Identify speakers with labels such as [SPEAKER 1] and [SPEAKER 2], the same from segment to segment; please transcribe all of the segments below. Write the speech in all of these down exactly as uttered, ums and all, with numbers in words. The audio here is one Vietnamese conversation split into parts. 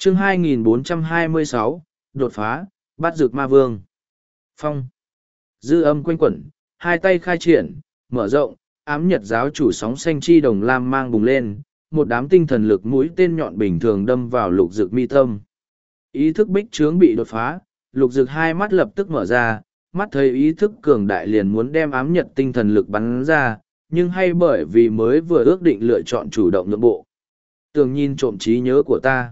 [SPEAKER 1] chương hai nghìn bốn trăm hai mươi sáu, đột phá, bắt dược ma vương. Phong. Dư âm quanh quẩn, hai tay khai triển, mở rộng, ám nhật giáo chủ sóng xanh chi đồng lam mang bùng lên, một đám tinh thần lực mũi tên nhọn bình thường đâm vào lục dược mi tâm. Ý thức bích trướng bị đột phá, lục dược hai mắt lập tức mở ra, mắt thấy ý thức cường đại liền muốn đem ám nhật tinh thần lực bắn ra, nhưng hay bởi vì mới vừa ước định lựa chọn chủ động nhượng bộ. Tường nhìn trộm trí nhớ của ta.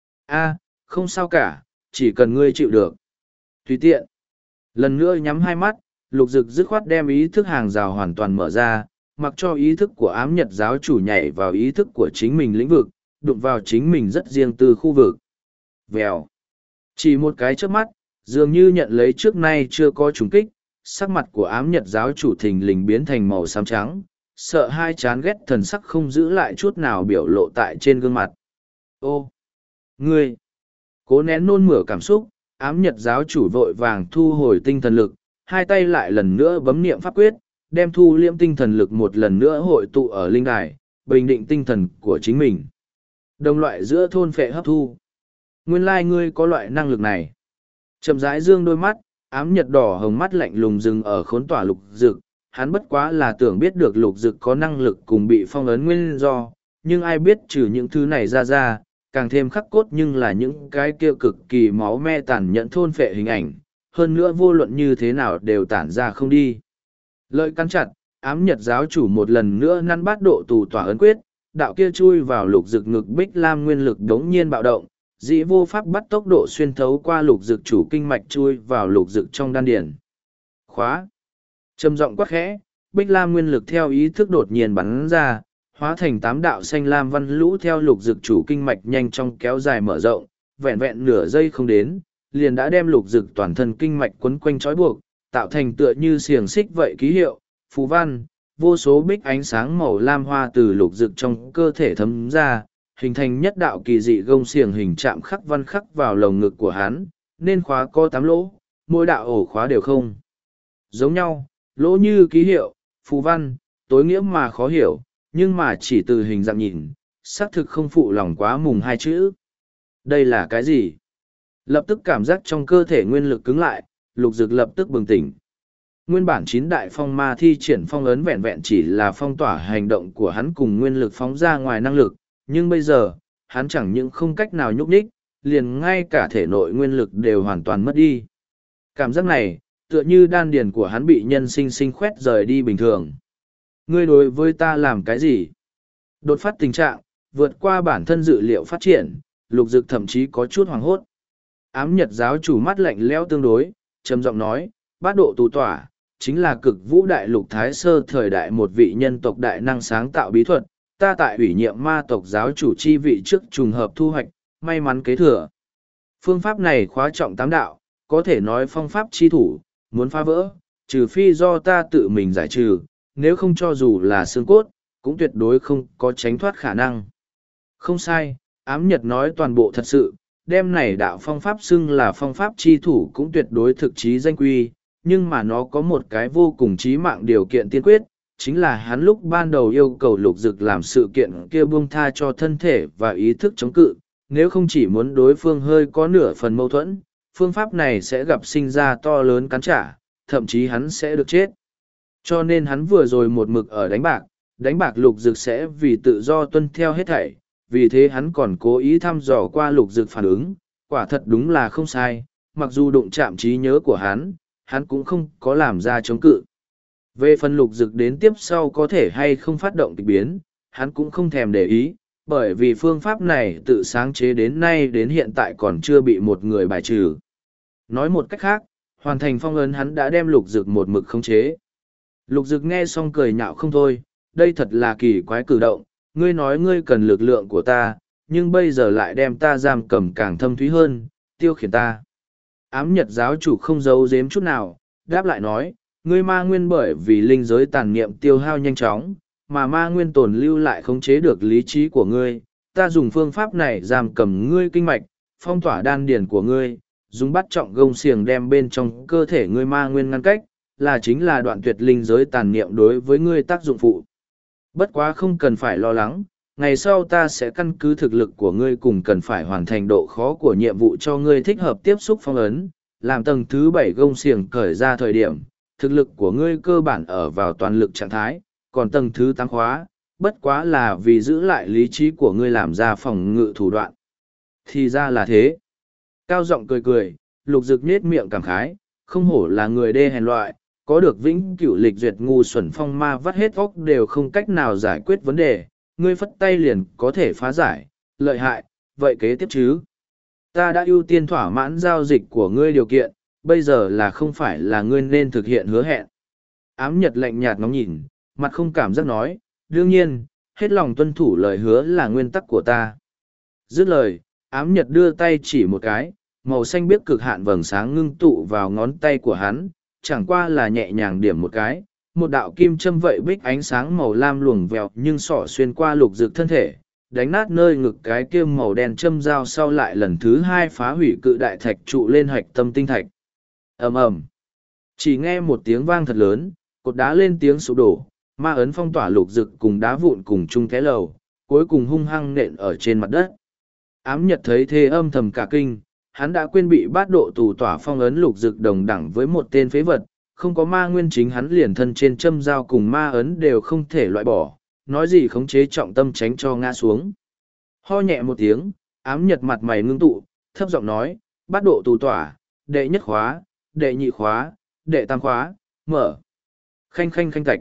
[SPEAKER 1] A, không sao cả, chỉ cần ngươi chịu được. Tùy tiện. Lần nữa nhắm hai mắt, lục dực dứt khoát đem ý thức hàng rào hoàn toàn mở ra, mặc cho ý thức của ám nhật giáo chủ nhảy vào ý thức của chính mình lĩnh vực, đụng vào chính mình rất riêng từ khu vực. Vèo. Chỉ một cái trước mắt, dường như nhận lấy trước nay chưa có trùng kích, sắc mặt của ám nhật giáo chủ thình lình biến thành màu xám trắng, sợ hai chán ghét thần sắc không giữ lại chút nào biểu lộ tại trên gương mặt. Ô! Ngươi! Cố nén nôn mửa cảm xúc, ám nhật giáo chủ vội vàng thu hồi tinh thần lực, hai tay lại lần nữa bấm niệm pháp quyết, đem thu liễm tinh thần lực một lần nữa hội tụ ở linh đài, bình định tinh thần của chính mình. Đồng loại giữa thôn phệ hấp thu. Nguyên lai ngươi có loại năng lực này. Chậm rãi dương đôi mắt, ám nhật đỏ hồng mắt lạnh lùng dừng ở khốn tỏa lục dực, hắn bất quá là tưởng biết được lục dực có năng lực cùng bị phong ấn nguyên do, nhưng ai biết trừ những thứ này ra ra, càng thêm khắc cốt nhưng là những cái kia cực kỳ máu me tàn nhẫn thôn phệ hình ảnh, hơn nữa vô luận như thế nào đều tản ra không đi. Lợi cắn chặt, ám nhật giáo chủ một lần nữa năn bát độ tù tỏa ấn quyết, đạo kia chui vào lục dực ngực bích lam nguyên lực đống nhiên bạo động, dĩ vô pháp bắt tốc độ xuyên thấu qua lục dực chủ kinh mạch chui vào lục dực trong đan điển. Khóa. Trầm giọng quát khẽ, bích lam nguyên lực theo ý thức đột nhiên bắn ra, hóa thành tám đạo xanh lam văn lũ theo lục dực chủ kinh mạch nhanh chóng kéo dài mở rộng, vẹn vẹn nửa giây không đến, liền đã đem lục dực toàn thân kinh mạch quấn quanh trói buộc, tạo thành tựa như xiềng xích vậy ký hiệu, phù văn, vô số bích ánh sáng màu lam hoa từ lục dực trong cơ thể thấm ra, hình thành nhất đạo kỳ dị gông xiềng hình chạm khắc văn khắc vào lồng ngực của hắn, nên khóa có tám lỗ, mỗi đạo ổ khóa đều không giống nhau, lỗ như ký hiệu, phù văn, tối nghĩa mà khó hiểu, nhưng mà chỉ từ hình dạng nhìn, xác thực không phụ lòng quá mùng hai chữ. Đây là cái gì? Lập tức cảm giác trong cơ thể nguyên lực cứng lại, lục dực lập tức bừng tỉnh. Nguyên bản chín đại phong ma thi triển phong ấn vẹn vẹn chỉ là phong tỏa hành động của hắn cùng nguyên lực phóng ra ngoài năng lực, nhưng bây giờ, hắn chẳng những không cách nào nhúc nhích, liền ngay cả thể nội nguyên lực đều hoàn toàn mất đi. Cảm giác này, tựa như đan điền của hắn bị nhân sinh sinh khoét rời đi bình thường. Ngươi đối với ta làm cái gì? Đột phát tình trạng, vượt qua bản thân dự liệu phát triển, lục dực thậm chí có chút hoảng hốt. Ám nhật giáo chủ mắt lạnh lẽo tương đối, trầm giọng nói, bát độ tù tỏa, chính là cực vũ đại lục thái sơ thời đại một vị nhân tộc đại năng sáng tạo bí thuật, ta tại ủy nhiệm ma tộc giáo chủ chi vị trước trùng hợp thu hoạch, may mắn kế thừa. Phương pháp này khóa trọng tám đạo, có thể nói phong pháp chi thủ, muốn phá vỡ, trừ phi do ta tự mình giải trừ, nếu không cho dù là xương cốt, cũng tuyệt đối không có tránh thoát khả năng. Không sai, ám nhật nói toàn bộ thật sự, đem này đạo phong pháp xưng là phong pháp chi thủ cũng tuyệt đối thực chí danh quy, nhưng mà nó có một cái vô cùng chí mạng điều kiện tiên quyết, chính là hắn lúc ban đầu yêu cầu lục dực làm sự kiện kia buông tha cho thân thể và ý thức chống cự, nếu không chỉ muốn đối phương hơi có nửa phần mâu thuẫn, phương pháp này sẽ gặp sinh ra to lớn cắn trả, thậm chí hắn sẽ được chết. Cho nên hắn vừa rồi một mực ở đánh bạc, đánh bạc lục dực sẽ vì tự do tuân theo hết thảy, vì thế hắn còn cố ý thăm dò qua lục dực phản ứng, quả thật đúng là không sai, mặc dù đụng chạm trí nhớ của hắn, hắn cũng không có làm ra chống cự. Về phần lục dực đến tiếp sau có thể hay không phát động kịch biến, hắn cũng không thèm để ý, bởi vì phương pháp này tự sáng chế đến nay đến hiện tại còn chưa bị một người bài trừ. Nói một cách khác, hoàn thành phong ấn hắn đã đem lục dực một mực khống chế. Lục dực nghe xong cười nhạo không thôi, đây thật là kỳ quái cử động, ngươi nói ngươi cần lực lượng của ta, nhưng bây giờ lại đem ta giam cầm càng thâm thúy hơn, tiêu khiển ta. Ám nhật giáo chủ không giấu giếm chút nào, đáp lại nói, ngươi ma nguyên bởi vì linh giới tàn niệm tiêu hao nhanh chóng, mà ma nguyên tồn lưu lại khống chế được lý trí của ngươi, ta dùng phương pháp này giam cầm ngươi kinh mạch, phong tỏa đan điển của ngươi, dùng bắt trọng gông xiềng đem bên trong cơ thể ngươi ma nguyên ngăn cách, là chính là đoạn tuyệt linh giới tàn niệm đối với ngươi tác dụng phụ. Bất quá không cần phải lo lắng, ngày sau ta sẽ căn cứ thực lực của ngươi cùng cần phải hoàn thành độ khó của nhiệm vụ cho ngươi thích hợp tiếp xúc phong ấn, làm tầng thứ bảy gông xiềng cởi ra thời điểm, thực lực của ngươi cơ bản ở vào toàn lực trạng thái, còn tầng thứ tám khóa, bất quá là vì giữ lại lý trí của ngươi làm ra phòng ngự thủ đoạn. Thì ra là thế. Cao giọng cười cười, Lục Dực nết miệng cảm khái, không hổ là người đê hèn loại, có được vĩnh cửu lịch duyệt ngu xuẩn phong ma vắt hết óc đều không cách nào giải quyết vấn đề, ngươi phất tay liền có thể phá giải, lợi hại, vậy kế tiếp chứ. Ta đã ưu tiên thỏa mãn giao dịch của ngươi điều kiện, bây giờ là không phải là ngươi nên thực hiện hứa hẹn. Ám Nhật lạnh nhạt ngóng nhìn, mặt không cảm giác nói, đương nhiên, hết lòng tuân thủ lời hứa là nguyên tắc của ta. Dứt lời, Ám Nhật đưa tay chỉ một cái, màu xanh biếc cực hạn vầng sáng ngưng tụ vào ngón tay của hắn, chẳng qua là nhẹ nhàng điểm một cái, một đạo kim châm vậy bích ánh sáng màu lam luồng vèo nhưng xỏ xuyên qua Lục Dực thân thể, đánh nát nơi ngực cái kia màu đen châm dao sau lại lần thứ hai phá hủy cự đại thạch trụ lên hạch tâm tinh thạch. Ầm ầm. Chỉ nghe một tiếng vang thật lớn, cột đá lên tiếng sụp đổ, ma ấn phong tỏa Lục Dực cùng đá vụn cùng chung té lầu, cuối cùng hung hăng nện ở trên mặt đất. Ám Nhật thấy thế âm thầm cả kinh, hắn đã quên bị bát độ tù tỏa phong ấn Lục Dực đồng đẳng với một tên phế vật, không có ma nguyên chính hắn liền thân trên châm dao cùng ma ấn đều không thể loại bỏ, nói gì khống chế trọng tâm tránh cho ngã xuống. Ho nhẹ một tiếng, Ám Nhật mặt mày ngưng tụ, thấp giọng nói, bát độ tù tỏa, đệ nhất khóa, đệ nhị khóa, đệ tam khóa, mở. Khanh khanh khanh tạch.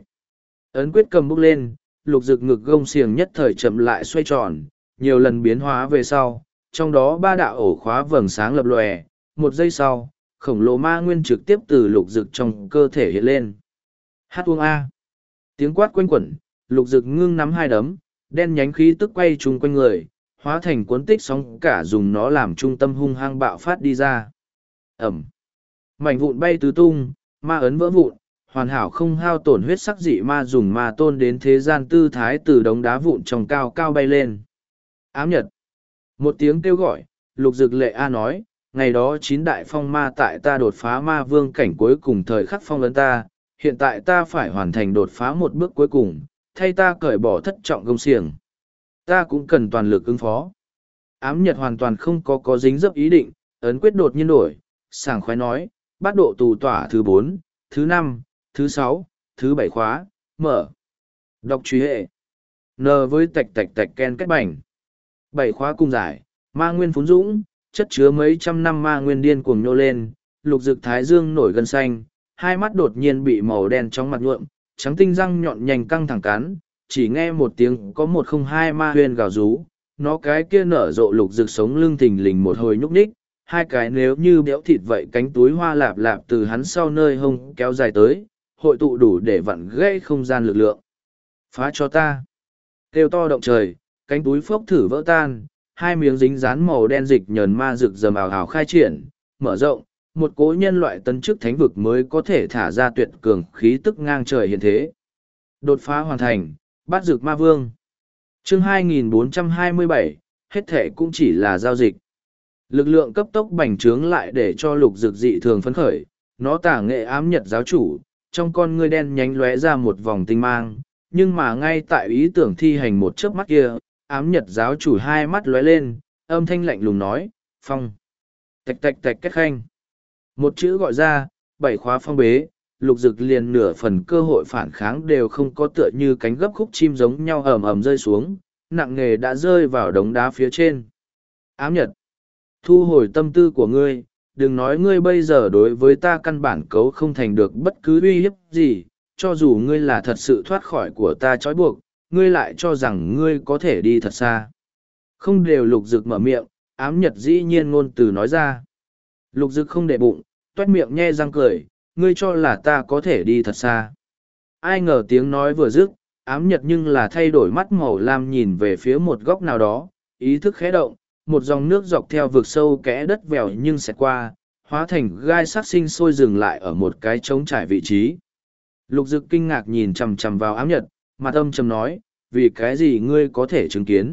[SPEAKER 1] Ấn quyết cầm bút lên, Lục Dực ngực gông xiềng nhất thời chậm lại xoay tròn, nhiều lần biến hóa về sau, trong đó ba đạo ổ khóa vầng sáng lập lòe, một giây sau, khổng lồ ma nguyên trực tiếp từ Lục Dực trong cơ thể hiện lên. Hát uông A. Tiếng quát quanh quẩn, Lục Dực ngưng nắm hai đấm, đen nhánh khí tức quay chung quanh người, hóa thành cuốn tích sóng cả dùng nó làm trung tâm hung hăng bạo phát đi ra. Ẩm. Mảnh vụn bay tứ tung, ma ấn vỡ vụn, hoàn hảo không hao tổn huyết sắc dị ma dùng ma tôn đến thế gian tư thái từ đống đá vụn trong cao cao bay lên. Ám Nhật. Một tiếng kêu gọi, Lục Dực lệ A nói, ngày đó chín đại phong ma tại ta đột phá ma vương cảnh cuối cùng thời khắc phong ấn ta, hiện tại ta phải hoàn thành đột phá một bước cuối cùng, thay ta cởi bỏ thất trọng gông xiềng. Ta cũng cần toàn lực ứng phó. Ám Nhật hoàn toàn không có có dính dấp ý định, ấn quyết đột nhiên đổi, sảng khoái nói, bát độ tù tỏa thứ bốn, thứ năm, thứ sáu, thứ bảy khóa, mở. Đọc truy hệ. N với tạch tạch tạch ken kết bảnh. Bảy khóa cùng giải, ma nguyên phún dũng, chất chứa mấy trăm năm ma nguyên điên cuồng nhô lên, Lục Dực thái dương nổi gân xanh, hai mắt đột nhiên bị màu đen trong mặt nhuộm, trắng tinh răng nhọn nhành căng thẳng cắn, chỉ nghe một tiếng có một không hai ma huyền gào rú, nó cái kia nở rộ Lục Dực sống lưng thình lình một hồi nhúc nhích, hai cái nếu như béo thịt vậy cánh túi hoa lạp lạp từ hắn sau nơi hông kéo dài tới, hội tụ đủ để vặn gãy không gian lực lượng. Phá cho ta. Kêu to động trời, cánh túi phốc thử vỡ tan, hai miếng dính dán màu đen dịch nhờn ma rực rầm ảo ảo khai triển, mở rộng, một cỗ nhân loại tấn chức thánh vực mới có thể thả ra tuyệt cường khí tức ngang trời hiện thế. Đột phá hoàn thành, bát dược ma vương. Chương hai nghìn bốn trăm hai mươi bảy, hết thể cũng chỉ là giao dịch. Lực lượng cấp tốc bành trướng lại để cho Lục Dực dị thường phấn khởi, nó tả nghệ ám nhật giáo chủ, trong con ngươi đen nhánh lóe ra một vòng tinh mang, nhưng mà ngay tại ý tưởng thi hành một chớp mắt kia, ám nhật giáo chủ hai mắt lóe lên, âm thanh lạnh lùng nói, phong. Tạch tạch tạch kết khanh. Một chữ gọi ra, bảy khóa phong bế, Lục Dực liền nửa phần cơ hội phản kháng đều không có, tựa như cánh gấp khúc chim giống nhau ầm ầm rơi xuống, nặng nề đã rơi vào đống đá phía trên. Ám nhật. Thu hồi tâm tư của ngươi, đừng nói ngươi bây giờ đối với ta căn bản cấu không thành được bất cứ uy hiếp gì, cho dù ngươi là thật sự thoát khỏi của ta trói buộc, ngươi lại cho rằng ngươi có thể đi thật xa. Không đều Lục Dực mở miệng, ám nhật dĩ nhiên ngôn từ nói ra. Lục Dực không để bụng, toét miệng nhe răng cười, ngươi cho là ta có thể đi thật xa. Ai ngờ tiếng nói vừa dứt, ám nhật nhưng là thay đổi mắt màu lam nhìn về phía một góc nào đó, ý thức khẽ động, một dòng nước dọc theo vực sâu kẽ đất vèo nhưng xẹt qua, hóa thành gai sắc sinh sôi dừng lại ở một cái trống trải vị trí. Lục Dực kinh ngạc nhìn chằm chằm vào ám nhật, mặt âm trầm nói, vì cái gì ngươi có thể chứng kiến.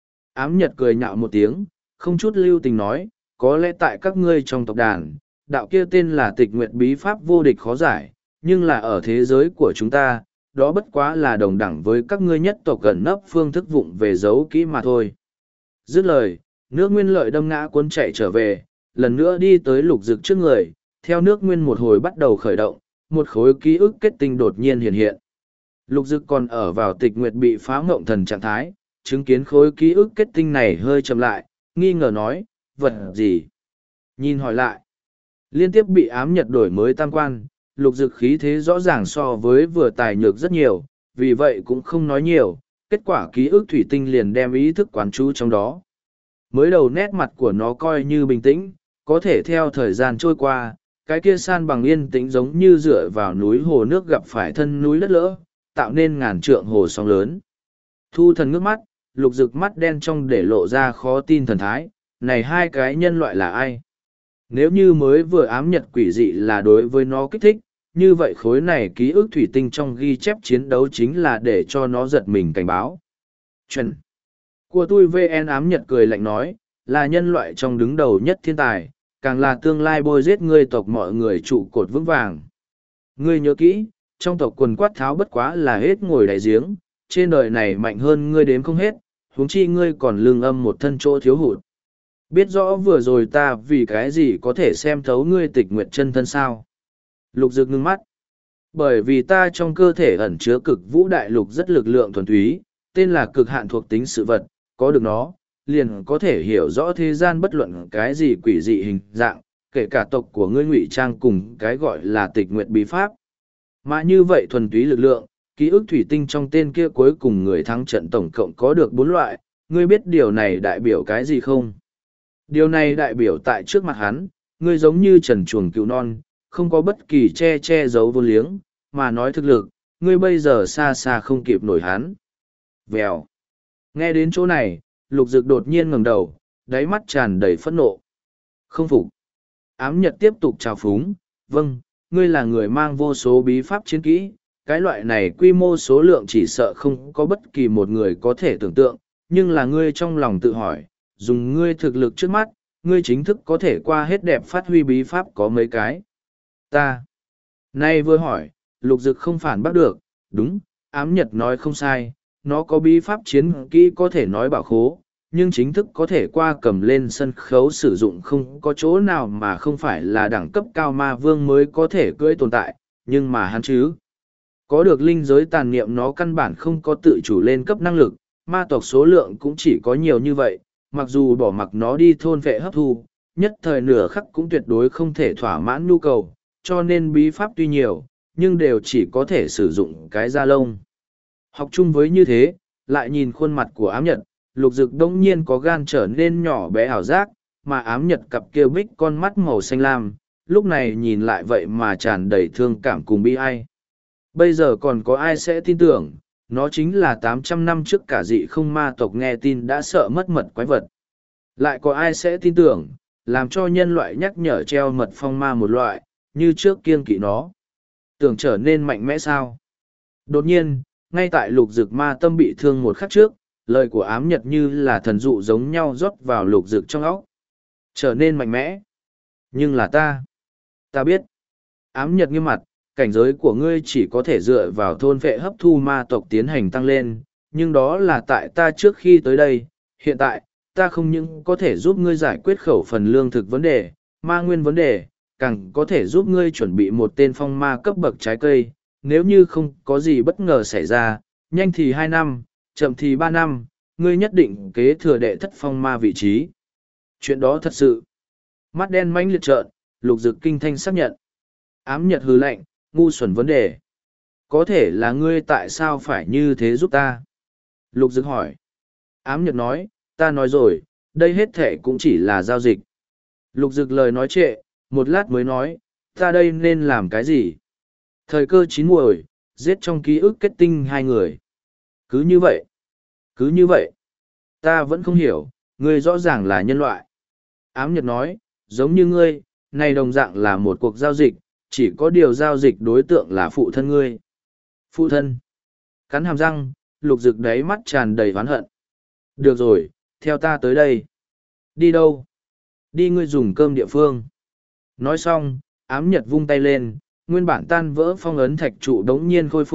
[SPEAKER 1] Ám nhật cười nhạo một tiếng, không chút lưu tình nói, có lẽ tại các ngươi trong tộc đàn, đạo kia tên là Tịch Nguyệt bí pháp vô địch khó giải, nhưng là ở thế giới của chúng ta, đó bất quá là đồng đẳng với các ngươi nhất tộc gần nấp phương thức vụng về giấu kỹ mà thôi. Dứt lời, nước nguyên lợi đâm ngã cuốn chạy trở về, lần nữa đi tới lục dực trước người, theo nước nguyên một hồi bắt đầu khởi động, một khối ký ức kết tinh đột nhiên hiện hiện. Lục dực còn ở vào tịch nguyệt bị phá ngộng thần trạng thái, chứng kiến khối ký ức kết tinh này hơi chậm lại, nghi ngờ nói, vật gì? Nhìn hỏi lại, liên tiếp bị ám nhật đổi mới tam quan, lục dực khí thế rõ ràng so với vừa tài nhược rất nhiều, vì vậy cũng không nói nhiều, kết quả ký ức thủy tinh liền đem ý thức quán trú trong đó. Mới đầu nét mặt của nó coi như bình tĩnh, có thể theo thời gian trôi qua, cái kia san bằng yên tĩnh giống như dựa vào núi hồ nước gặp phải thân núi đất lỡ, tạo nên ngàn trượng hồ sóng lớn. Thu thần ngước mắt, lục rực mắt đen trong để lộ ra khó tin thần thái, này hai cái nhân loại là ai? Nếu như mới vừa ám nhật quỷ dị là đối với nó kích thích, như vậy khối này ký ức thủy tinh trong ghi chép chiến đấu chính là để cho nó giật mình cảnh báo. Chuẩn. Của tôi vê en ám nhật cười lạnh nói, là nhân loại trong đứng đầu nhất thiên tài, càng là tương lai bôi giết ngươi tộc mọi người trụ cột vững vàng. Ngươi nhớ kỹ, trong tộc quần quát tháo bất quá là hết ngồi đại giếng, trên đời này mạnh hơn ngươi đếm không hết, huống chi ngươi còn lương âm một thân chỗ thiếu hụt. Biết rõ vừa rồi ta vì cái gì có thể xem thấu ngươi tịch nguyệt chân thân sao. Lục dực ngưng mắt. Bởi vì ta trong cơ thể ẩn chứa cực vũ đại lục rất lực lượng thuần túy, tên là cực hạn thuộc tính sự vật, có được nó, liền có thể hiểu rõ thế gian bất luận cái gì quỷ dị hình dạng, kể cả tộc của ngươi ngụy trang cùng cái gọi là tịch nguyệt bí pháp. Mà như vậy thuần túy lực lượng, ký ức thủy tinh trong tên kia cuối cùng người thắng trận tổng cộng có được bốn loại, ngươi biết điều này đại biểu cái gì không? Điều này đại biểu tại trước mặt hắn, ngươi giống như trần chuồng cừu non, không có bất kỳ che che giấu vô liếng, mà nói thực lực, ngươi bây giờ xa xa không kịp nổi hắn. Vèo. Nghe đến chỗ này, lục dực đột nhiên ngẩng đầu, đáy mắt tràn đầy phẫn nộ. Không phục. Ám nhật tiếp tục trào phúng, vâng, ngươi là người mang vô số bí pháp chiến kỹ, cái loại này quy mô số lượng chỉ sợ không có bất kỳ một người có thể tưởng tượng, nhưng là ngươi trong lòng tự hỏi, dùng ngươi thực lực trước mắt, ngươi chính thức có thể qua hết đẹp phát huy bí pháp có mấy cái. Ta. Nay vừa hỏi, lục dực không phản bác được, đúng, ám nhật nói không sai, nó có bí pháp chiến kỹ có thể nói bảo khố, nhưng chính thức có thể qua cầm lên sân khấu sử dụng không có chỗ nào mà không phải là đẳng cấp cao ma vương mới có thể cưỡi tồn tại, nhưng mà hắn chứ. Có được linh giới tàn niệm nó căn bản không có tự chủ lên cấp năng lực, ma tộc số lượng cũng chỉ có nhiều như vậy, mặc dù bỏ mặc nó đi thôn vệ hấp thu, nhất thời nửa khắc cũng tuyệt đối không thể thỏa mãn nhu cầu, cho nên bí pháp tuy nhiều, nhưng đều chỉ có thể sử dụng cái da lông. Học chung với như thế, lại nhìn khuôn mặt của ám nhật, lục dực đông nhiên có gan trở nên nhỏ bé ảo giác, mà ám nhật cặp kia bích con mắt màu xanh lam, lúc này nhìn lại vậy mà tràn đầy thương cảm cùng bi ai. Bây giờ còn có ai sẽ tin tưởng, nó chính là tám trăm năm trước cả dị không ma tộc nghe tin đã sợ mất mật quái vật. Lại có ai sẽ tin tưởng, làm cho nhân loại nhắc nhở treo mật phong ma một loại, như trước kiêng kỵ nó. Tưởng trở nên mạnh mẽ sao? Đột nhiên, ngay tại lục dực ma tâm bị thương một khắc trước, lời của ám nhật như là thần dụ giống nhau rót vào lục dực trong óc. Trở nên mạnh mẽ. Nhưng là ta. Ta biết. Ám nhật nghiêm mặt, cảnh giới của ngươi chỉ có thể dựa vào thôn vệ hấp thu ma tộc tiến hành tăng lên, nhưng đó là tại ta trước khi tới đây. Hiện tại, ta không những có thể giúp ngươi giải quyết khẩu phần lương thực vấn đề, ma nguyên vấn đề, càng có thể giúp ngươi chuẩn bị một tên phong ma cấp bậc trái cây. Nếu như không có gì bất ngờ xảy ra, nhanh thì hai năm, chậm thì ba năm, ngươi nhất định kế thừa đệ thất phong ma vị trí. Chuyện đó thật sự. Mắt đen manh liệt trợn, lục dực kinh thanh xác nhận. Ám nhật hừ lạnh, ngu xuẩn vấn đề. Có thể là ngươi tại sao phải như thế giúp ta? Lục dực hỏi. Ám nhật nói, ta nói rồi, đây hết thể cũng chỉ là giao dịch. Lục dực lời nói trệ, một lát mới nói, ta đây nên làm cái gì? Thời cơ chín muồi, giết trong ký ức kết tinh hai người. Cứ như vậy. Cứ như vậy. Ta vẫn không hiểu, ngươi rõ ràng là nhân loại. Ám nhật nói, giống như ngươi, này đồng dạng là một cuộc giao dịch, chỉ có điều giao dịch đối tượng là phụ thân ngươi. Phụ thân. Cắn hàm răng, lục dực đáy mắt tràn đầy oán hận. Được rồi, theo ta tới đây. Đi đâu? Đi ngươi dùng cơm địa phương. Nói xong, ám nhật vung tay lên, nguyên bản tan vỡ phong ấn thạch trụ đống nhiên khôi phục,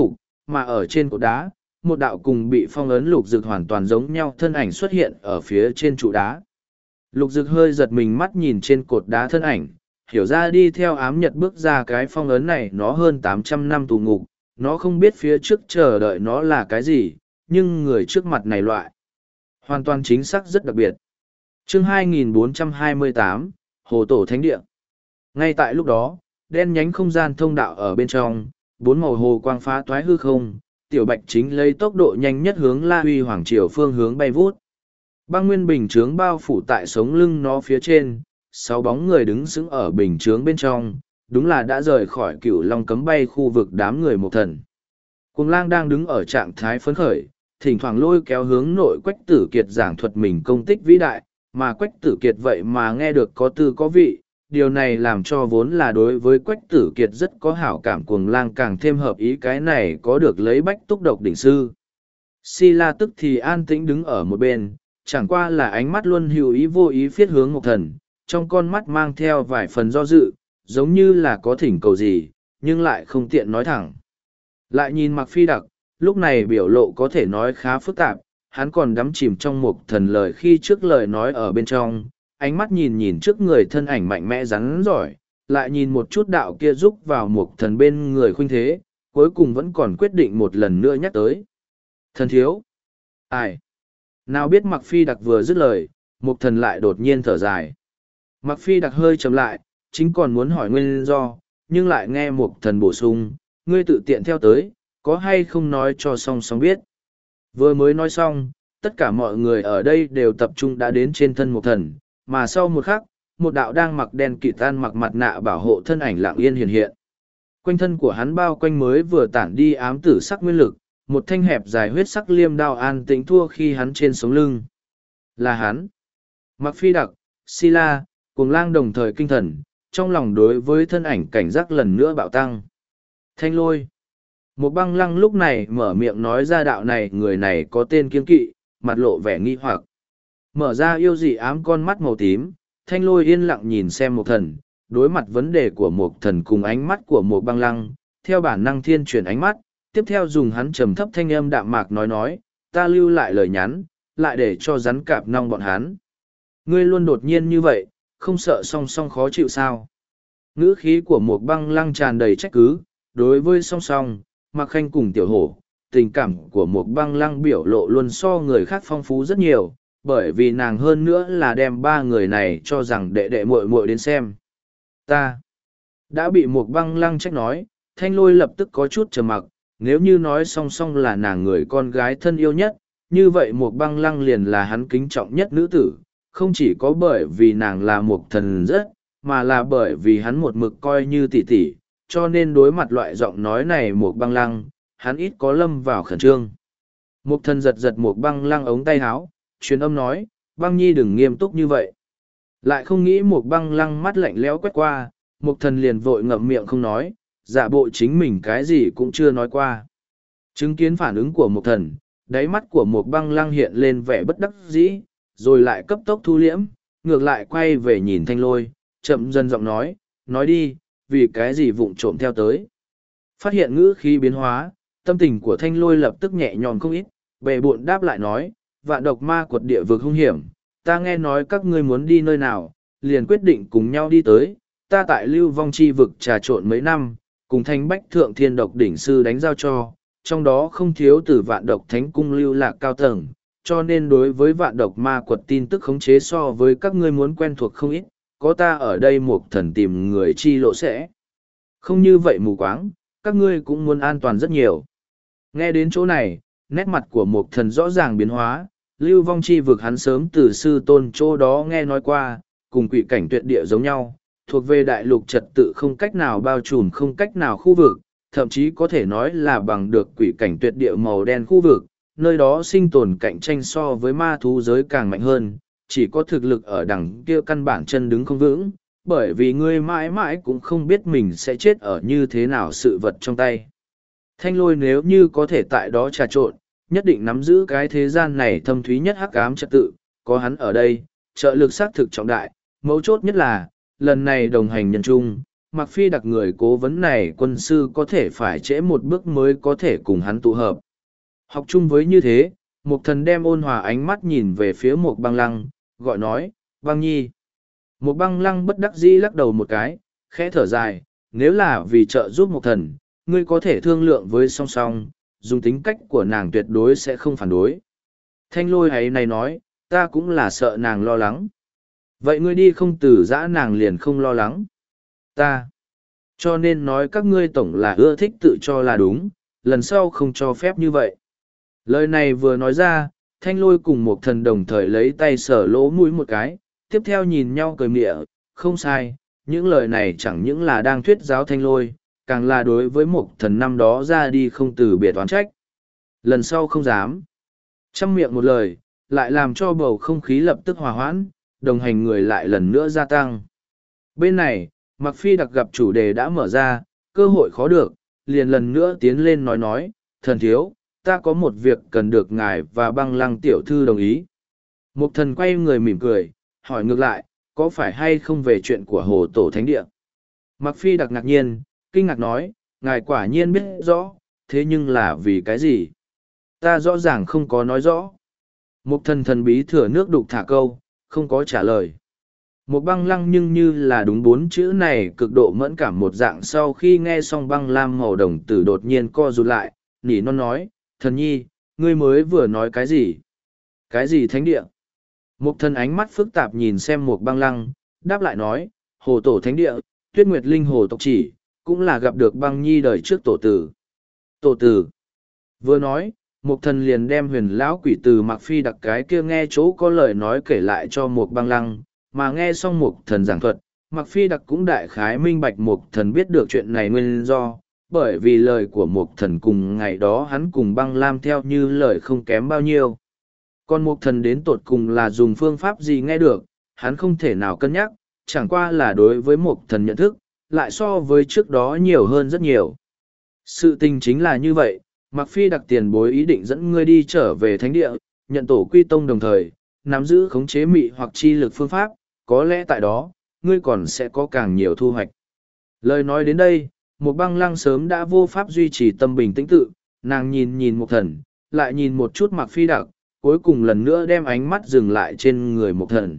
[SPEAKER 1] mà ở trên cột đá, một đạo cùng bị phong ấn lục dực hoàn toàn giống nhau thân ảnh xuất hiện ở phía trên trụ đá. Lục dực hơi giật mình mắt nhìn trên cột đá thân ảnh, hiểu ra đi theo ám nhật bước ra cái phong ấn này nó hơn tám trăm năm tù ngục, nó không biết phía trước chờ đợi nó là cái gì, nhưng người trước mặt này loại. Hoàn toàn chính xác rất đặc biệt. Chương hai nghìn bốn trăm hai mươi tám, Hồ Tổ Thánh Địa. Ngay tại lúc đó, đen nhánh không gian thông đạo ở bên trong, bốn màu hồ quang phá toái hư không, tiểu bạch chính lấy tốc độ nhanh nhất hướng La Huy Hoàng Triều phương hướng bay vút. Băng nguyên bình chướng bao phủ tại sống lưng nó phía trên, sáu bóng người đứng sững ở bình chướng bên trong, đúng là đã rời khỏi cửu long cấm bay khu vực đám người một thần. Cuồng lang đang đứng ở trạng thái phấn khởi, thỉnh thoảng lôi kéo hướng nội Quách Tử Kiệt giảng thuật mình công tích vĩ đại, mà Quách Tử Kiệt vậy mà nghe được có tư có vị, điều này làm cho vốn là đối với Quách Tử Kiệt rất có hảo cảm. Cuồng lang càng thêm hợp ý cái này có được lấy bách túc độc đỉnh sư. Si La tức thì an tĩnh đứng ở một bên, chẳng qua là ánh mắt luôn hữu ý vô ý phiết hướng một thần, trong con mắt mang theo vài phần do dự, giống như là có thỉnh cầu gì, nhưng lại không tiện nói thẳng. Lại nhìn Mạc Phi Đặc, lúc này biểu lộ có thể nói khá phức tạp, hắn còn đắm chìm trong một thần lời khi trước lời nói ở bên trong, ánh mắt nhìn nhìn trước người thân ảnh mạnh mẽ rắn giỏi, lại nhìn một chút đạo kia rúc vào một thần bên người khuynh thế, cuối cùng vẫn còn quyết định một lần nữa nhắc tới. Thần thiếu! Ai? Nào biết Mạc Phi Đặc vừa dứt lời, một thần lại đột nhiên thở dài. Mạc Phi Đặc hơi chậm lại, chính còn muốn hỏi nguyên do, nhưng lại nghe một thần bổ sung, ngươi tự tiện theo tới, có hay không nói cho song song biết. Vừa mới nói xong, tất cả mọi người ở đây đều tập trung đã đến trên thân một thần, mà sau một khắc, một đạo đang mặc đen kịt tan mặc mặt nạ bảo hộ thân ảnh lặng yên hiện hiện. Quanh thân của hắn bao quanh mới vừa tản đi ám tử sắc nguyên lực, một thanh hẹp dài huyết sắc liêm đao an tĩnh thua khi hắn trên sống lưng. Là hắn. Mạc Phi Đặc, Si La, Cuồng Lang đồng thời kinh thần, trong lòng đối với thân ảnh cảnh giác lần nữa bạo tăng. Thanh Lôi. Một băng lăng lúc này mở miệng nói ra đạo này người này có tên kiên kỵ, mặt lộ vẻ nghi hoặc. Mở ra yêu dị ám con mắt màu tím, Thanh Lôi yên lặng nhìn xem một thần, đối mặt vấn đề của một thần cùng ánh mắt của một băng lăng, theo bản năng thiên chuyển ánh mắt, tiếp theo dùng hắn trầm thấp thanh âm đạm mạc nói nói, ta lưu lại lời nhắn, lại để cho rắn cạp nong bọn hắn. Ngươi luôn đột nhiên như vậy, không sợ song song khó chịu sao? Ngữ khí của một băng lăng tràn đầy trách cứ, đối với song song, Mạc Khanh cùng tiểu hổ, tình cảm của một băng lăng biểu lộ luôn so người khác phong phú rất nhiều, bởi vì nàng hơn nữa là đem ba người này cho rằng đệ đệ muội muội đến xem. Ta đã bị một băng lăng trách nói, Thanh Lôi lập tức có chút trầm mặc, nếu như nói song song là nàng người con gái thân yêu nhất, như vậy một băng lăng liền là hắn kính trọng nhất nữ tử, không chỉ có bởi vì nàng là một thần rất, mà là bởi vì hắn một mực coi như tỷ tỷ, cho nên đối mặt loại giọng nói này một băng lăng, hắn ít có lâm vào khẩn trương. Một thần giật giật một băng lăng ống tay áo, truyền âm nói, băng nhi đừng nghiêm túc như vậy. Lại không nghĩ một băng lăng mắt lạnh lẽo quét qua, một thần liền vội ngậm miệng không nói, giả bộ chính mình cái gì cũng chưa nói qua. Chứng kiến phản ứng của một thần, đáy mắt của một băng lăng hiện lên vẻ bất đắc dĩ, rồi lại cấp tốc thu liễm, ngược lại quay về nhìn Thanh Lôi, chậm dần giọng nói, nói đi, vì cái gì vụng trộm theo tới. Phát hiện ngữ khí biến hóa, tâm tình của Thanh Lôi lập tức nhẹ nhõm không ít, bệ bộn đáp lại nói, vạn độc ma quật địa vực hung hiểm, ta nghe nói các ngươi muốn đi nơi nào, liền quyết định cùng nhau đi tới, ta tại lưu vong chi vực trà trộn mấy năm, cùng thanh bách thượng thiên độc đỉnh sư đánh giao cho, trong đó không thiếu từ vạn độc thánh cung lưu lạc cao tầng, cho nên đối với vạn độc ma quật tin tức khống chế so với các ngươi muốn quen thuộc không ít, có ta ở đây một thần tìm người chi lộ sẽ. Không như vậy mù quáng, các ngươi cũng muốn an toàn rất nhiều. Nghe đến chỗ này, nét mặt của một thần rõ ràng biến hóa, lưu vong chi vực hắn sớm từ sư tôn chỗ đó nghe nói qua, cùng quỷ cảnh tuyệt địa giống nhau, thuộc về đại lục trật tự không cách nào bao trùm không cách nào khu vực, thậm chí có thể nói là bằng được quỷ cảnh tuyệt địa màu đen khu vực, nơi đó sinh tồn cạnh tranh so với ma thú giới càng mạnh hơn, chỉ có thực lực ở đằng kia căn bản chân đứng không vững, bởi vì ngươi mãi mãi cũng không biết mình sẽ chết ở như thế nào sự vật trong tay. Thanh Lôi nếu như có thể tại đó trà trộn, nhất định nắm giữ cái thế gian này thâm thúy nhất hắc ám trật tự, có hắn ở đây, trợ lực xác thực trọng đại, mấu chốt nhất là, lần này đồng hành nhân chung, Mặc Phi đặc người cố vấn này quân sư có thể phải trễ một bước mới có thể cùng hắn tụ hợp. Học chung với như thế, Mục Thần đem ôn hòa ánh mắt nhìn về phía Mục Băng Lăng, gọi nói, Băng Nhi. Mục Băng Lăng bất đắc dĩ lắc đầu một cái, khẽ thở dài, nếu là vì trợ giúp Mục Thần, ngươi có thể thương lượng với song song, dùng tính cách của nàng tuyệt đối sẽ không phản đối. Thanh Lôi ấy này nói, ta cũng là sợ nàng lo lắng. Vậy ngươi đi không từ giã nàng liền không lo lắng. Ta. Cho nên nói các ngươi tổng là ưa thích tự cho là đúng, lần sau không cho phép như vậy. Lời này vừa nói ra, Thanh Lôi cùng Mục Thần đồng thời lấy tay sờ lỗ mũi một cái, tiếp theo nhìn nhau cười mịa, không sai, những lời này chẳng những là đang thuyết giáo Thanh Lôi, càng là đối với Mục Thần năm đó ra đi không từ biệt oán trách. Lần sau không dám. Trăm miệng một lời, lại làm cho bầu không khí lập tức hòa hoãn, đồng hành người lại lần nữa gia tăng. Bên này, Mặc Phi đặc gặp chủ đề đã mở ra, cơ hội khó được, liền lần nữa tiến lên nói nói, thần thiếu, ta có một việc cần được ngài và Băng Lăng tiểu thư đồng ý. Mục Thần quay người mỉm cười, hỏi ngược lại, có phải hay không về chuyện của Hồ Tổ Thánh Địa? Mặc Phi đặc ngạc nhiên, kinh ngạc nói, ngài quả nhiên biết rõ, thế nhưng là vì cái gì? Ta rõ ràng không có nói rõ. Mục Thần thần bí thừa nước đục thả câu, không có trả lời. Một Băng Lăng nhưng như là đúng bốn chữ này cực độ mẫn cảm một dạng, sau khi nghe xong băng lam màu đồng tử đột nhiên co rụt lại, nỉ non nói, thần nhi, ngươi mới vừa nói cái gì? Cái gì thánh địa? Một thần ánh mắt phức tạp nhìn xem một Băng Lăng, đáp lại nói, hồ tổ thánh địa, tuyết nguyệt linh hồ tộc chỉ, cũng là gặp được băng nhi đời trước tổ tử. Tổ tử. Vừa nói, một thần liền đem huyền lão quỷ từ Mặc Phi đặc cái kia nghe chỗ có lời nói kể lại cho một Băng Lăng, mà nghe xong một thần giảng thuật, Mặc Phi đặc cũng đại khái minh bạch một thần biết được chuyện này nguyên do, bởi vì lời của một thần cùng ngày đó hắn cùng Băng Lam theo như lời không kém bao nhiêu. Còn một thần đến tột cùng là dùng phương pháp gì nghe được, hắn không thể nào cân nhắc, chẳng qua là đối với một thần nhận thức, lại so với trước đó nhiều hơn rất nhiều. Sự tình chính là như vậy, Mặc Phi đặc tiền bối ý định dẫn ngươi đi trở về thánh địa, nhận tổ quy tông đồng thời, nắm giữ khống chế mị hoặc chi lực phương pháp, có lẽ tại đó, ngươi còn sẽ có càng nhiều thu hoạch. Lời nói đến đây, một Băng Lăng sớm đã vô pháp duy trì tâm bình tĩnh tự, nàng nhìn nhìn một thần, lại nhìn một chút Mặc Phi đặc, cuối cùng lần nữa đem ánh mắt dừng lại trên người một thần.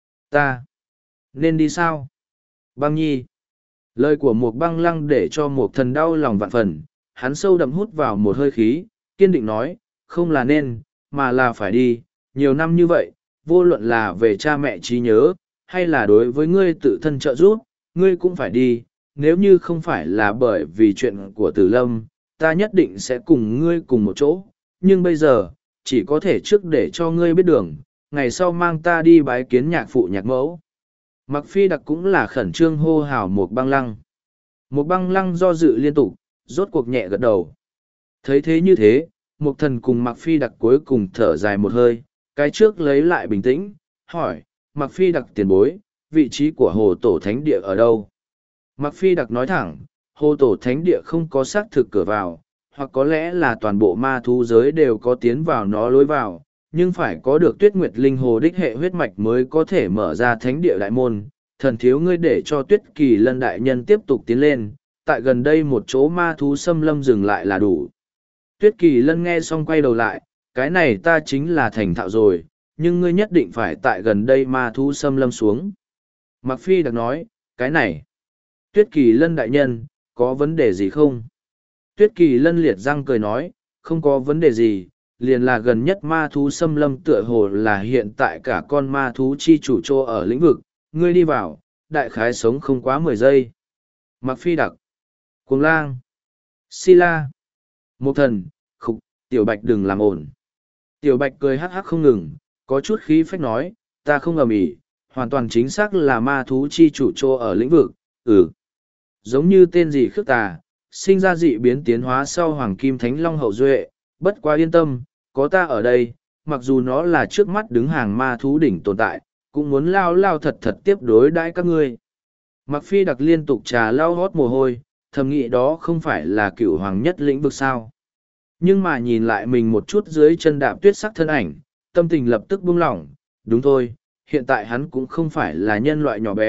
[SPEAKER 1] Ta, nên đi sao? Băng nhi. Lời của một Băng Lăng để cho một thần đau lòng vạn phần, hắn sâu đậm hút vào một hơi khí, kiên định nói, không là nên, mà là phải đi, nhiều năm như vậy, vô luận là về cha mẹ trí nhớ, hay là đối với ngươi tự thân trợ giúp, ngươi cũng phải đi, nếu như không phải là bởi vì chuyện của Tử Lâm, ta nhất định sẽ cùng ngươi cùng một chỗ, nhưng bây giờ, chỉ có thể trước để cho ngươi biết đường, ngày sau mang ta đi bái kiến nhạc phụ nhạc mẫu. Mặc Phi đặc cũng là khẩn trương hô hào một Băng Lăng. Một Băng Lăng do dự liên tục, rốt cuộc nhẹ gật đầu. Thấy thế như thế, một thần cùng Mặc Phi đặc cuối cùng thở dài một hơi, cái trước lấy lại bình tĩnh, hỏi, Mặc Phi đặc tiền bối, vị trí của hồ tổ thánh địa ở đâu? Mặc Phi đặc nói thẳng, hồ tổ thánh địa không có xác thực cửa vào, hoặc có lẽ là toàn bộ ma thú giới đều có tiến vào nó lối vào, nhưng phải có được tuyết nguyệt linh hồ đích hệ huyết mạch mới có thể mở ra thánh địa đại môn. Thần thiếu ngươi để cho tuyết kỳ lân đại nhân tiếp tục tiến lên, tại gần đây một chỗ ma thú xâm lâm dừng lại là đủ. Tuyết kỳ lân nghe xong quay đầu lại, cái này ta chính là thành thạo rồi, nhưng ngươi nhất định phải tại gần đây ma thú xâm lâm xuống. Mặc Phi đặc nói, cái này, Tuyết kỳ lân đại nhân, có vấn đề gì không? Tuyết kỳ lân liệt răng cười nói, không có vấn đề gì, liền là gần nhất ma thú xâm lâm tựa hồ là hiện tại cả con ma thú chi chủ trô ở lĩnh vực, ngươi đi vào, đại khái sống không quá mười giây. Mặc Phi đặc, Cuồng Lang, Si La, Một thần, khục, Tiểu Bạch đừng làm ổn. Tiểu Bạch cười hắc hắc không ngừng, có chút khí phách nói, ta không ầm ĩ, hoàn toàn chính xác là ma thú chi chủ trô ở lĩnh vực, ừ. Giống như tên gì khước tà, sinh ra dị biến tiến hóa sau Hoàng Kim Thánh Long hậu duệ, bất quá yên tâm, có ta ở đây, mặc dù nó là trước mắt đứng hàng ma thú đỉnh tồn tại, cũng muốn lao lao thật thật tiếp đối đãi các ngươi. Mặc Phi đặc liên tục trà lao hót mồ hôi, thầm nghĩ đó không phải là cựu hoàng nhất lĩnh vực sao. Nhưng mà nhìn lại mình một chút dưới chân đạp tuyết sắc thân ảnh, tâm tình lập tức buông lỏng, đúng thôi, hiện tại hắn cũng không phải là nhân loại nhỏ bé,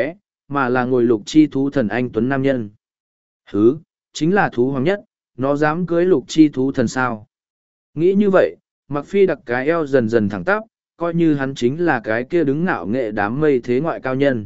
[SPEAKER 1] mà là ngồi lục chi thú thần anh tuấn nam nhân. Hứ, chính là thú hoàng nhất, nó dám cưới lục chi thú thần sao. Nghĩ như vậy, Mặc Phi đặc cái eo dần dần thẳng tắp, coi như hắn chính là cái kia đứng ngạo nghệ đám mây thế ngoại cao nhân.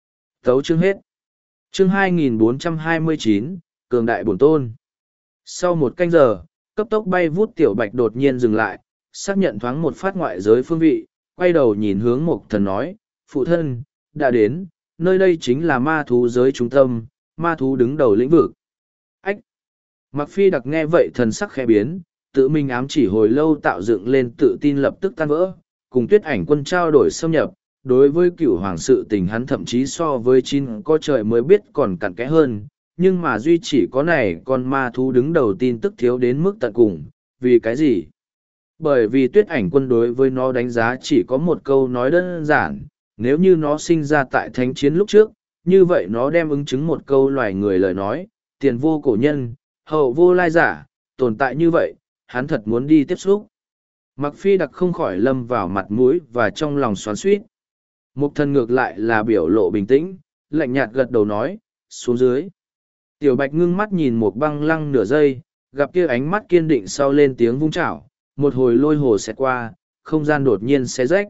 [SPEAKER 1] Tấu chương hết. Chương hai nghìn bốn trăm hai mươi chín, Cường Đại Bổn Tôn. Sau một canh giờ, cấp tốc bay vút tiểu bạch đột nhiên dừng lại, xác nhận thoáng một phát ngoại giới phương vị, quay đầu nhìn hướng Mộc Thần nói, phụ thân, đã đến, nơi đây chính là ma thú giới trung tâm, ma thú đứng đầu lĩnh vực. Ách! Mặc Phi đặc nghe vậy thần sắc khẽ biến, tự mình ám chỉ hồi lâu tạo dựng lên tự tin lập tức tan vỡ, cùng Tuyết Ảnh Quân trao đổi xâm nhập. Đối với cửu hoàng sự tình hắn thậm chí so với chín có trời mới biết còn cặn kẽ hơn, nhưng mà duy chỉ có này con ma thú đứng đầu tin tức thiếu đến mức tận cùng. Vì cái gì? Bởi vì Tuyết Ảnh Quân đối với nó đánh giá chỉ có một câu nói đơn giản, nếu như nó sinh ra tại thánh chiến lúc trước, như vậy nó đem ứng chứng một câu loài người lời nói, tiền vô cổ nhân, hậu vô lai giả, tồn tại như vậy, hắn thật muốn đi tiếp xúc. Mặc Phi đặc không khỏi lâm vào mặt mũi và trong lòng xoắn xuýt. Mục Thần ngược lại là biểu lộ bình tĩnh, lạnh nhạt gật đầu nói, xuống dưới. Tiểu Bạch ngưng mắt nhìn một băng lăng nửa giây, gặp kia ánh mắt kiên định sau lên tiếng vung chảo, một hồi lôi hồ xẹt qua, không gian đột nhiên xé rách.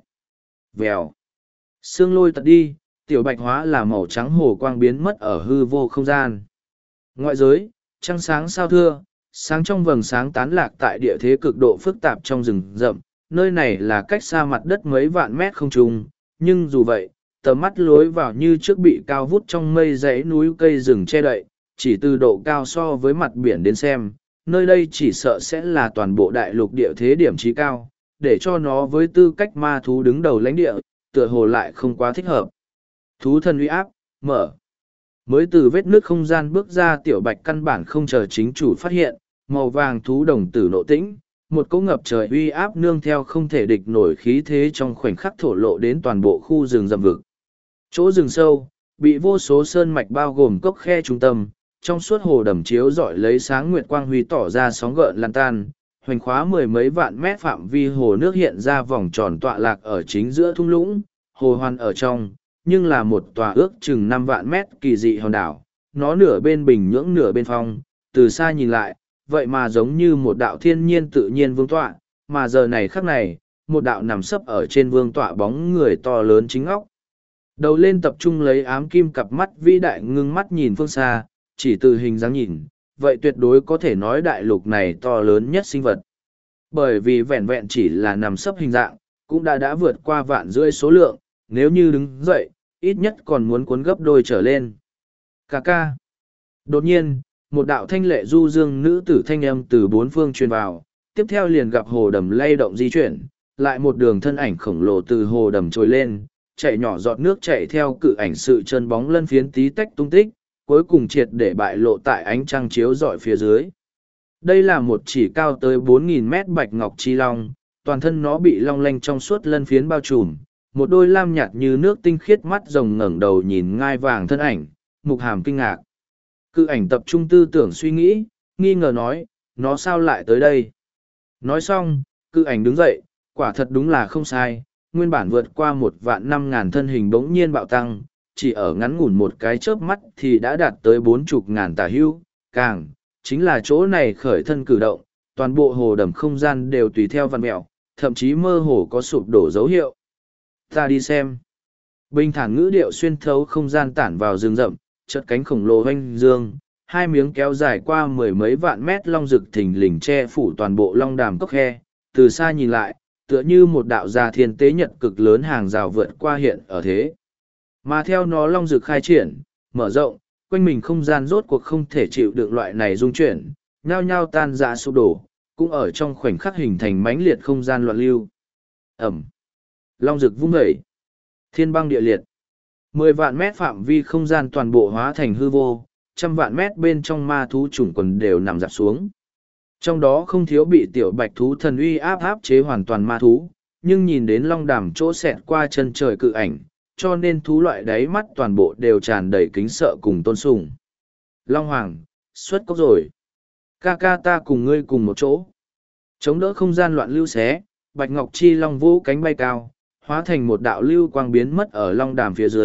[SPEAKER 1] Vèo. Sương lôi tật đi, Tiểu Bạch hóa là màu trắng hồ quang biến mất ở hư vô không gian. Ngoại giới, trăng sáng sao thưa, sáng trong vầng sáng tán lạc tại địa thế cực độ phức tạp trong rừng rậm, nơi này là cách xa mặt đất mấy vạn mét không trung, nhưng dù vậy, tầm mắt lối vào như trước bị cao vút trong mây dãy núi cây rừng che đậy, chỉ từ độ cao so với mặt biển đến xem, nơi đây chỉ sợ sẽ là toàn bộ đại lục địa thế điểm trí cao, để cho nó với tư cách ma thú đứng đầu lãnh địa, tựa hồ lại không quá thích hợp. Thú thần uy áp, mở. Mới từ vết nước không gian bước ra Tiểu Bạch căn bản không chờ chính chủ phát hiện, màu vàng thú đồng tử nộ tĩnh, một cỗ ngập trời uy áp nương theo không thể địch nổi khí thế trong khoảnh khắc thổ lộ đến toàn bộ khu rừng rậm vực. Chỗ rừng sâu, bị vô số sơn mạch bao gồm cốc khe trung tâm, trong suốt hồ đầm chiếu rọi lấy sáng nguyệt quang huy tỏ ra sóng gợn lan tan, hoành khóa mười mấy vạn mét phạm vi hồ nước hiện ra vòng tròn tọa lạc ở chính giữa thung lũng, hồ hoàn ở trong, nhưng là một tòa ước chừng năm vạn mét kỳ dị hòn đảo, nó nửa bên bình nhưỡng nửa bên phong, từ xa nhìn lại, vậy mà giống như một đạo thiên nhiên tự nhiên vương tọa, mà giờ này khắc này, một đạo nằm sấp ở trên vương tọa bóng người to lớn chính óc. Đầu lên tập trung lấy ám kim cặp mắt vĩ đại ngưng mắt nhìn phương xa, chỉ từ hình dáng nhìn, vậy tuyệt đối có thể nói đại lục này to lớn nhất sinh vật. Bởi vì vẹn vẹn chỉ là nằm sấp hình dạng, cũng đã đã vượt qua vạn rưỡi số lượng, nếu như đứng dậy, ít nhất còn muốn cuốn gấp đôi trở lên. Cà ca. Đột nhiên, một đạo thanh lệ du dương nữ tử thanh âm từ bốn phương truyền vào, tiếp theo liền gặp hồ đầm lay động di chuyển, lại một đường thân ảnh khổng lồ từ hồ đầm trồi lên, chạy nhỏ giọt nước chạy theo cự ảnh sự chân bóng lân phiến tí tách tung tích, cuối cùng triệt để bại lộ tại ánh trăng chiếu rọi phía dưới. Đây là một chỉ cao tới bốn nghìn mét bạch ngọc chi long, toàn thân nó bị long lanh trong suốt lân phiến bao trùm, một đôi lam nhạt như nước tinh khiết mắt rồng ngẩng đầu nhìn ngai vàng thân ảnh, mục hàm kinh ngạc. Cự ảnh tập trung tư tưởng suy nghĩ, nghi ngờ nói, nó sao lại tới đây? Nói xong, cự ảnh đứng dậy, quả thật đúng là không sai, nguyên bản vượt qua một vạn năm ngàn thân hình bỗng nhiên bạo tăng, chỉ ở ngắn ngủn một cái chớp mắt thì đã đạt tới bốn chục ngàn tả hưu, càng, chính là chỗ này khởi thân cử động, toàn bộ hồ đầm không gian đều tùy theo văn mẹo, thậm chí mơ hồ có sụp đổ dấu hiệu. Ta đi xem. Bình thản ngữ điệu xuyên thấu không gian tản vào rừng rậm, chợt cánh khổng lồ hoanh dương, hai miếng kéo dài qua mười mấy vạn mét long rực thình lình che phủ toàn bộ long đàm cốc khe, từ xa nhìn lại, tựa như một đạo gia thiên tế nhật cực lớn hàng rào vượt qua hiện ở thế. Mà theo nó long rực khai triển, mở rộng, quanh mình không gian rốt cuộc không thể chịu được loại này dung chuyển, nhao nhao tan ra sụp đổ, cũng ở trong khoảnh khắc hình thành mãnh liệt không gian loạn lưu. Ẩm. Long rực vung dậy. Thiên băng địa liệt. Mười vạn mét phạm vi không gian toàn bộ hóa thành hư vô, trăm vạn mét bên trong ma thú chủng quần đều nằm dạp xuống. Trong đó không thiếu bị tiểu bạch thú thần uy áp áp chế hoàn toàn ma thú, nhưng nhìn đến long đàm chỗ xẹt qua chân trời cự ảnh, cho nên thú loại đáy mắt toàn bộ đều tràn đầy kính sợ cùng tôn sùng. Long Hoàng, xuất cốc rồi. Ca ca ta cùng ngươi cùng một chỗ. Chống đỡ không gian loạn lưu xé, Bạch Ngọc Chi Long vũ cánh bay cao, hóa thành một đạo lưu quang biến mất ở long đàm phía dưới,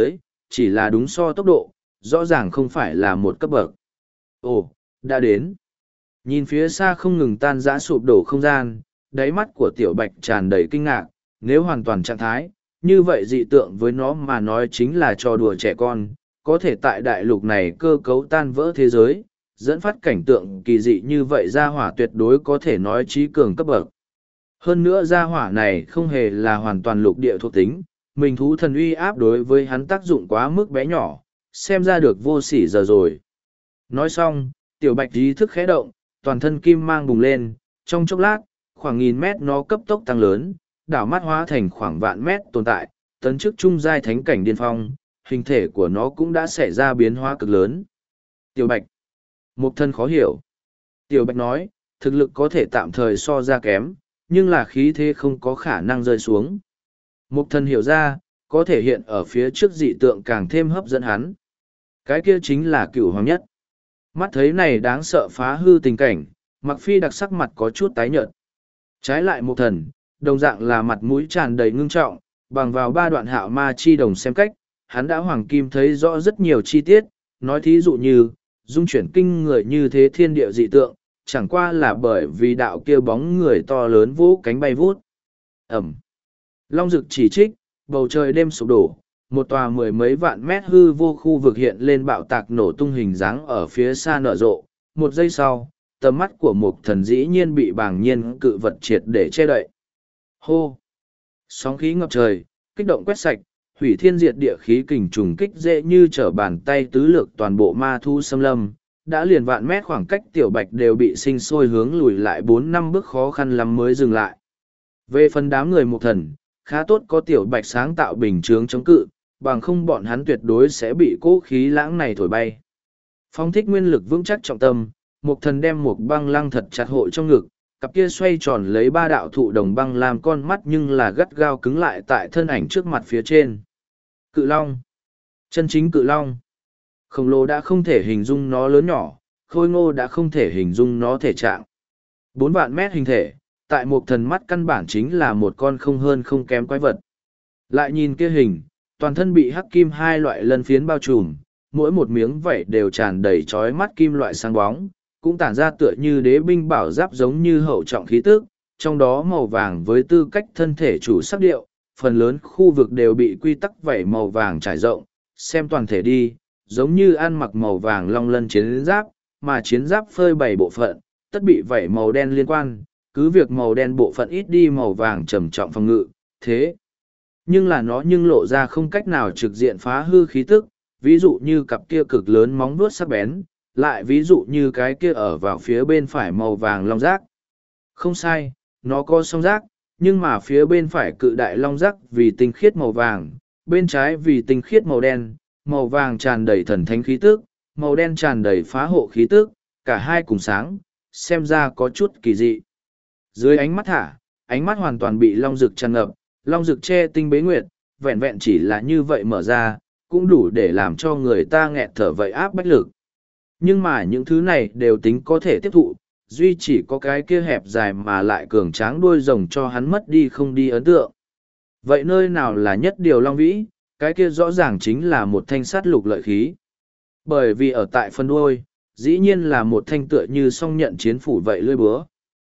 [SPEAKER 1] chỉ là đúng so tốc độ, rõ ràng không phải là một cấp bậc. Ồ, đã đến. Nhìn phía xa không ngừng tan rã sụp đổ không gian, đáy mắt của tiểu bạch tràn đầy kinh ngạc, nếu hoàn toàn trạng thái, như vậy dị tượng với nó mà nói chính là trò đùa trẻ con, có thể tại đại lục này cơ cấu tan vỡ thế giới, dẫn phát cảnh tượng kỳ dị như vậy gia hỏa tuyệt đối có thể nói trí cường cấp bậc. Hơn nữa gia hỏa này không hề là hoàn toàn lục địa thuộc tính, mình thú thần uy áp đối với hắn tác dụng quá mức bé nhỏ, xem ra được vô sỉ giờ rồi. Nói xong, tiểu bạch ý thức khẽ động, toàn thân kim mang bùng lên, trong chốc lát, khoảng nghìn mét nó cấp tốc tăng lớn, đảo mắt hóa thành khoảng vạn mét tồn tại, tấn chức trung giai thánh cảnh điên phong, hình thể của nó cũng đã xảy ra biến hóa cực lớn. Tiểu bạch, mục thân khó hiểu. Tiểu bạch nói, thực lực có thể tạm thời so ra kém, nhưng là khí thế không có khả năng rơi xuống. Mục thân hiểu ra, có thể hiện ở phía trước dị tượng càng thêm hấp dẫn hắn. Cái kia chính là cửu hoàng nhất. Mắt thấy này đáng sợ phá hư tình cảnh, Mặc Phi đặc sắc mặt có chút tái nhợt. Trái lại Mục thần, đồng dạng là mặt mũi tràn đầy ngưng trọng, bằng vào ba đoạn hạo ma chi đồng xem cách, hắn đã hoàng kim thấy rõ rất nhiều chi tiết, nói thí dụ như, dung chuyển kinh người như thế thiên địa dị tượng, chẳng qua là bởi vì đạo kia bóng người to lớn vũ cánh bay vút. Ẩm. Long Dực chỉ trích, bầu trời đêm sụp đổ, một tòa mười mấy vạn mét hư vô khu vực hiện lên bạo tạc nổ tung hình dáng ở phía xa nở rộ. Một giây sau, tầm mắt của Mục thần dĩ nhiên bị bàng nhiên cự vật triệt để che đậy. Hô! Sóng khí ngập trời, kích động quét sạch, hủy thiên diệt địa khí kình trùng kích dễ như trở bàn tay tứ lược toàn bộ ma thu xâm lâm. Đã liền vạn mét khoảng cách tiểu bạch đều bị sinh sôi hướng lùi lại bốn năm bước khó khăn lắm mới dừng lại. Về phần đám người Mục thần, khá tốt có tiểu bạch sáng tạo bình chướng chống cự, bằng không bọn hắn tuyệt đối sẽ bị cố khí lãng này thổi bay. Phong thích nguyên lực vững chắc trọng tâm, Mục thần đem một băng lăng thật chặt hộ trong ngực, cặp kia xoay tròn lấy ba đạo thụ đồng băng làm con mắt nhưng là gắt gao cứng lại tại thân ảnh trước mặt phía trên. Cự long. Chân chính cự long. Khổng lồ đã không thể hình dung nó lớn nhỏ, khôi ngô đã không thể hình dung nó thể trạng. Bốn vạn mét hình thể, tại Mục thần mắt căn bản chính là một con không hơn không kém quái vật. Lại nhìn kia hình, toàn thân bị hắc kim hai loại lân phiến bao trùm, mỗi một miếng vảy đều tràn đầy trói mắt kim loại sáng bóng, cũng tản ra tựa như đế binh bảo giáp giống như hậu trọng khí tức, trong đó màu vàng với tư cách thân thể chủ sắc điệu, phần lớn khu vực đều bị quy tắc vảy màu vàng trải rộng, xem toàn thể đi, giống như ăn mặc màu vàng long lân chiến giáp, mà chiến giáp phơi bày bộ phận, tất bị vảy màu đen liên quan, cứ việc màu đen bộ phận ít đi màu vàng trầm trọng phòng ngự, thế. Nhưng là nó nhưng lộ ra không cách nào trực diện phá hư khí tức, ví dụ như cặp kia cực lớn móng vuốt sắc bén, lại ví dụ như cái kia ở vào phía bên phải màu vàng long giác. Không sai, nó có song giác, nhưng mà phía bên phải cự đại long giác vì tinh khiết màu vàng, bên trái vì tinh khiết màu đen, màu vàng tràn đầy thần thánh khí tức, màu đen tràn đầy phá hộ khí tức, cả hai cùng sáng, xem ra có chút kỳ dị. Dưới ánh mắt thả, ánh mắt hoàn toàn bị long rực tràn ngập, long rực che tinh bế nguyệt, vẹn vẹn chỉ là như vậy mở ra, cũng đủ để làm cho người ta nghẹt thở vậy áp bách lực. Nhưng mà những thứ này đều tính có thể tiếp thụ, duy chỉ có cái kia hẹp dài mà lại cường tráng đuôi rồng cho hắn mất đi không đi ấn tượng. Vậy nơi nào là nhất điều long vĩ, cái kia rõ ràng chính là một thanh sắt lục lợi khí. Bởi vì ở tại phân đuôi, dĩ nhiên là một thanh tựa như song nhận chiến phủ vậy lưỡi búa.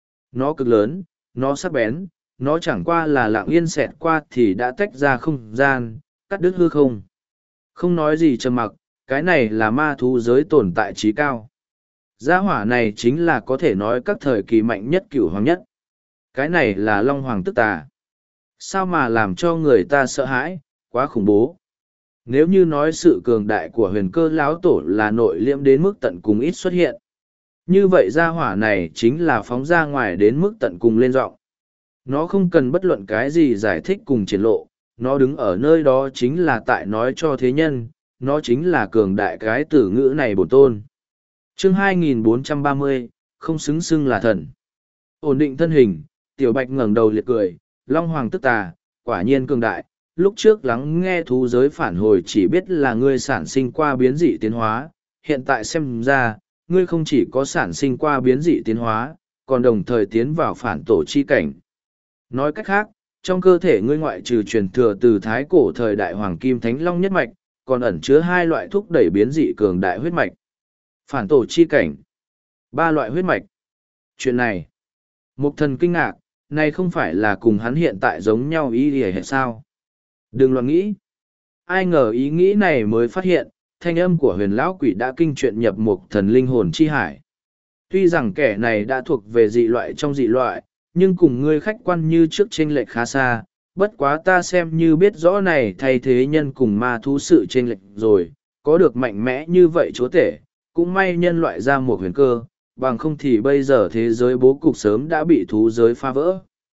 [SPEAKER 1] Nó cực lớn, nó sắc bén, nó chẳng qua là lặng yên xẹt qua thì đã tách ra không gian, cắt đứt hư không. Không nói gì trầm mặc, cái này là ma thú giới tồn tại trí cao. Gia hỏa này chính là có thể nói các thời kỳ mạnh nhất cửu hoàng nhất. Cái này là Long Hoàng tức tà. Sao mà làm cho người ta sợ hãi, quá khủng bố. Nếu như nói sự cường đại của huyền cơ lão tổ là nội liễm đến mức tận cùng ít xuất hiện. Như vậy gia hỏa này chính là phóng ra ngoài đến mức tận cùng lên giọng. Nó không cần bất luận cái gì giải thích cùng triển lộ, nó đứng ở nơi đó chính là tại nói cho thế nhân, nó chính là cường đại cái tử ngữ này bổn tôn. Chương hai nghìn bốn trăm ba mươi, không xứng xưng là thần. Ổn định thân hình, tiểu bạch ngẩng đầu liệt cười, Long Hoàng tức tà, quả nhiên cường đại, lúc trước lắng nghe thú giới phản hồi chỉ biết là ngươi sản sinh qua biến dị tiến hóa, hiện tại xem ra, ngươi không chỉ có sản sinh qua biến dị tiến hóa, còn đồng thời tiến vào phản tổ chi cảnh. Nói cách khác, trong cơ thể ngươi ngoại trừ truyền thừa từ thái cổ thời đại hoàng kim thánh long nhất mạch, còn ẩn chứa hai loại thúc đẩy biến dị cường đại huyết mạch. Phản tổ chi cảnh. Ba loại huyết mạch. Chuyện này, Mục Thần kinh ngạc, này không phải là cùng hắn hiện tại giống nhau ý ý hay sao? Đừng loạn nghĩ. Ai ngờ ý nghĩ này mới phát hiện, thanh âm của huyền lão quỷ đã kinh chuyện nhập Mục Thần linh hồn chi hải. Tuy rằng kẻ này đã thuộc về dị loại trong dị loại, nhưng cùng ngươi khách quan như trước chênh lệch khá xa, bất quá ta xem như biết rõ này thay thế nhân cùng ma thú sự chênh lệch rồi, có được mạnh mẽ như vậy chúa tể, cũng may nhân loại ra một huyền cơ, bằng không thì bây giờ thế giới bố cục sớm đã bị thú giới phá vỡ.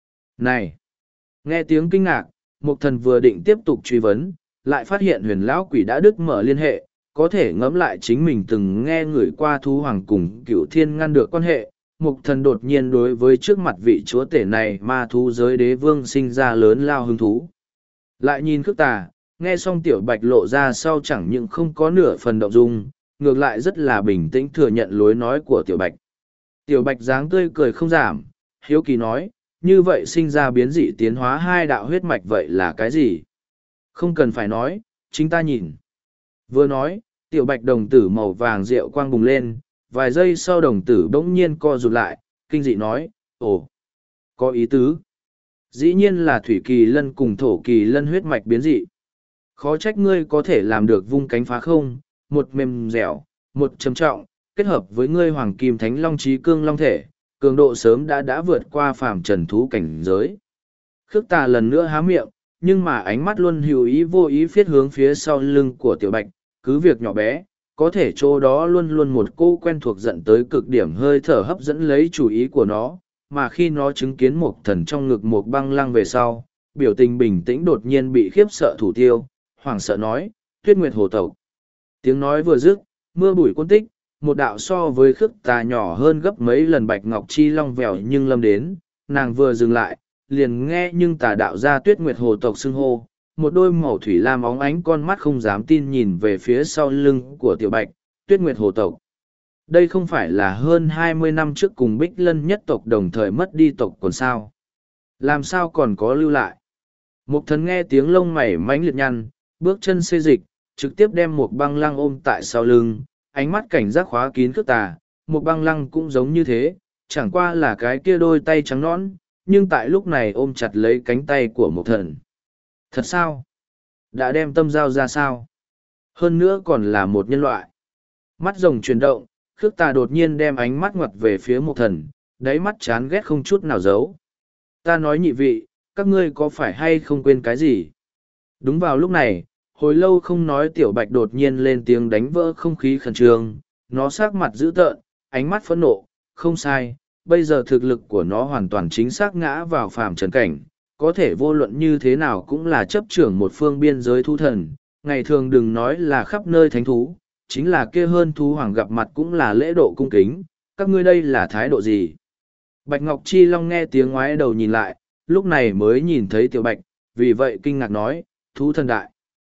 [SPEAKER 1] Này! Nghe tiếng kinh ngạc, Mục Thần vừa định tiếp tục truy vấn, lại phát hiện huyền lão quỷ đã đứt mở liên hệ, có thể ngẫm lại chính mình từng nghe người qua thú hoàng cùng cựu thiên ngăn được quan hệ. Mục Thần đột nhiên đối với trước mặt vị chúa tể này ma thú giới đế vương sinh ra lớn lao hứng thú. Lại nhìn Khước Tà, nghe xong Tiểu Bạch lộ ra sau chẳng những không có nửa phần động dung, ngược lại rất là bình tĩnh thừa nhận lối nói của Tiểu Bạch. Tiểu Bạch dáng tươi cười không giảm, hiếu kỳ nói, như vậy sinh ra biến dị tiến hóa hai đạo huyết mạch vậy là cái gì? Không cần phải nói, chính ta nhìn. Vừa nói, Tiểu Bạch đồng tử màu vàng rượu quang bùng lên, vài giây sau đồng tử bỗng nhiên co rụt lại, kinh dị nói, ồ, có ý tứ. Dĩ nhiên là thủy kỳ lân cùng thổ kỳ lân huyết mạch biến dị. Khó trách ngươi có thể làm được vung cánh phá không, một mềm dẻo, một trầm trọng, kết hợp với ngươi hoàng kim thánh long trí cương long thể, cường độ sớm đã đã vượt qua phàm trần thú cảnh giới. Khước Tà lần nữa há miệng, nhưng mà ánh mắt luôn hữu ý vô ý phiết hướng phía sau lưng của Tiểu Bạch, cứ việc nhỏ bé, có thể chỗ đó luôn luôn một cô quen thuộc dẫn tới cực điểm hơi thở hấp dẫn lấy chủ ý của nó, mà khi nó chứng kiến Mục Thần trong ngực một băng lăng về sau, biểu tình bình tĩnh đột nhiên bị khiếp sợ thủ tiêu, hoảng sợ nói, Tuyết Nguyệt Hồ tộc. Tiếng nói vừa dứt, mưa bụi cuốn tích, một đạo so với Khước Tà nhỏ hơn gấp mấy lần Bạch Ngọc Chi Long vèo nhưng lâm đến, nàng vừa dừng lại, liền nghe nhưng tà đạo ra Tuyết Nguyệt Hồ tộc xưng hô, một đôi màu thủy lam óng ánh con mắt không dám tin nhìn về phía sau lưng của Tiểu Bạch, Tuyết Nguyệt Hồ tộc. Đây không phải là hơn hai mươi năm trước cùng Bích Lân nhất tộc đồng thời mất đi tộc còn sao? Làm sao còn có lưu lại? Mục Thần nghe tiếng lông mày mãnh liệt nhăn, bước chân xê dịch, trực tiếp đem một băng lăng ôm tại sau lưng, ánh mắt cảnh giác khóa kín Khước Tà. Một băng lăng cũng giống như thế, chẳng qua là cái kia đôi tay trắng nõn, nhưng tại lúc này ôm chặt lấy cánh tay của Mục Thần. Thật sao? Đã đem tâm giao ra sao? Hơn nữa còn là một nhân loại. Mắt rồng chuyển động, Khước Tà đột nhiên đem ánh mắt ngoặt về phía Mục Thần, đáy mắt chán ghét không chút nào giấu. Ta nói nhị vị, các ngươi có phải hay không quên cái gì? Đúng vào lúc này, hồi lâu không nói Tiểu Bạch đột nhiên lên tiếng đánh vỡ không khí khẩn trương, nó sắc mặt dữ tợn, ánh mắt phẫn nộ, không sai, bây giờ thực lực của nó hoàn toàn chính xác ngã vào phàm trần cảnh, có thể vô luận như thế nào cũng là chấp trưởng một phương biên giới thú thần, ngày thường đừng nói là khắp nơi thánh thú, chính là kia hơn thú hoàng gặp mặt cũng là lễ độ cung kính, các ngươi đây là thái độ gì? Bạch Ngọc Chi Long nghe tiếng ngoái đầu nhìn lại, lúc này mới nhìn thấy Tiểu Bạch, vì vậy kinh ngạc nói, thú thần đại.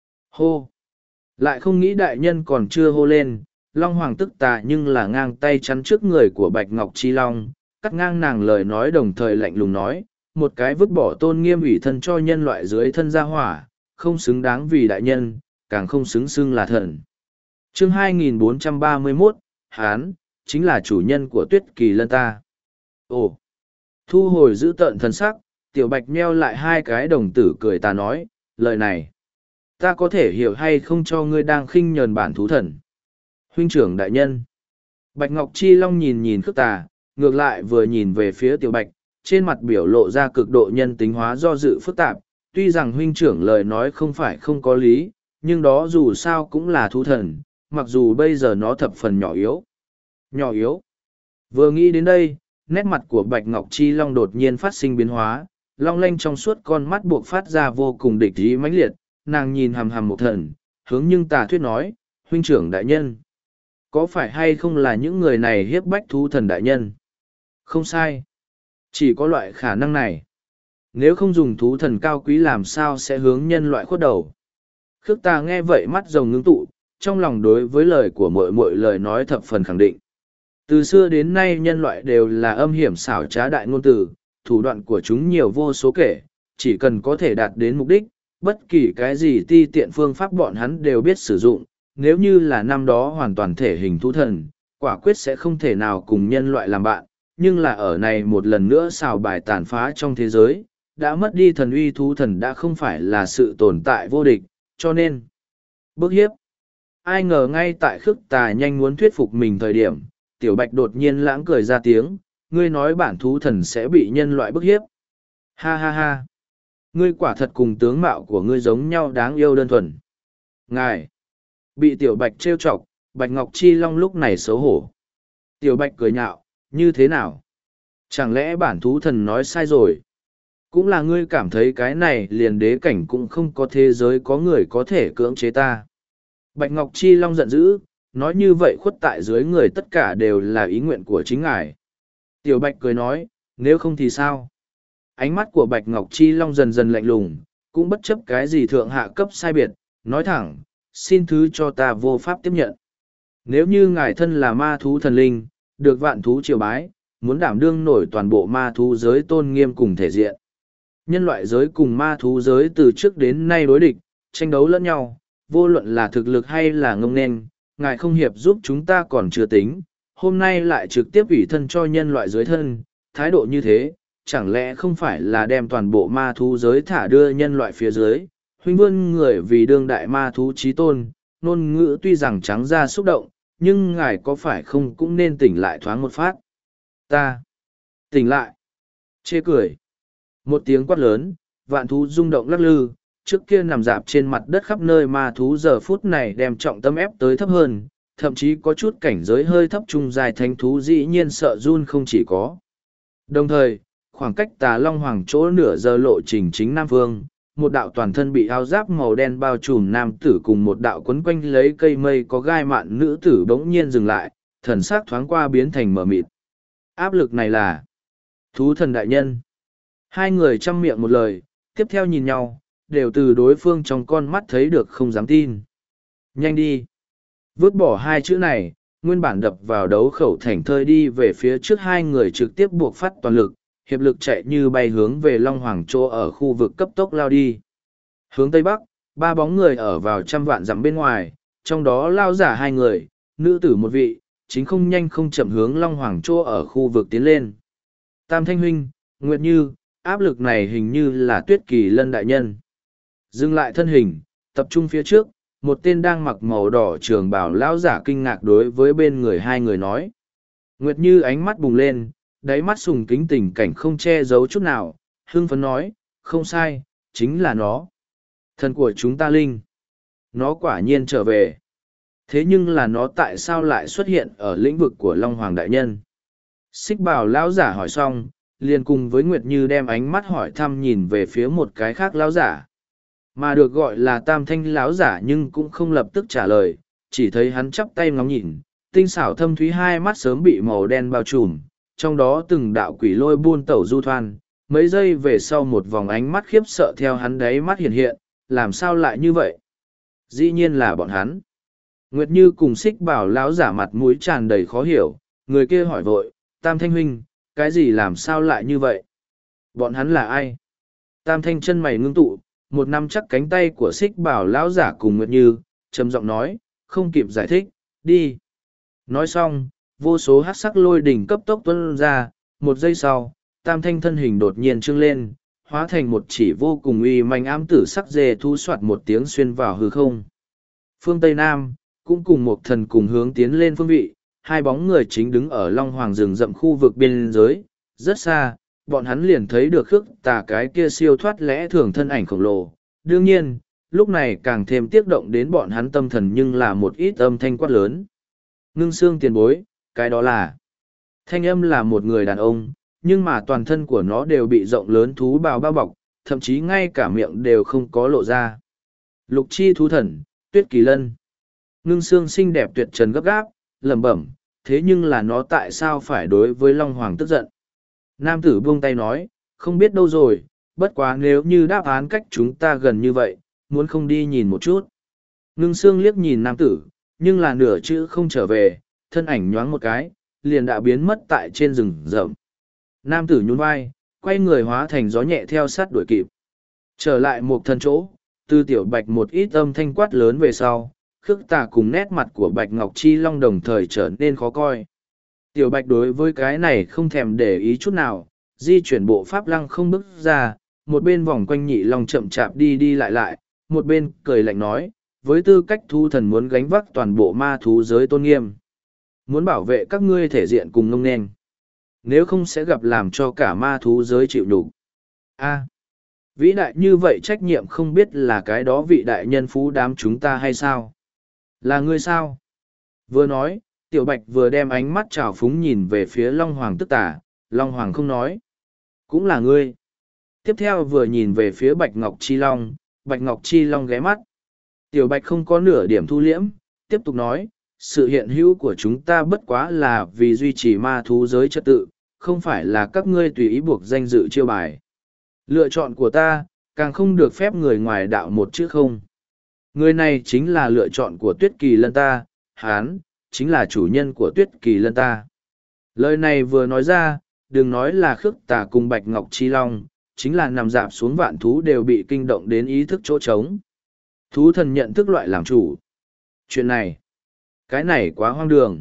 [SPEAKER 1] Hô! Lại không nghĩ đại nhân còn chưa hô lên, Long Hoàng tức tà nhưng là ngang tay chắn trước người của Bạch Ngọc Chi Long, cắt ngang nàng lời nói đồng thời lạnh lùng nói, một cái vứt bỏ tôn nghiêm ủy thân cho nhân loại dưới thân gia hỏa, không xứng đáng vì đại nhân, càng không xứng xưng là thần. Chương hai nghìn bốn trăm ba mươi mốt, Hán, chính là chủ nhân của Tuyết Kỳ Lân ta. Ồ! Thu hồi giữ tợn thần sắc, Tiểu Bạch nheo lại hai cái đồng tử cười ta nói, lời này, ta có thể hiểu hay không cho ngươi đang khinh nhờn bản thú thần. Huynh trưởng đại nhân. Bạch Ngọc Chi Long nhìn nhìn Khước Tà, ngược lại vừa nhìn về phía Tiểu Bạch, trên mặt biểu lộ ra cực độ nhân tính hóa do dự phức tạp, tuy rằng huynh trưởng lời nói không phải không có lý, nhưng đó dù sao cũng là thú thần, mặc dù bây giờ nó thập phần nhỏ yếu. Nhỏ yếu. Vừa nghĩ đến đây, nét mặt của Bạch Ngọc Chi Long đột nhiên phát sinh biến hóa, long lanh trong suốt con mắt buộc phát ra vô cùng địch ý mãnh liệt, nàng nhìn hằm hằm Mục Thần, hướng nhưng tà thuyết nói, huynh trưởng đại nhân. Có phải hay không là những người này hiếp bách thú thần đại nhân? Không sai. Chỉ có loại khả năng này. Nếu không dùng thú thần cao quý làm sao sẽ hướng nhân loại khuất đầu. Khước Tà nghe vậy mắt rồng ngưng tụ, trong lòng đối với lời của muội muội lời nói thập phần khẳng định. Từ xưa đến nay nhân loại đều là âm hiểm xảo trá đại ngôn từ, thủ đoạn của chúng nhiều vô số kể, chỉ cần có thể đạt đến mục đích, bất kỳ cái gì ti tiện phương pháp bọn hắn đều biết sử dụng, nếu như là năm đó hoàn toàn thể hình thú thần, quả quyết sẽ không thể nào cùng nhân loại làm bạn, nhưng là ở này một lần nữa xào bài tàn phá trong thế giới, đã mất đi thần uy thú thần đã không phải là sự tồn tại vô địch, cho nên bức hiếp. Ai ngờ ngay tại khước tà nhanh muốn thuyết phục mình thời điểm, tiểu bạch đột nhiên lãng cười ra tiếng, ngươi nói bản thú thần sẽ bị nhân loại bức hiếp. Ha ha ha. Ngươi quả thật cùng tướng mạo của ngươi giống nhau đáng yêu đơn thuần. Ngài. Bị tiểu bạch trêu chọc, Bạch Ngọc Chi Long lúc này xấu hổ. Tiểu bạch cười nhạo, như thế nào? Chẳng lẽ bản thú thần nói sai rồi? Cũng là ngươi cảm thấy cái này liền đế cảnh cũng không có thế giới có người có thể cưỡng chế ta. Bạch Ngọc Chi Long giận dữ, nói như vậy khuất tại dưới người tất cả đều là ý nguyện của chính ngài. Tiểu Bạch cười nói, nếu không thì sao? Ánh mắt của Bạch Ngọc Chi Long dần dần lạnh lùng, cũng bất chấp cái gì thượng hạ cấp sai biệt, nói thẳng, xin thứ cho ta vô pháp tiếp nhận. Nếu như ngài thân là ma thú thần linh, được vạn thú triều bái, muốn đảm đương nổi toàn bộ ma thú giới tôn nghiêm cùng thể diện. Nhân loại giới cùng ma thú giới từ trước đến nay đối địch, tranh đấu lẫn nhau, vô luận là thực lực hay là ngông nên, ngài không hiệp giúp chúng ta còn chưa tính, hôm nay lại trực tiếp ủy thân cho nhân loại giới thân, thái độ như thế, chẳng lẽ không phải là đem toàn bộ ma thú giới thả đưa nhân loại phía dưới, huynh vươn người vì đương đại ma thú trí tôn, ngôn ngữ tuy rằng trắng ra xúc động, nhưng ngài có phải không cũng nên tỉnh lại thoáng một phát. Ta, tỉnh lại, chê cười. Một tiếng quát lớn, vạn thú rung động lắc lư, trước kia nằm dạp trên mặt đất khắp nơi ma thú giờ phút này đem trọng tâm ép tới thấp hơn, thậm chí có chút cảnh giới hơi thấp trung dài thánh thú dĩ nhiên sợ run không chỉ có. Đồng thời, khoảng cách tà long hoàng chỗ nửa giờ lộ trình chính Nam Phương, một đạo toàn thân bị áo giáp màu đen bao trùm nam tử cùng một đạo quấn quanh lấy cây mây có gai mạn nữ tử bỗng nhiên dừng lại, thần sắc thoáng qua biến thành mờ mịt. Áp lực này là thú thần đại nhân. Hai người chăm miệng một lời, tiếp theo nhìn nhau, đều từ đối phương trong con mắt thấy được không dám tin. Nhanh đi! Vứt bỏ hai chữ này, nguyên bản đập vào đấu khẩu thành thơi đi về phía trước hai người trực tiếp buộc phát toàn lực, hiệp lực chạy như bay hướng về Long Hoàng Chỗ ở khu vực cấp tốc lao đi. Hướng Tây Bắc, ba bóng người ở vào trăm vạn dặm bên ngoài, trong đó lao giả hai người, nữ tử một vị, chính không nhanh không chậm hướng Long Hoàng Chỗ ở khu vực tiến lên. Tam Thanh Huynh, Nguyệt Như, áp lực này hình như là Tuyết Kỳ Lân đại nhân. Dừng lại thân hình, tập trung phía trước, một tên đang mặc màu đỏ trường bào lão giả kinh ngạc đối với bên người hai người nói. Nguyệt Như ánh mắt bùng lên, đáy mắt sùng kính tình cảnh không che giấu chút nào, hưng phấn nói, không sai, chính là nó. Thần của chúng ta linh. Nó quả nhiên trở về. Thế nhưng là nó tại sao lại xuất hiện ở lĩnh vực của Long Hoàng Đại Nhân? Xích bảo lão giả hỏi xong, liền cùng với Nguyệt Như đem ánh mắt hỏi thăm nhìn về phía một cái khác lão giả. Mà được gọi là tam thanh lão giả nhưng cũng không lập tức trả lời, chỉ thấy hắn chắp tay ngóng nhìn, tinh xảo thâm thúy hai mắt sớm bị màu đen bao trùm, trong đó từng đạo quỷ lôi buôn tẩu du thoan, mấy giây về sau một vòng ánh mắt khiếp sợ theo hắn đáy mắt hiện hiện, làm sao lại như vậy? Dĩ nhiên là bọn hắn. Nguyệt Như cùng Xích bảo lão giả mặt mũi tràn đầy khó hiểu, người kia hỏi vội, Tam Thanh huynh, cái gì làm sao lại như vậy? Bọn hắn là ai? Tam Thanh chân mày ngưng tụ, một năm chắc cánh tay của Xích bảo lão giả cùng Nguyệt Như, trầm giọng nói, không kịp giải thích, đi. Nói xong, vô số hát sắc lôi đỉnh cấp tốc tuôn ra, một giây sau, Tam Thanh thân hình đột nhiên trưng lên, hóa thành một chỉ vô cùng uy manh ám tử sắc dê thu soạt một tiếng xuyên vào hư không. Phương Tây Nam, cũng cùng một thần cùng hướng tiến lên phương vị, hai bóng người chính đứng ở Long Hoàng rừng rậm khu vực biên giới, rất xa, bọn hắn liền thấy được khước tà cái kia siêu thoát lẽ thường thân ảnh khổng lồ. Đương nhiên, lúc này càng thêm tiếc động đến bọn hắn tâm thần nhưng là một ít âm thanh quát lớn. Ngưng xương tiền bối, cái đó là... Thanh âm là một người đàn ông, nhưng mà toàn thân của nó đều bị rộng lớn thú bào bao bọc, thậm chí ngay cả miệng đều không có lộ ra. Lục chi thú thần, Tuyết Kỳ Lân. Ngưng xương xinh đẹp tuyệt trần gấp gáp, lẩm bẩm, thế nhưng là nó tại sao phải đối với Long Hoàng tức giận? Nam tử buông tay nói, không biết đâu rồi, bất quá nếu như đáp án cách chúng ta gần như vậy, muốn không đi nhìn một chút. Ngưng xương liếc nhìn nam tử, nhưng là nửa chữ không trở về, thân ảnh nhoáng một cái, liền đã biến mất tại trên rừng rậm. Nam tử nhún vai, quay người hóa thành gió nhẹ theo sát đuổi kịp. Trở lại một thân chỗ, từ tiểu bạch một ít âm thanh quát lớn về sau, khước tà cùng nét mặt của Bạch Ngọc Chi Long đồng thời trở nên khó coi. Tiểu bạch đối với cái này không thèm để ý chút nào, di chuyển bộ pháp lăng không bước ra, một bên vòng quanh nhị long chậm chạp đi đi lại lại, một bên cười lạnh nói, với tư cách thú thần muốn gánh vác toàn bộ ma thú giới tôn nghiêm. Muốn bảo vệ các ngươi thể diện cùng ngông nên. Nếu không sẽ gặp làm cho cả ma thú giới chịu nhục. A, vĩ đại như vậy trách nhiệm không biết là cái đó vị đại nhân phú đám chúng ta hay sao? Là ngươi sao? Vừa nói, tiểu bạch vừa đem ánh mắt trào phúng nhìn về phía Long Hoàng tức tả, Long Hoàng không nói. Cũng là ngươi. Tiếp theo vừa nhìn về phía Bạch Ngọc Chi Long, Bạch Ngọc Chi Long ghé mắt. Tiểu bạch không có nửa điểm thu liễm, tiếp tục nói, sự hiện hữu của chúng ta bất quá là vì duy trì ma thú giới trật tự, không phải là các ngươi tùy ý buộc danh dự chiêu bài. Lựa chọn của ta, càng không được phép người ngoài đạo một chữ không. Người này chính là lựa chọn của Tuyết Kỳ Lân ta, hán, chính là chủ nhân của Tuyết Kỳ Lân ta. Lời này vừa nói ra, đừng nói là khước tà cùng Bạch Ngọc Chi Long, chính là nằm dạp xuống vạn thú đều bị kinh động đến ý thức chỗ trống. Thú thần nhận thức loại làm chủ. Chuyện này, cái này quá hoang đường.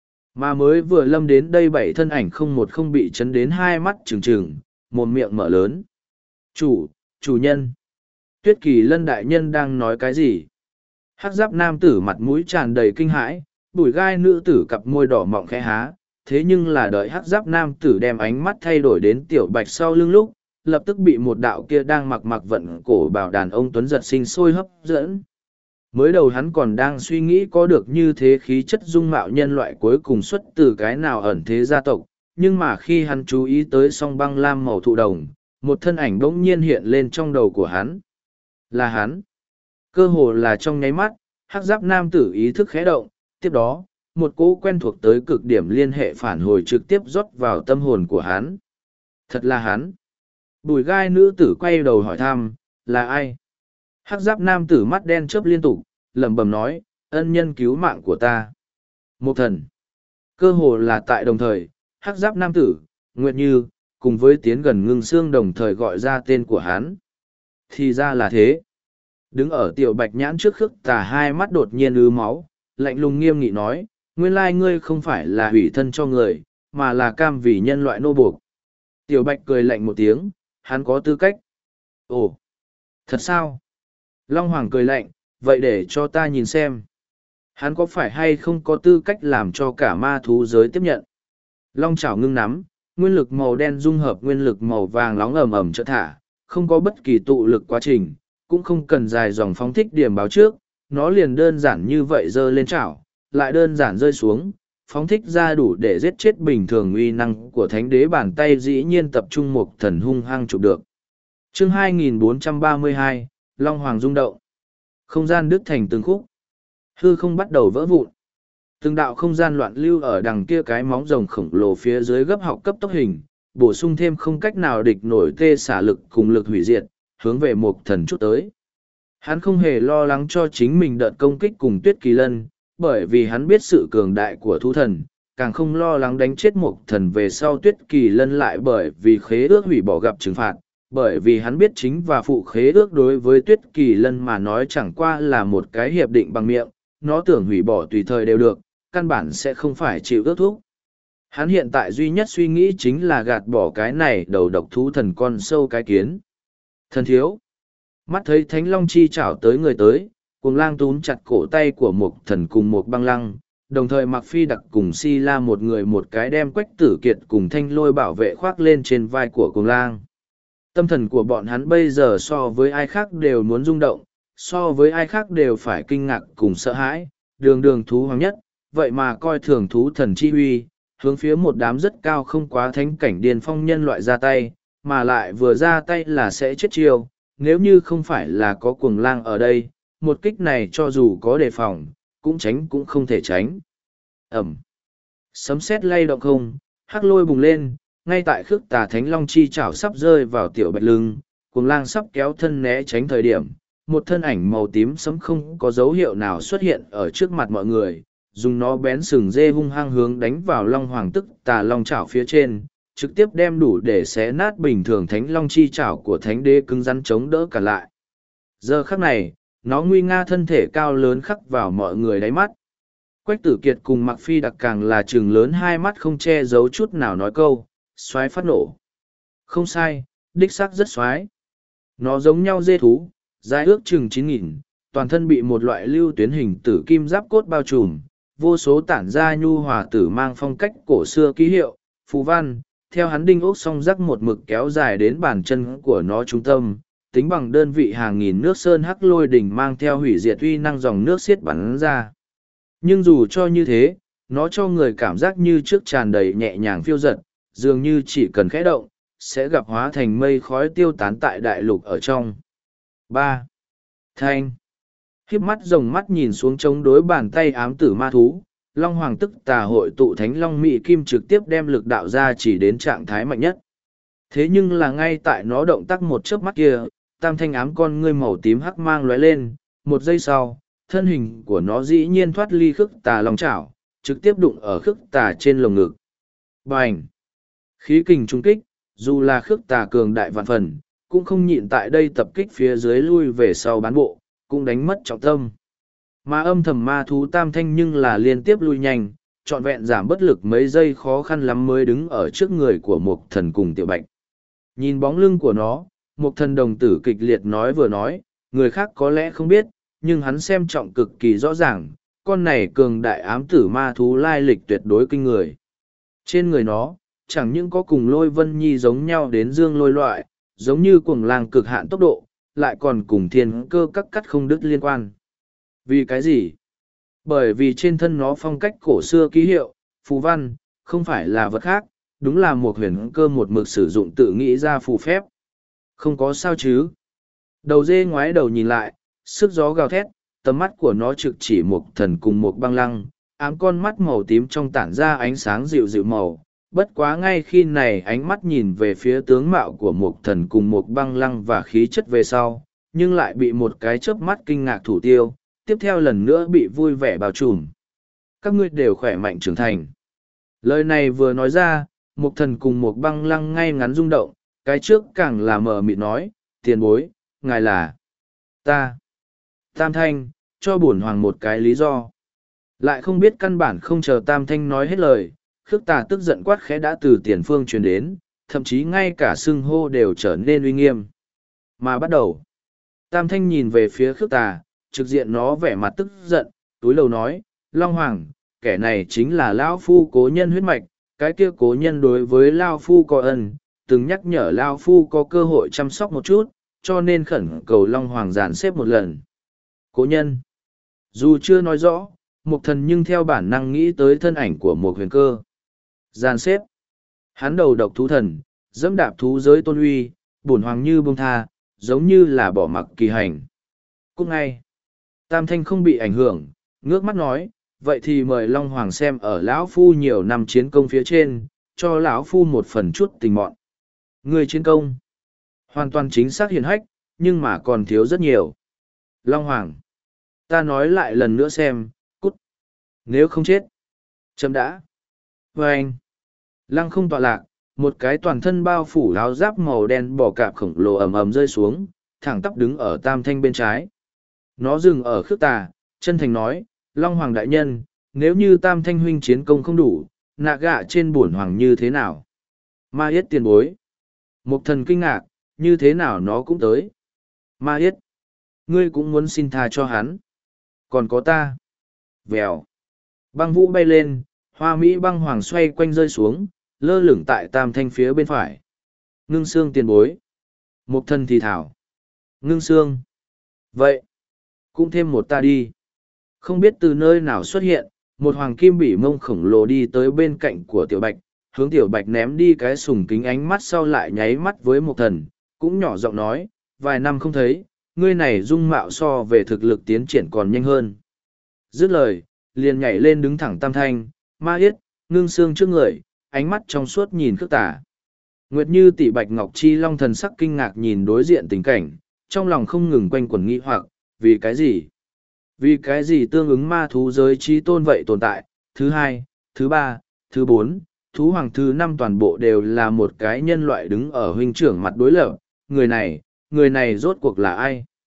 [SPEAKER 1] Mà mới vừa lâm đến đây bảy thân ảnh không một không bị chấn đến hai mắt trừng trừng, mồm miệng mở lớn. Chủ, chủ nhân. Tuyết Kỳ Lân đại nhân đang nói cái gì? Hắc giáp nam tử mặt mũi tràn đầy kinh hãi, bùi gai nữ tử cặp môi đỏ mọng khẽ há. Thế nhưng là đợi hắc giáp nam tử đem ánh mắt thay đổi đến tiểu bạch sau lưng lúc, lập tức bị một đạo kia đang mặc mặc vận cổ bảo đàn ông tuấn giật sinh sôi hấp dẫn. Mới đầu hắn còn đang suy nghĩ có được như thế khí chất dung mạo nhân loại cuối cùng xuất từ cái nào ẩn thế gia tộc, nhưng mà khi hắn chú ý tới song băng lam màu thụ đồng, một thân ảnh bỗng nhiên hiện lên trong đầu của hắn. Là hắn. Cơ hồ là trong nháy mắt, hắc giáp nam tử ý thức khẽ động, tiếp đó, một cỗ quen thuộc tới cực điểm liên hệ phản hồi trực tiếp rót vào tâm hồn của hắn. Thật là hắn. Bùi gai nữ tử quay đầu hỏi thăm, là ai? Hắc giáp nam tử mắt đen chớp liên tục, lẩm bẩm nói, ân nhân cứu mạng của ta. Một thần. Cơ hồ là tại đồng thời, hắc giáp nam tử, Nguyệt Như, cùng với tiến gần ngưng xương đồng thời gọi ra tên của hắn. Thì ra là thế. Đứng ở tiểu bạch nhãn trước khước tà hai mắt đột nhiên ứ máu, lạnh lùng nghiêm nghị nói, nguyên lai ngươi không phải là hủy thân cho người, mà là cam vì nhân loại nô buộc. Tiểu bạch cười lạnh một tiếng, hắn có tư cách. Ồ, thật sao? Long Hoàng cười lạnh, vậy để cho ta nhìn xem. Hắn có phải hay không có tư cách làm cho cả ma thú giới tiếp nhận? Long chảo ngưng nắm, nguyên lực màu đen dung hợp nguyên lực màu vàng nóng ầm ầm chợt thả, không có bất kỳ tụ lực quá trình, cũng không cần dài dòng phóng thích điểm báo trước, nó liền đơn giản như vậy giơ lên chảo, lại đơn giản rơi xuống, phóng thích ra đủ để giết chết bình thường uy năng của thánh đế bàn tay dĩ nhiên tập trung một thần hung hăng chụp được. Chương hai nghìn bốn trăm ba mươi hai, Long Hoàng rung động. Không gian đứt thành từng khúc. Hư không bắt đầu vỡ vụn. Từng đạo không gian loạn lưu ở đằng kia cái móng rồng khổng lồ phía dưới gấp học cấp tốc hình, bổ sung thêm không cách nào địch nổi tê xả lực cùng lực hủy diệt, hướng về một thần chút tới. Hắn không hề lo lắng cho chính mình đợt công kích cùng Tuyết Kỳ Lân, bởi vì hắn biết sự cường đại của thú thần, càng không lo lắng đánh chết một thần về sau Tuyết Kỳ Lân lại bởi vì khế ước hủy bỏ gặp trừng phạt, bởi vì hắn biết chính và phụ khế ước đối với Tuyết Kỳ Lân mà nói chẳng qua là một cái hiệp định bằng miệng, nó tưởng hủy bỏ tùy thời đều được, căn bản sẽ không phải chịu ước thúc. Hắn hiện tại duy nhất suy nghĩ chính là gạt bỏ cái này đầu độc thú thần con sâu cái kiến. Thần thiếu. Mắt thấy Thánh Long chi chảo tới người tới, cuồng lang túm chặt cổ tay của một thần cùng một băng lăng, đồng thời mặc phi đặc cùng si la một người một cái đem quách tử kiệt cùng thanh lôi bảo vệ khoác lên trên vai của cuồng lang. Tâm thần của bọn hắn bây giờ so với ai khác đều muốn rung động, so với ai khác đều phải kinh ngạc cùng sợ hãi, đường đường thú hoàng nhất, vậy mà coi thường thú thần chi huy, hướng phía một đám rất cao không quá thánh cảnh điên phong nhân loại ra tay, mà lại vừa ra tay là sẽ chết chiêu, nếu như không phải là có cuồng lang ở đây, một kích này cho dù có đề phòng, cũng tránh cũng không thể tránh. Ẩm. Sấm sét lay động không, hắc lôi bùng lên, ngay tại khước tà Thánh Long chi chảo sắp rơi vào tiểu bạch lưng, cuồng lang sắp kéo thân né tránh thời điểm, một thân ảnh màu tím sấm không có dấu hiệu nào xuất hiện ở trước mặt mọi người, dùng nó bén sừng dê hung hăng hướng đánh vào Long Hoàng tức tà Long chảo phía trên, trực tiếp đem đủ để xé nát bình thường Thánh Long chi chảo của Thánh Đế cứng rắn chống đỡ cả lại. Giờ khắc này, nó nguy nga thân thể cao lớn khắc vào mọi người đáy mắt. Quách Tử Kiệt cùng Mặc Phi Đặc càng là trừng lớn hai mắt không che giấu chút nào nói câu, xoái phát nổ. Không sai, đích xác rất xoái. Nó giống nhau dê thú, dài ước chừng chín nghìn, toàn thân bị một loại lưu tuyến hình tử kim giáp cốt bao trùm, vô số tản ra nhu hòa tử mang phong cách cổ xưa ký hiệu, phù văn, theo hắn đinh ốc song rắc một mực kéo dài đến bàn chân của nó trung tâm, tính bằng đơn vị hàng nghìn nước sơn hắc lôi đỉnh mang theo hủy diệt uy năng dòng nước xiết bắn ra. Nhưng dù cho như thế, nó cho người cảm giác như trước tràn đầy nhẹ nhàng phiêu giật, dường như chỉ cần khẽ động, sẽ gặp hóa thành mây khói tiêu tán tại đại lục ở trong. ba. Thanh. Khiếp mắt rồng mắt nhìn xuống chống đối bàn tay ám tử ma thú, Long Hoàng tức tà hội tụ thánh Long Mị Kim trực tiếp đem lực đạo ra chỉ đến trạng thái mạnh nhất. Thế nhưng là ngay tại nó động tác một chớp mắt kia, tam thanh ám con ngươi màu tím hắc mang lóe lên, một giây sau, thân hình của nó dĩ nhiên thoát ly khước tà long chảo, trực tiếp đụng ở khước tà trên lồng ngực. Bành! Khí kình trung kích, dù là khước tà cường đại vạn phần, cũng không nhịn tại đây tập kích phía dưới lui về sau bán bộ, cũng đánh mất trọng tâm. Mà âm thầm ma thú tam thanh nhưng là liên tiếp lui nhanh, trọn vẹn giảm bất lực mấy giây khó khăn lắm mới đứng ở trước người của một thần cùng tiểu bạch. Nhìn bóng lưng của nó, một thần đồng tử kịch liệt nói vừa nói, người khác có lẽ không biết, nhưng hắn xem trọng cực kỳ rõ ràng, con này cường đại ám tử ma thú lai lịch tuyệt đối kinh người. Trên người nó, chẳng những có cùng lôi vân nhi giống nhau đến dương lôi loại, giống như cuồng lang cực hạn tốc độ, lại còn cùng thiên cơ các cắt không đứt liên quan. Vì cái gì? Bởi vì trên thân nó phong cách cổ xưa ký hiệu, phù văn, không phải là vật khác, đúng là một huyền cơ một mực sử dụng tự nghĩ ra phù phép. Không có sao chứ. Đầu dê ngoái đầu nhìn lại, sức gió gào thét, tầm mắt của nó trực chỉ một thần cùng một băng lăng, ám con mắt màu tím trong tản ra ánh sáng dịu dịu màu. Bất quá ngay khi này ánh mắt nhìn về phía tướng mạo của một thần cùng một băng lăng và khí chất về sau, nhưng lại bị một cái chớp mắt kinh ngạc thủ tiêu, tiếp theo lần nữa bị vui vẻ bao trùm. Các ngươi đều khỏe mạnh trưởng thành. Lời này vừa nói ra, một thần cùng một băng lăng ngay ngắn rung động, cái trước càng là mờ mịt nói, tiền bối, ngài là ta. Tam thanh, cho bổn hoàng một cái lý do. Lại không biết căn bản không chờ tam thanh nói hết lời, khước tà tức giận quát khẽ đã từ tiền phương truyền đến, thậm chí ngay cả xưng hô đều trở nên uy nghiêm. Mà bắt đầu, tam thanh nhìn về phía khước tà, trực diện nó vẻ mặt tức giận, túi lầu nói, Long Hoàng, kẻ này chính là Lao Phu cố nhân huyết mạch, cái kia cố nhân đối với Lao Phu có ân, từng nhắc nhở Lao Phu có cơ hội chăm sóc một chút, cho nên khẩn cầu Long Hoàng giàn xếp một lần. Cố nhân, dù chưa nói rõ, Mục Thần nhưng theo bản năng nghĩ tới thân ảnh của một huyền cơ. Giàn xếp, hắn đầu độc thú thần, dẫm đạp thú giới tôn uy, bổn hoàng như bông tha, giống như là bỏ mặc kỳ hành. Cũng ngay, Tam Thanh không bị ảnh hưởng, ngước mắt nói, vậy thì mời Long Hoàng xem ở lão Phu nhiều năm chiến công phía trên, cho lão Phu một phần chút tình mọn. Người chiến công, hoàn toàn chính xác hiển hách, nhưng mà còn thiếu rất nhiều. Long Hoàng, ta nói lại lần nữa xem, cút. Nếu không chết, chấm đã. Và anh, lăng không tọa lạc, một cái toàn thân bao phủ áo giáp màu đen bò cạp khổng lồ ầm ầm rơi xuống, thẳng tắp đứng ở Tam Thanh bên trái. Nó dừng ở khước tà, chân thành nói, Long Hoàng đại nhân, nếu như Tam Thanh huynh chiến công không đủ, nạ gạ trên bổn hoàng như thế nào? Ma yết tiền bối. Một thần kinh ngạc, như thế nào nó cũng tới. Ma yết, ngươi cũng muốn xin tha cho hắn. Còn có ta. Vèo. Băng vũ bay lên, hoa mỹ băng hoàng xoay quanh rơi xuống, lơ lửng tại Tam Thanh phía bên phải. Ngưng xương tiền bối. Một thần thì thảo. Ngưng xương. Vậy, cũng thêm một ta đi. Không biết từ nơi nào xuất hiện, một hoàng kim bỉ mông khổng lồ đi tới bên cạnh của tiểu bạch, hướng tiểu bạch ném đi cái sùng kính ánh mắt sau lại nháy mắt với một thần, cũng nhỏ giọng nói, vài năm không thấy, ngươi này dung mạo so về thực lực tiến triển còn nhanh hơn. Dứt lời, liền nhảy lên đứng thẳng Tam Thanh, ma yết, ngưng xương trước người, ánh mắt trong suốt nhìn khước tà. Nguyệt Như tỷ bạch ngọc chi long thần sắc kinh ngạc nhìn đối diện tình cảnh, trong lòng không ngừng quanh quẩn nghĩ hoặc, vì cái gì? Vì cái gì tương ứng ma thú giới trí tôn vậy tồn tại? Thứ hai, thứ ba, thứ bốn, thú hoàng thứ năm toàn bộ đều là một cái nhân loại đứng ở huynh trưởng mặt đối lập. Người này, người này rốt cuộc là ai?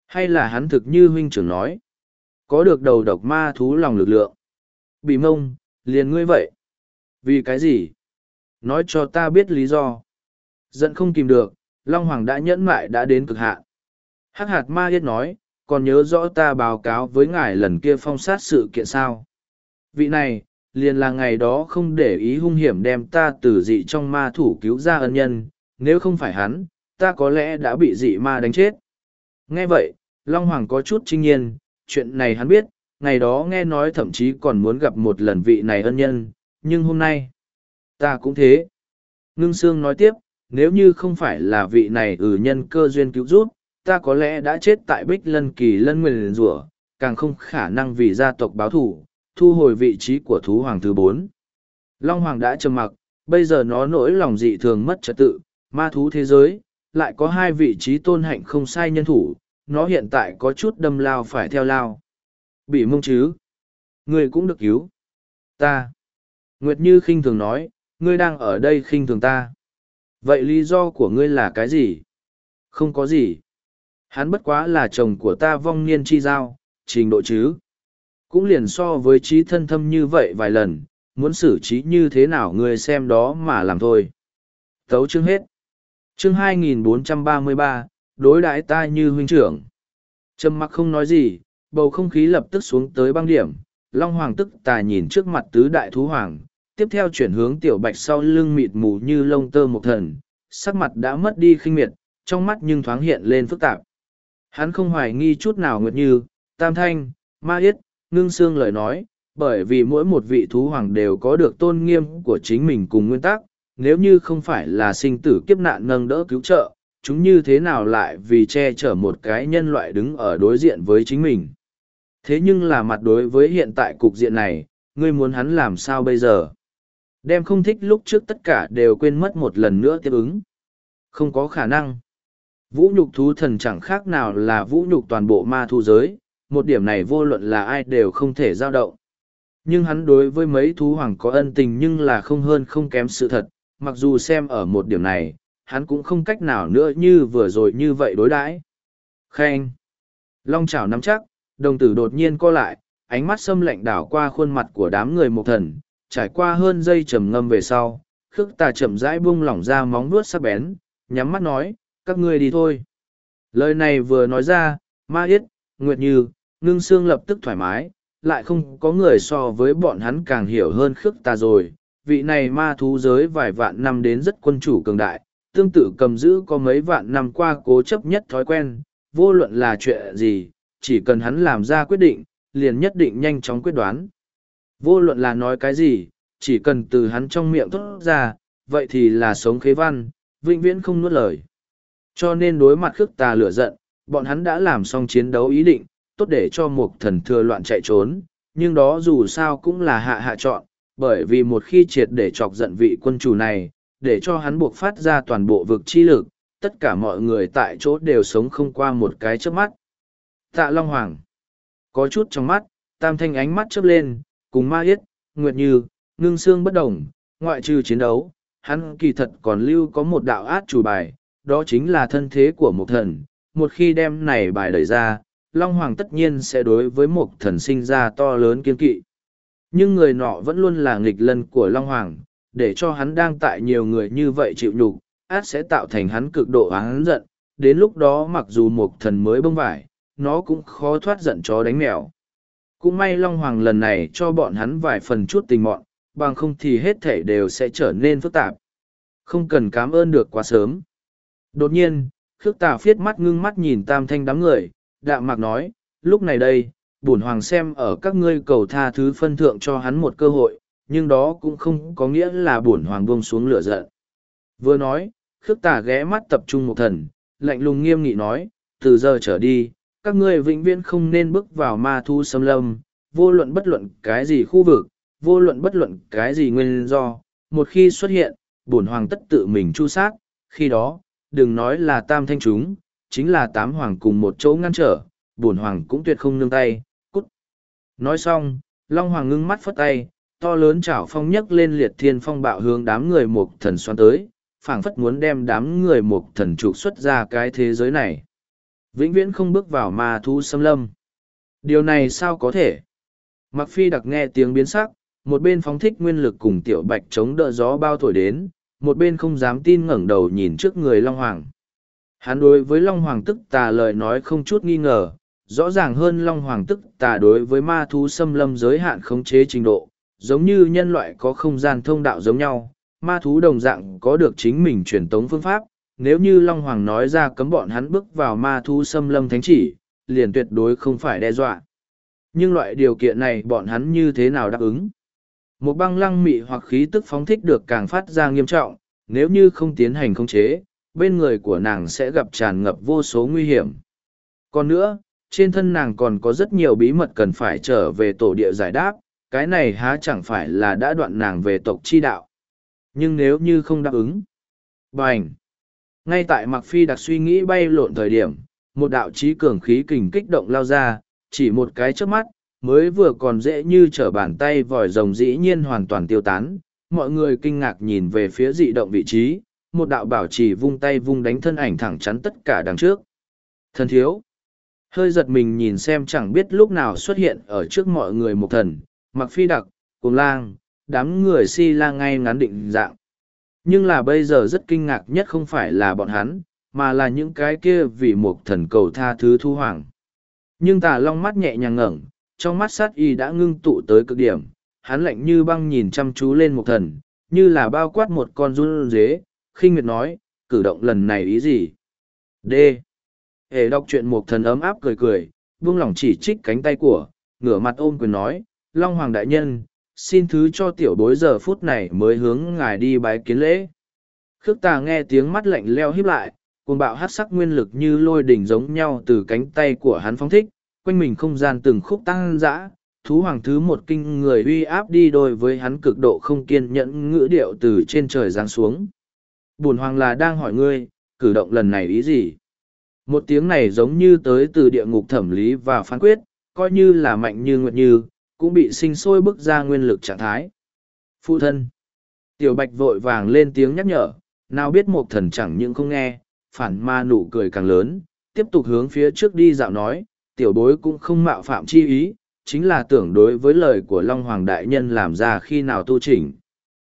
[SPEAKER 1] Hay là hắn thực như huynh trưởng nói, có được đầu độc ma thú lòng lực lượng? Bị mông, liền ngươi vậy. Vì cái gì? Nói cho ta biết lý do. Giận không kìm được, Long Hoàng đã nhẫn mại đã đến cực hạn. Hắc hạt ma yết nói, còn nhớ rõ ta báo cáo với ngài lần kia phong sát sự kiện sao? Vị này, liền là ngày đó không để ý hung hiểm đem ta từ dị trong ma thủ cứu ra ân nhân, nếu không phải hắn, ta có lẽ đã bị dị ma đánh chết. Nghe vậy, Long Hoàng có chút chinh nhiên, chuyện này hắn biết, ngày đó nghe nói thậm chí còn muốn gặp một lần vị này ân nhân, nhưng hôm nay, ta cũng thế. Ngưng Sương nói tiếp, nếu như không phải là vị này ừ nhân cơ duyên cứu giúp, ta có lẽ đã chết tại Bích Lân Kỳ Lân Nguyền Rủa, càng không khả năng vì gia tộc báo thù, thu hồi vị trí của thú hoàng thứ bốn. Long Hoàng đã trầm mặc, bây giờ nó nỗi lòng dị thường mất trật tự, ma thú thế giới, lại có hai vị trí tôn hạnh không sai nhân thủ, nó hiện tại có chút đâm lao phải theo lao. Bị mông chứ? Ngươi cũng được cứu. Ta. Nguyệt Như khinh thường nói, ngươi đang ở đây khinh thường ta. Vậy lý do của ngươi là cái gì? Không có gì. Hắn bất quá là chồng của ta vong niên chi giao, trình độ chứ. Cũng liền so với trí thân thâm như vậy vài lần, muốn xử trí như thế nào ngươi xem đó mà làm thôi. Tấu chương hết. Chương hai nghìn bốn trăm ba mươi ba, đối đãi ta như huynh trưởng. Trầm mặc không nói gì, bầu không khí lập tức xuống tới băng điểm. Long Hoàng tức tà nhìn trước mặt tứ đại thú hoàng, tiếp theo chuyển hướng tiểu bạch sau lưng mịt mù như lông tơ một thần, sắc mặt đã mất đi khinh miệt, trong mắt nhưng thoáng hiện lên phức tạp. Hắn không hoài nghi chút nào Nguyệt Như, Tam Thanh, Ma Yết, Ngưng Sương lời nói, bởi vì mỗi một vị thú hoàng đều có được tôn nghiêm của chính mình cùng nguyên tắc, nếu như không phải là sinh tử kiếp nạn nâng đỡ cứu trợ, chúng như thế nào lại vì che chở một cái nhân loại đứng ở đối diện với chính mình. Thế nhưng là mặt đối với hiện tại cục diện này, ngươi muốn hắn làm sao bây giờ? Đem không thích lúc trước tất cả đều quên mất một lần nữa tiếp ứng. Không có khả năng. Vũ nhục thú thần chẳng khác nào là vũ nhục toàn bộ ma thú giới, một điểm này vô luận là ai đều không thể dao động. Nhưng hắn đối với mấy thú hoàng có ân tình nhưng là không hơn không kém sự thật, mặc dù xem ở một điểm này, hắn cũng không cách nào nữa như vừa rồi như vậy đối đãi. Khen! Long chảo nắm chắc, đồng tử đột nhiên co lại, ánh mắt xâm lạnh đảo qua khuôn mặt của đám người một thần, trải qua hơn giây trầm ngâm về sau, khước tà chậm rãi buông lỏng ra móng vuốt sắc bén, nhắm mắt nói, các ngươi đi thôi. Lời này vừa nói ra, Ma Yết, Nguyệt Như, Ngưng Sương lập tức thoải mái, lại không có người so với bọn hắn càng hiểu hơn khước tà rồi. Vị này ma thú giới vài vạn năm đến rất quân chủ cường đại, tương tự cầm giữ có mấy vạn năm qua cố chấp nhất thói quen, vô luận là chuyện gì, chỉ cần hắn làm ra quyết định, liền nhất định nhanh chóng quyết đoán. Vô luận là nói cái gì, chỉ cần từ hắn trong miệng thốt ra, vậy thì là sống khế văn, vĩnh viễn không nuốt lời. Cho nên đối mặt khước tà lửa giận, bọn hắn đã làm xong chiến đấu ý định, tốt để cho một thần thừa loạn chạy trốn, nhưng đó dù sao cũng là hạ hạ chọn, bởi vì một khi triệt để chọc giận vị quân chủ này, để cho hắn buộc phát ra toàn bộ vực chi lực, tất cả mọi người tại chỗ đều sống không qua một cái chớp mắt. Tạ Long Hoàng có chút trong mắt, Tam Thanh ánh mắt chớp lên, cùng Ma Yết, Nguyệt Như, Ngưng Sương bất đồng, ngoại trừ chiến đấu, hắn kỳ thật còn lưu có một đạo át chủ bài, đó chính là thân thế của một thần. Một khi đem này bài đẩy ra, Long Hoàng tất nhiên sẽ đối với một thần sinh ra to lớn kiên kỵ. Nhưng người nọ vẫn luôn là nghịch lân của Long Hoàng, để cho hắn đang tại nhiều người như vậy chịu nhục, át sẽ tạo thành hắn cực độ oán giận, đến lúc đó mặc dù một thần mới bông vải, nó cũng khó thoát giận chó đánh mèo. Cũng may Long Hoàng lần này cho bọn hắn vài phần chút tình mọn, bằng không thì hết thể đều sẽ trở nên phức tạp. Không cần cảm ơn được quá sớm. Đột nhiên, khước tà phiết mắt ngưng mắt nhìn Tam Thanh đám người, đạm mạc nói, lúc này đây, bổn hoàng xem ở các ngươi cầu tha thứ phân thượng cho hắn một cơ hội, nhưng đó cũng không có nghĩa là bổn hoàng buông xuống lửa giận. Vừa nói, khước tà ghé mắt tập trung một thần, lạnh lùng nghiêm nghị nói, từ giờ trở đi, các ngươi vĩnh viễn không nên bước vào ma thu xâm lâm, vô luận bất luận cái gì khu vực, vô luận bất luận cái gì nguyên do, một khi xuất hiện, bổn hoàng tất tự mình chu sát, khi đó, đừng nói là tam thanh chúng, chính là tám hoàng cùng một chỗ ngăn trở, bổn hoàng cũng tuyệt không nương tay, cút. Nói xong, Long Hoàng ngưng mắt phất tay, to lớn chảo phong nhấc lên liệt thiên phong bạo hướng đám người mục thần xoan tới, phảng phất muốn đem đám người mục thần trục xuất ra cái thế giới này. vĩnh viễn không bước vào ma thú xâm lâm. Điều này sao có thể? Mặc Phi Đặc nghe tiếng biến sắc, một bên phóng thích nguyên lực cùng Tiểu Bạch chống đỡ gió bao thổi đến, một bên không dám tin ngẩng đầu nhìn trước người Long Hoàng. Hắn đối với Long Hoàng tức tà lời nói không chút nghi ngờ, rõ ràng hơn Long Hoàng tức tà đối với ma thú xâm lâm giới hạn khống chế trình độ, giống như nhân loại có không gian thông đạo giống nhau, ma thú đồng dạng có được chính mình truyền tống phương pháp. Nếu như Long Hoàng nói ra cấm bọn hắn bước vào ma thú xâm lâm thánh chỉ, liền tuyệt đối không phải đe dọa. Nhưng loại điều kiện này bọn hắn như thế nào đáp ứng? Một băng lăng mị hoặc khí tức phóng thích được càng phát ra nghiêm trọng, nếu như không tiến hành khống chế, bên người của nàng sẽ gặp tràn ngập vô số nguy hiểm. Còn nữa, trên thân nàng còn có rất nhiều bí mật cần phải trở về tổ địa giải đáp, cái này há chẳng phải là đã đoạn nàng về tộc chi đạo. Nhưng nếu như không đáp ứng, bành! Ngay tại Mặc Phi Đặc suy nghĩ bay lộn thời điểm, một đạo chí cường khí kình kích động lao ra, chỉ một cái chớp mắt, mới vừa còn dễ như trở bàn tay vòi rồng dĩ nhiên hoàn toàn tiêu tán. Mọi người kinh ngạc nhìn về phía dị động vị trí, một đạo bảo trì vung tay vung đánh thân ảnh thẳng chắn tất cả đằng trước. Thần thiếu! Hơi giật mình nhìn xem chẳng biết lúc nào xuất hiện ở trước mọi người một thần, Mặc Phi Đặc, Cuồng Lang, đám người si lang ngay ngắn định dạng. Nhưng là bây giờ rất kinh ngạc nhất không phải là bọn hắn, mà là những cái kia vì một thần cầu tha thứ thu hoàng. Nhưng Tà Long mắt nhẹ nhàng ngẩng, trong mắt sát y đã ngưng tụ tới cực điểm, hắn lạnh như băng nhìn chăm chú lên một thần, như là bao quát một con run dế, khinh miệt nói, cử động lần này ý gì? D. Hề đọc chuyện một thần ấm áp cười cười, buông lỏng chỉ trích cánh tay của, ngửa mặt ôm quyền nói, Long Hoàng đại nhân, xin thứ cho tiểu bối giờ phút này mới hướng ngài đi bái kiến lễ. Khước Tà nghe tiếng mắt lạnh leo híp lại, cuồng bạo hát sắc nguyên lực như lôi đỉnh giống nhau từ cánh tay của hắn phóng thích, quanh mình không gian từng khúc tăng dã, thú hoàng thứ một kinh người uy áp đi đôi với hắn cực độ không kiên nhẫn ngữ điệu từ trên trời giáng xuống. Bổn hoàng là đang hỏi ngươi, cử động lần này ý gì? Một tiếng này giống như tới từ địa ngục thẩm lý và phán quyết, coi như là mạnh như nguyệt như, cũng bị sinh sôi bức ra nguyên lực trạng thái. Phụ thân! Tiểu Bạch vội vàng lên tiếng nhắc nhở, nào biết một thần chẳng những không nghe, phản ma nụ cười càng lớn, tiếp tục hướng phía trước đi dạo nói, tiểu bối cũng không mạo phạm chi ý, chính là tưởng đối với lời của Long Hoàng Đại Nhân làm ra khi nào tu chỉnh.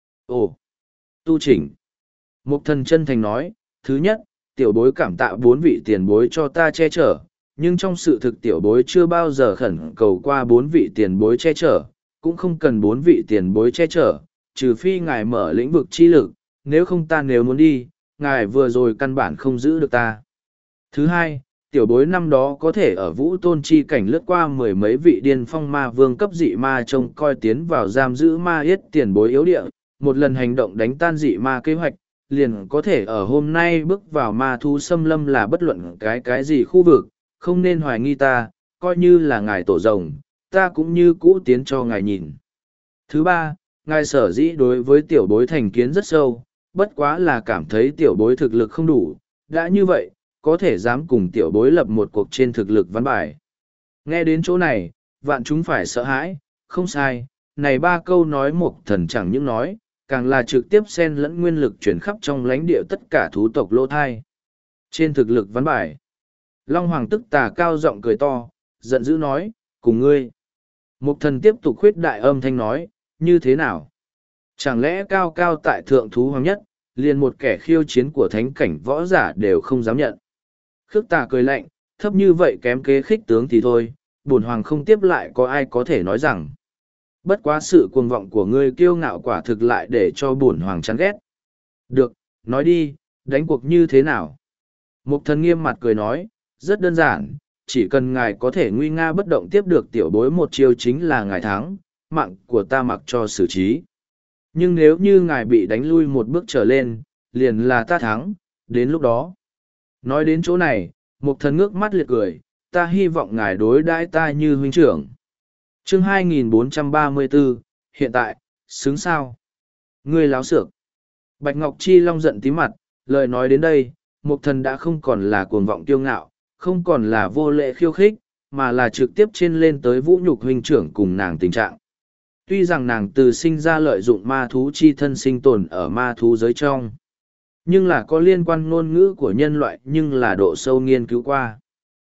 [SPEAKER 1] Ồ! Tu chỉnh! Một thần chân thành nói, thứ nhất, tiểu bối cảm tạ bốn vị tiền bối cho ta che chở, nhưng trong sự thực tiểu bối chưa bao giờ khẩn cầu qua bốn vị tiền bối che chở, cũng không cần bốn vị tiền bối che chở, trừ phi ngài mở lĩnh vực chi lực, nếu không ta nếu muốn đi, ngài vừa rồi căn bản không giữ được ta. Thứ hai, tiểu bối năm đó có thể ở vũ tôn chi cảnh lướt qua mười mấy vị điên phong ma vương cấp dị ma trông coi tiến vào giam giữ ma yết tiền bối yếu địa, một lần hành động đánh tan dị ma kế hoạch, liền có thể ở hôm nay bước vào ma thú xâm lâm là bất luận cái cái gì khu vực, không nên hoài nghi ta, coi như là ngài tổ rồng, ta cũng như cũ tiến cho ngài nhìn. Thứ ba, ngài sở dĩ đối với tiểu bối thành kiến rất sâu, bất quá là cảm thấy tiểu bối thực lực không đủ, đã như vậy, có thể dám cùng tiểu bối lập một cuộc trên thực lực văn bài. Nghe đến chỗ này, vạn chúng phải sợ hãi, không sai, này ba câu nói một thần chẳng những nói, càng là trực tiếp xen lẫn nguyên lực chuyển khắp trong lãnh địa tất cả thú tộc lỗ thai. Trên thực lực văn bài, Long Hoàng tức tà cao giọng cười to, giận dữ nói, cùng ngươi. Mục thần tiếp tục khuyết đại âm thanh nói, như thế nào? Chẳng lẽ cao cao tại thượng thú hoàng nhất, liền một kẻ khiêu chiến của thánh cảnh võ giả đều không dám nhận. Khước tà cười lạnh, thấp như vậy kém kế khích tướng thì thôi, bổn hoàng không tiếp lại có ai có thể nói rằng. Bất quá sự cuồng vọng của ngươi kiêu ngạo quả thực lại để cho bổn hoàng chán ghét. Được, nói đi, đánh cuộc như thế nào? Mục thần nghiêm mặt cười nói, rất đơn giản, chỉ cần ngài có thể nguy nga bất động tiếp được tiểu bối một chiêu chính là ngài thắng, mạng của ta mặc cho xử trí. Nhưng nếu như ngài bị đánh lui một bước trở lên, liền là ta thắng, đến lúc đó. Nói đến chỗ này, mục thần ngước mắt liệt cười, ta hy vọng ngài đối đãi ta như huynh trưởng. Chương hai nghìn bốn trăm ba mươi bốn, hiện tại, xứng sao? Ngươi láo xược. Bạch Ngọc Chi Long giận tí mặt, lời nói đến đây, mục thần đã không còn là cuồng vọng kiêu ngạo, không còn là vô lệ khiêu khích, mà là trực tiếp trên lên tới vũ nhục huynh trưởng cùng nàng tình trạng. Tuy rằng nàng từ sinh ra lợi dụng ma thú chi thân sinh tồn ở ma thú giới trong, nhưng là có liên quan ngôn ngữ của nhân loại nhưng là độ sâu nghiên cứu qua.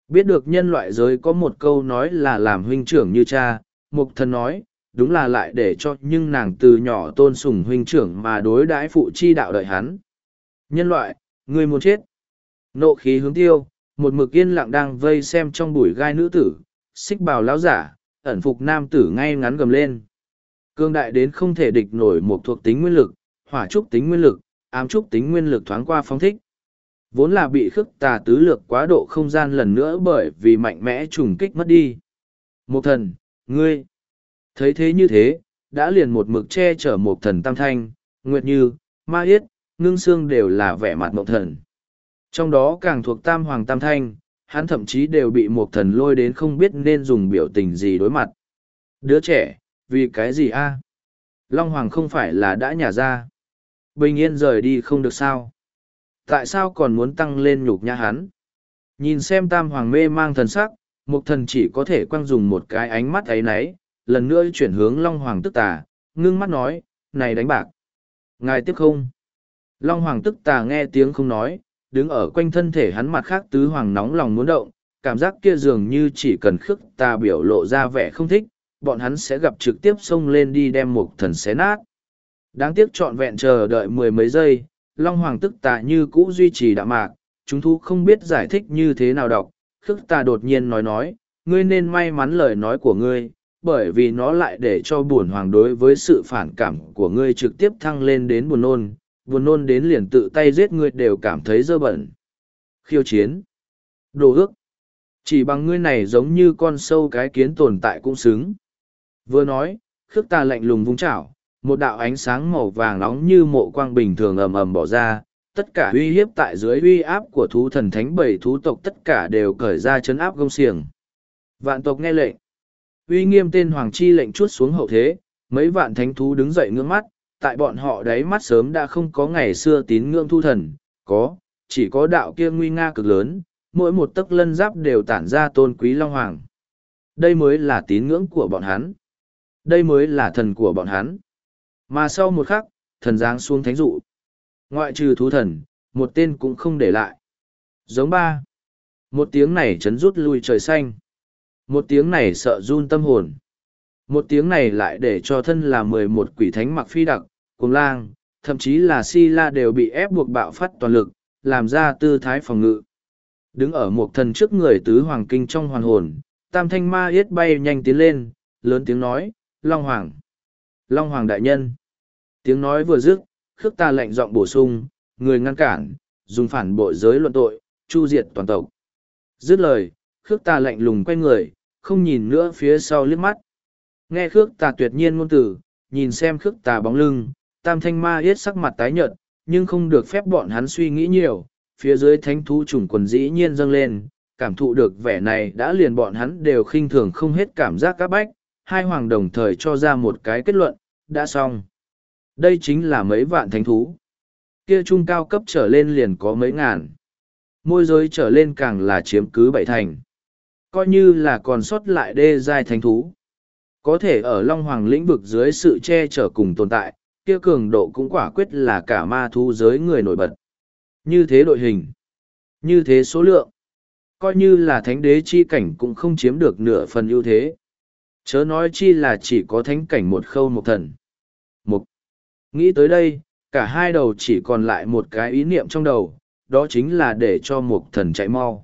[SPEAKER 1] Biết được nhân loại giới có một câu nói là làm huynh trưởng như cha, mục thần nói, đúng là lại để cho nhưng nàng từ nhỏ tôn sùng huynh trưởng mà đối đãi phụ chi đạo đợi hắn. Nhân loại, ngươi muốn chết. Nộ khí hướng tiêu, một mực yên lặng đang vây xem trong bụi gai nữ tử, xích bào lão giả, ẩn phục nam tử ngay ngắn gầm lên. Cương đại đến không thể địch nổi một thuộc tính nguyên lực, hỏa trúc tính nguyên lực, ám trúc tính nguyên lực thoáng qua phóng thích. Vốn là bị khước tà tứ lược quá độ không gian lần nữa bởi vì mạnh mẽ trùng kích mất đi. Một thần, ngươi, thấy thế như thế, đã liền một mực che chở một thần tam thanh, nguyệt như, ma yết, ngưng xương đều là vẻ mặt mộng thần. Trong đó càng thuộc tam hoàng tam thanh, hắn thậm chí đều bị một thần lôi đến không biết nên dùng biểu tình gì đối mặt. Đứa trẻ, vì cái gì a? Long hoàng không phải là đã nhả ra. Bình yên rời đi không được sao? Tại sao còn muốn tăng lên nhục nhã hắn? Nhìn xem tam hoàng mê mang thần sắc, một thần chỉ có thể quăng dùng một cái ánh mắt ấy náy, lần nữa chuyển hướng Long hoàng tức tà, ngưng mắt nói, này đánh bạc. Ngài tiếp không? Long hoàng tức tà nghe tiếng không nói, đứng ở quanh thân thể hắn mặt khác tứ hoàng nóng lòng muốn động, cảm giác kia dường như chỉ cần khước tà biểu lộ ra vẻ không thích, bọn hắn sẽ gặp trực tiếp xông lên đi đem một thần xé nát. Đáng tiếc trọn vẹn chờ đợi mười mấy giây, Long Hoàng tức tà như cũ duy trì đạm mạc, chúng thu không biết giải thích như thế nào đọc, khước tà đột nhiên nói nói, ngươi nên may mắn lời nói của ngươi, bởi vì nó lại để cho buồn hoàng đối với sự phản cảm của ngươi trực tiếp thăng lên đến buồn nôn, buồn nôn đến liền tự tay giết ngươi đều cảm thấy dơ bẩn. Khiêu chiến. Đồ ước. Chỉ bằng ngươi này giống như con sâu cái kiến tồn tại cũng xứng. Vừa nói, khước tà lạnh lùng vung chảo, một đạo ánh sáng màu vàng nóng như mộ quang bình thường ầm ầm bỏ ra, tất cả uy hiếp tại dưới uy áp của thú thần thánh bảy thú tộc tất cả đều cởi ra chấn áp gông xiềng. Vạn tộc nghe lệnh. Uy nghiêm tên hoàng chi lệnh chuốt xuống hậu thế, mấy vạn thánh thú đứng dậy ngưỡng mắt, tại bọn họ đáy mắt sớm đã không có ngày xưa tín ngưỡng thu thần, có, chỉ có đạo kia nguy nga cực lớn, mỗi một tấc lân giáp đều tản ra tôn quý long hoàng. Đây mới là tín ngưỡng của bọn hắn. Đây mới là thần của bọn hắn. Mà sau một khắc, thần giáng xuống thánh dụ. Ngoại trừ thú thần, một tên cũng không để lại. Giống ba. Một tiếng này chấn rút lui trời xanh. Một tiếng này sợ run tâm hồn. Một tiếng này lại để cho thân là mười một quỷ thánh mặc phi đặc, cuồng lang, thậm chí là si la đều bị ép buộc bạo phát toàn lực, làm ra tư thái phòng ngự. Đứng ở một thần trước người tứ hoàng kinh trong hoàn hồn, tam thanh ma yết bay nhanh tiến lên, lớn tiếng nói, Long Hoàng. Long Hoàng đại nhân. Tiếng nói vừa dứt, khước ta lệnh giọng bổ sung, người ngăn cản, dùng phản bội giới luận tội, chu diệt toàn tộc. Dứt lời, khước ta lạnh lùng quay người, không nhìn nữa phía sau liếc mắt. Nghe khước tà tuyệt nhiên ngôn từ, nhìn xem khước tà bóng lưng, tam thanh ma yết sắc mặt tái nhợt, nhưng không được phép bọn hắn suy nghĩ nhiều, phía dưới thánh thú trùng quần dĩ nhiên dâng lên, cảm thụ được vẻ này đã liền bọn hắn đều khinh thường không hết cảm giác các bách, hai hoàng đồng thời cho ra một cái kết luận, đã xong. Đây chính là mấy vạn thánh thú. Kia trung cao cấp trở lên liền có mấy ngàn. Môi giới trở lên càng là chiếm cứ bảy thành. Coi như là còn sót lại đê giai thánh thú. Có thể ở Long Hoàng lĩnh vực dưới sự che chở cùng tồn tại, kia cường độ cũng quả quyết là cả ma thú giới người nổi bật. Như thế đội hình, như thế số lượng, coi như là thánh đế chi cảnh cũng không chiếm được nửa phần ưu thế. Chớ nói chi là chỉ có thánh cảnh một khâu một thần. Một. Nghĩ tới đây, cả hai đầu chỉ còn lại một cái ý niệm trong đầu, đó chính là để cho một thần chạy mau.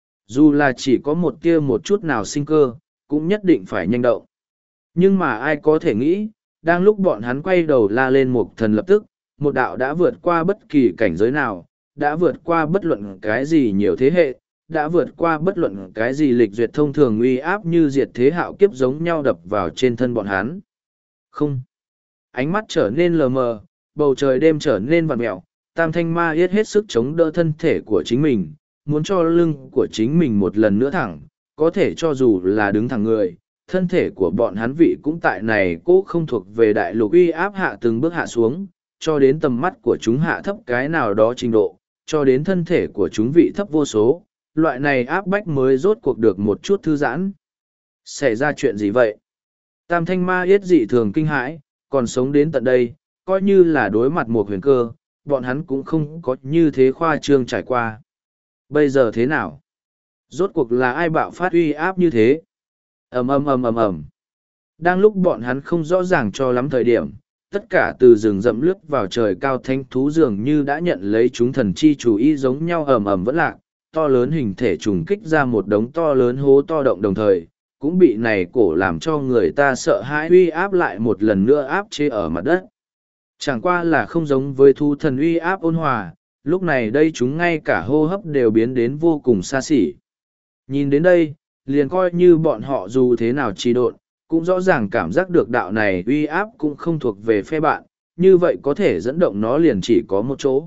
[SPEAKER 1] Dù là chỉ có một tia một chút nào sinh cơ, cũng nhất định phải nhanh động. Nhưng mà ai có thể nghĩ, đang lúc bọn hắn quay đầu la lên một thần lập tức, một đạo đã vượt qua bất kỳ cảnh giới nào, đã vượt qua bất luận cái gì nhiều thế hệ, đã vượt qua bất luận cái gì lịch duyệt thông thường uy áp như diệt thế hạo kiếp giống nhau đập vào trên thân bọn hắn. Không. Ánh mắt trở nên lờ mờ, bầu trời đêm trở nên vặn mẹo, tam thanh ma yết hết sức chống đỡ thân thể của chính mình, muốn cho lưng của chính mình một lần nữa thẳng, có thể cho dù là đứng thẳng người, thân thể của bọn hắn vị cũng tại này cố không thuộc về đại lục uy áp hạ từng bước hạ xuống, cho đến tầm mắt của chúng hạ thấp cái nào đó trình độ, cho đến thân thể của chúng vị thấp vô số, loại này áp bách mới rốt cuộc được một chút thư giãn. Xảy ra chuyện gì vậy? Tam thanh ma yết dị thường kinh hãi, còn sống đến tận đây, coi như là đối mặt một huyền cơ, bọn hắn cũng không có như thế khoa trương trải qua. Bây giờ thế nào? Rốt cuộc là ai bạo phát uy áp như thế? Ầm ầm ầm ầm ầm. Đang lúc bọn hắn không rõ ràng cho lắm thời điểm, tất cả từ rừng rậm lướt vào trời cao thanh thú dường như đã nhận lấy chúng thần chi chủ ý giống nhau ầm ầm vẫn lạc, to lớn hình thể trùng kích ra một đống to lớn hố to động đồng thời, cũng bị này cổ làm cho người ta sợ hãi uy áp lại một lần nữa áp chế ở mặt đất. Chẳng qua là không giống với thu thần uy áp ôn hòa, lúc này đây chúng ngay cả hô hấp đều biến đến vô cùng xa xỉ. Nhìn đến đây, liền coi như bọn họ dù thế nào trì độn, cũng rõ ràng cảm giác được đạo này uy áp cũng không thuộc về phe bạn, như vậy có thể dẫn động nó liền chỉ có một chỗ.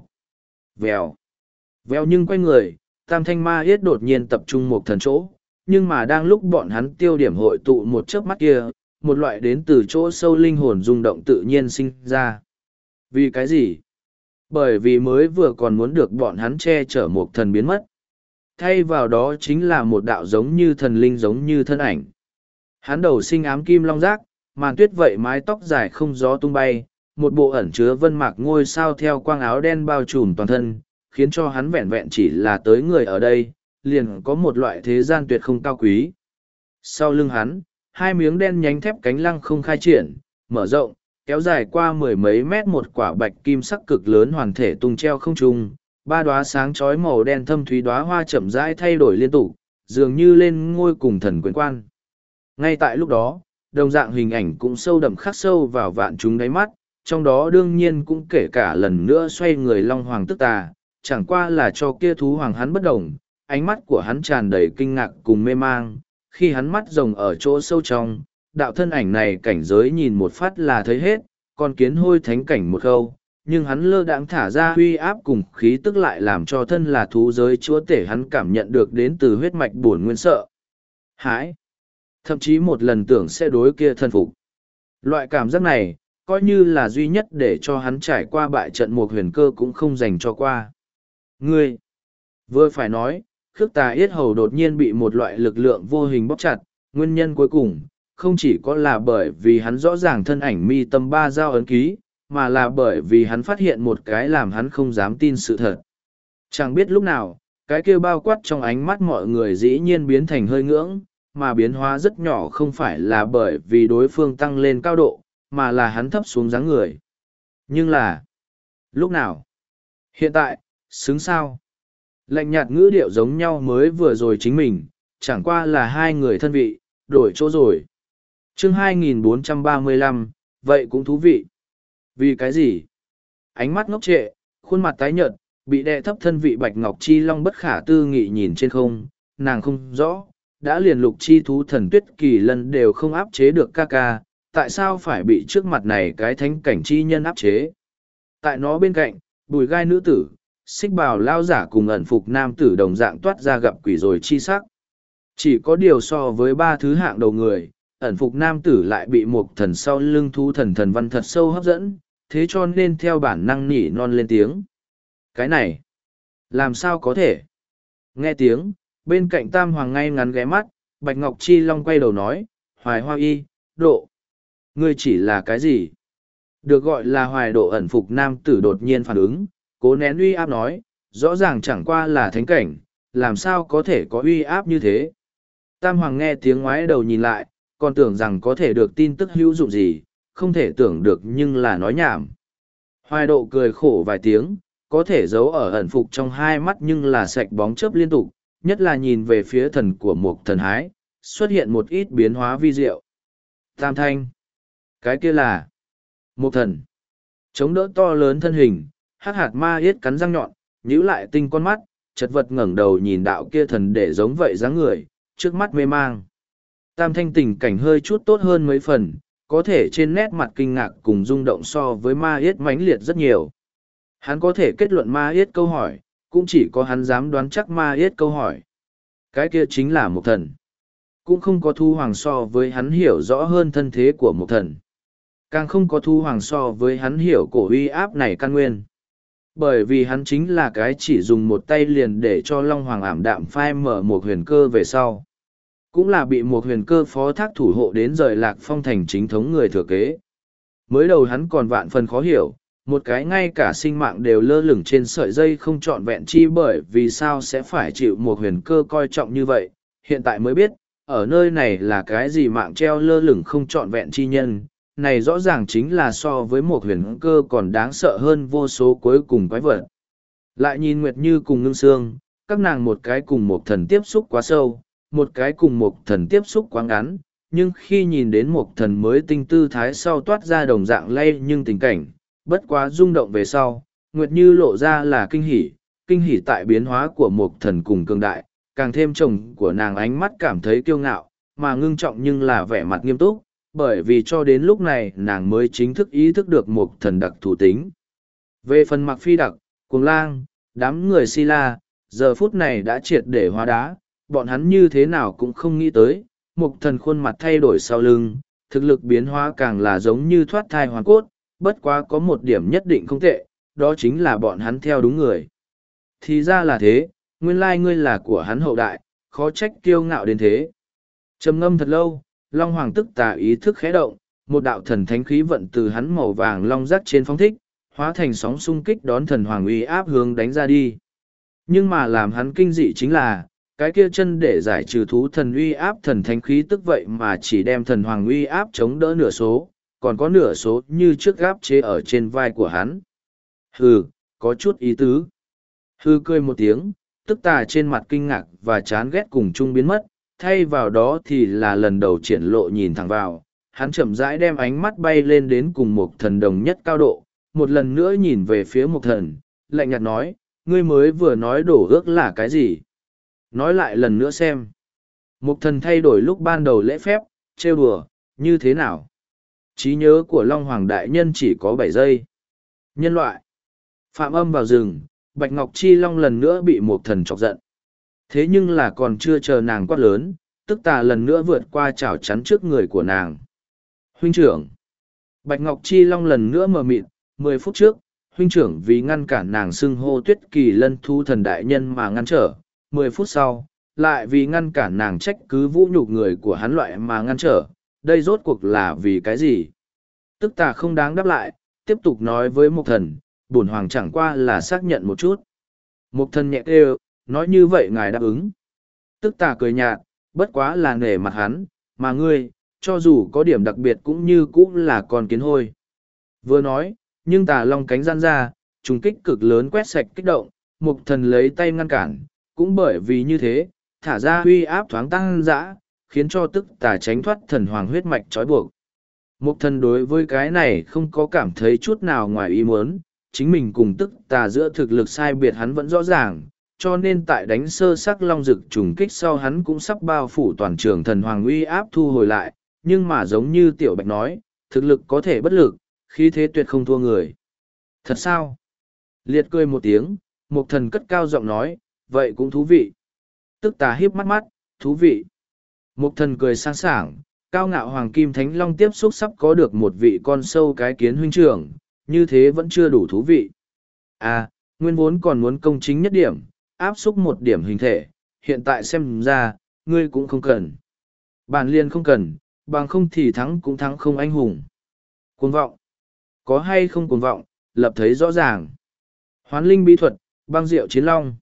[SPEAKER 1] Vèo. Vèo nhưng quay người, tam thanh ma yết đột nhiên tập trung một thần chỗ, nhưng mà đang lúc bọn hắn tiêu điểm hội tụ một chớp mắt kia, một loại đến từ chỗ sâu linh hồn rung động tự nhiên sinh ra. Vì cái gì? Bởi vì mới vừa còn muốn được bọn hắn che chở một thần biến mất. Thay vào đó chính là một đạo giống như thần linh giống như thân ảnh. Hắn đầu sinh ám kim long giác, màn tuyết vậy mái tóc dài không gió tung bay, một bộ ẩn chứa vân mạc ngôi sao theo quang áo đen bao trùm toàn thân, khiến cho hắn vẹn vẹn chỉ là tới người ở đây, liền có một loại thế gian tuyệt không cao quý. Sau lưng hắn, hai miếng đen nhánh thép cánh lăng không khai triển, mở rộng, kéo dài qua mười mấy mét một quả bạch kim sắc cực lớn hoàn thể tung treo không trung, ba đóa sáng chói màu đen thâm thúy đóa hoa chậm rãi thay đổi liên tục, dường như lên ngôi cùng thần quyền quan. Ngay tại lúc đó, đồng dạng hình ảnh cũng sâu đậm khắc sâu vào vạn chúng đáy mắt, trong đó đương nhiên cũng kể cả lần nữa xoay người Long Hoàng tức tà, chẳng qua là cho kia thú hoàng hắn bất đồng, ánh mắt của hắn tràn đầy kinh ngạc cùng mê mang, khi hắn mắt rồng ở chỗ sâu trong, đạo thân ảnh này cảnh giới nhìn một phát là thấy hết, còn kiến hôi thánh cảnh một câu, nhưng hắn lơ đãng thả ra huy áp cùng khí tức lại làm cho thân là thú giới chúa tể hắn cảm nhận được đến từ huyết mạch buồn nguyên sợ. Hãi! Thậm chí một lần tưởng sẽ đối kia thân phục. Loại cảm giác này, coi như là duy nhất để cho hắn trải qua bại trận một huyền cơ cũng không dành cho qua. Ngươi! Vừa phải nói, khước tà yết hầu đột nhiên bị một loại lực lượng vô hình bóp chặt, nguyên nhân cuối cùng, không chỉ có là bởi vì hắn rõ ràng thân ảnh mi tâm ba dao ấn ký, mà là bởi vì hắn phát hiện một cái làm hắn không dám tin sự thật. Chẳng biết lúc nào, cái kêu bao quát trong ánh mắt mọi người dĩ nhiên biến thành hơi ngưỡng, mà biến hóa rất nhỏ không phải là bởi vì đối phương tăng lên cao độ, mà là hắn thấp xuống dáng người. Nhưng là, lúc nào? Hiện tại, xứng sao? Lạnh nhạt ngữ điệu giống nhau mới vừa rồi chính mình, chẳng qua là hai người thân vị, đổi chỗ rồi. chương hai nghìn bốn trăm ba mươi lăm, vậy cũng thú vị. Vì cái gì? Ánh mắt ngốc trệ, khuôn mặt tái nhợt, bị đè thấp thân vị Bạch Ngọc Chi Long bất khả tư nghị nhìn trên không, nàng không rõ, đã liền lục chi thú thần tuyết kỳ lân đều không áp chế được ca ca, tại sao phải bị trước mặt này cái thánh cảnh chi nhân áp chế? Tại nó bên cạnh, bùi gai nữ tử, xích bào lao giả cùng ẩn phục nam tử đồng dạng toát ra gặp quỷ rồi chi sắc. Chỉ có điều so với ba thứ hạng đầu người, ẩn phục nam tử lại bị một thần sau lưng thú thần thần văn thật sâu hấp dẫn, thế cho nên theo bản năng nỉ non lên tiếng. Cái này, làm sao có thể? Nghe tiếng, bên cạnh tam hoàng ngay ngắn ghé mắt, Bạch Ngọc Chi Long quay đầu nói, hoài hoa y, độ. Ngươi chỉ là cái gì? Được gọi là hoài độ ẩn phục nam tử đột nhiên phản ứng, cố nén uy áp nói, rõ ràng chẳng qua là thánh cảnh, làm sao có thể có uy áp như thế? Tam hoàng nghe tiếng ngoái đầu nhìn lại, còn tưởng rằng có thể được tin tức hữu dụng gì, không thể tưởng được nhưng là nói nhảm. Hoài độ cười khổ vài tiếng, có thể giấu ở ẩn phục trong hai mắt nhưng là sạch bóng chớp liên tục, nhất là nhìn về phía thần của một thần hái, xuất hiện một ít biến hóa vi diệu. Tam thanh. Cái kia là một thần. Chống đỡ to lớn thân hình, hắc hạt ma yết cắn răng nhọn, nhíu lại tinh con mắt, chật vật ngẩng đầu nhìn đạo kia thần để giống vậy dáng người, trước mắt mê mang. Tam thanh tình cảnh hơi chút tốt hơn mấy phần, có thể trên nét mặt kinh ngạc cùng rung động so với ma yết mãnh liệt rất nhiều. Hắn có thể kết luận ma yết câu hỏi, cũng chỉ có hắn dám đoán chắc ma yết câu hỏi. Cái kia chính là một thần. Cũng không có thu hoàng so với hắn hiểu rõ hơn thân thế của một thần. Càng không có thu hoàng so với hắn hiểu cổ uy áp này căn nguyên. Bởi vì hắn chính là cái chỉ dùng một tay liền để cho Long Hoàng ảm đạm phai mở một huyền cơ về sau. Cũng là bị một huyền cơ phó thác thủ hộ đến rời lạc phong thành chính thống người thừa kế. Mới đầu hắn còn vạn phần khó hiểu, một cái ngay cả sinh mạng đều lơ lửng trên sợi dây không trọn vẹn chi bởi vì sao sẽ phải chịu một huyền cơ coi trọng như vậy, hiện tại mới biết, ở nơi này là cái gì mạng treo lơ lửng không trọn vẹn chi nhân, này rõ ràng chính là so với một huyền cơ còn đáng sợ hơn vô số cuối cùng quái vật. Lại nhìn Nguyệt Như cùng Ngưng Sương, các nàng một cái cùng một thần tiếp xúc quá sâu, một cái cùng một thần tiếp xúc quá ngắn, nhưng khi nhìn đến một thần mới tinh tư thái sau toát ra đồng dạng lay nhưng tình cảnh, bất quá rung động về sau, Nguyệt Như lộ ra là kinh hỉ, kinh hỉ tại biến hóa của một thần cùng cường đại, càng thêm chồng của nàng ánh mắt cảm thấy kiêu ngạo, mà ngưng trọng nhưng là vẻ mặt nghiêm túc, bởi vì cho đến lúc này nàng mới chính thức ý thức được một thần đặc thủ tính. Về phần Mặc Phi Đặc, Cuồng Lang, đám người Si La, giờ phút này đã triệt để hóa đá, bọn hắn như thế nào cũng không nghĩ tới, một thần khuôn mặt thay đổi sau lưng, thực lực biến hóa càng là giống như thoát thai hoàn cốt, bất quá có một điểm nhất định không tệ, đó chính là bọn hắn theo đúng người. Thì ra là thế, nguyên lai ngươi là của hắn hậu đại, khó trách kiêu ngạo đến thế. Trầm ngâm thật lâu, Long Hoàng tức tà ý thức khẽ động, một đạo thần thánh khí vận từ hắn màu vàng long rắc trên phóng thích, hóa thành sóng xung kích đón thần hoàng uy áp hướng đánh ra đi. Nhưng mà làm hắn kinh dị chính là, cái kia chân để giải trừ thú thần uy áp thần thánh khí tức vậy mà chỉ đem thần hoàng uy áp chống đỡ nửa số, còn có nửa số như trước gáp chế ở trên vai của hắn. Hừ, có chút ý tứ. Hừ cười một tiếng, tức tà trên mặt kinh ngạc và chán ghét cùng chung biến mất, thay vào đó thì là lần đầu triển lộ nhìn thẳng vào, hắn chậm rãi đem ánh mắt bay lên đến cùng một thần đồng nhất cao độ, một lần nữa nhìn về phía một thần, lạnh nhạt nói, ngươi mới vừa nói đổ ước là cái gì? Nói lại lần nữa xem. Một thần thay đổi lúc ban đầu lễ phép, trêu đùa, như thế nào? Trí nhớ của Long Hoàng Đại Nhân chỉ có bảy giây. Nhân loại. Phạm âm vào rừng, Bạch Ngọc Chi Long lần nữa bị một thần chọc giận. Thế nhưng là còn chưa chờ nàng quát lớn, tức tà lần nữa vượt qua chảo chắn trước người của nàng. Huynh trưởng. Bạch Ngọc Chi Long lần nữa mờ mịt, mười phút trước, huynh trưởng vì ngăn cản nàng xưng hô Tuyết Kỳ Lân Thu Thần Đại Nhân mà ngăn trở. Mười phút sau, lại vì ngăn cản nàng trách cứ vũ nhục người của hắn loại mà ngăn trở. Đây rốt cuộc là vì cái gì? Tức tà không đáng đáp lại, tiếp tục nói với Mộc Thần, bổn hoàng chẳng qua là xác nhận một chút. Mộc Thần nhẹ kêu, nói như vậy ngài đáp ứng. Tức tà cười nhạt, bất quá là nể mặt hắn, mà ngươi, cho dù có điểm đặc biệt cũng như cũng là con kiến hôi. Vừa nói, nhưng tà long cánh gian ra, trùng kích cực lớn quét sạch kích động, Mộc Thần lấy tay ngăn cản, cũng bởi vì như thế, thả ra huy áp thoáng tăng dã, khiến cho tức tà tránh thoát thần hoàng huyết mạch trói buộc. Mộc Thần đối với cái này không có cảm thấy chút nào ngoài ý muốn, chính mình cùng tức tà giữa thực lực sai biệt hắn vẫn rõ ràng, cho nên tại đánh sơ sắc long dực trùng kích sau hắn cũng sắp bao phủ toàn trường thần hoàng uy áp thu hồi lại, nhưng mà giống như Tiểu Bạch nói, thực lực có thể bất lực, khí thế tuyệt không thua người. Thật sao? Liệt cười một tiếng, Mộc Thần cất cao giọng nói, vậy cũng thú vị. Tức tà híp mắt mắt, thú vị. Mộc Thần cười sang sảng, cao ngạo hoàng kim thánh long tiếp xúc sắp có được một vị con sâu cái kiến huynh trưởng, như thế vẫn chưa đủ thú vị. À, nguyên vốn còn muốn công chính nhất điểm, áp xúc một điểm hình thể, hiện tại xem ra, ngươi cũng không cần. Bản liên không cần, bằng không thì thắng cũng thắng không anh hùng. Cuồng vọng. Có hay không cuồng vọng, lập thấy rõ ràng. Hoán linh bí thuật, băng diệu chiến long.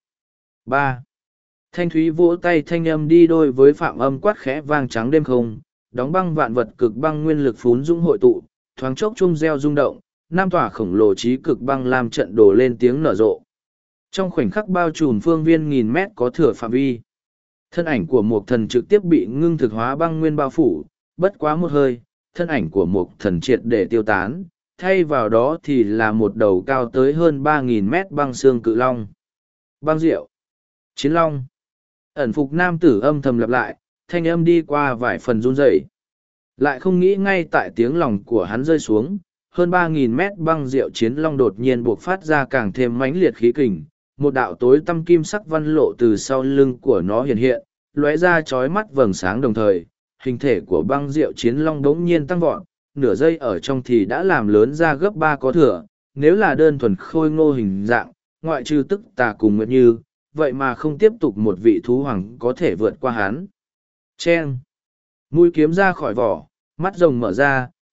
[SPEAKER 1] ba. Thanh thúy vỗ tay thanh âm đi đôi với phạm âm quát khẽ vang trắng đêm không, đóng băng vạn vật cực băng nguyên lực phún dũng hội tụ, thoáng chốc trung reo rung động, nam tỏa khổng lồ trí cực băng làm trận đổ lên tiếng nở rộ. Trong khoảnh khắc bao trùm phương viên nghìn mét có thừa phạm vi, thân ảnh của một thần trực tiếp bị ngưng thực hóa băng nguyên bao phủ, bất quá một hơi, thân ảnh của một thần triệt để tiêu tán, thay vào đó thì là một đầu cao tới hơn ba nghìn mét băng xương cự long. Băng diệu, chiến long. Ẩn phục nam tử âm thầm lặp lại, thanh âm đi qua vài phần run rẩy. Lại không nghĩ ngay tại tiếng lòng của hắn rơi xuống, hơn ba nghìn mét băng diệu chiến long đột nhiên buộc phát ra càng thêm mãnh liệt khí kình, một đạo tối tăm kim sắc văn lộ từ sau lưng của nó hiện hiện, lóe ra chói mắt vầng sáng đồng thời, hình thể của băng diệu chiến long đống nhiên tăng vọt, nửa giây ở trong thì đã làm lớn ra gấp ba có thừa, nếu là đơn thuần khôi ngô hình dạng, ngoại trừ tức tà cùng Nguyệt Như, vậy mà không tiếp tục một vị thú hoàng có thể vượt qua hắn. Chen! Mũi kiếm ra khỏi vỏ, mắt rồng mở ra,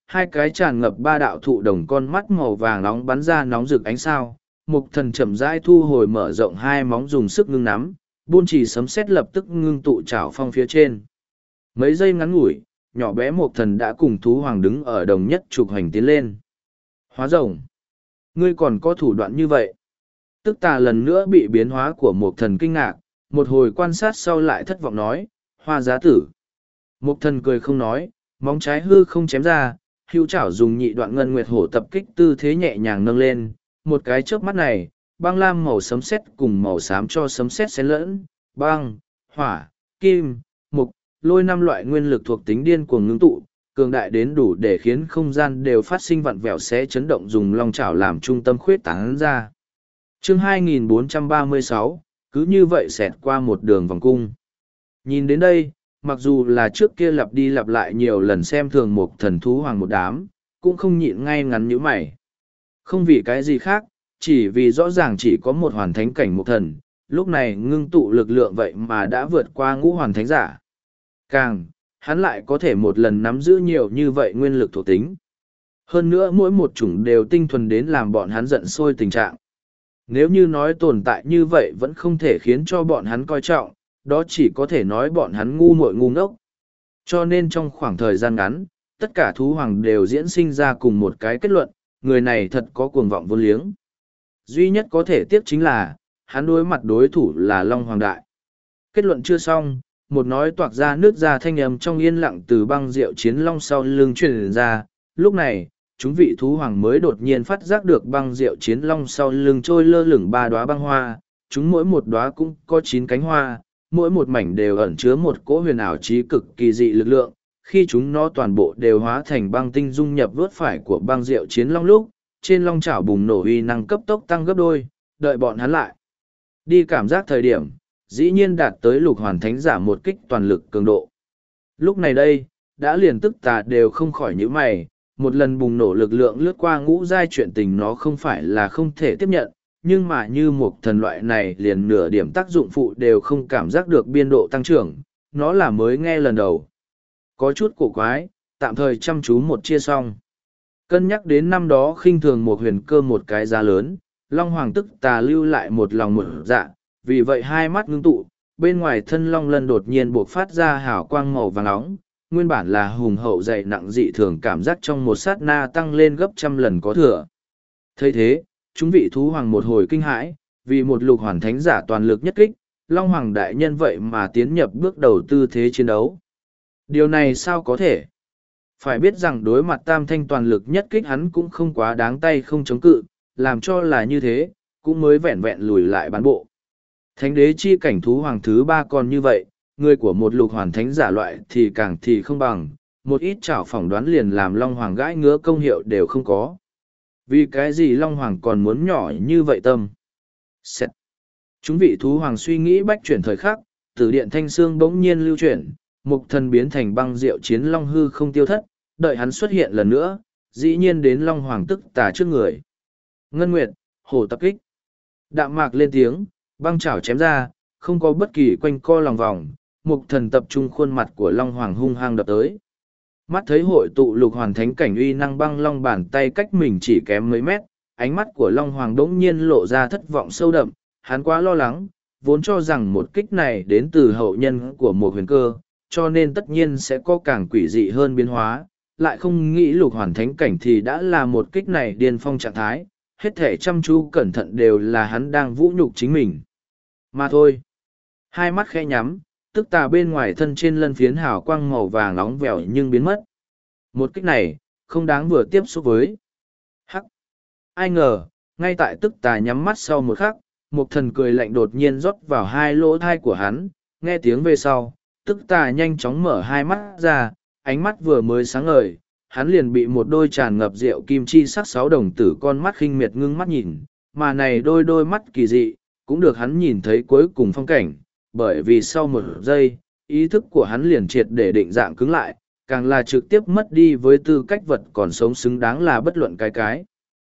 [SPEAKER 1] hai cái tràn ngập ba đạo thụ đồng con mắt màu vàng nóng bắn ra nóng rực ánh sao. Mục thần chậm rãi thu hồi mở rộng hai móng dùng sức ngưng nắm, buôn chỉ sấm sét lập tức ngưng tụ trảo phong phía trên. Mấy giây ngắn ngủi, nhỏ bé mục thần đã cùng thú hoàng đứng ở đồng nhất trục hành tiến lên. Hóa rồng! Ngươi còn có thủ đoạn như vậy? Tức tà lần nữa bị biến hóa của mục thần kinh ngạc, một hồi quan sát sau lại thất vọng nói, hoa giá tử. Mục thần cười không nói, móng trái hư không chém ra, hữu chảo dùng nhị đoạn ngân nguyệt hổ tập kích tư thế nhẹ nhàng nâng lên, một cái chớp mắt này, băng lam màu sấm sét cùng màu xám cho sấm sét xen lẫn, băng, hỏa, kim, mục, lôi năm loại nguyên lực thuộc tính điên cuồng ngưng tụ, cường đại đến đủ để khiến không gian đều phát sinh vặn vẹo xé chấn động, dùng long chảo làm trung tâm khuyết tán ra. Chương hai nghìn bốn trăm ba mươi sáu, cứ như vậy xẹt qua một đường vòng cung. Nhìn đến đây, mặc dù là trước kia lặp đi lặp lại nhiều lần xem thường một thần thú hoàng một đám, cũng không nhịn ngay ngắn như mày. Không vì cái gì khác, chỉ vì rõ ràng chỉ có một hoàn thánh cảnh một thần, lúc này ngưng tụ lực lượng vậy mà đã vượt qua ngũ hoàn thánh giả. Càng, hắn lại có thể một lần nắm giữ nhiều như vậy nguyên lực thuộc tính. Hơn nữa mỗi một chủng đều tinh thuần đến làm bọn hắn giận sôi tình trạng. Nếu như nói tồn tại như vậy vẫn không thể khiến cho bọn hắn coi trọng, đó chỉ có thể nói bọn hắn ngu muội ngu ngốc. Cho nên trong khoảng thời gian ngắn, tất cả thú hoàng đều diễn sinh ra cùng một cái kết luận, người này thật có cuồng vọng vô liếng. Duy nhất có thể tiếc chính là, hắn đối mặt đối thủ là Long Hoàng Đại. Kết luận chưa xong, một nói toạc ra nước ra thanh âm trong yên lặng từ băng rượu chiến long sau lưng truyền ra. Lúc này, chúng vị thú hoàng mới đột nhiên phát giác được băng rượu chiến long sau lưng trôi lơ lửng ba đóa băng hoa, chúng mỗi một đóa cũng có chín cánh hoa, mỗi một mảnh đều ẩn chứa một cỗ huyền ảo trí cực kỳ dị lực lượng. Khi chúng nó toàn bộ đều hóa thành băng tinh dung nhập vớt phải của băng rượu chiến long lúc, trên long chảo bùng nổ uy năng cấp tốc tăng gấp đôi, đợi bọn hắn lại. Đi cảm giác thời điểm, dĩ nhiên đạt tới lục hoàn thánh giả một kích toàn lực cường độ. Lúc này đây, đã liền tức tà đều không khỏi những mày, một lần bùng nổ lực lượng lướt qua ngũ giai chuyện tình nó không phải là không thể tiếp nhận, nhưng mà như một thần loại này liền nửa điểm tác dụng phụ đều không cảm giác được biên độ tăng trưởng, nó là mới nghe lần đầu. Có chút cổ quái, tạm thời chăm chú một chia xong. Cân nhắc đến năm đó khinh thường một huyền cơ một cái giá lớn, Long Hoàng tức tà lưu lại một lòng một dạ, vì vậy hai mắt ngưng tụ, bên ngoài thân Long Lân đột nhiên buộc phát ra hào quang màu vàng nóng, nguyên bản là hùng hậu dày nặng dị thường cảm giác trong một sát na tăng lên gấp trăm lần có thừa. thấy thế, chúng vị thú hoàng một hồi kinh hãi, vì một lục hoàn thánh giả toàn lực nhất kích, Long Hoàng đại nhân vậy mà tiến nhập bước đầu tư thế chiến đấu. Điều này sao có thể? Phải biết rằng đối mặt tam thanh toàn lực nhất kích hắn cũng không quá đáng tay không chống cự, làm cho là như thế, cũng mới vẹn vẹn lùi lại bán bộ. Thánh đế chi cảnh thú hoàng thứ ba còn như vậy, người của một lục hoàn thánh giả loại thì càng thì không bằng, một ít chảo phỏng đoán liền làm Long Hoàng gãi ngứa công hiệu đều không có. Vì cái gì Long Hoàng còn muốn nhỏ như vậy tâm? Xét. Chúng vị thú hoàng suy nghĩ bách chuyển thời khắc, tử điện thanh xương bỗng nhiên lưu chuyển, mục thần biến thành băng diệu chiến long hư không tiêu thất, đợi hắn xuất hiện lần nữa, dĩ nhiên đến Long Hoàng tức tà trước người. Ngân Nguyệt, hổ tập kích. Đạm mạc lên tiếng, băng chảo chém ra, không có bất kỳ quanh co lòng vòng, mục thần tập trung khuôn mặt của Long Hoàng hung hăng đập tới. Mắt thấy hội tụ lục hoàn thánh cảnh uy năng băng long bàn tay cách mình chỉ kém mấy mét, ánh mắt của Long Hoàng đỗng nhiên lộ ra thất vọng sâu đậm, hắn quá lo lắng, vốn cho rằng một kích này đến từ hậu nhân của một huyền cơ, cho nên tất nhiên sẽ có càng quỷ dị hơn biến hóa, lại không nghĩ lục hoàn thánh cảnh thì đã là một kích này điên phong trạng thái, hết thể chăm chú cẩn thận đều là hắn đang vũ nhục chính mình. Mà thôi, hai mắt khẽ nhắm, tức tà bên ngoài thân trên lân phiến hào quang màu vàng nóng vẻo nhưng biến mất. Một kích này, không đáng vừa tiếp xúc với. Hắc! Ai ngờ, ngay tại tức tà nhắm mắt sau một khắc, một thần cười lạnh đột nhiên rót vào hai lỗ thai của hắn, nghe tiếng về sau, tức tà nhanh chóng mở hai mắt ra, ánh mắt vừa mới sáng ngời, hắn liền bị một đôi tràn ngập rượu kim chi sắc sáu đồng tử con mắt khinh miệt ngưng mắt nhìn, mà này đôi đôi mắt kỳ dị, cũng được hắn nhìn thấy cuối cùng phong cảnh, bởi vì sau một giây, ý thức của hắn liền triệt để định dạng cứng lại, càng là trực tiếp mất đi với tư cách vật còn sống xứng đáng là bất luận cái cái.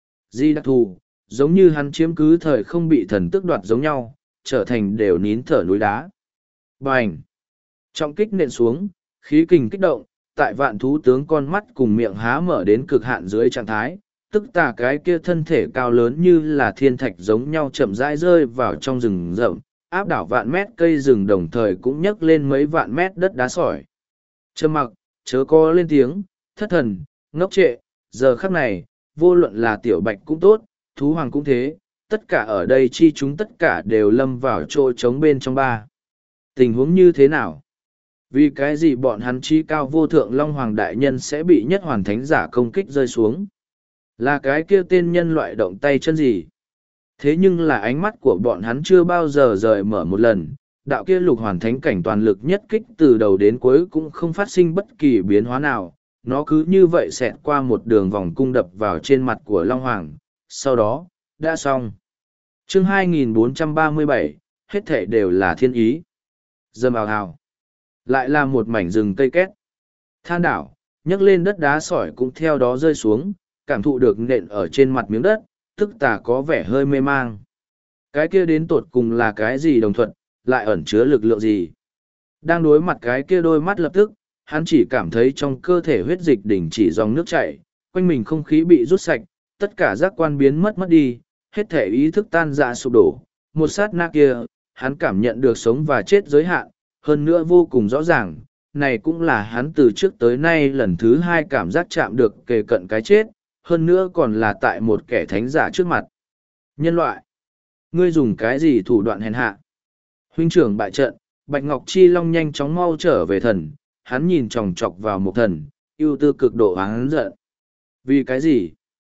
[SPEAKER 1] Di đặc thù, giống như hắn chiếm cứ thời không bị thần tước đoạt giống nhau, trở thành đều nín thở núi đá. Bành! Trọng kích nện xuống, khí kình kích động, tại vạn thú tướng con mắt cùng miệng há mở đến cực hạn dưới trạng thái, tức tà cái kia thân thể cao lớn như là thiên thạch giống nhau chậm rãi rơi vào trong rừng rậm, áp đảo vạn mét cây rừng đồng thời cũng nhấc lên mấy vạn mét đất đá sỏi. Trầm mặc, chớ có lên tiếng, thất thần, ngốc trệ, giờ khắc này, vô luận là tiểu bạch cũng tốt, thú hoàng cũng thế, tất cả ở đây chi chúng tất cả đều lâm vào chỗ trống bên trong ba. Tình huống như thế nào? Vì cái gì bọn hắn trí cao vô thượng Long Hoàng Đại Nhân sẽ bị nhất hoàn thánh giả công kích rơi xuống? Là cái kia tên nhân loại động tay chân gì? Thế nhưng là ánh mắt của bọn hắn chưa bao giờ rời mở một lần, đạo kia lục hoàn thánh cảnh toàn lực nhất kích từ đầu đến cuối cũng không phát sinh bất kỳ biến hóa nào, nó cứ như vậy xẹt qua một đường vòng cung đập vào trên mặt của Long Hoàng, sau đó, đã xong. Chương hai nghìn bốn trăm ba mươi bảy, hết thể đều là thiên ý. Dâm ào hào. Lại là một mảnh rừng cây két. Than đảo, nhấc lên đất đá sỏi cũng theo đó rơi xuống, cảm thụ được nện ở trên mặt miếng đất, tức tà có vẻ hơi mê mang. Cái kia đến tột cùng là cái gì đồng thuận, lại ẩn chứa lực lượng gì? Đang đối mặt cái kia đôi mắt lập tức, hắn chỉ cảm thấy trong cơ thể huyết dịch đình chỉ dòng nước chảy, quanh mình không khí bị rút sạch, tất cả giác quan biến mất mất đi, hết thể ý thức tan ra sụp đổ. Một sát na kia, hắn cảm nhận được sống và chết giới hạn, hơn nữa vô cùng rõ ràng, này cũng là hắn từ trước tới nay lần thứ hai cảm giác chạm được kề cận cái chết, hơn nữa còn là tại một kẻ thánh giả trước mặt. Nhân loại, ngươi dùng cái gì thủ đoạn hèn hạ? Huynh trưởng bại trận, Bạch Ngọc Chi Long nhanh chóng mau trở về thần, hắn nhìn chòng chọc vào một thần, ưu tư cực độ hắn giận. Vì cái gì?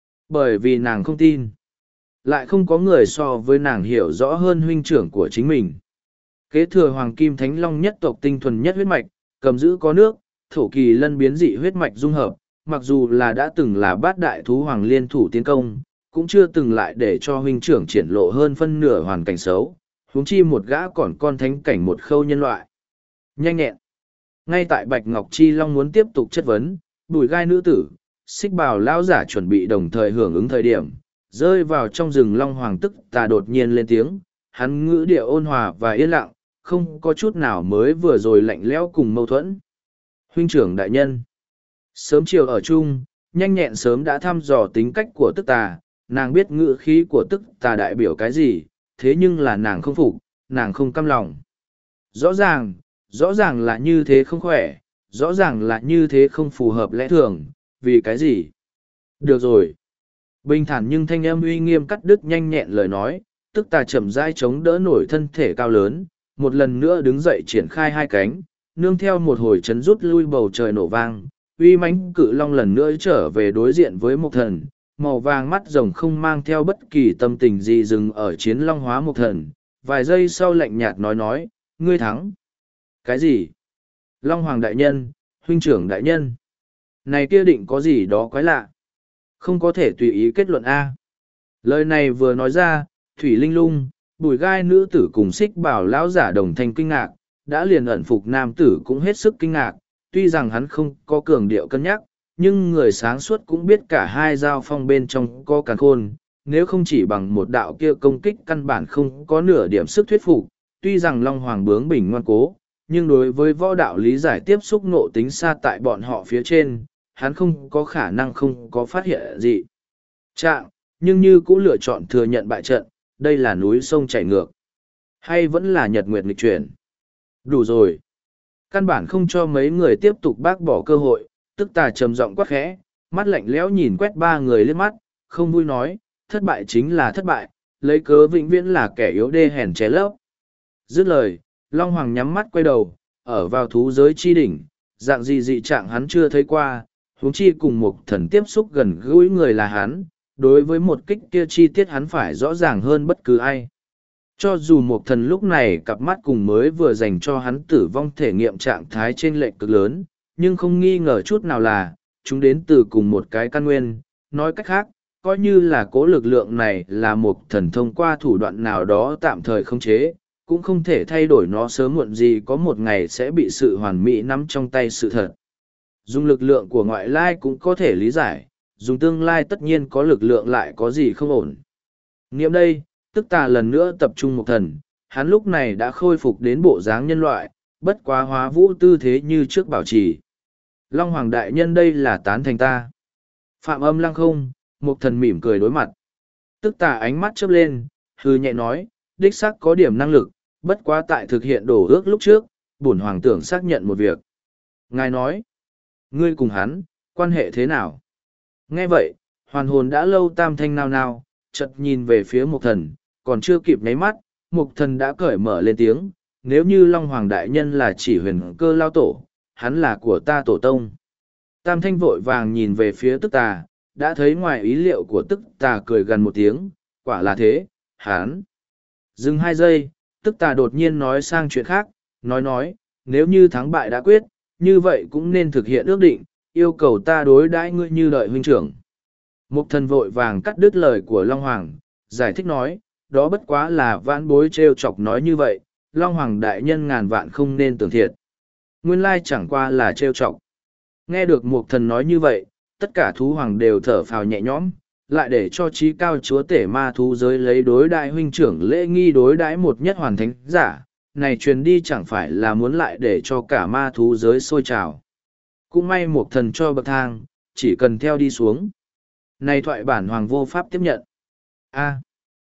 [SPEAKER 1] Bởi vì nàng không tin. Lại không có người so với nàng hiểu rõ hơn huynh trưởng của chính mình. Kế thừa Hoàng Kim Thánh Long nhất tộc tinh thuần nhất huyết mạch, cầm giữ có nước, thổ kỳ lân biến dị huyết mạch dung hợp, mặc dù là đã từng là bát đại thú hoàng liên thủ tiến công, cũng chưa từng lại để cho huynh trưởng triển lộ hơn phân nửa hoàn cảnh xấu, huống chi một gã còn con thánh cảnh một khâu nhân loại. Nhanh nhẹn. Ngay tại Bạch Ngọc Chi Long muốn tiếp tục chất vấn, bùi gai nữ tử, xích bào lão giả chuẩn bị đồng thời hưởng ứng thời điểm, rơi vào trong rừng Long Hoàng tức tà đột nhiên lên tiếng, hắn ngữ điệu ôn hòa và yên lặng, không có chút nào mới vừa rồi lạnh lẽo cùng mâu thuẫn. Huynh trưởng đại nhân. Sớm chiều ở chung, nhanh nhẹn sớm đã thăm dò tính cách của tức tà, nàng biết ngữ khí của tức tà đại biểu cái gì, thế nhưng là nàng không phục, nàng không căm lòng. Rõ ràng, rõ ràng là như thế không khỏe, rõ ràng là như thế không phù hợp lẽ thường, vì cái gì? Được rồi. Bình thản nhưng thanh âm uy nghiêm cắt đứt nhanh nhẹn lời nói, tức tà chậm rãi chống đỡ nổi thân thể cao lớn, một lần nữa đứng dậy triển khai hai cánh, nương theo một hồi chấn rút lui bầu trời nổ vang, uy mãnh cự long lần nữa trở về đối diện với một thần, màu vàng mắt rồng không mang theo bất kỳ tâm tình gì dừng ở chiến long hóa một thần, vài giây sau lạnh nhạt nói nói, ngươi thắng. Cái gì? Long Hoàng đại nhân, huynh trưởng đại nhân. Này kia định có gì đó quái lạ. Không có thể tùy ý kết luận A. Lời này vừa nói ra, Thủy Linh Lung, bùi gai nữ tử cùng xích bảo lão giả đồng thanh kinh ngạc, đã liền ẩn phục nam tử cũng hết sức kinh ngạc, tuy rằng hắn không có cường điệu cân nhắc, nhưng người sáng suốt cũng biết cả hai giao phong bên trong có càn khôn, nếu không chỉ bằng một đạo kia công kích căn bản không có nửa điểm sức thuyết phục, tuy rằng Long Hoàng bướng bỉnh ngoan cố, nhưng đối với võ đạo lý giải tiếp xúc ngộ tính xa tại bọn họ phía trên, hắn không có khả năng không có phát hiện gì. Trạng, nhưng như cũng lựa chọn thừa nhận bại trận, đây là núi sông chảy ngược. Hay vẫn là nhật nguyệt nghịch chuyển. Đủ rồi. Căn bản không cho mấy người tiếp tục bác bỏ cơ hội, tức tà trầm giọng quát khẽ, mắt lạnh lẽo nhìn quét ba người lên mắt, không vui nói, thất bại chính là thất bại, lấy cớ vĩnh viễn là kẻ yếu đê hèn ché lấp. Dứt lời, Long Hoàng nhắm mắt quay đầu, ở vào thú giới chi đỉnh, dạng gì dị trạng hắn chưa thấy qua, huống chi cùng một thần tiếp xúc gần gũi người là hắn, đối với một kích kia chi tiết hắn phải rõ ràng hơn bất cứ ai. Cho dù một thần lúc này cặp mắt cùng mới vừa dành cho hắn tử vong thể nghiệm trạng thái trên lệch cực lớn, nhưng không nghi ngờ chút nào là, chúng đến từ cùng một cái căn nguyên, nói cách khác, coi như là cố lực lượng này là một thần thông qua thủ đoạn nào đó tạm thời không chế, cũng không thể thay đổi nó sớm muộn gì có một ngày sẽ bị sự hoàn mỹ nắm trong tay sự thật. Dùng lực lượng của ngoại lai cũng có thể lý giải, dùng tương lai tất nhiên có lực lượng lại có gì không ổn. Nghiệm đây, tức tà lần nữa tập trung một thần, hắn lúc này đã khôi phục đến bộ dáng nhân loại, bất quá hóa vũ tư thế như trước bảo trì. Long Hoàng đại nhân đây là tán thành ta. Phạm Âm Lăng không, Mục Thần mỉm cười đối mặt. Tức Tà ánh mắt chớp lên, hư nhẹ nói, đích xác có điểm năng lực, bất quá tại thực hiện đổ ước lúc trước, bổn hoàng tưởng xác nhận một việc. Ngài nói, ngươi cùng hắn, quan hệ thế nào? Nghe vậy, hoàn hồn đã lâu tam thanh nao nao, chợt nhìn về phía Mục Thần, còn chưa kịp nháy mắt, Mục Thần đã cởi mở lên tiếng, nếu như Long Hoàng đại nhân là chỉ huyền cơ lao tổ, hắn là của ta tổ tông. Tam thanh vội vàng nhìn về phía Tức Tà, đã thấy ngoài ý liệu của Tức Tà cười gần một tiếng, quả là thế, hắn. Dừng hai giây, Tức Tà đột nhiên nói sang chuyện khác, nói nói, nếu như thắng bại đã quyết, như vậy cũng nên thực hiện ước định, yêu cầu ta đối đãi ngươi như đợi huynh trưởng. Mục Thần vội vàng cắt đứt lời của Long Hoàng, giải thích nói, đó bất quá là vãn bối trêu chọc nói như vậy, Long Hoàng đại nhân ngàn vạn không nên tưởng thiệt. Nguyên lai chẳng qua là trêu chọc. Nghe được Mục Thần nói như vậy, tất cả thú hoàng đều thở phào nhẹ nhõm, lại để cho trí cao chúa tể ma thú giới lấy đối đại huynh trưởng lễ nghi đối đãi một nhất hoàn thánh giả, này truyền đi chẳng phải là muốn lại để cho cả ma thú giới sôi trào. Cũng may Mục Thần cho bậc thang, chỉ cần theo đi xuống. Này thoại bản hoàng vô pháp tiếp nhận. A,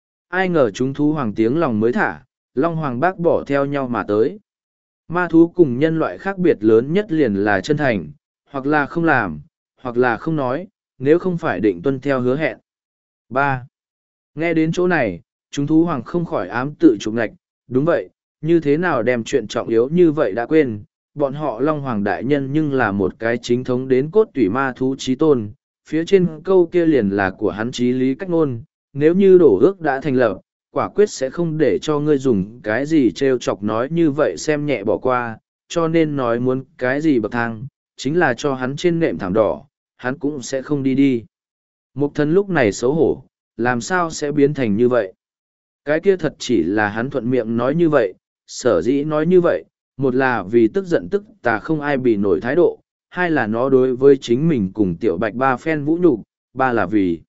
[SPEAKER 1] ai ngờ chúng thú hoàng tiếng lòng mới thả, Long Hoàng bác bỏ theo nhau mà tới. Ma thú cùng nhân loại khác biệt lớn nhất liền là chân thành, hoặc là không làm, hoặc là không nói, nếu không phải định tuân theo hứa hẹn. ba. Nghe đến chỗ này, chúng thú hoàng không khỏi ám tự trục ngạch, đúng vậy, như thế nào đem chuyện trọng yếu như vậy đã quên, bọn họ Long Hoàng đại nhân nhưng là một cái chính thống đến cốt tủy ma thú chí tôn, phía trên câu kia liền là của hắn chí lý cách ngôn, nếu như đổ ước đã thành lập, quả quyết sẽ không để cho ngươi dùng cái gì trêu chọc nói như vậy xem nhẹ bỏ qua, cho nên nói muốn cái gì bậc thang, chính là cho hắn trên nệm thảm đỏ, hắn cũng sẽ không đi đi. Mục Thần lúc này xấu hổ, làm sao sẽ biến thành như vậy? Cái kia thật chỉ là hắn thuận miệng nói như vậy, sở dĩ nói như vậy, một là vì tức giận tức tà không ai bị nổi thái độ, hai là nó đối với chính mình cùng tiểu bạch ba phen vũ nhục, ba là vì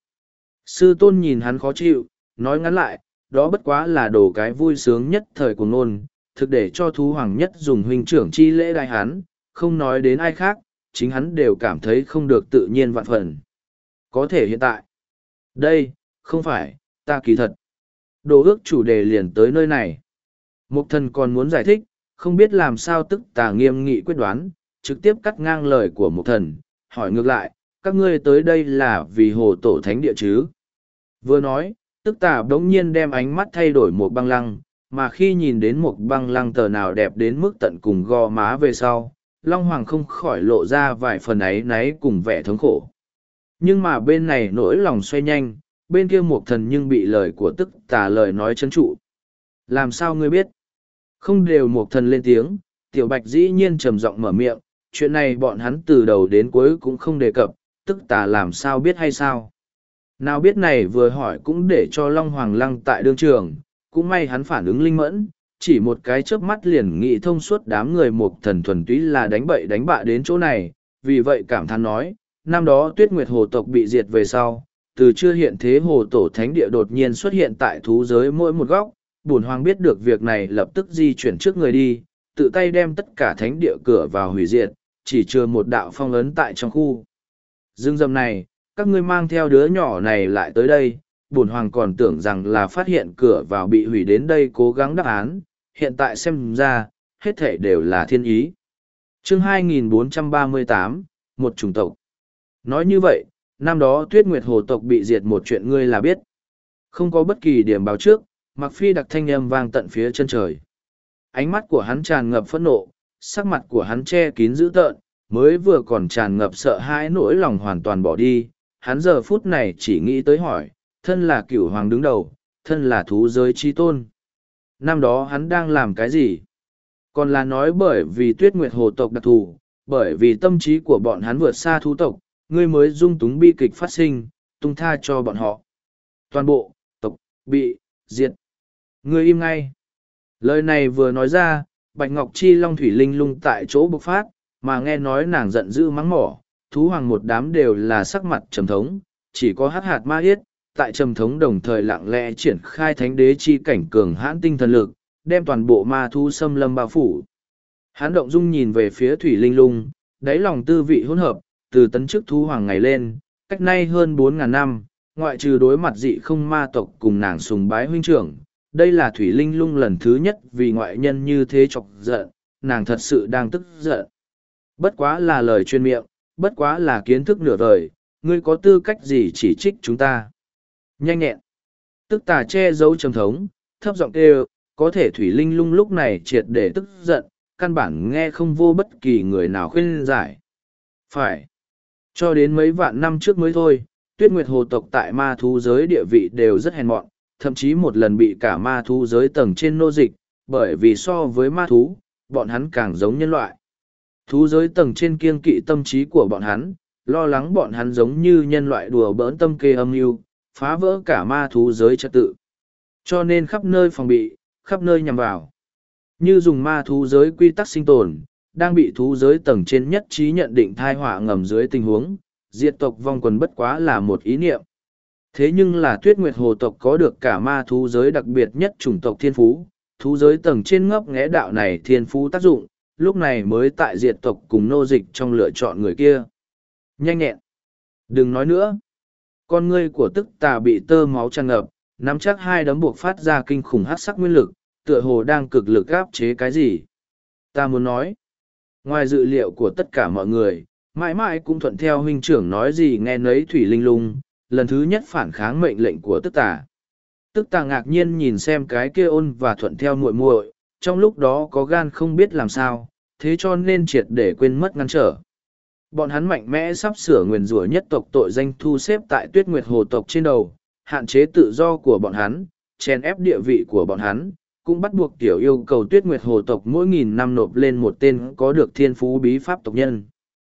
[SPEAKER 1] sư tôn nhìn hắn khó chịu, nói ngắn lại, đó bất quá là đồ cái vui sướng nhất thời của nôn, thực để cho thú hoàng nhất dùng huynh trưởng chi lễ đại hắn, không nói đến ai khác, chính hắn đều cảm thấy không được tự nhiên vạn phần. Có thể hiện tại, đây, không phải, ta kỳ thật. Đồ ước chủ đề liền tới nơi này. Mục Thần còn muốn giải thích, không biết làm sao Tức Tà nghiêm nghị quyết đoán, trực tiếp cắt ngang lời của Mục Thần, hỏi ngược lại, các ngươi tới đây là vì hồ tổ thánh địa chứ? Vừa nói, Tức Tà bỗng nhiên đem ánh mắt thay đổi một băng lăng, mà khi nhìn đến một băng lăng tờ nào đẹp đến mức tận cùng gò má về sau, Long Hoàng không khỏi lộ ra vài phần ấy náy cùng vẻ thống khổ. Nhưng mà bên này nỗi lòng xoay nhanh, bên kia Mục Thần nhưng bị lời của Tức Tà lời nói chấn trụ. Làm sao ngươi biết? Không đều Mục Thần lên tiếng, Tiểu Bạch dĩ nhiên trầm giọng mở miệng, chuyện này bọn hắn từ đầu đến cuối cũng không đề cập, Tức Tà làm sao biết hay sao? Nào biết này vừa hỏi cũng để cho Long Hoàng lăng tại đương trường, cũng may hắn phản ứng linh mẫn, chỉ một cái chớp mắt liền nghĩ thông suốt đám người Mục Thần thuần túy là đánh bậy đánh bạ đến chỗ này, vì vậy cảm thán nói, năm đó Tuyết Nguyệt Hồ tộc bị diệt về sau, từ chưa hiện thế Hồ Tổ Thánh Địa đột nhiên xuất hiện tại thú giới mỗi một góc, bổn hoàng biết được việc này lập tức di chuyển trước người đi, tự tay đem tất cả thánh địa cửa vào hủy diệt, chỉ chừa một đạo phong ấn tại trong khu rừng rậm này, các ngươi mang theo đứa nhỏ này lại tới đây, bổn hoàng còn tưởng rằng là phát hiện cửa vào bị hủy đến đây cố gắng đáp án, hiện tại xem ra, hết thể đều là thiên ý. Chương hai nghìn bốn trăm ba mươi tám, một chủng tộc. Nói như vậy, năm đó Tuyết Nguyệt Hồ tộc bị diệt một chuyện ngươi là biết. Không có bất kỳ điểm báo trước, Mặc Phi đặc thanh âm vang tận phía chân trời. Ánh mắt của hắn tràn ngập phẫn nộ, sắc mặt của hắn che kín dữ tợn, mới vừa còn tràn ngập sợ hãi nỗi lòng hoàn toàn bỏ đi. Hắn giờ phút này chỉ nghĩ tới hỏi, thân là cửu hoàng đứng đầu, thân là thú giới chi tôn. Năm đó hắn đang làm cái gì? Còn là nói bởi vì Tuyết Nguyệt Hồ tộc đặc thù, bởi vì tâm trí của bọn hắn vượt xa thú tộc, ngươi mới dung túng bi kịch phát sinh, tung tha cho bọn họ. Toàn bộ, tộc, bị, diệt. Ngươi im ngay. Lời này vừa nói ra, Bạch Ngọc Chi Long Thủy Linh lung tại chỗ bộc phát, mà nghe nói nàng giận dữ mắng mỏ, thú hoàng một đám đều là sắc mặt trầm thống, chỉ có hắc hạt ma yết, tại trầm thống đồng thời lặng lẽ triển khai thánh đế chi cảnh cường hãn tinh thần lực, đem toàn bộ ma thú xâm lâm bao phủ. Hán động dung nhìn về phía Thủy Linh lung, đáy lòng tư vị hỗn hợp, từ tấn chức thú hoàng ngày lên, cách nay hơn bốn ngàn năm, ngoại trừ đối mặt dị không ma tộc cùng nàng sùng bái huynh trưởng, đây là Thủy Linh Lung lần thứ nhất vì ngoại nhân như thế chọc giận, nàng thật sự đang tức giận. Bất quá là lời chuyên miệng, bất quá là kiến thức nửa đời, ngươi có tư cách gì chỉ trích chúng ta. Nhanh nhẹn. Tức tà che giấu trầm thống, thấp giọng kêu, có thể Thủy Linh Lung lúc này triệt để tức giận, căn bản nghe không vô bất kỳ người nào khuyên giải. Phải. Cho đến mấy vạn năm trước mới thôi, Tuyết Nguyệt Hồ tộc tại ma thú giới địa vị đều rất hèn mọn, thậm chí một lần bị cả ma thú giới tầng trên nô dịch, bởi vì so với ma thú, bọn hắn càng giống nhân loại. Thú giới tầng trên kiêng kỵ tâm trí của bọn hắn, lo lắng bọn hắn giống như nhân loại đùa bỡn tâm kê âm mưu, phá vỡ cả ma thú giới trật tự. Cho nên khắp nơi phòng bị, khắp nơi nhằm vào. Như dùng ma thú giới quy tắc sinh tồn, đang bị thú giới tầng trên nhất trí nhận định thai họa ngầm dưới tình huống, diệt tộc vong quần bất quá là một ý niệm. Thế nhưng là Tuyết Nguyệt Hồ tộc có được cả ma thú giới đặc biệt nhất chủng tộc thiên phú, thú giới tầng trên ngấp nghé đạo này thiên phú tác dụng, lúc này mới tại diệt tộc cùng nô dịch trong lựa chọn người kia. Nhanh nhẹn. Đừng nói nữa. Con ngươi của tức tà bị tơ máu tràn ngập, nắm chắc hai đấm buộc phát ra kinh khủng hắc sắc nguyên lực, tựa hồ đang cực lực áp chế cái gì. Ta muốn nói. Ngoài dự liệu của tất cả mọi người, mãi mãi cũng thuận theo huynh trưởng nói gì nghe nấy Thủy Linh Lung, lần thứ nhất phản kháng mệnh lệnh của tức tà. Tức tà ngạc nhiên nhìn xem cái kia ôn và thuận theo muội muội, trong lúc đó có gan không biết làm sao, thế cho nên triệt để quên mất ngăn trở. Bọn hắn mạnh mẽ sắp sửa nguyền rủa nhất tộc tội danh thu xếp tại Tuyết Nguyệt Hồ tộc trên đầu, hạn chế tự do của bọn hắn, chèn ép địa vị của bọn hắn, cũng bắt buộc tiểu yêu cầu Tuyết Nguyệt Hồ tộc mỗi nghìn năm nộp lên một tên có được thiên phú bí pháp tộc nhân.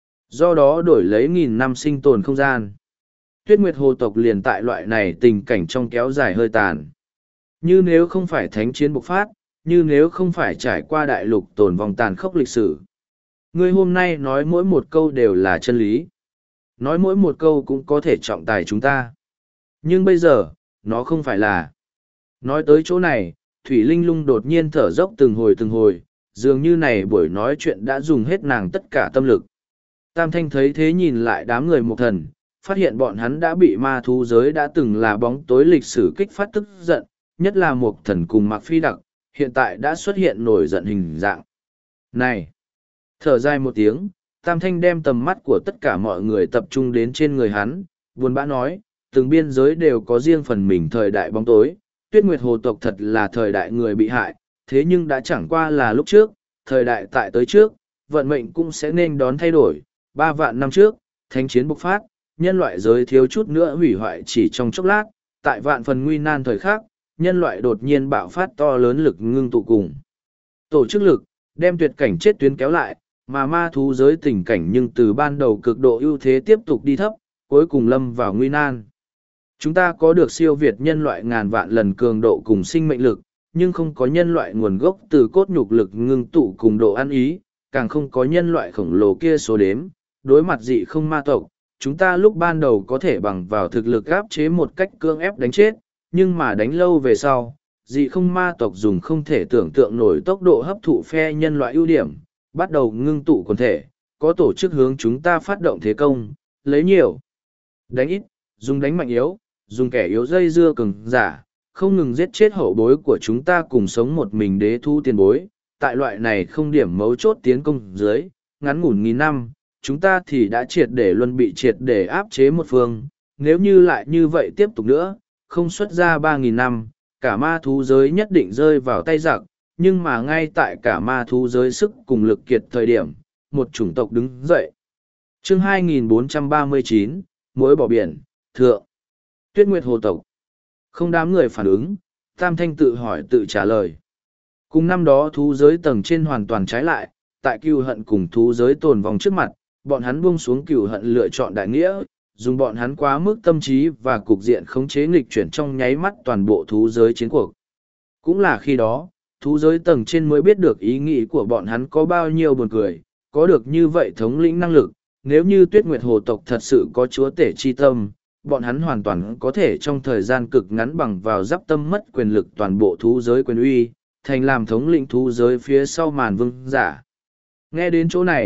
[SPEAKER 1] Do đó đổi lấy nghìn năm sinh tồn không gian. Tuyết Nguyệt Hồ tộc liền tại loại này tình cảnh trong kéo dài hơi tàn. Như nếu không phải thánh chiến bộc phát, như nếu không phải trải qua đại lục tồn vong tàn khốc lịch sử. Ngươi hôm nay nói mỗi một câu đều là chân lý. Nói mỗi một câu cũng có thể trọng tài chúng ta. Nhưng bây giờ, nó không phải là. Nói tới chỗ này, Thủy Linh Lung đột nhiên thở dốc từng hồi từng hồi, dường như này buổi nói chuyện đã dùng hết nàng tất cả tâm lực. Tam Thanh thấy thế nhìn lại đám người một thần, phát hiện bọn hắn đã bị ma thú giới đã từng là bóng tối lịch sử kích phát tức giận, nhất là một thần cùng Mạc Phi Đặc, hiện tại đã xuất hiện nổi giận hình dạng. Này! Thở dài một tiếng, Tam Thanh đem tầm mắt của tất cả mọi người tập trung đến trên người hắn, buồn bã nói, từng biên giới đều có riêng phần mình thời đại bóng tối, Tuyết Nguyệt Hồ tộc thật là thời đại người bị hại, thế nhưng đã chẳng qua là lúc trước, thời đại tại tới trước, vận mệnh cũng sẽ nên đón thay đổi. Ba vạn năm trước, thánh chiến bộc phát, nhân loại giới thiếu chút nữa hủy hoại chỉ trong chốc lát, tại vạn phần nguy nan thời khắc, nhân loại đột nhiên bạo phát to lớn lực ngưng tụ cùng. Tổ chức lực, đem tuyệt cảnh chết tuyến kéo lại, mà ma thú giới tình cảnh nhưng từ ban đầu cực độ ưu thế tiếp tục đi thấp, cuối cùng lâm vào nguy nan. Chúng ta có được siêu việt nhân loại ngàn vạn lần cường độ cùng sinh mệnh lực, nhưng không có nhân loại nguồn gốc từ cốt nhục lực ngưng tụ cùng độ ăn ý, càng không có nhân loại khổng lồ kia số đếm. Đối mặt dị không ma tộc, chúng ta lúc ban đầu có thể bằng vào thực lực áp chế một cách cưỡng ép đánh chết, nhưng mà đánh lâu về sau, dị không ma tộc dùng không thể tưởng tượng nổi tốc độ hấp thụ phe nhân loại ưu điểm, bắt đầu ngưng tụ quần thể, có tổ chức hướng chúng ta phát động thế công, lấy nhiều, đánh ít, dùng đánh mạnh yếu, dùng kẻ yếu dây dưa cường giả, không ngừng giết chết hậu bối của chúng ta cùng sống một mình đế thu tiền bối. Tại loại này không điểm mấu chốt tiến công dưới, ngắn ngủn nghìn năm, chúng ta thì đã triệt để luân bị triệt để áp chế một phương. Nếu như lại như vậy tiếp tục nữa, không xuất ra ba nghìn năm, cả ma thú giới nhất định rơi vào tay giặc, nhưng mà ngay tại cả ma thú giới sức cùng lực kiệt thời điểm, một chủng tộc đứng dậy. Chương hai nghìn bốn trăm ba mươi chín, Muối bỏ biển, Thượng. Tuyết Nguyệt Hồ tộc. Không đám người phản ứng, Tam Thanh tự hỏi tự trả lời. Cùng năm đó thú giới tầng trên hoàn toàn trái lại, tại cừu hận cùng thú giới tồn vong trước mặt, bọn hắn buông xuống cừu hận lựa chọn đại nghĩa, dùng bọn hắn quá mức tâm trí và cục diện khống chế nghịch chuyển trong nháy mắt toàn bộ thú giới chiến cuộc. Cũng là khi đó, thú giới tầng trên mới biết được ý nghĩ của bọn hắn có bao nhiêu buồn cười, có được như vậy thống lĩnh năng lực, nếu như Tuyết Nguyệt Hồ tộc thật sự có chúa tể chi tâm, bọn hắn hoàn toàn có thể trong thời gian cực ngắn bằng vào giáp tâm mất quyền lực toàn bộ thú giới quyền uy, thành làm thống lĩnh thú giới phía sau màn vương giả. Nghe đến chỗ này,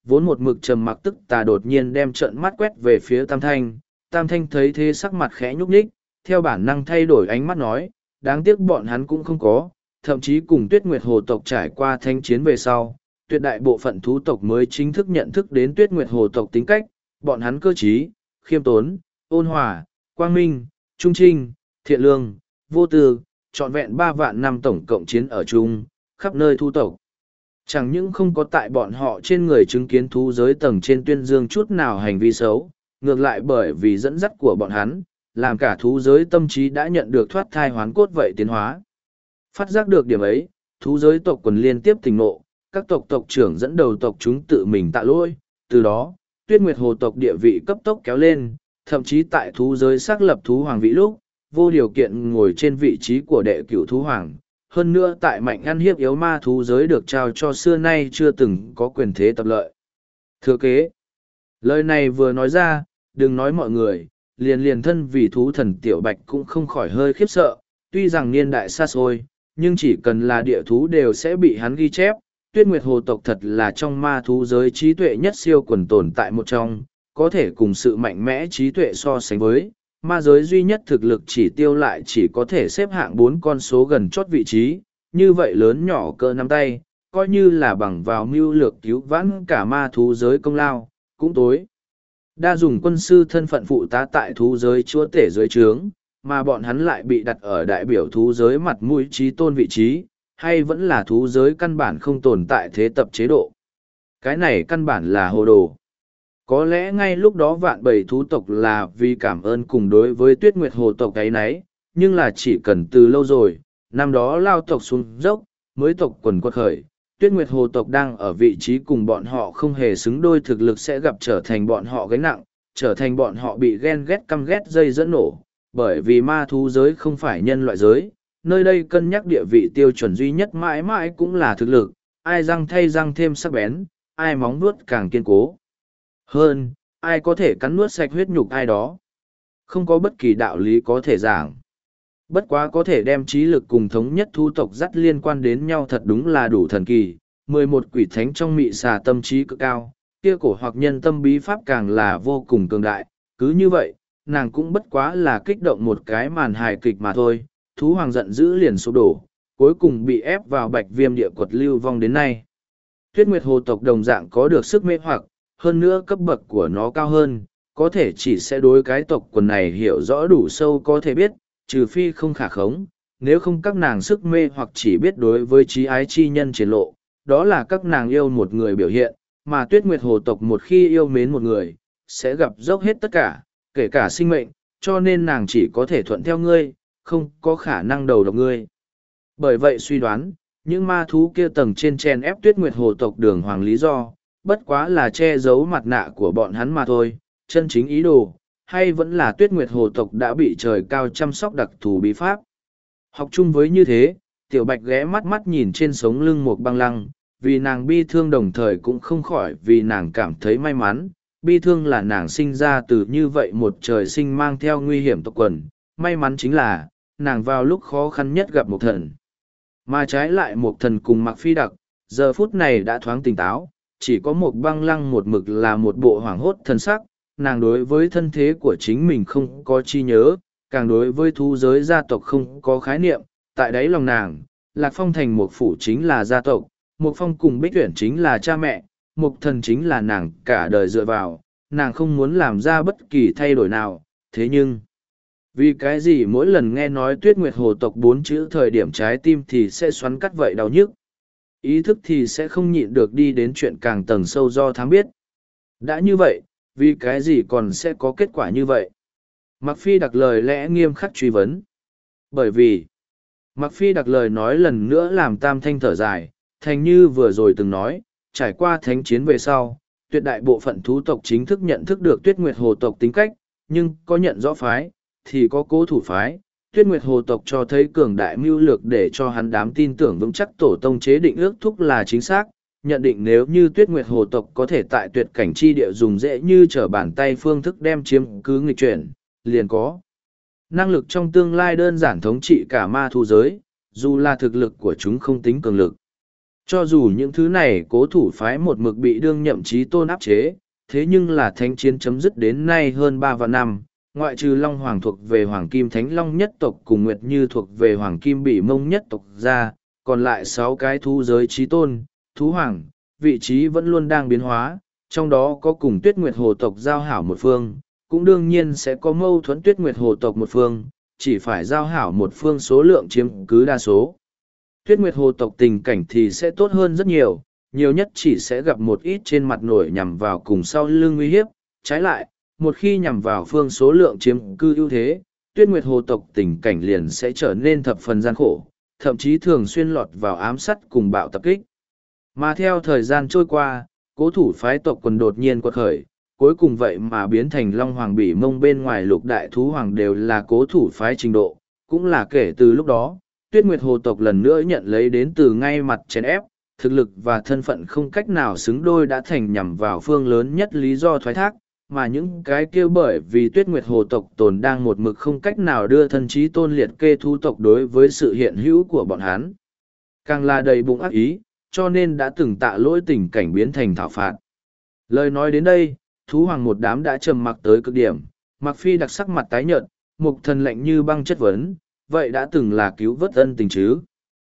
[SPEAKER 1] vốn một mực trầm mặc tức tà đột nhiên đem trợn mắt quét về phía Tam Thanh. Tam Thanh thấy thế sắc mặt khẽ nhúc nhích, theo bản năng thay đổi ánh mắt nói, đáng tiếc bọn hắn cũng không có, thậm chí cùng Tuyết Nguyệt Hồ tộc trải qua thanh chiến về sau, tuyệt đại bộ phận thú tộc mới chính thức nhận thức đến Tuyết Nguyệt Hồ tộc tính cách, bọn hắn cơ trí, khiêm tốn, ôn hòa, quang minh, trung trinh, thiện lương, vô tư, trọn vẹn ba vạn năm tổng cộng chiến ở chung, khắp nơi thú tộc. Chẳng những không có tại bọn họ trên người chứng kiến thú giới tầng trên tuyên dương chút nào hành vi xấu, ngược lại bởi vì dẫn dắt của bọn hắn, làm cả thú giới tâm trí đã nhận được thoát thai hoán cốt vậy tiến hóa. Phát giác được điểm ấy, thú giới tộc quần liên tiếp tỉnh ngộ, các tộc tộc trưởng dẫn đầu tộc chúng tự mình tạ lỗi, từ đó, Tuyết Nguyệt Hồ tộc địa vị cấp tốc kéo lên, thậm chí tại thú giới xác lập thú hoàng vị lúc, vô điều kiện ngồi trên vị trí của đệ cửu thú hoàng. Hơn nữa tại mạnh ăn hiếp yếu ma thú giới được trao cho xưa nay chưa từng có quyền thế tập lợi. Thừa kế. Lời này vừa nói ra, đừng nói mọi người, liền liền thân vì thú thần Tiểu Bạch cũng không khỏi hơi khiếp sợ, tuy rằng niên đại xa xôi, nhưng chỉ cần là địa thú đều sẽ bị hắn ghi chép. Tuyết Nguyệt Hồ tộc thật là trong ma thú giới trí tuệ nhất siêu quần tồn tại một trong, có thể cùng sự mạnh mẽ trí tuệ so sánh với. Ma giới duy nhất thực lực chỉ tiêu lại chỉ có thể xếp hạng bốn con số gần chót vị trí, như vậy lớn nhỏ cỡ nắm tay, coi như là bằng vào mưu lược cứu vãn cả ma thú giới công lao, cũng tối. Đa dùng quân sư thân phận phụ tá tại thú giới chúa tể dưới trướng, mà bọn hắn lại bị đặt ở đại biểu thú giới mặt mũi trí tôn vị trí, hay vẫn là thú giới căn bản không tồn tại thế tập chế độ. Cái này căn bản là hồ đồ. Có lẽ ngay lúc đó vạn bầy thú tộc là vì cảm ơn cùng đối với Tuyết Nguyệt Hồ tộc cái nấy, nhưng là chỉ cần từ lâu rồi, năm đó lao tộc xuống dốc, mới tộc quần quật khởi, Tuyết Nguyệt Hồ tộc đang ở vị trí cùng bọn họ không hề xứng đôi thực lực sẽ gặp trở thành bọn họ gánh nặng, trở thành bọn họ bị ghen ghét căm ghét dây dẫn nổ, bởi vì ma thú giới không phải nhân loại giới, nơi đây cân nhắc địa vị tiêu chuẩn duy nhất mãi mãi cũng là thực lực, ai răng thay răng thêm sắc bén, ai móng vuốt càng kiên cố hơn, ai có thể cắn nuốt sạch huyết nhục ai đó. Không có bất kỳ đạo lý có thể giảng. Bất quá có thể đem trí lực cùng thống nhất thu tộc dắt liên quan đến nhau thật đúng là đủ thần kỳ. Mười một quỷ thánh trong mị xà tâm trí cực cao, kia cổ hoặc nhân tâm bí pháp càng là vô cùng cường đại. Cứ như vậy, nàng cũng bất quá là kích động một cái màn hài kịch mà thôi. Thú hoàng giận dữ liền sụp đổ, cuối cùng bị ép vào bạch viêm địa quật lưu vong đến nay. Tuyết Nguyệt Hồ tộc đồng dạng có được sức mê hoặc, hơn nữa cấp bậc của nó cao hơn, có thể chỉ sẽ đối cái tộc quần này hiểu rõ đủ sâu có thể biết, trừ phi không khả khống, nếu không các nàng sức mê hoặc chỉ biết đối với trí ái chi nhân triển lộ, đó là các nàng yêu một người biểu hiện, mà Tuyết Nguyệt Hồ tộc một khi yêu mến một người, sẽ gặp dốc hết tất cả, kể cả sinh mệnh, cho nên nàng chỉ có thể thuận theo ngươi, không có khả năng đầu độc ngươi. Bởi vậy suy đoán, những ma thú kia tầng trên chen ép Tuyết Nguyệt Hồ tộc đường hoàng lý do, bất quá là che giấu mặt nạ của bọn hắn mà thôi, chân chính ý đồ, hay vẫn là Tuyết Nguyệt Hồ tộc đã bị trời cao chăm sóc đặc thù bí pháp. Học chung với như thế, Tiểu Bạch ghé mắt mắt nhìn trên sống lưng một băng lăng, vì nàng bi thương đồng thời cũng không khỏi vì nàng cảm thấy may mắn, bi thương là nàng sinh ra từ như vậy một trời sinh mang theo nguy hiểm tộc quần, may mắn chính là, nàng vào lúc khó khăn nhất gặp một thần. Mà trái lại một thần cùng Mạc Phi Đặc, giờ phút này đã thoáng tỉnh táo, chỉ có một băng lăng một mực là một bộ hoảng hốt thần sắc, nàng đối với thân thế của chính mình không có chi nhớ, càng đối với thú giới gia tộc không có khái niệm, tại đáy lòng nàng, Lạc Phong thành một phủ chính là gia tộc, một phong cùng Bích Tuyển chính là cha mẹ, một thần chính là nàng cả đời dựa vào, nàng không muốn làm ra bất kỳ thay đổi nào, thế nhưng, vì cái gì mỗi lần nghe nói Tuyết Nguyệt Hồ tộc bốn chữ thời điểm trái tim thì sẽ xoắn cắt vậy đau nhức. Ý thức thì sẽ không nhịn được đi đến chuyện càng tầng sâu do thám biết. Đã như vậy, vì cái gì còn sẽ có kết quả như vậy? Mạc Phi Đặc lời lẽ nghiêm khắc truy vấn. Bởi vì, Mạc Phi Đặc lời nói lần nữa làm Tam Thanh thở dài, thành như vừa rồi từng nói, trải qua thánh chiến về sau, tuyệt đại bộ phận thú tộc chính thức nhận thức được Tuyết Nguyệt Hồ tộc tính cách, nhưng có nhận rõ phái, thì có cố thủ phái. Tuyết Nguyệt Hồ tộc cho thấy cường đại mưu lược để cho hắn đám tin tưởng vững chắc tổ tông chế định ước thúc là chính xác, nhận định nếu như Tuyết Nguyệt Hồ tộc có thể tại tuyệt cảnh chi địa dùng dễ như trở bàn tay phương thức đem chiếm cứ nghịch chuyển, liền có năng lực trong tương lai đơn giản thống trị cả ma thu giới, dù là thực lực của chúng không tính cường lực. Cho dù những thứ này cố thủ phái một mực bị đương nhậm chí tôn áp chế, thế nhưng là thánh chiến chấm dứt đến nay hơn ba vạn năm, ngoại trừ Long Hoàng thuộc về Hoàng Kim Thánh Long nhất tộc cùng Nguyệt Như thuộc về Hoàng Kim Bỉ Mông nhất tộc ra, còn lại sáu cái thú giới chí tôn, thú hoàng, vị trí vẫn luôn đang biến hóa, trong đó có cùng Tuyết Nguyệt Hồ tộc giao hảo một phương, cũng đương nhiên sẽ có mâu thuẫn Tuyết Nguyệt Hồ tộc một phương, chỉ phải giao hảo một phương số lượng chiếm cứ đa số. Tuyết Nguyệt Hồ tộc tình cảnh thì sẽ tốt hơn rất nhiều, nhiều nhất chỉ sẽ gặp một ít trên mặt nổi nhằm vào cùng sau lưng uy hiếp. Trái lại, một khi nhằm vào phương số lượng chiếm cư ưu thế, Tuyết Nguyệt Hồ tộc tình cảnh liền sẽ trở nên thập phần gian khổ, thậm chí thường xuyên lọt vào ám sát cùng bạo tập kích. Mà theo thời gian trôi qua, cố thủ phái tộc quần đột nhiên quật khởi, cuối cùng vậy mà biến thành Long Hoàng Bỉ Mông bên ngoài lục đại thú hoàng đều là cố thủ phái trình độ, cũng là kể từ lúc đó, Tuyết Nguyệt Hồ tộc lần nữa nhận lấy đến từ ngay mặt chèn ép, thực lực và thân phận không cách nào xứng đôi đã thành nhằm vào phương lớn nhất lý do thoái thác, mà những cái kia bởi vì Tuyết Nguyệt Hồ tộc tồn đang một mực không cách nào đưa thân trí tôn liệt kê thú tộc đối với sự hiện hữu của bọn hắn. Càng là đầy bụng ác ý, cho nên đã từng tạ lỗi tình cảnh biến thành thảo phạt. Lời nói đến đây, thú hoàng một đám đã trầm mặc tới cực điểm, Mặc Phi đặc sắc mặt tái nhợt, Mục Thần lạnh như băng chất vấn, vậy đã từng là cứu vớt ân tình chứ?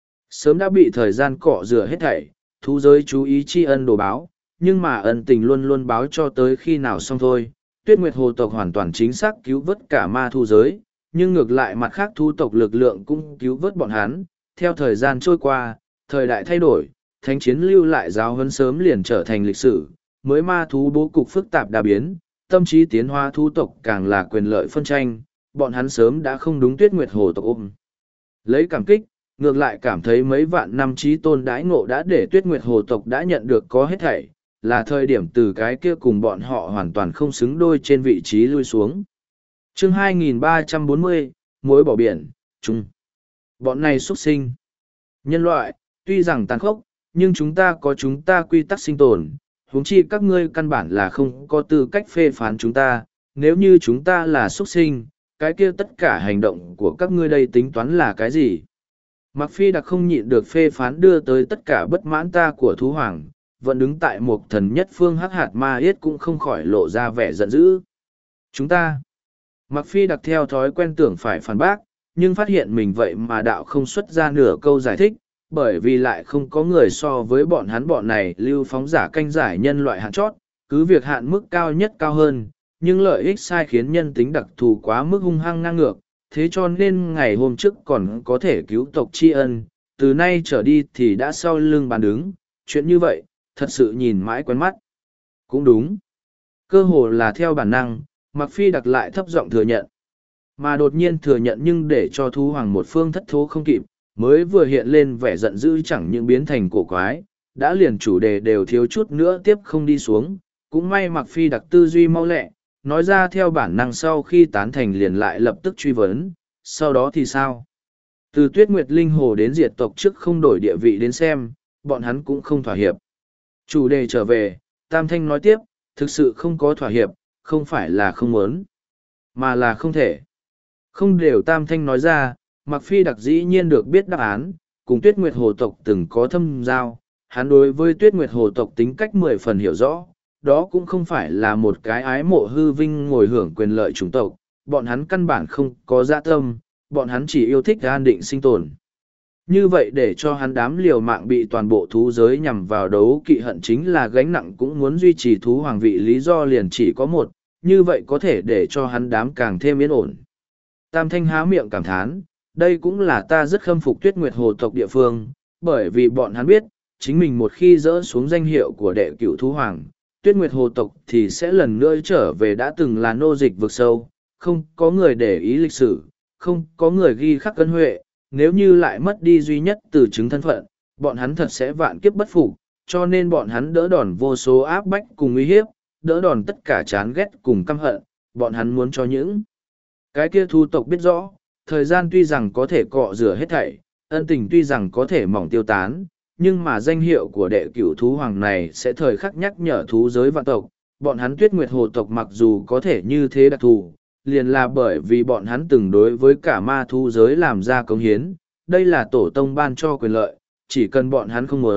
[SPEAKER 1] Sớm đã bị thời gian cọ rửa hết thảy, thú giới chú ý tri ân đồ báo, nhưng mà ân tình luôn luôn báo cho tới khi nào xong thôi. Tuyết Nguyệt Hồ tộc hoàn toàn chính xác cứu vớt cả ma thu giới, nhưng ngược lại mặt khác thu tộc lực lượng cũng cứu vớt bọn hắn. Theo thời gian trôi qua, thời đại thay đổi, thánh chiến lưu lại giáo huấn sớm liền trở thành lịch sử, mới ma thú bố cục phức tạp đa biến, tâm trí tiến hóa thu tộc càng là quyền lợi phân tranh, bọn hắn sớm đã không đúng Tuyết Nguyệt Hồ tộc ôm. Lấy cảm kích, ngược lại cảm thấy mấy vạn năm trí tôn đãi ngộ đã để Tuyết Nguyệt Hồ tộc đã nhận được có hết thảy, là thời điểm từ cái kia cùng bọn họ hoàn toàn không xứng đôi trên vị trí lui xuống. Chương hai nghìn ba trăm bốn mươi, Muối bỏ biển, chung. Bọn này xuất sinh. Nhân loại, tuy rằng tàn khốc, nhưng chúng ta có chúng ta quy tắc sinh tồn, huống chi các ngươi căn bản là không có tư cách phê phán chúng ta, nếu như chúng ta là xuất sinh, cái kia tất cả hành động của các ngươi đây tính toán là cái gì? Mặc Phi đặc không nhịn được phê phán đưa tới tất cả bất mãn ta của thú hoàng, vẫn đứng tại một thần nhất phương hắc hạt ma yết cũng không khỏi lộ ra vẻ giận dữ. Chúng ta, Mặc Phi đặc theo thói quen tưởng phải phản bác, nhưng phát hiện mình vậy mà đạo không xuất ra nửa câu giải thích, bởi vì lại không có người so với bọn hắn bọn này lưu phóng giả canh giải nhân loại hạn chót, cứ việc hạn mức cao nhất cao hơn, nhưng lợi ích sai khiến nhân tính đặc thù quá mức hung hăng ngang ngược, thế cho nên ngày hôm trước còn có thể cứu tộc tri ân, từ nay trở đi thì đã sau lưng bàn đứng, chuyện như vậy, thật sự nhìn mãi quen mắt. Cũng đúng. Cơ hồ là theo bản năng, Mặc Phi đặc lại thấp giọng thừa nhận. Mà đột nhiên thừa nhận nhưng để cho thú hoàng một phương thất thố không kịp, mới vừa hiện lên vẻ giận dữ chẳng những biến thành cổ quái, đã liền chủ đề đều thiếu chút nữa tiếp không đi xuống, cũng may Mặc Phi đặc tư duy mau lẹ, nói ra theo bản năng sau khi tán thành liền lại lập tức truy vấn, sau đó thì sao? Từ Tuyết Nguyệt Linh Hồ đến diệt tộc trước không đổi địa vị đến xem, bọn hắn cũng không thỏa hiệp. Chủ đề trở về, Tam Thanh nói tiếp, thực sự không có thỏa hiệp, không phải là không muốn, mà là không thể. Không đều Tam Thanh nói ra, Mặc Phi đặc dĩ nhiên được biết đáp án, cùng Tuyết Nguyệt Hồ tộc từng có thâm giao, hắn đối với Tuyết Nguyệt Hồ tộc tính cách mười phần hiểu rõ, đó cũng không phải là một cái ái mộ hư vinh ngồi hưởng quyền lợi chủng tộc, bọn hắn căn bản không có dạ tâm, bọn hắn chỉ yêu thích an định sinh tồn. Như vậy để cho hắn đám liều mạng bị toàn bộ thú giới nhằm vào đấu kỵ hận chính là gánh nặng cũng muốn duy trì thú hoàng vị lý do liền chỉ có một, như vậy có thể để cho hắn đám càng thêm yên ổn. Tam Thanh há miệng cảm thán, đây cũng là ta rất khâm phục Tuyết Nguyệt Hồ tộc địa phương, bởi vì bọn hắn biết, chính mình một khi dỡ xuống danh hiệu của đệ cửu thú hoàng, Tuyết Nguyệt Hồ tộc thì sẽ lần nữa trở về đã từng là nô dịch vực sâu, không có người để ý lịch sử, không có người ghi khắc ân huệ, nếu như lại mất đi duy nhất từ chứng thân phận, bọn hắn thật sẽ vạn kiếp bất phục, cho nên bọn hắn đỡ đòn vô số áp bách cùng uy hiếp, đỡ đòn tất cả chán ghét cùng căm hận, bọn hắn muốn cho những cái kia thu tộc biết rõ, thời gian tuy rằng có thể cọ rửa hết thảy, ân tình tuy rằng có thể mỏng tiêu tán, nhưng mà danh hiệu của đệ cửu thú hoàng này sẽ thời khắc nhắc nhở thú giới vạn tộc, bọn hắn Tuyết Nguyệt Hồ tộc mặc dù có thể như thế đặc thù, liền là bởi vì bọn hắn từng đối với cả ma thú giới làm ra cống hiến, đây là tổ tông ban cho quyền lợi, chỉ cần bọn hắn không muốn,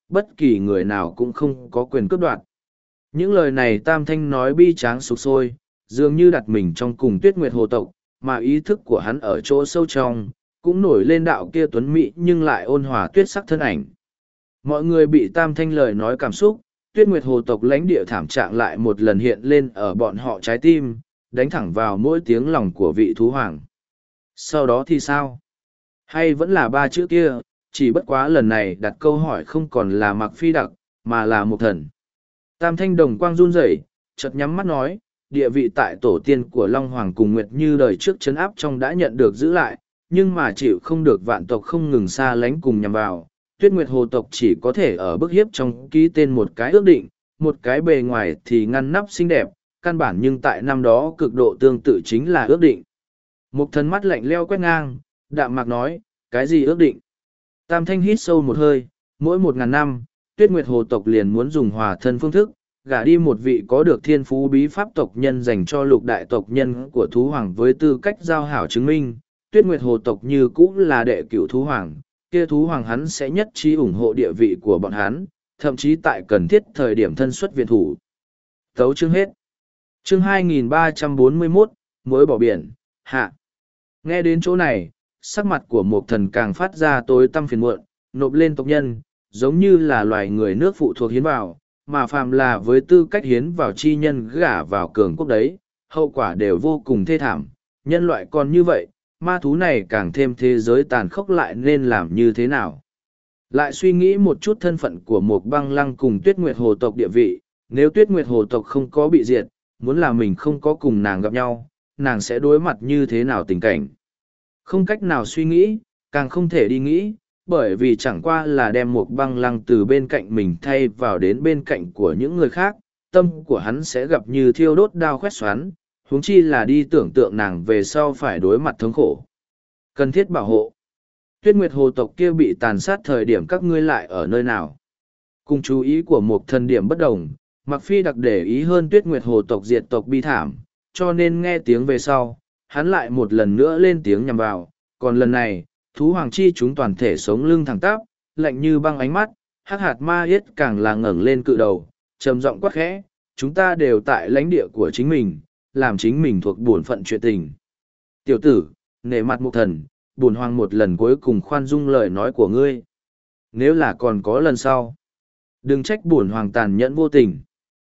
[SPEAKER 1] bất kỳ người nào cũng không có quyền cướp đoạt. Những lời này Tam Thanh nói bi tráng sục sôi, dường như đặt mình trong cùng Tuyết Nguyệt Hồ tộc, mà ý thức của hắn ở chỗ sâu trong, cũng nổi lên đạo kia tuấn mỹ nhưng lại ôn hòa tuyết sắc thân ảnh. Mọi người bị Tam Thanh lời nói cảm xúc, Tuyết Nguyệt Hồ tộc lãnh địa thảm trạng lại một lần hiện lên ở bọn họ trái tim, đánh thẳng vào mỗi tiếng lòng của vị thú hoàng. Sau đó thì sao? Hay vẫn là ba chữ kia, chỉ bất quá lần này đặt câu hỏi không còn là Mạc Phi Đặc, mà là một thần. Tam Thanh đồng quang run rẩy, chợt nhắm mắt nói, địa vị tại tổ tiên của Long Hoàng cùng Nguyệt Như đời trước chấn áp trong đã nhận được giữ lại, nhưng mà chịu không được vạn tộc không ngừng xa lánh cùng nhằm vào. Tuyết Nguyệt Hồ tộc chỉ có thể ở bức hiếp trong ký tên một cái ước định, một cái bề ngoài thì ngăn nắp xinh đẹp, căn bản nhưng tại năm đó cực độ tương tự chính là ước định. Một thần mắt lạnh leo quét ngang, đạm mạc nói, cái gì ước định? Tam Thanh hít sâu một hơi, mỗi một ngàn năm, Tuyết Nguyệt Hồ tộc liền muốn dùng hòa thân phương thức, gả đi một vị có được thiên phú bí pháp tộc nhân dành cho lục đại tộc nhân của thú hoàng với tư cách giao hảo chứng minh. Tuyết Nguyệt Hồ tộc như cũ là đệ cửu thú hoàng, kia thú hoàng hắn sẽ nhất trí ủng hộ địa vị của bọn hắn, thậm chí tại cần thiết thời điểm thân xuất viện thủ. Tấu chương hết. Chương hai nghìn ba trăm bốn mươi mốt, Muối bỏ biển, hạ. Nghe đến chỗ này, sắc mặt của một thần càng phát ra tối tăm phiền muộn, nộp lên tộc nhân, giống như là loài người nước phụ thuộc hiến vào, mà phàm là với tư cách hiến vào chi nhân gả vào cường quốc đấy, hậu quả đều vô cùng thê thảm. Nhân loại còn như vậy, ma thú này càng thêm thế giới tàn khốc lại nên làm như thế nào. Lại suy nghĩ một chút thân phận của một băng lăng cùng Tuyết Nguyệt Hồ tộc địa vị, nếu Tuyết Nguyệt Hồ tộc không có bị diệt, muốn là mình không có cùng nàng gặp nhau, nàng sẽ đối mặt như thế nào tình cảnh. Không cách nào suy nghĩ, càng không thể đi nghĩ, bởi vì chẳng qua là đem một băng lăng từ bên cạnh mình thay vào đến bên cạnh của những người khác, tâm của hắn sẽ gặp như thiêu đốt đao khoét xoắn, huống chi là đi tưởng tượng nàng về sau phải đối mặt thống khổ. Cần thiết bảo hộ. Tuyết Nguyệt Hồ tộc kia bị tàn sát thời điểm các ngươi lại ở nơi nào? Cùng chú ý của một thần điểm bất đồng, Mạc Phi đặc để ý hơn Tuyết Nguyệt Hồ tộc diệt tộc bi thảm, cho nên nghe tiếng về sau, hắn lại một lần nữa lên tiếng nhằm vào, còn lần này, thú hoàng chi chúng toàn thể sống lưng thẳng tắp, lạnh như băng ánh mắt, hắc hạt ma yết càng là ngẩng lên cự đầu, trầm giọng quát khẽ, chúng ta đều tại lãnh địa của chính mình, làm chính mình thuộc bổn phận chuyện tình. Tiểu tử, nể mặt một thần, bổn hoàng một lần cuối cùng khoan dung lời nói của ngươi. Nếu là còn có lần sau, đừng trách bổn hoàng tàn nhẫn vô tình.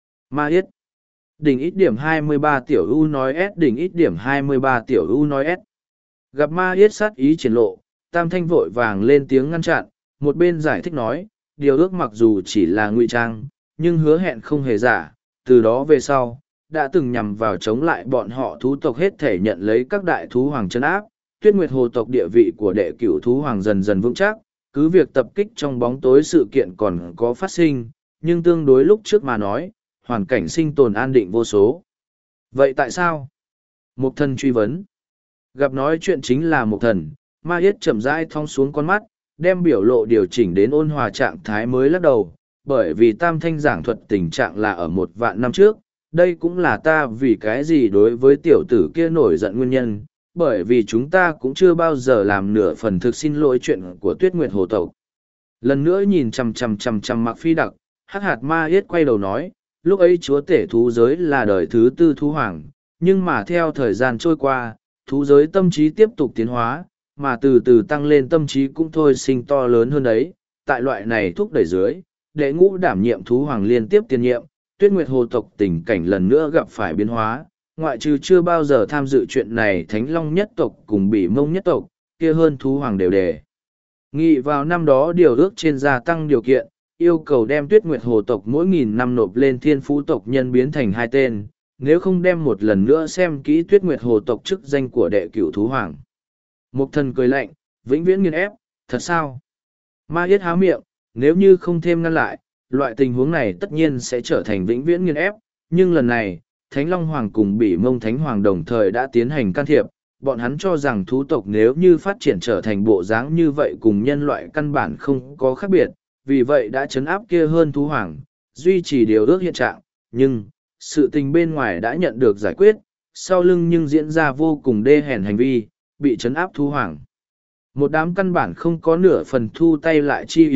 [SPEAKER 1] Ma yết. Đỉnh ít điểm hai mươi ba tiểu U nói S đỉnh ít điểm hai mươi ba tiểu U nói S. Gặp ma yết sát ý triển lộ, Tam Thanh vội vàng lên tiếng ngăn chặn, một bên giải thích nói, điều ước mặc dù chỉ là ngụy trang, nhưng hứa hẹn không hề giả, từ đó về sau, đã từng nhằm vào chống lại bọn họ thú tộc hết thể nhận lấy các đại thú hoàng chân áp, Tuyết Nguyệt Hồ tộc địa vị của đệ cửu thú hoàng dần dần vững chắc, cứ việc tập kích trong bóng tối sự kiện còn có phát sinh, nhưng tương đối lúc trước mà nói, hoàn cảnh sinh tồn an định vô số. Vậy tại sao? Mục thần truy vấn. Gặp nói chuyện chính là mục thần, ma yết chậm rãi thong xuống con mắt, đem biểu lộ điều chỉnh đến ôn hòa trạng thái mới lắc đầu, bởi vì Tam Thanh giảng thuật tình trạng là ở một vạn năm trước, đây cũng là ta vì cái gì đối với tiểu tử kia nổi giận nguyên nhân, bởi vì chúng ta cũng chưa bao giờ làm nửa phần thực xin lỗi chuyện của Tuyết Nguyệt Hồ tộc. Lần nữa nhìn chằm chằm chằm chằm Mạc Phi đặc, hắc hạt ma yết quay đầu nói, lúc ấy chúa tể thú giới là đời thứ tư thú hoàng, nhưng mà theo thời gian trôi qua, thú giới tâm trí tiếp tục tiến hóa, mà từ từ tăng lên tâm trí cũng thôi sinh to lớn hơn đấy. Tại loại này thúc đẩy dưới, đệ ngũ đảm nhiệm thú hoàng liên tiếp tiền nhiệm, Tuyết Nguyệt Hồ tộc tình cảnh lần nữa gặp phải biến hóa, ngoại trừ chưa bao giờ tham dự chuyện này Thánh Long nhất tộc cùng Bỉ Mông nhất tộc, kia hơn thú hoàng đều đề. Nghị vào năm đó điều ước trên gia tăng điều kiện, yêu cầu đem Tuyết Nguyệt Hồ tộc mỗi nghìn năm nộp lên thiên phú tộc nhân biến thành hai tên, nếu không đem một lần nữa xem kỹ Tuyết Nguyệt Hồ tộc chức danh của đệ cửu thú hoàng. Mục thần cười lạnh, vĩnh viễn nghiên ép, thật sao? Ma yết há miệng, nếu như không thêm ngăn lại, loại tình huống này tất nhiên sẽ trở thành vĩnh viễn nghiên ép, nhưng lần này, Thánh Long Hoàng cùng Bỉ Mông Thánh Hoàng đồng thời đã tiến hành can thiệp, bọn hắn cho rằng thú tộc nếu như phát triển trở thành bộ dáng như vậy cùng nhân loại căn bản không có khác biệt, vì vậy đã chấn áp kia hơn thú hoàng, duy trì điều ước hiện trạng, nhưng, sự tình bên ngoài đã nhận được giải quyết, sau lưng nhưng diễn ra vô cùng đê hèn hành vi, bị chấn áp thú hoàng. Một đám căn bản không có nửa phần thu tay lại chi ý,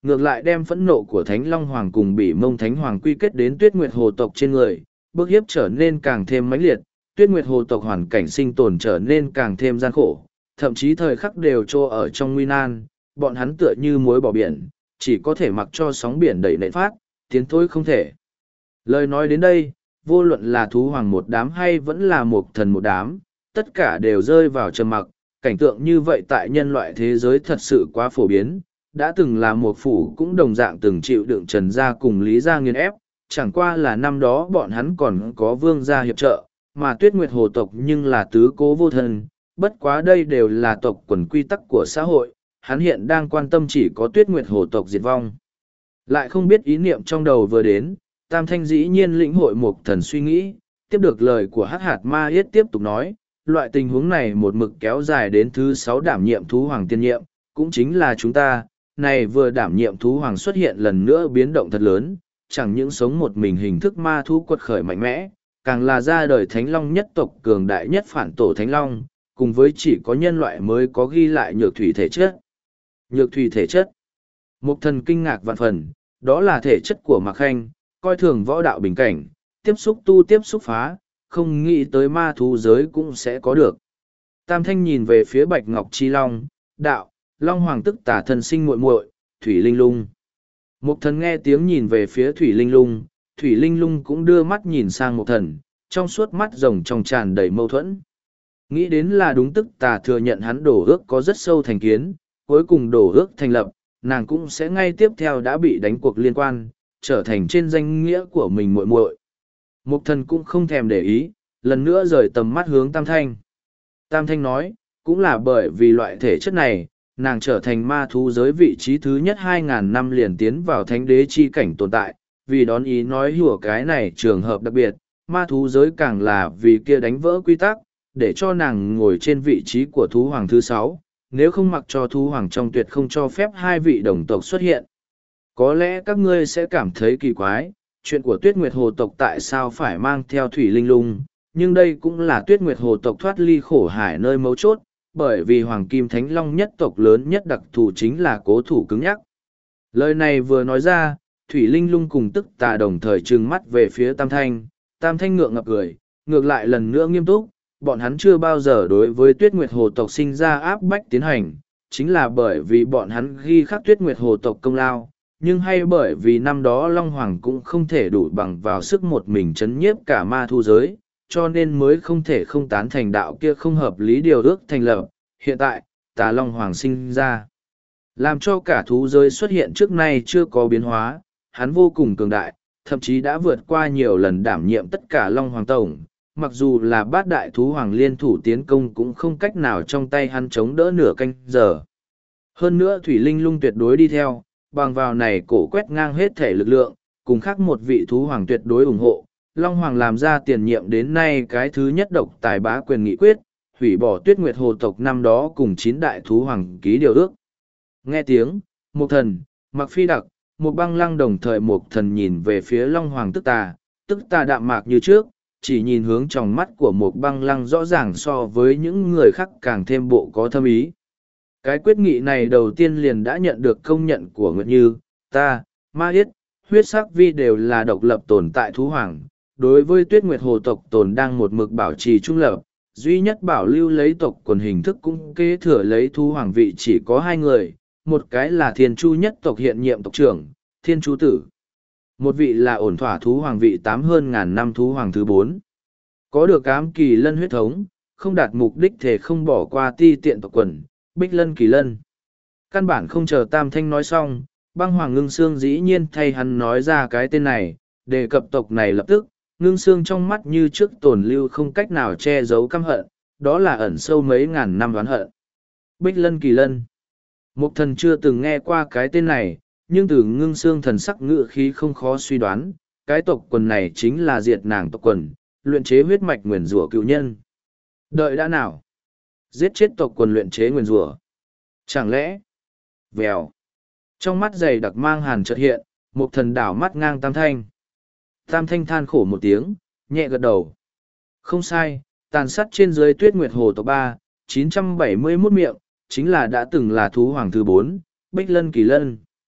[SPEAKER 1] ngược lại đem phẫn nộ của Thánh Long Hoàng cùng Bỉ Mông Thánh Hoàng quy kết đến Tuyết Nguyệt Hồ tộc trên người, bức hiếp trở nên càng thêm mãnh liệt, Tuyết Nguyệt Hồ tộc hoàn cảnh sinh tồn trở nên càng thêm gian khổ, thậm chí thời khắc đều trô ở trong nguy nan, bọn hắn tựa như muối bỏ biển, chỉ có thể mặc cho sóng biển đẩy nện phát, tiến thôi không thể. Lời nói đến đây, vô luận là thú hoàng một đám hay vẫn là một thần một đám, tất cả đều rơi vào trầm mặc, cảnh tượng như vậy tại nhân loại thế giới thật sự quá phổ biến, đã từng là một phủ cũng đồng dạng từng chịu đựng Trần gia cùng Lý gia nghiền ép, chẳng qua là năm đó bọn hắn còn có Vương gia hiệp trợ, mà Tuyết Nguyệt Hồ tộc nhưng là tứ cố vô thân, bất quá đây đều là tộc quần quy tắc của xã hội, hắn hiện đang quan tâm chỉ có Tuyết Nguyệt Hồ tộc diệt vong. Lại không biết ý niệm trong đầu vừa đến, Tam Thanh dĩ nhiên lĩnh hội một thần suy nghĩ, tiếp được lời của Hắc Hạt Ma Yết tiếp tục nói, loại tình huống này một mực kéo dài đến thứ sáu đảm nhiệm thú hoàng tiên nhiệm, cũng chính là chúng ta, này vừa đảm nhiệm thú hoàng xuất hiện lần nữa biến động thật lớn, chẳng những sống một mình hình thức ma thú quật khởi mạnh mẽ, càng là ra đời Thánh Long nhất tộc cường đại nhất phản tổ Thánh Long, cùng với chỉ có nhân loại mới có ghi lại nhược thủy thể chất. Nhược thủy thể chất. Một thần kinh ngạc vạn phần, đó là thể chất của Mạc Khanh, coi thường võ đạo bình cảnh, tiếp xúc tu tiếp xúc phá, không nghĩ tới ma thú giới cũng sẽ có được. Tam Thanh nhìn về phía Bạch Ngọc Chi Long, đạo, Long Hoàng tức tả thần sinh muội muội, Thủy Linh Lung. Một thần nghe tiếng nhìn về phía Thủy Linh Lung, Thủy Linh Lung cũng đưa mắt nhìn sang một thần, trong suốt mắt rồng trong tràn đầy mâu thuẫn. Nghĩ đến là đúng tức tà thừa nhận hắn đổ ước có rất sâu thành kiến, cuối cùng đổ ước thành lập, nàng cũng sẽ ngay tiếp theo đã bị đánh cuộc liên quan, trở thành trên danh nghĩa của mình muội muội. Mục thần cũng không thèm để ý, lần nữa rời tầm mắt hướng Tam Thanh. Tam Thanh nói, cũng là bởi vì loại thể chất này, nàng trở thành ma thú giới vị trí thứ nhất hai ngàn năm liền tiến vào thánh đế chi cảnh tồn tại, vì đón ý nói hùa cái này trường hợp đặc biệt, ma thú giới càng là vì kia đánh vỡ quy tắc, để cho nàng ngồi trên vị trí của thú hoàng thứ sáu, nếu không mặc cho thú hoàng trong tuyệt không cho phép hai vị đồng tộc xuất hiện. Có lẽ các ngươi sẽ cảm thấy kỳ quái, chuyện của Tuyết Nguyệt Hồ tộc tại sao phải mang theo Thủy Linh Lung, nhưng đây cũng là Tuyết Nguyệt Hồ tộc thoát ly khổ hải nơi mấu chốt, bởi vì Hoàng Kim Thánh Long nhất tộc lớn nhất đặc thù chính là cố thủ cứng nhắc. Lời này vừa nói ra, Thủy Linh Lung cùng tức tà đồng thời trừng mắt về phía Tam Thanh, Tam Thanh ngượng ngập cười, ngược lại lần nữa nghiêm túc, bọn hắn chưa bao giờ đối với Tuyết Nguyệt Hồ tộc sinh ra áp bách tiến hành, chính là bởi vì bọn hắn ghi khắc Tuyết Nguyệt Hồ tộc công lao, nhưng hay bởi vì năm đó Long Hoàng cũng không thể đủ bằng vào sức một mình chấn nhiếp cả ma thu giới, cho nên mới không thể không tán thành đạo kia không hợp lý điều ước thành lập. Hiện tại, tà Long Hoàng sinh ra, làm cho cả thú giới xuất hiện trước nay chưa có biến hóa, hắn vô cùng cường đại, thậm chí đã vượt qua nhiều lần đảm nhiệm tất cả Long Hoàng Tổng. Mặc dù là bát đại thú hoàng liên thủ tiến công cũng không cách nào trong tay hắn chống đỡ nửa canh giờ. Hơn nữa Thủy Linh Lung tuyệt đối đi theo, bằng vào này cổ quét ngang hết thể lực lượng, cùng khác một vị thú hoàng tuyệt đối ủng hộ. Long Hoàng làm ra tiền nhiệm đến nay cái thứ nhất độc tài bá quyền nghị quyết, hủy bỏ Tuyết Nguyệt Hồ tộc năm đó cùng chín đại thú hoàng ký điều ước. Nghe tiếng, một thần, Mặc Phi Đặc, một băng lăng đồng thời một thần nhìn về phía Long Hoàng tức tà, tức tà đạm mạc như trước, chỉ nhìn hướng trong mắt của một băng lăng rõ ràng so với những người khác càng thêm bộ có thâm ý. Cái quyết nghị này đầu tiên liền đã nhận được công nhận của Nguyệt Như, ta, Ma Yết, huyết sắc vi đều là độc lập tồn tại thú hoàng. Đối với Tuyết Nguyệt Hồ tộc tồn đang một mực bảo trì trung lập, duy nhất bảo lưu lấy tộc quần hình thức cũng kế thừa lấy thú hoàng vị chỉ có hai người, một cái là Thiên Chu nhất tộc hiện nhiệm tộc trưởng, Thiên Chu Tử. Một vị là ổn thỏa thú hoàng vị tám hơn ngàn năm thú hoàng thứ bốn. Có được ám kỳ lân huyết thống, không đạt mục đích thể không bỏ qua ti tiện tộc quần, Bích Lân Kỳ Lân. Căn bản không chờ Tam Thanh nói xong, băng hoàng ngưng xương dĩ nhiên thay hắn nói ra cái tên này, đề cập tộc này lập tức, ngưng xương trong mắt như trước tồn lưu không cách nào che giấu căm hận, đó là ẩn sâu mấy ngàn năm oán hận. Bích Lân Kỳ Lân. Mục thần chưa từng nghe qua cái tên này, nhưng từ ngưng xương thần sắc ngự khí không khó suy đoán, cái tộc quần này chính là diệt nàng tộc quần, luyện chế huyết mạch nguyền rủa cựu nhân. Đợi đã nào? Giết chết tộc quần luyện chế nguyền rủa. Chẳng lẽ? Vèo. Trong mắt dày đặc mang hàn chợt hiện, một thần đảo mắt ngang Tam Thanh. Tam Thanh than khổ một tiếng, nhẹ gật đầu. Không sai, tàn sát trên dưới Tuyết Nguyệt Hồ tộc ba, chín trăm bảy mươi mốt miệng, chính là đã từng là thú hoàng thứ bốn, Bích Lân Kỳ Lân.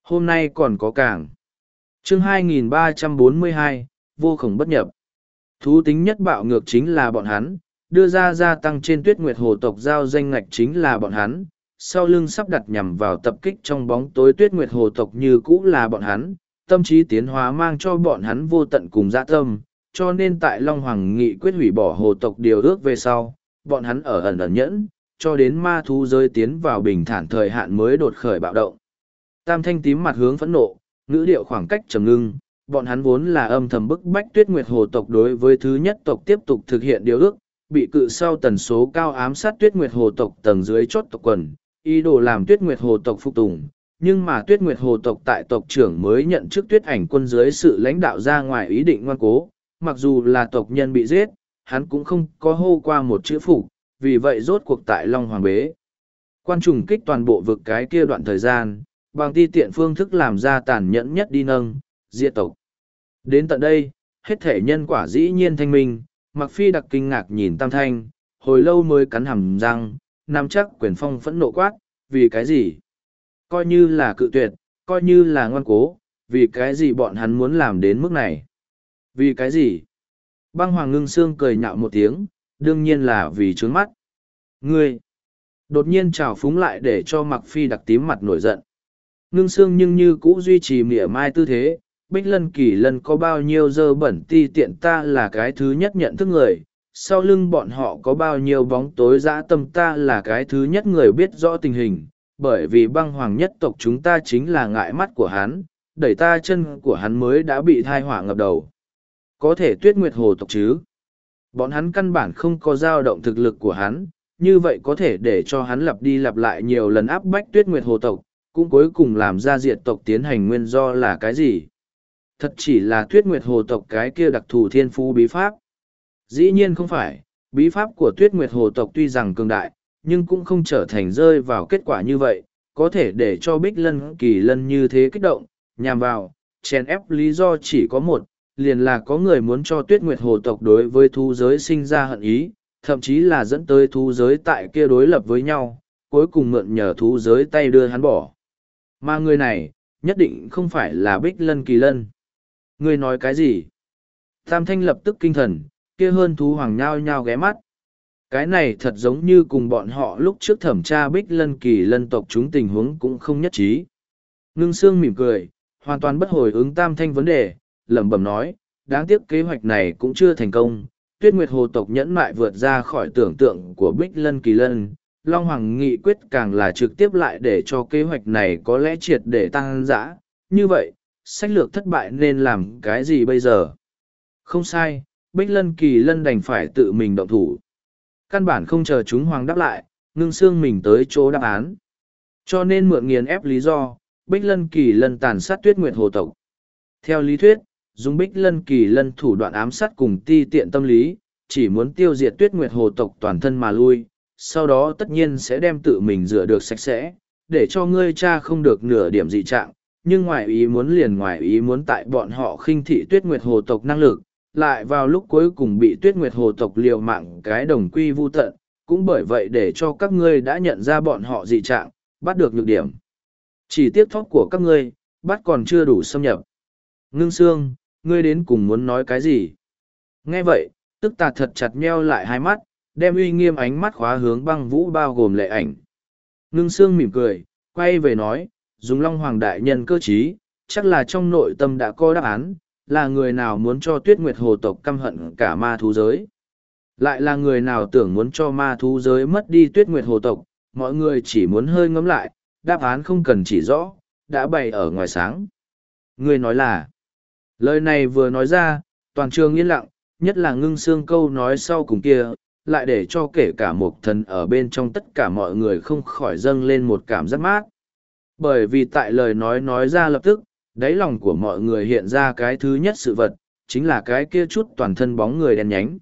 [SPEAKER 1] Hôm nay còn có càng. Chương hai nghìn ba trăm bốn mươi hai, vô khổng bất nhập. Thú tính nhất bạo ngược chính là bọn hắn, đưa ra gia tăng trên Tuyết Nguyệt Hồ tộc giao danh ngạch chính là bọn hắn, sau lưng sắp đặt nhằm vào tập kích trong bóng tối Tuyết Nguyệt Hồ tộc như cũ là bọn hắn, tâm trí tiến hóa mang cho bọn hắn vô tận cùng dạ tâm, cho nên tại Long Hoàng nghị quyết hủy bỏ hồ tộc điều ước về sau, bọn hắn ở ẩn ẩn nhẫn, cho đến ma thú rơi tiến vào bình thản thời hạn mới đột khởi bạo động. Tam Thanh tím mặt hướng phẫn nộ, ngữ điệu khoảng cách trầm ngưng, bọn hắn vốn là âm thầm bức bách Tuyết Nguyệt Hồ tộc đối với thứ nhất tộc tiếp tục thực hiện điều ước, bị cự sau tần số cao ám sát Tuyết Nguyệt Hồ tộc tầng dưới chót tộc quần, ý đồ làm Tuyết Nguyệt Hồ tộc phục tùng. Nhưng mà Tuyết Nguyệt Hồ tộc tại tộc trưởng mới nhận chức Tuyết Ảnh quân dưới sự lãnh đạo ra ngoài ý định ngoan cố, mặc dù là tộc nhân bị giết, hắn cũng không có hô qua một chữ phục, vì vậy rốt cuộc tại Long Hoàng bế. Quan trùng kích toàn bộ vực cái kia đoạn thời gian, bằng ti tiện phương thức làm ra tàn nhẫn nhất đi nâng, diệt tộc. Đến tận đây, hết thể nhân quả dĩ nhiên thanh minh, Mặc Phi đặc kinh ngạc nhìn Tam Thanh, hồi lâu mới cắn hàm răng, nắm chắc quyền phong phẫn nộ quát, vì cái gì? Coi như là cự tuyệt, coi như là ngoan cố, vì cái gì bọn hắn muốn làm đến mức này? Vì cái gì? Băng Hoàng Ngưng Xương cười nhạo một tiếng, đương nhiên là vì trướng mắt. Ngươi! Đột nhiên trào phúng lại để cho Mặc Phi đặc tím mặt nổi giận. Ngưng Xương nhưng như cũ duy trì mỉa mai tư thế, Bích Lân Kỳ Lân có bao nhiêu dơ bẩn ti tiện ta là cái thứ nhất nhận thức người, sau lưng bọn họ có bao nhiêu bóng tối dã tâm ta là cái thứ nhất người biết rõ tình hình, bởi vì băng hoàng nhất tộc chúng ta chính là ngại mắt của hắn, đẩy ta chân của hắn mới đã bị thai họa ngập đầu. Có thể Tuyết Nguyệt Hồ tộc chứ? Bọn hắn căn bản không có dao động thực lực của hắn, như vậy có thể để cho hắn lặp đi lặp lại nhiều lần áp bách Tuyết Nguyệt Hồ tộc, cũng cuối cùng làm ra diệt tộc tiến hành nguyên do là cái gì? Thật chỉ là Tuyết Nguyệt Hồ tộc cái kia đặc thù thiên phú bí pháp. Dĩ nhiên không phải, bí pháp của Tuyết Nguyệt Hồ tộc tuy rằng cường đại, nhưng cũng không trở thành rơi vào kết quả như vậy, có thể để cho Bích Lân Kỳ Lân như thế kích động, nhằm vào, chèn ép lý do chỉ có một, liền là có người muốn cho Tuyết Nguyệt Hồ tộc đối với thú giới sinh ra hận ý, thậm chí là dẫn tới thú giới tại kia đối lập với nhau, cuối cùng mượn nhờ thú giới tay đưa hắn bỏ. Mà người này, nhất định không phải là Bích Lân Kỳ Lân. Người nói cái gì? Tam Thanh lập tức kinh thần, kia hơn thú hoàng nhao nhao ghé mắt. Cái này thật giống như cùng bọn họ lúc trước thẩm tra Bích Lân Kỳ Lân tộc chúng tình huống cũng không nhất trí. Ngưng Sương mỉm cười, hoàn toàn bất hồi ứng Tam Thanh vấn đề, lẩm bẩm nói, đáng tiếc kế hoạch này cũng chưa thành công. Tuyết Nguyệt Hồ tộc nhẫn mại vượt ra khỏi tưởng tượng của Bích Lân Kỳ Lân, Long Hoàng nghị quyết càng là trực tiếp lại để cho kế hoạch này có lẽ triệt để tăng dã. Như vậy, sách lược thất bại nên làm cái gì bây giờ? Không sai, Bích Lân Kỳ Lân đành phải tự mình động thủ. Căn bản không chờ chúng Hoàng đáp lại, Ngưng Xương mình tới chỗ đáp án. Cho nên mượn nghiền ép lý do, Bích Lân Kỳ Lân tàn sát Tuyết Nguyệt Hồ tộc. Theo lý thuyết, dùng Bích Lân Kỳ Lân thủ đoạn ám sát cùng ti tiện tâm lý, chỉ muốn tiêu diệt Tuyết Nguyệt Hồ tộc toàn thân mà lui, sau đó tất nhiên sẽ đem tự mình rửa được sạch sẽ, để cho ngươi cha không được nửa điểm dị trạng, nhưng ngoài ý muốn liền ngoài ý muốn tại bọn họ khinh thị Tuyết Nguyệt Hồ tộc năng lực, lại vào lúc cuối cùng bị Tuyết Nguyệt Hồ tộc liều mạng cái đồng quy vu tận, cũng bởi vậy để cho các ngươi đã nhận ra bọn họ dị trạng, bắt được nhược điểm. Chỉ tiếc thóp của các ngươi, bắt còn chưa đủ xâm nhập. Ngưng Xương, ngươi đến cùng muốn nói cái gì? Nghe vậy, tức tà thật chặt nheo lại hai mắt, đem uy nghiêm ánh mắt khóa hướng Băng Vũ bao gồm Lệ Ảnh. Ngưng Xương mỉm cười, quay về nói, dùng Long Hoàng đại nhân cơ trí, chắc là trong nội tâm đã có đáp án, là người nào muốn cho Tuyết Nguyệt Hồ tộc căm hận cả ma thú giới. Lại là người nào tưởng muốn cho ma thú giới mất đi Tuyết Nguyệt Hồ tộc, mọi người chỉ muốn hơi ngẫm lại, đáp án không cần chỉ rõ, đã bày ở ngoài sáng. Người nói là, lời này vừa nói ra, toàn trường yên lặng, nhất là Ngưng Xương câu nói sau cùng kia, lại để cho kể cả một thần ở bên trong tất cả mọi người không khỏi dâng lên một cảm giác mát. Bởi vì tại lời nói nói ra lập tức, đáy lòng của mọi người hiện ra cái thứ nhất sự vật, chính là cái kia chút toàn thân bóng người đen nhánh.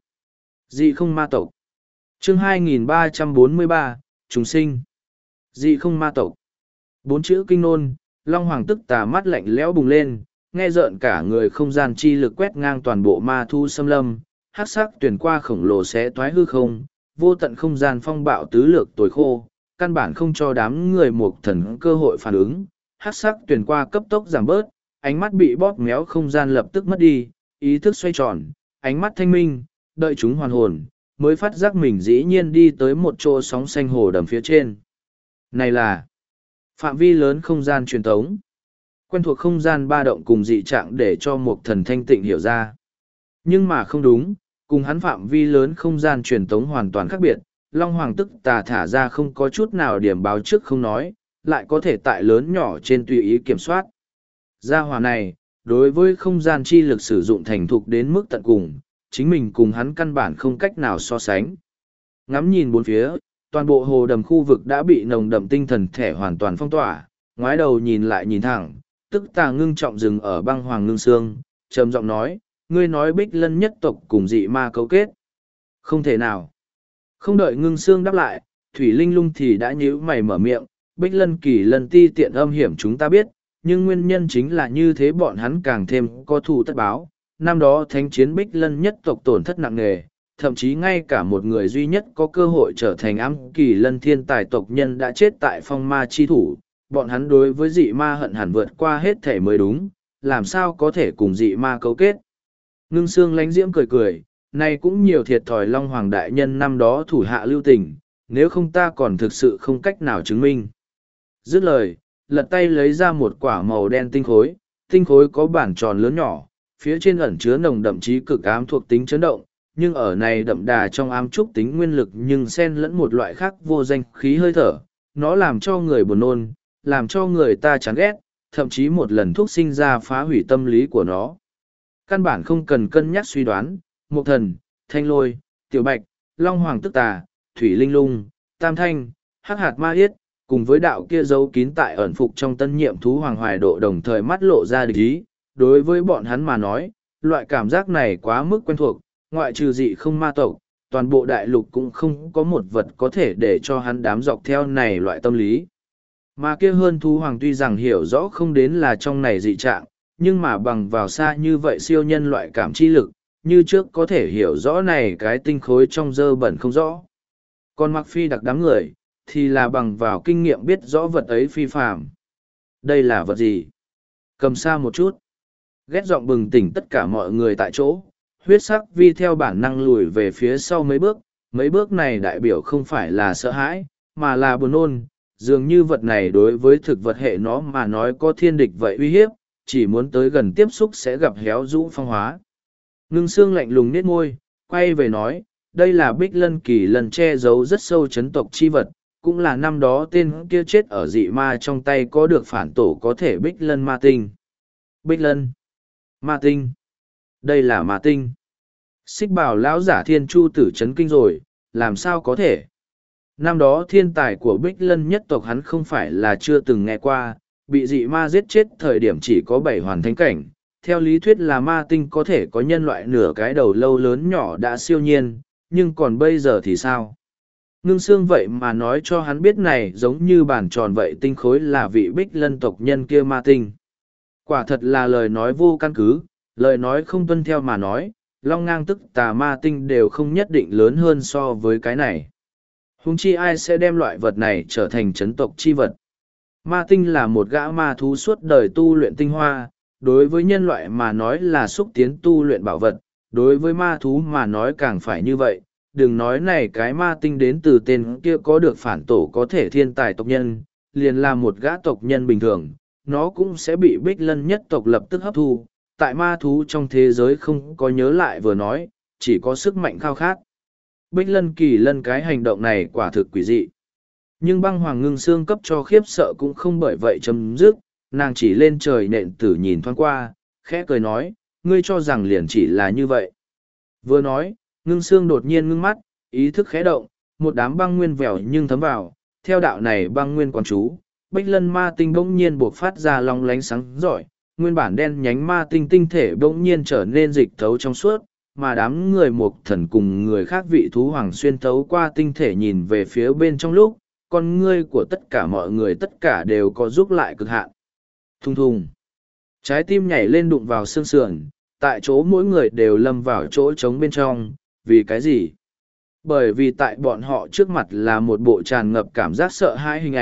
[SPEAKER 1] Dị không ma tộc. Chương hai nghìn ba trăm bốn mươi ba, Trùng sinh. Dị không ma tộc. Bốn chữ kinh nôn, Long Hoàng tức tà mắt lạnh lẽo bùng lên, nghe rợn cả người không gian chi lực quét ngang toàn bộ ma thu xâm lâm, hắc sắc tuyển qua khổng lồ xé toái hư không, vô tận không gian phong bạo tứ lược tối khô, căn bản không cho đám người một thần cơ hội phản ứng, hắc sắc tuyển qua cấp tốc giảm bớt, ánh mắt bị bóp méo không gian lập tức mất đi, ý thức xoay tròn, ánh mắt thanh minh, đợi chúng hoàn hồn, mới phát giác mình dĩ nhiên đi tới một chỗ sóng xanh hồ đầm phía trên. Này là phạm vi lớn không gian truyền thống. Quen thuộc không gian ba động cùng dị trạng để cho một thần thanh tịnh hiểu ra. Nhưng mà không đúng, cùng hắn phạm vi lớn không gian truyền thống hoàn toàn khác biệt. Long Hoàng tức tà thả ra không có chút nào điểm báo trước không nói, lại có thể tại lớn nhỏ trên tùy ý kiểm soát. Gia hỏa này, đối với không gian chi lực sử dụng thành thục đến mức tận cùng, chính mình cùng hắn căn bản không cách nào so sánh. Ngắm nhìn bốn phía, toàn bộ hồ đầm khu vực đã bị nồng đậm tinh thần thể hoàn toàn phong tỏa, ngoái đầu nhìn lại nhìn thẳng, tức tà ngưng trọng dừng ở băng hoàng ngưng xương, trầm giọng nói, ngươi nói Bích Lân nhất tộc cùng dị ma cấu kết. Không thể nào. Không đợi ngưng xương đáp lại, Thủy Linh Lung thì đã nhíu mày mở miệng, Bích Lân kỳ lần ti tiện âm hiểm chúng ta biết, nhưng nguyên nhân chính là như thế bọn hắn càng thêm có thù tất báo. Năm đó thánh chiến Bích Lân nhất tộc tổn thất nặng nề, thậm chí ngay cả một người duy nhất có cơ hội trở thành ám kỳ lân thiên tài tộc nhân đã chết tại phong ma chi thủ. Bọn hắn đối với dị ma hận hẳn vượt qua hết thể mới đúng, làm sao có thể cùng dị ma cấu kết. Ngưng xương lánh diễm cười cười, này cũng nhiều thiệt thòi Long Hoàng đại nhân năm đó thủ hạ lưu tình, nếu không ta còn thực sự không cách nào chứng minh. Dứt lời, lật tay lấy ra một quả màu đen tinh khối, tinh khối có bản tròn lớn nhỏ, phía trên ẩn chứa nồng đậm chí cực ám thuộc tính chấn động, nhưng ở này đậm đà trong ám trúc tính nguyên lực nhưng xen lẫn một loại khác vô danh khí hơi thở, nó làm cho người buồn nôn, làm cho người ta chán ghét, thậm chí một lần thuốc sinh ra phá hủy tâm lý của nó. Căn bản không cần cân nhắc suy đoán, Mộc Thần, Thanh Lôi, Tiểu Bạch, Long Hoàng Tức Tà, Thủy Linh Lung, Tam Thanh, Hắc Hạt Ma Yết, cùng với đạo kia giấu kín tại ẩn phục trong tân nhiệm thú Hoàng Hoài Độ đồng thời mắt lộ ra địch ý. Đối với bọn hắn mà nói, loại cảm giác này quá mức quen thuộc, ngoại trừ dị không ma tộc, toàn bộ đại lục cũng không có một vật có thể để cho hắn đám dọc theo này loại tâm lý. Mà kia hơn thú hoàng tuy rằng hiểu rõ không đến là trong này dị trạng, nhưng mà bằng vào xa như vậy siêu nhân loại cảm chi lực, như trước có thể hiểu rõ này cái tinh khối trong dơ bẩn không rõ. Còn Mặc Phi đặc đám người, thì là bằng vào kinh nghiệm biết rõ vật ấy phi phàm. Đây là vật gì? Cầm xa một chút. Ghét giọng bừng tỉnh tất cả mọi người tại chỗ, huyết sắc vi theo bản năng lùi về phía sau mấy bước, mấy bước này đại biểu không phải là sợ hãi, mà là buồn nôn, dường như vật này đối với thực vật hệ nó mà nói có thiên địch vậy uy hiếp, chỉ muốn tới gần tiếp xúc sẽ gặp héo rũ phong hóa. Ngưng xương lạnh lùng nết môi, quay về nói, đây là Bích Lân kỳ lần che giấu rất sâu chấn tộc chi vật, cũng là năm đó tên kia chết ở dị ma trong tay có được phản tổ có thể Bích Lân ma tinh. Bích Lân ma tinh, đây là ma tinh. Xích bảo lão giả thiên chu tử chấn kinh rồi, làm sao có thể? Năm đó thiên tài của Bích Lân nhất tộc hắn không phải là chưa từng nghe qua, bị dị ma giết chết thời điểm chỉ có bảy hoàn thánh cảnh. Theo lý thuyết là ma tinh có thể có nhân loại nửa cái đầu lâu lớn nhỏ đã siêu nhiên, nhưng còn bây giờ thì sao? Ngưng xương vậy mà nói cho hắn biết này giống như bản tròn vậy tinh khối là vị Bích Lân tộc nhân kia ma tinh. Quả thật là lời nói vô căn cứ, lời nói không tuân theo mà nói, long ngang tức tà ma tinh đều không nhất định lớn hơn so với cái này. Huống chi ai sẽ đem loại vật này trở thành chấn tộc chi vật. Ma tinh là một gã ma thú suốt đời tu luyện tinh hoa, đối với nhân loại mà nói là xúc tiến tu luyện bảo vật, đối với ma thú mà nói càng phải như vậy. Đừng nói này cái ma tinh đến từ tên kia có được phản tổ có thể thiên tài tộc nhân, liền là một gã tộc nhân bình thường, nó cũng sẽ bị Bích Lân nhất tộc lập tức hấp thu. Tại ma thú trong thế giới không có nhớ lại vừa nói, chỉ có sức mạnh khao khát. Bích Lân kỳ lân cái hành động này quả thực quỷ dị. Nhưng băng hoàng ngưng xương cấp cho khiếp sợ cũng không bởi vậy chấm dứt, nàng chỉ lên trời nện tử nhìn thoáng qua, khẽ cười nói, ngươi cho rằng liền chỉ là như vậy. Vừa nói, ngưng xương đột nhiên ngưng mắt, ý thức khẽ động, một đám băng nguyên vèo nhưng thấm vào, theo đạo này băng nguyên quán chú, Bích Lân ma tinh bỗng nhiên buộc phát ra long lánh sáng giỏi, nguyên bản đen nhánh ma tinh tinh thể bỗng nhiên trở nên dịch thấu trong suốt, mà đám người Mộc Thần cùng người khác vị thú hoàng xuyên thấu qua tinh thể nhìn về phía bên trong lúc, con ngươi của tất cả mọi người tất cả đều có giúp lại cực hạn. Thùng thùng. Trái tim nhảy lên đụng vào xương sườn, tại chỗ mỗi người đều lâm vào chỗ trống bên trong, vì cái gì? Bởi vì tại bọn họ trước mặt là một bộ tràn ngập cảm giác sợ hãi hình ảnh,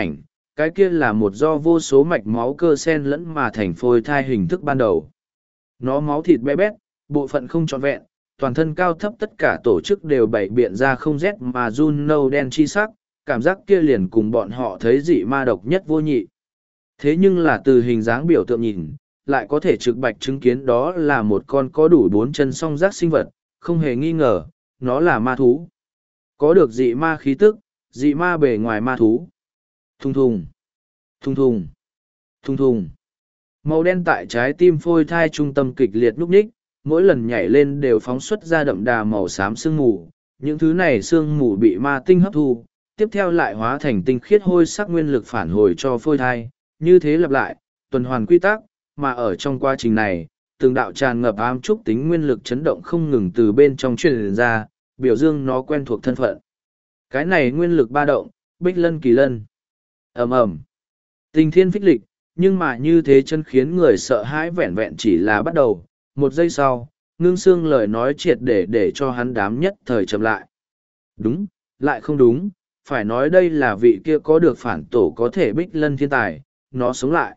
[SPEAKER 1] cái kia là một do vô số mạch máu cơ sen lẫn mà thành phôi thai hình thức ban đầu. Nó máu thịt bé bét, bộ phận không trọn vẹn, toàn thân cao thấp tất cả tổ chức đều bày biện ra không rét mà run nâu đen chi sắc, cảm giác kia liền cùng bọn họ thấy dị ma độc nhất vô nhị. Thế nhưng là từ hình dáng biểu tượng nhìn, lại có thể trực bạch chứng kiến đó là một con có đủ bốn chân song giác sinh vật, không hề nghi ngờ, nó là ma thú. Có được dị ma khí tức, dị ma bề ngoài ma thú. Thùng thùng, thùng thùng, thùng thùng. Màu đen tại trái tim phôi thai trung tâm kịch liệt núp ních, mỗi lần nhảy lên đều phóng xuất ra đậm đà màu xám sương mù. Những thứ này sương mù bị ma tinh hấp thu, tiếp theo lại hóa thành tinh khiết hôi sắc nguyên lực phản hồi cho phôi thai, như thế lặp lại, tuần hoàn quy tắc, mà ở trong quá trình này, từng đạo tràn ngập ám trúc tính nguyên lực chấn động không ngừng từ bên trong truyền ra, biểu dương nó quen thuộc thân phận. Cái này nguyên lực ba động, bích lân kỳ lân. Ầm ầm. Tình thiên phích lịch, nhưng mà như thế chân khiến người sợ hãi vẹn vẹn chỉ là bắt đầu. Một giây sau, ngưng xương lời nói triệt để để cho hắn đám nhất thời chậm lại. Đúng, lại không đúng, phải nói đây là vị kia có được phản tổ có thể bích lân thiên tài, nó sống lại.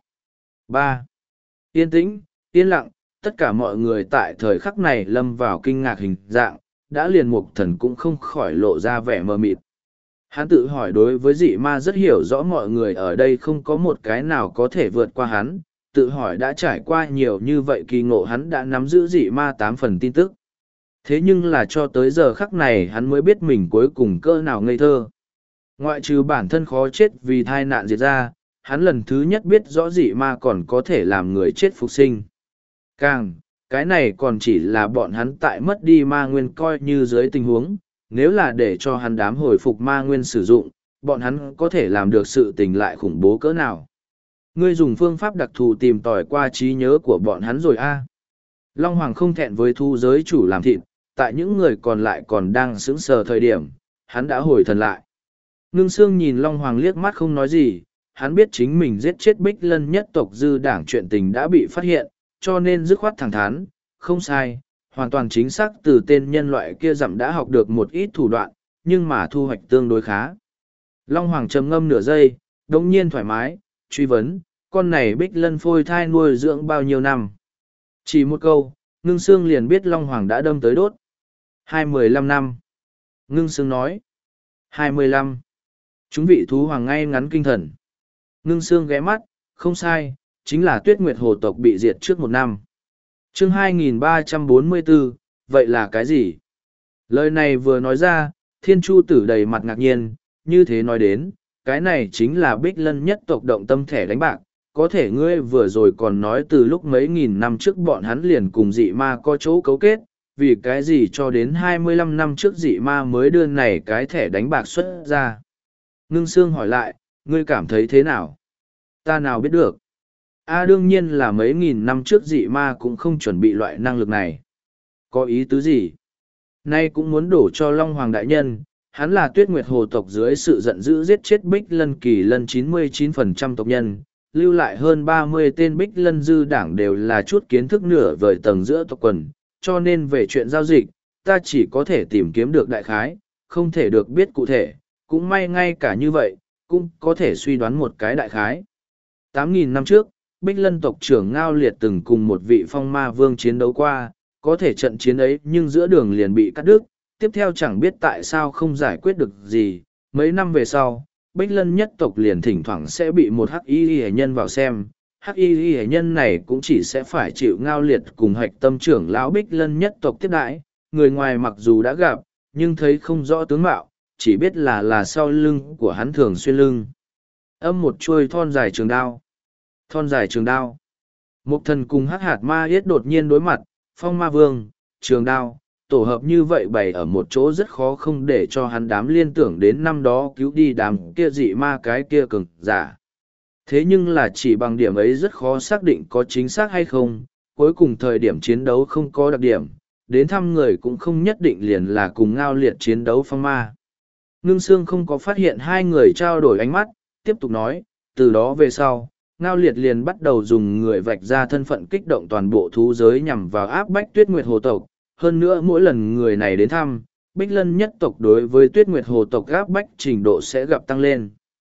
[SPEAKER 1] ba. Yên tĩnh, yên lặng, tất cả mọi người tại thời khắc này lâm vào kinh ngạc hình dạng, đã liền mục thần cũng không khỏi lộ ra vẻ mờ mịt. Hắn tự hỏi đối với dị ma rất hiểu rõ mọi người ở đây không có một cái nào có thể vượt qua hắn, tự hỏi đã trải qua nhiều như vậy kỳ ngộ hắn đã nắm giữ dị ma tám phần tin tức. Thế nhưng là cho tới giờ khắc này hắn mới biết mình cuối cùng cỡ nào ngây thơ. Ngoại trừ bản thân khó chết vì thai nạn diệt ra, hắn lần thứ nhất biết rõ dị ma còn có thể làm người chết phục sinh. Càng, cái này còn chỉ là bọn hắn tại mất đi ma nguyên coi như dưới tình huống, nếu là để cho hắn đám hồi phục ma nguyên sử dụng, bọn hắn có thể làm được sự tình lại khủng bố cỡ nào. Ngươi dùng phương pháp đặc thù tìm tòi qua trí nhớ của bọn hắn rồi a. Long Hoàng không thẹn với thu giới chủ làm thịt, tại những người còn lại còn đang sững sờ thời điểm, hắn đã hồi thần lại. Ngưng Sương nhìn Long Hoàng liếc mắt không nói gì, hắn biết chính mình giết chết Bích Lân nhất tộc dư đảng chuyện tình đã bị phát hiện, cho nên dứt khoát thẳng thắn, không sai, hoàn toàn chính xác từ tên nhân loại kia dặm đã học được một ít thủ đoạn, nhưng mà thu hoạch tương đối khá. Long Hoàng trầm ngâm nửa giây, đồng nhiên thoải mái, truy vấn, con này Bích Lân phôi thai nuôi dưỡng bao nhiêu năm? Chỉ một câu, Ngưng Sương liền biết Long Hoàng đã đâm tới đốt. Hai mười lăm năm. Ngưng Sương nói. Hai mươi lăm. Chúng vị thú hoàng ngay ngắn kinh thần. Ngưng Sương ghé mắt, không sai, chính là Tuyết Nguyệt Hồ tộc bị diệt trước một năm. Chương hai nghìn ba trăm bốn mươi bốn, vậy là cái gì? Lời này vừa nói ra, Thiên Chu Tử đầy mặt ngạc nhiên, như thế nói đến, cái này chính là Bích Lân nhất tộc động tâm thẻ đánh bạc. Có thể ngươi vừa rồi còn nói từ lúc mấy nghìn năm trước bọn hắn liền cùng dị ma có chỗ cấu kết, vì cái gì cho đến hai mươi lăm năm trước dị ma mới đưa này cái thẻ đánh bạc xuất ra. Ngưng Sương hỏi lại, ngươi cảm thấy thế nào? Ta nào biết được? A đương nhiên là mấy nghìn năm trước dị ma cũng không chuẩn bị loại năng lực này. Có ý tứ gì? Nay cũng muốn đổ cho Long Hoàng đại nhân, hắn là Tuyết Nguyệt Hồ tộc dưới sự giận dữ giết chết Bích Lân Kỳ Lân chín mươi chín phần trăm tộc nhân, lưu lại hơn ba mươi tên Bích Lân dư đảng đều là chút kiến thức nửa vời tầng giữa tộc quần, cho nên về chuyện giao dịch, ta chỉ có thể tìm kiếm được đại khái, không thể được biết cụ thể, cũng may ngay cả như vậy, cũng có thể suy đoán một cái đại khái. tám nghìn năm trước, Bích Lân tộc trưởng Ngao Liệt từng cùng một vị phong ma vương chiến đấu qua, có thể trận chiến ấy nhưng giữa đường liền bị cắt đứt, tiếp theo chẳng biết tại sao không giải quyết được gì, mấy năm về sau. Bích Lân nhất tộc liền thỉnh thoảng sẽ bị một hắc y hệ nhân vào xem, hắc y hệ nhân này cũng chỉ sẽ phải chịu Ngao Liệt cùng hạch tâm trưởng lão Bích Lân nhất tộc tiếp đãi, người ngoài mặc dù đã gặp, nhưng thấy không rõ tướng mạo, chỉ biết là là sau lưng của hắn thường xuyên lưng. Âm một chuôi thon dài trường đao. Thon dài trường đao. Mục thần cùng hắc hạt ma yết đột nhiên đối mặt, phong ma vương, trường đao. Tổ hợp như vậy bày ở một chỗ rất khó không để cho hắn đám liên tưởng đến năm đó cứu đi đám kia dị ma cái kia cường giả. Thế nhưng là chỉ bằng điểm ấy rất khó xác định có chính xác hay không, cuối cùng thời điểm chiến đấu không có đặc điểm, đến thăm người cũng không nhất định liền là cùng Ngao Liệt chiến đấu phong ma. Ngưng Sương không có phát hiện hai người trao đổi ánh mắt, tiếp tục nói, từ đó về sau, Ngao Liệt liền bắt đầu dùng người vạch ra thân phận kích động toàn bộ thú giới nhằm vào áp bách Tuyết Nguyệt Hồ tộc. Hơn nữa mỗi lần người này đến thăm, Bích Lân nhất tộc đối với Tuyết Nguyệt Hồ tộc áp bách trình độ sẽ gặp tăng lên.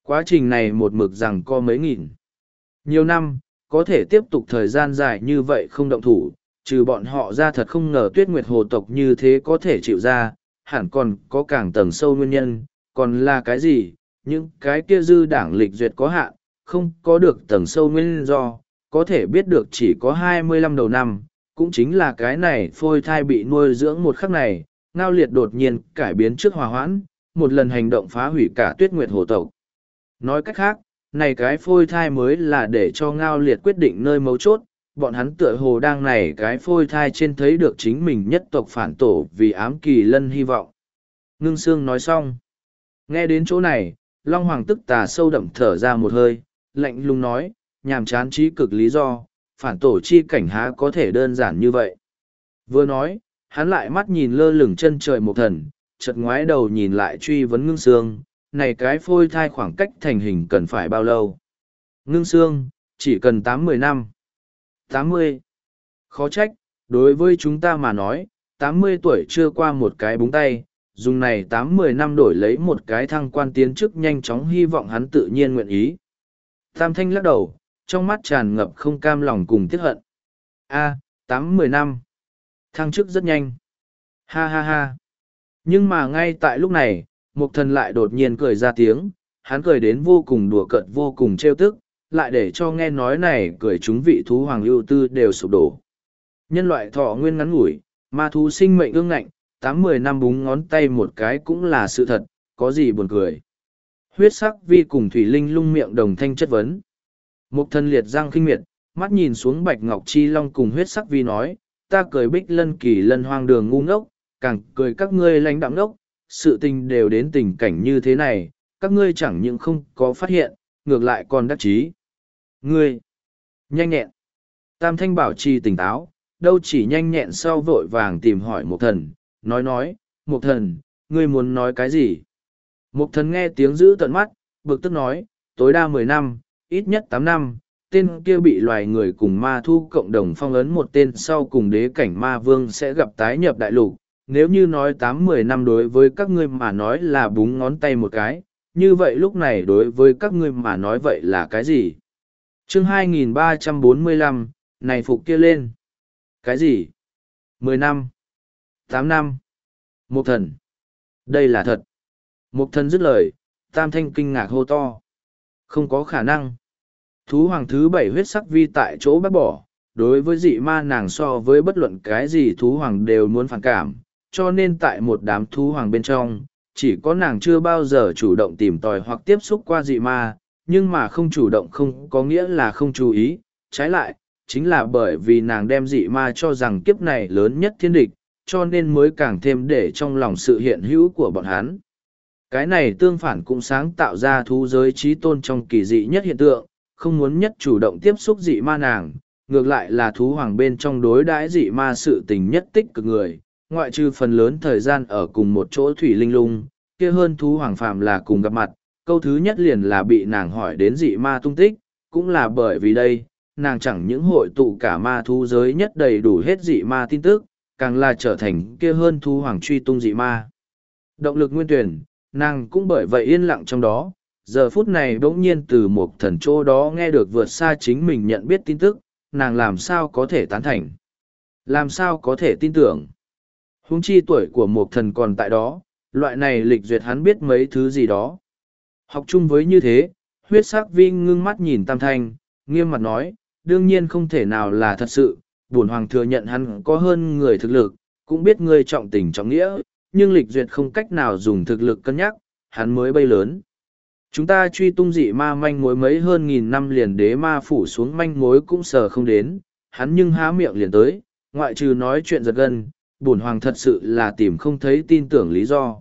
[SPEAKER 1] Quá trình này một mực rằng có mấy nghìn. Nhiều năm, có thể tiếp tục thời gian dài như vậy không động thủ, trừ bọn họ ra thật không ngờ Tuyết Nguyệt Hồ tộc như thế có thể chịu ra, hẳn còn có càng tầng sâu nguyên nhân, còn là cái gì, những cái kia dư đảng lịch duyệt có hạn, không có được tầng sâu nguyên do, có thể biết được chỉ có hai mươi lăm đầu năm, cũng chính là cái này phôi thai bị nuôi dưỡng một khắc này, Ngao Liệt đột nhiên cải biến trước hòa hoãn, một lần hành động phá hủy cả Tuyết Nguyệt Hồ tộc. Nói cách khác, này cái phôi thai mới là để cho Ngao Liệt quyết định nơi mấu chốt, bọn hắn tựa hồ đang này cái phôi thai trên thấy được chính mình nhất tộc phản tổ vì ám kỳ lân hy vọng. Ngưng Sương nói xong. Nghe đến chỗ này, Long Hoàng tức tà sâu đậm thở ra một hơi, lạnh lùng nói, nhàm chán trí cực lý do, phản tổ chi cảnh há có thể đơn giản như vậy. Vừa nói, hắn lại mắt nhìn lơ lửng chân trời một thần, chợt ngoái đầu nhìn lại truy vấn Ngưng Sương, này cái phôi thai khoảng cách thành hình cần phải bao lâu? Ngưng Sương, chỉ cần tám mươi năm. tám mươi. Khó trách, đối với chúng ta mà nói, tám mươi tuổi chưa qua một cái búng tay, dùng này tám mươi năm đổi lấy một cái thăng quan tiến chức nhanh chóng, hy vọng hắn tự nhiên nguyện ý. Tam Thanh lắc đầu, trong mắt tràn ngập không cam lòng cùng tiếc hận. A, tám mươi năm. Thăng chức rất nhanh. Ha ha ha. Nhưng mà ngay tại lúc này, Mục Thần lại đột nhiên cười ra tiếng, hắn cười đến vô cùng đùa cợt, vô cùng trêu tức, lại để cho nghe nói này cười chúng vị thú hoàng ưu tư đều sụp đổ. Nhân loại thọ nguyên ngắn ngủi, ma thú sinh mệnh ương ngạnh, tám mười năm búng ngón tay một cái cũng là sự thật, có gì buồn cười. Huyết sắc vi cùng Thủy Linh lung miệng đồng thanh chất vấn. Mục Thần liệt răng khinh miệt, mắt nhìn xuống Bạch Ngọc Chi Long cùng huyết sắc vi nói, ta cười Bích Lân Kỳ Lân hoang đường ngu ngốc, càng cười các ngươi lãnh đạm ngốc, sự tình đều đến tình cảnh như thế này, các ngươi chẳng những không có phát hiện, ngược lại còn đắc chí. Ngươi, nhanh nhẹn. Tam Thanh bảo trì tỉnh táo, đâu chỉ nhanh nhẹn sau vội vàng tìm hỏi Mục Thần, nói nói, Mục Thần, ngươi muốn nói cái gì? Mục Thần nghe tiếng giữ tận mắt, bực tức nói, tối đa mười năm, ít nhất tám năm, tên kia bị loài người cùng ma thu cộng đồng phong ấn một tên sau cùng đế cảnh ma vương sẽ gặp tái nhập đại lục. Nếu như nói tám mười năm đối với các ngươi mà nói là búng ngón tay một cái, như vậy lúc này đối với các ngươi mà nói vậy là cái gì? Chương hai nghìn ba trăm bốn mươi lăm, này phục kia lên. Cái gì? Mười năm? Tám năm? Mục Thần. Đây là thật. Mục Thần dứt lời, Tam Thanh kinh ngạc hô to. Không có khả năng. Thú hoàng thứ bảy huyết sắc vi tại chỗ bác bỏ, đối với dị ma nàng so với bất luận cái gì thú hoàng đều muốn phản cảm, cho nên tại một đám thú hoàng bên trong, chỉ có nàng chưa bao giờ chủ động tìm tòi hoặc tiếp xúc qua dị ma, nhưng mà không chủ động không có nghĩa là không chú ý, trái lại, chính là bởi vì nàng đem dị ma cho rằng kiếp này lớn nhất thiên địch, cho nên mới càng thêm để trong lòng sự hiện hữu của bọn hắn. Cái này tương phản cũng sáng tạo ra thú giới trí tôn trong kỳ dị nhất hiện tượng, không muốn nhất chủ động tiếp xúc dị ma nàng, ngược lại là thú hoàng bên trong đối đãi dị ma sự tình nhất tích cực người, ngoại trừ phần lớn thời gian ở cùng một chỗ Thủy Linh lung, kia hơn thú hoàng phàm là cùng gặp mặt, câu thứ nhất liền là bị nàng hỏi đến dị ma tung tích, cũng là bởi vì đây, nàng chẳng những hội tụ cả ma thú giới nhất đầy đủ hết dị ma tin tức, càng là trở thành kia hơn thú hoàng truy tung dị ma. Động lực nguyên tuyển, nàng cũng bởi vậy yên lặng trong đó, giờ phút này bỗng nhiên từ một thần chỗ đó nghe được vượt xa chính mình nhận biết tin tức, nàng làm sao có thể tán thành, làm sao có thể tin tưởng. Huống chi tuổi của một thần còn tại đó, loại này lịch duyệt hắn biết mấy thứ gì đó. Học chung với như thế, huyết sắc vi ngưng mắt nhìn Tam Thanh, nghiêm mặt nói, đương nhiên không thể nào là thật sự, bổn hoàng thừa nhận hắn có hơn người thực lực, cũng biết ngươi trọng tình trọng nghĩa, nhưng lịch duyệt không cách nào dùng thực lực cân nhắc, hắn mới bay lớn. Chúng ta truy tung dị ma manh mối mấy hơn nghìn năm liền đế ma phủ xuống manh mối cũng sờ không đến, hắn nhưng há miệng liền tới, ngoại trừ nói chuyện giật gân, bổn hoàng thật sự là tìm không thấy tin tưởng lý do.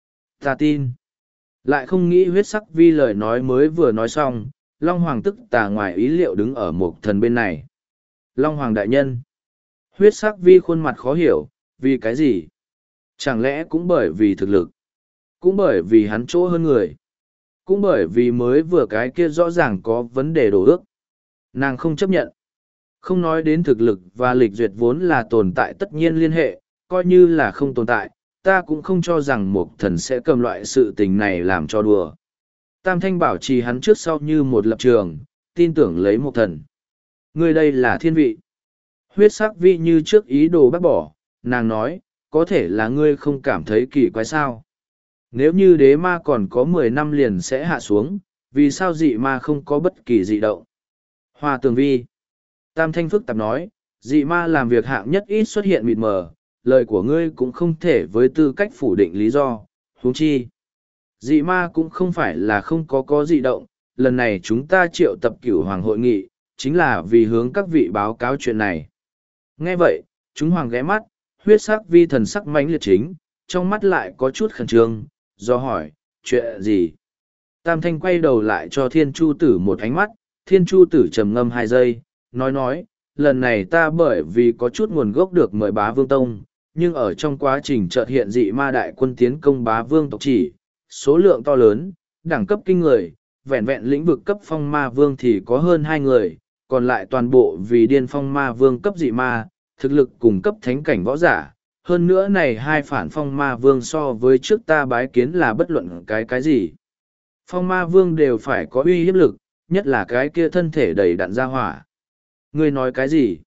[SPEAKER 1] Ta tin. Lại không nghĩ huyết sắc vi lời nói mới vừa nói xong, Long Hoàng tức tà ngoài ý liệu đứng ở một thần bên này. Long Hoàng đại nhân. Huyết sắc vi khuôn mặt khó hiểu, vì cái gì? Chẳng lẽ cũng bởi vì thực lực? Cũng bởi vì hắn chỗ hơn người? Cũng bởi vì mới vừa cái kia rõ ràng có vấn đề đổ ước. Nàng không chấp nhận. Không nói đến thực lực và lịch duyệt vốn là tồn tại tất nhiên liên hệ, coi như là không tồn tại, ta cũng không cho rằng một thần sẽ cầm loại sự tình này làm cho đùa. Tam Thanh bảo trì hắn trước sau như một lập trường, tin tưởng lấy một thần. Ngươi đây là thiên vị. Huyết sắc vi như trước ý đồ bác bỏ, nàng nói, có thể là ngươi không cảm thấy kỳ quái sao. Nếu như đế ma còn có mười năm liền sẽ hạ xuống, vì sao dị ma không có bất kỳ dị động? Hoa tường vi. Tam Thanh phức tạp nói, dị ma làm việc hạng nhất ít xuất hiện mịt mờ, lời của ngươi cũng không thể với tư cách phủ định lý do, huống chi. Dị ma cũng không phải là không có có dị động, lần này chúng ta triệu tập cửu hoàng hội nghị, chính là vì hướng các vị báo cáo chuyện này. Nghe vậy, chúng hoàng ghé mắt, huyết sắc vi thần sắc mãnh liệt chính, trong mắt lại có chút khẩn trương, do hỏi, chuyện gì? Tam Thanh quay đầu lại cho Thiên Chu Tử một ánh mắt, Thiên Chu Tử trầm ngâm hai giây, nói nói, lần này ta bởi vì có chút nguồn gốc được mời bá vương tông, nhưng ở trong quá trình chợt hiện dị ma đại quân tiến công bá vương tộc chỉ, số lượng to lớn, đẳng cấp kinh người, vẹn vẹn lĩnh vực cấp phong ma vương thì có hơn hai người, còn lại toàn bộ vì điên phong ma vương cấp dị ma, thực lực cùng cấp thánh cảnh võ giả. Hơn nữa này hai phản phong ma vương so với trước ta bái kiến là bất luận cái cái gì. Phong ma vương đều phải có uy hiếp lực, nhất là cái kia thân thể đầy đạn ra hỏa. Ngươi nói cái gì?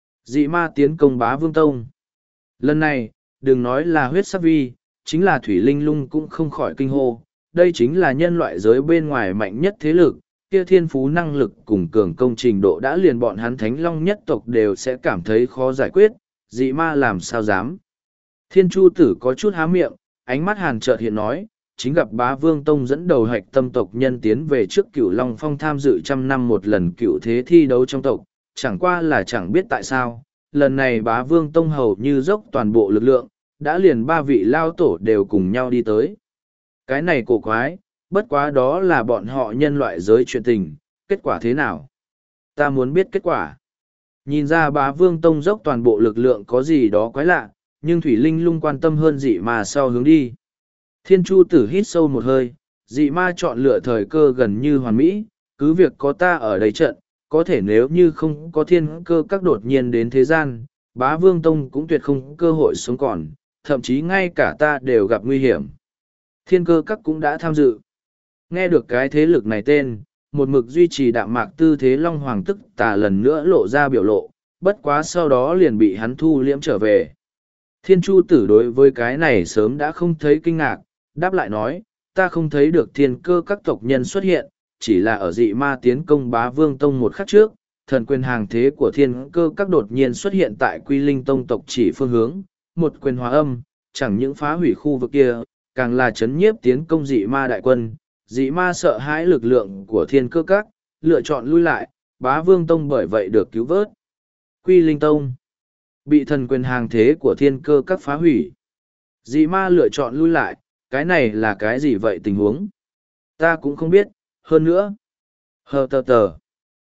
[SPEAKER 1] Dị ma tiến công bá vương tông. Lần này, đừng nói là huyết sắc vi, chính là thủy linh lung cũng không khỏi kinh hô. Đây chính là nhân loại giới bên ngoài mạnh nhất thế lực, kia thiên phú năng lực cùng cường công trình độ đã liền bọn hắn thánh long nhất tộc đều sẽ cảm thấy khó giải quyết, dị ma làm sao dám. Thiên Chu Tử có chút há miệng, ánh mắt hàn chợt hiện nói, chính gặp bá vương tông dẫn đầu hạch tâm tộc nhân tiến về trước cửu long phong tham dự trăm năm một lần cựu thế thi đấu trong tộc, chẳng qua là chẳng biết tại sao, lần này bá vương tông hầu như dốc toàn bộ lực lượng, đã liền ba vị lao tổ đều cùng nhau đi tới. Cái này cổ quái, bất quá đó là bọn họ nhân loại giới chuyện tình, kết quả thế nào? Ta muốn biết kết quả. Nhìn ra bá vương tông dốc toàn bộ lực lượng có gì đó quái lạ, nhưng Thủy Linh lung quan tâm hơn dị ma sau hướng đi. Thiên Chu Tử hít sâu một hơi, dị ma chọn lựa thời cơ gần như hoàn mỹ, cứ việc có ta ở đây trận, có thể nếu như không có thiên cơ các đột nhiên đến thế gian, bá vương tông cũng tuyệt không cơ hội sống còn, thậm chí ngay cả ta đều gặp nguy hiểm. Thiên cơ các cũng đã tham dự. Nghe được cái thế lực này tên, một mực duy trì đạm mạc tư thế Long Hoàng tức tà lần nữa lộ ra biểu lộ, bất quá sau đó liền bị hắn thu liễm trở về. Thiên Chu Tử đối với cái này sớm đã không thấy kinh ngạc, đáp lại nói, ta không thấy được thiên cơ các tộc nhân xuất hiện, chỉ là ở dị ma tiến công bá vương tông một khắc trước, thần quyền hàng thế của thiên cơ các đột nhiên xuất hiện tại quy linh tông tộc chỉ phương hướng, một quyền hóa âm, chẳng những phá hủy khu vực kia, càng là chấn nhiếp tiến công dị ma đại quân, dị ma sợ hãi lực lượng của thiên cơ các, lựa chọn lui lại, bá vương tông bởi vậy được cứu vớt. Quy linh tông bị thần quyền hàng thế của thiên cơ các phá hủy. Dị ma lựa chọn lui lại, cái này là cái gì vậy tình huống? Ta cũng không biết, hơn nữa. Hờ tờ tờ.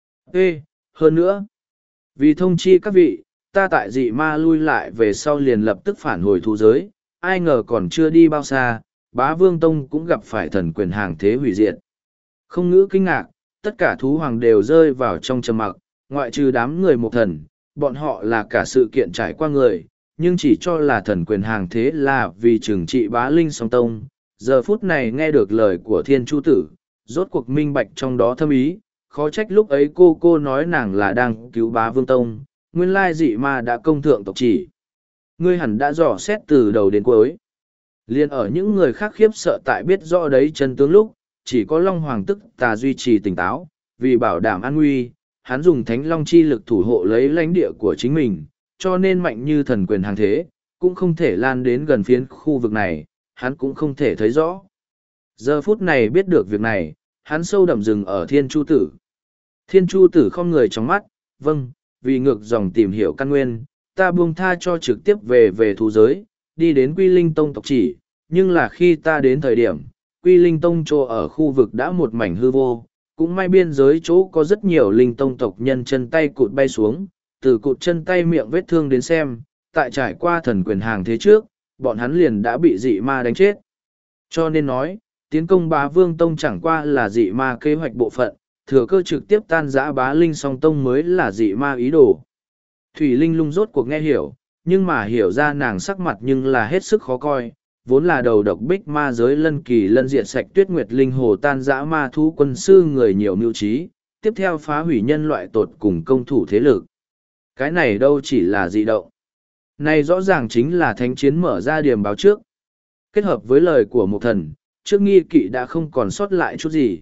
[SPEAKER 1] Ê, hơn nữa. Vì thông chi các vị, ta tại dị ma lui lại về sau liền lập tức phản hồi thú giới, ai ngờ còn chưa đi bao xa, bá vương tông cũng gặp phải thần quyền hàng thế hủy diệt. Không ngữ kinh ngạc, tất cả thú hoàng đều rơi vào trong trầm mặc, ngoại trừ đám người một thần, bọn họ là cả sự kiện trải qua người, nhưng chỉ cho là thần quyền hàng thế là vì trừng trị bá linh song tông. Giờ phút này nghe được lời của Thiên Chu Tử, rốt cuộc minh bạch trong đó thâm ý, khó trách lúc ấy cô cô nói nàng là đang cứu bá vương tông, nguyên lai dị ma đã công thượng tộc chỉ. Ngươi hẳn đã dò xét từ đầu đến cuối. Liên ở những người khác khiếp sợ tại biết rõ đấy chân tướng lúc, chỉ có Long Hoàng tức tà duy trì tỉnh táo, vì bảo đảm an nguy, hắn dùng thánh long chi lực thủ hộ lấy lãnh địa của chính mình, cho nên mạnh như thần quyền hàng thế, cũng không thể lan đến gần phiến khu vực này, hắn cũng không thể thấy rõ. Giờ phút này biết được việc này, hắn sâu đậm rừng ở Thiên Chu Tử. Thiên Chu Tử không người trong mắt, vâng, vì ngược dòng tìm hiểu căn nguyên, ta buông tha cho trực tiếp về về thú giới, đi đến Quy Linh Tông tộc chỉ, nhưng là khi ta đến thời điểm, Quy Linh Tông chỗ ở khu vực đã một mảnh hư vô, cũng may biên giới chỗ có rất nhiều Linh Tông tộc nhân chân tay cụt bay xuống, từ cụt chân tay miệng vết thương đến xem, tại trải qua thần quyền hàng thế trước, bọn hắn liền đã bị dị ma đánh chết. Cho nên nói, tiến công bá vương tông chẳng qua là dị ma kế hoạch bộ phận, thừa cơ trực tiếp tan giã bá linh song tông mới là dị ma ý đồ. Thủy Linh lung rốt cuộc nghe hiểu, nhưng mà hiểu ra nàng sắc mặt nhưng là hết sức khó coi, vốn là đầu độc bích ma giới lân kỳ lân diệt sạch tuyết nguyệt linh hồ tan dã ma thú quân sư người nhiều mưu trí, tiếp theo phá hủy nhân loại tột cùng công thủ thế lực. Cái này đâu chỉ là dị động. Này rõ ràng chính là thánh chiến mở ra điểm báo trước. Kết hợp với lời của một thần, trước nghi kỵ đã không còn sót lại chút gì.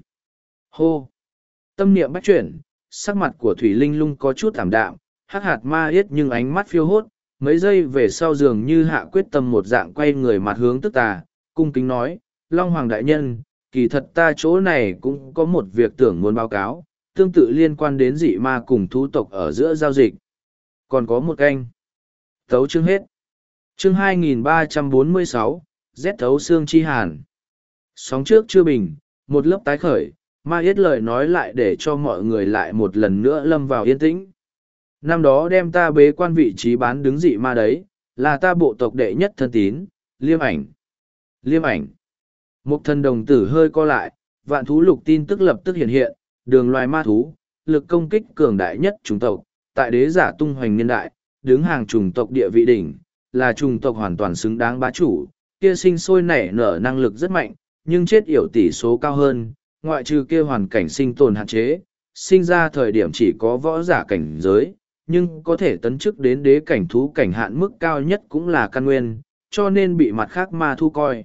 [SPEAKER 1] Hô! Tâm niệm bách chuyển, sắc mặt của Thủy Linh Lung có chút thảm đạm, hắc hạt ma yết nhưng ánh mắt phiêu hốt, mấy giây về sau dường như hạ quyết tâm một dạng quay người mặt hướng tức tà, cung kính nói, Long Hoàng Đại Nhân, kỳ thật ta chỗ này cũng có một việc tưởng muốn báo cáo, tương tự liên quan đến dị ma cùng thú tộc ở giữa giao dịch. Còn có một canh. Thấu chương hết. Chương hai nghìn ba trăm bốn mươi sáu, rét thấu xương chi hàn. Sóng trước chưa bình, một lớp tái khởi, ma yết lời nói lại để cho mọi người lại một lần nữa lâm vào yên tĩnh. Năm đó đem ta bế quan vị trí bán đứng dị ma đấy, là ta bộ tộc đệ nhất thân tín, Liêm Ảnh. Liêm Ảnh. Một thần đồng tử hơi co lại, vạn thú lục tin tức lập tức hiện hiện, đường loài ma thú, lực công kích cường đại nhất chủng tộc, tại đế giả tung hoành niên đại, đứng hàng chủng tộc địa vị đỉnh, là chủng tộc hoàn toàn xứng đáng bá chủ, kia sinh sôi nảy nở năng lực rất mạnh, nhưng chết yểu tỷ số cao hơn, ngoại trừ kia hoàn cảnh sinh tồn hạn chế, sinh ra thời điểm chỉ có võ giả cảnh giới, nhưng có thể tấn chức đến đế cảnh thú cảnh hạn mức cao nhất cũng là căn nguyên, cho nên bị mặt khác ma thu coi.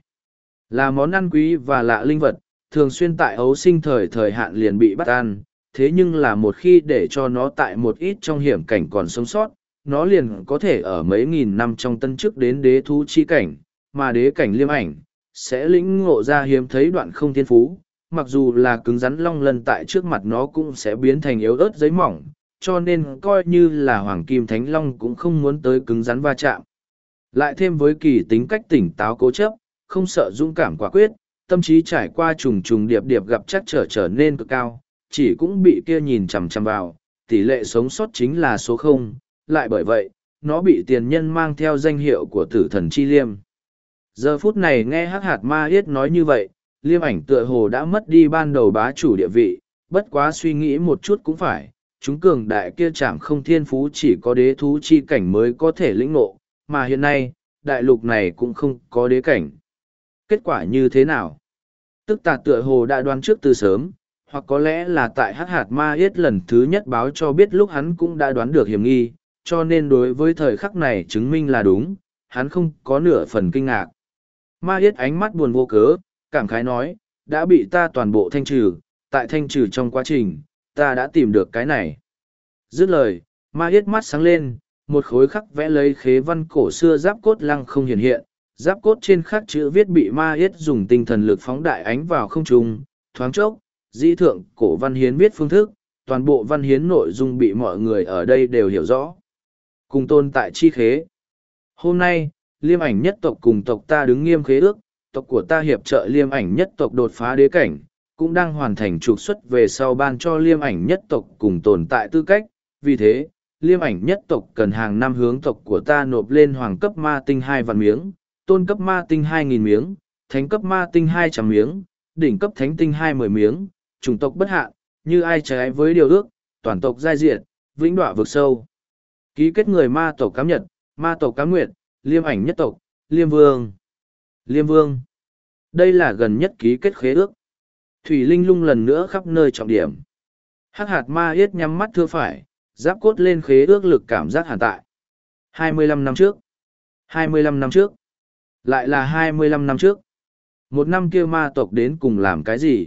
[SPEAKER 1] Là món ăn quý và lạ linh vật, thường xuyên tại ấu sinh thời thời hạn liền bị bắt ăn, thế nhưng là một khi để cho nó tại một ít trong hiểm cảnh còn sống sót, nó liền có thể ở mấy nghìn năm trong tân chức đến đế thú chi cảnh, mà đế cảnh Liêm Ảnh, sẽ lĩnh ngộ ra hiếm thấy đoạn không thiên phú, mặc dù là cứng rắn long lân tại trước mặt nó cũng sẽ biến thành yếu ớt giấy mỏng, cho nên coi như là hoàng kim thánh long cũng không muốn tới cứng rắn va chạm. Lại thêm với kỳ tính cách tỉnh táo cố chấp, không sợ dũng cảm quả quyết, tâm trí trải qua trùng trùng điệp điệp gặp chắc trở trở nên cực cao, chỉ cũng bị kia nhìn chằm chằm vào, tỷ lệ sống sót chính là số không, lại bởi vậy, nó bị tiền nhân mang theo danh hiệu của tử thần chi Liêm. Giờ phút này nghe hắc hạt ma yết nói như vậy, Liêm Ảnh tựa hồ đã mất đi ban đầu bá chủ địa vị, bất quá suy nghĩ một chút cũng phải, chúng cường đại kia chạm không thiên phú chỉ có đế thú chi cảnh mới có thể lĩnh ngộ, mà hiện nay, đại lục này cũng không có đế cảnh. Kết quả như thế nào? Tức tà tựa hồ đã đoán trước từ sớm, hoặc có lẽ là tại hắc hạt ma yết lần thứ nhất báo cho biết lúc hắn cũng đã đoán được hiểm nghi, cho nên đối với thời khắc này chứng minh là đúng, hắn không có nửa phần kinh ngạc. Ma yết ánh mắt buồn vô cớ, cảm khái nói, đã bị ta toàn bộ thanh trừ, tại thanh trừ trong quá trình, ta đã tìm được cái này. Dứt lời, ma yết mắt sáng lên, một khối khắc vẽ lấy khế văn cổ xưa giáp cốt lăng không hiện hiện, giáp cốt trên khắc chữ viết bị ma yết dùng tinh thần lực phóng đại ánh vào không trung, thoáng chốc, di thượng cổ văn hiến viết phương thức, toàn bộ văn hiến nội dung bị mọi người ở đây đều hiểu rõ. Cùng tồn tại chi khế. Hôm nay, Liêm Ảnh nhất tộc cùng tộc ta đứng nghiêm khế ước, tộc của ta hiệp trợ Liêm Ảnh nhất tộc đột phá đế cảnh, cũng đang hoàn thành trục xuất về sau ban cho Liêm Ảnh nhất tộc cùng tồn tại tư cách. Vì thế, Liêm Ảnh nhất tộc cần hàng năm hướng tộc của ta nộp lên hoàng cấp ma tinh hai vạn miếng, tôn cấp ma tinh hai nghìn miếng, thánh cấp ma tinh hai trăm miếng, đỉnh cấp thánh tinh hai mươi miếng, chủng tộc bất hạn, như ai trái với điều ước, toàn tộc giai diệt, vĩnh đọa vực sâu. Ký kết người ma tộc cám nhật, ma tộc cám nguyệt, Liêm Ảnh nhất tộc, Liêm Vương. Liêm Vương. Đây là gần nhất ký kết khế ước. Thủy Linh Lung lần nữa khắp nơi trọng điểm. Hắc hạt ma yết nhắm mắt thưa phải, giáp cốt lên khế ước lực cảm giác hàn tại. hai mươi lăm năm trước. hai mươi lăm năm trước. Lại là hai mươi lăm năm trước. Một năm kia ma tộc đến cùng làm cái gì?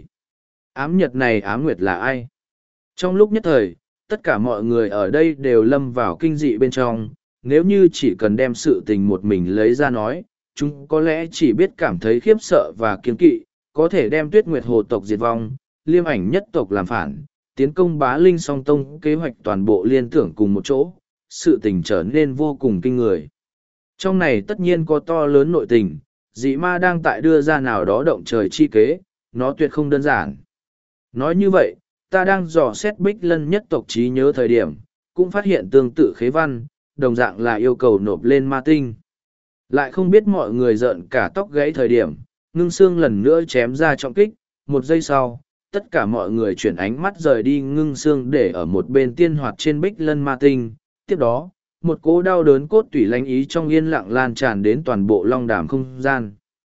[SPEAKER 1] Ám nhật này ám nguyệt là ai? Trong lúc nhất thời, tất cả mọi người ở đây đều lâm vào kinh dị bên trong. Nếu như chỉ cần đem sự tình một mình lấy ra nói, chúng có lẽ chỉ biết cảm thấy khiếp sợ và kiêng kỵ, có thể đem Tuyết Nguyệt Hồ tộc diệt vong, Liêm Ảnh nhất tộc làm phản, tiến công Bá Linh Song Tông kế hoạch toàn bộ liên tưởng cùng một chỗ, sự tình trở nên vô cùng kinh người. Trong này tất nhiên có to lớn nội tình, dị ma đang tại đưa ra nào đó động trời chi kế, nó tuyệt không đơn giản. Nói như vậy, ta đang dò xét Bích Lân nhất tộc trí nhớ thời điểm, cũng phát hiện tương tự khế văn, đồng dạng là yêu cầu nộp lên ma tinh. Lại không biết mọi người giận cả tóc gãy thời điểm, ngưng xương lần nữa chém ra trọng kích, một giây sau, tất cả mọi người chuyển ánh mắt rời đi ngưng xương để ở một bên tiên hoạt trên Bích Lân ma tinh. Tiếp đó, một cỗ đau đớn cốt tủy lánh ý trong yên lặng lan tràn đến toàn bộ long đàm không gian.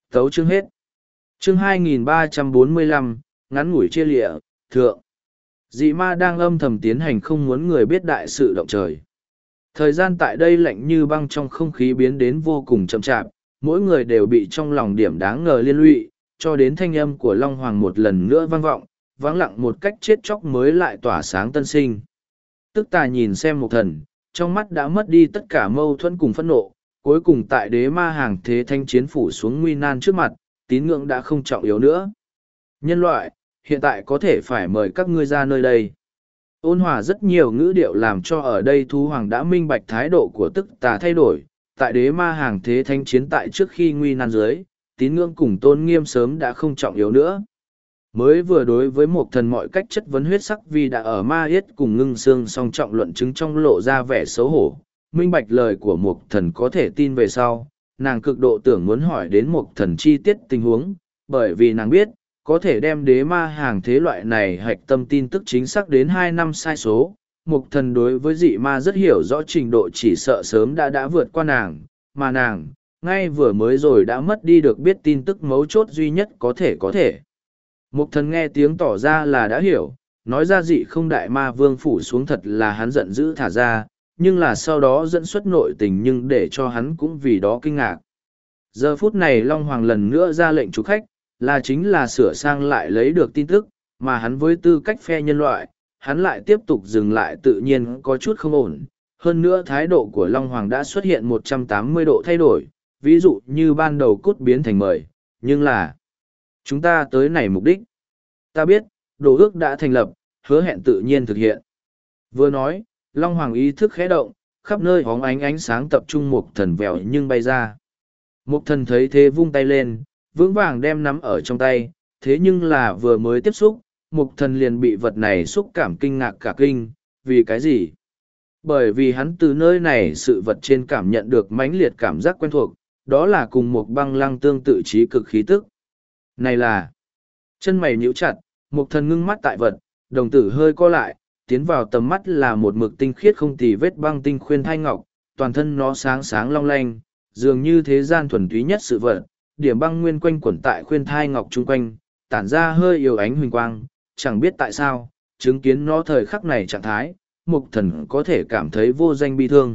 [SPEAKER 1] Tấu chương hết. Chương hai nghìn ba trăm bốn mươi lăm, ngắn ngủi chia lịa, thượng. Dị ma đang âm thầm tiến hành không muốn người biết đại sự động trời. Thời gian tại đây lạnh như băng trong không khí biến đến vô cùng chậm chạp, mỗi người đều bị trong lòng điểm đáng ngờ liên lụy, cho đến thanh âm của Long Hoàng một lần nữa vang vọng, vắng lặng một cách chết chóc mới lại tỏa sáng tân sinh. Tức Tà nhìn xem Mục Thần, trong mắt đã mất đi tất cả mâu thuẫn cùng phẫn nộ, cuối cùng tại đế ma hàng thế thanh chiến phủ xuống nguy nan trước mặt, tín ngưỡng đã không trọng yếu nữa. Nhân loại, hiện tại có thể phải mời các ngươi ra nơi đây. Ôn hòa rất nhiều ngữ điệu làm cho ở đây thú hoàng đã minh bạch thái độ của Tức Tà thay đổi, tại đế ma hàng thế thanh chiến tại trước khi nguy nan dưới, tín ngưỡng cùng tôn nghiêm sớm đã không trọng yếu nữa. Mới vừa đối với một thần mọi cách chất vấn huyết sắc vì đã ở ma yết cùng ngưng xương song trọng luận chứng trong lộ ra vẻ xấu hổ, minh bạch lời của một thần có thể tin về sau, nàng cực độ tưởng muốn hỏi đến một thần chi tiết tình huống, bởi vì nàng biết, có thể đem đế ma hàng thế loại này hạch tâm tin tức chính xác đến hai năm sai số. Mục thần đối với dị ma rất hiểu rõ trình độ chỉ sợ sớm đã đã vượt qua nàng, mà nàng, ngay vừa mới rồi đã mất đi được biết tin tức mấu chốt duy nhất có thể có thể. Mục thần nghe tiếng tỏ ra là đã hiểu, nói ra dị không đại ma vương phủ xuống thật là hắn giận dữ thả ra, nhưng là sau đó dẫn xuất nội tình nhưng để cho hắn cũng vì đó kinh ngạc. Giờ phút này Long Hoàng lần nữa ra lệnh chủ khách, là chính là sửa sang lại lấy được tin tức, mà hắn với tư cách phe nhân loại, hắn lại tiếp tục dừng lại tự nhiên có chút không ổn. Hơn nữa thái độ của Long Hoàng đã xuất hiện một trăm tám mươi độ thay đổi, ví dụ như ban đầu cút biến thành mời, nhưng là chúng ta tới này mục đích. Ta biết, đồ ước đã thành lập, hứa hẹn tự nhiên thực hiện. Vừa nói, Long Hoàng ý thức khẽ động, khắp nơi hóng ánh ánh sáng tập trung một thần vèo nhưng bay ra. Một thần thấy thế vung tay lên, vững vàng đem nắm ở trong tay, thế nhưng là vừa mới tiếp xúc, một thần liền bị vật này xúc cảm kinh ngạc cả kinh, vì cái gì? Bởi vì hắn từ nơi này sự vật trên cảm nhận được mãnh liệt cảm giác quen thuộc, đó là cùng một băng lăng tương tự trí cực khí tức. Này là, chân mày nhíu chặt, một thần ngưng mắt tại vật, đồng tử hơi co lại, tiến vào tầm mắt là một mực tinh khiết không tì vết băng tinh khuyên thai ngọc, toàn thân nó sáng sáng long lanh, dường như thế gian thuần túy nhất sự vật, điểm băng nguyên quanh quẩn tại khuyên thai ngọc chung quanh, tản ra hơi yếu ánh huỳnh quang, chẳng biết tại sao, chứng kiến nó thời khắc này trạng thái, mục thần có thể cảm thấy vô danh bi thương.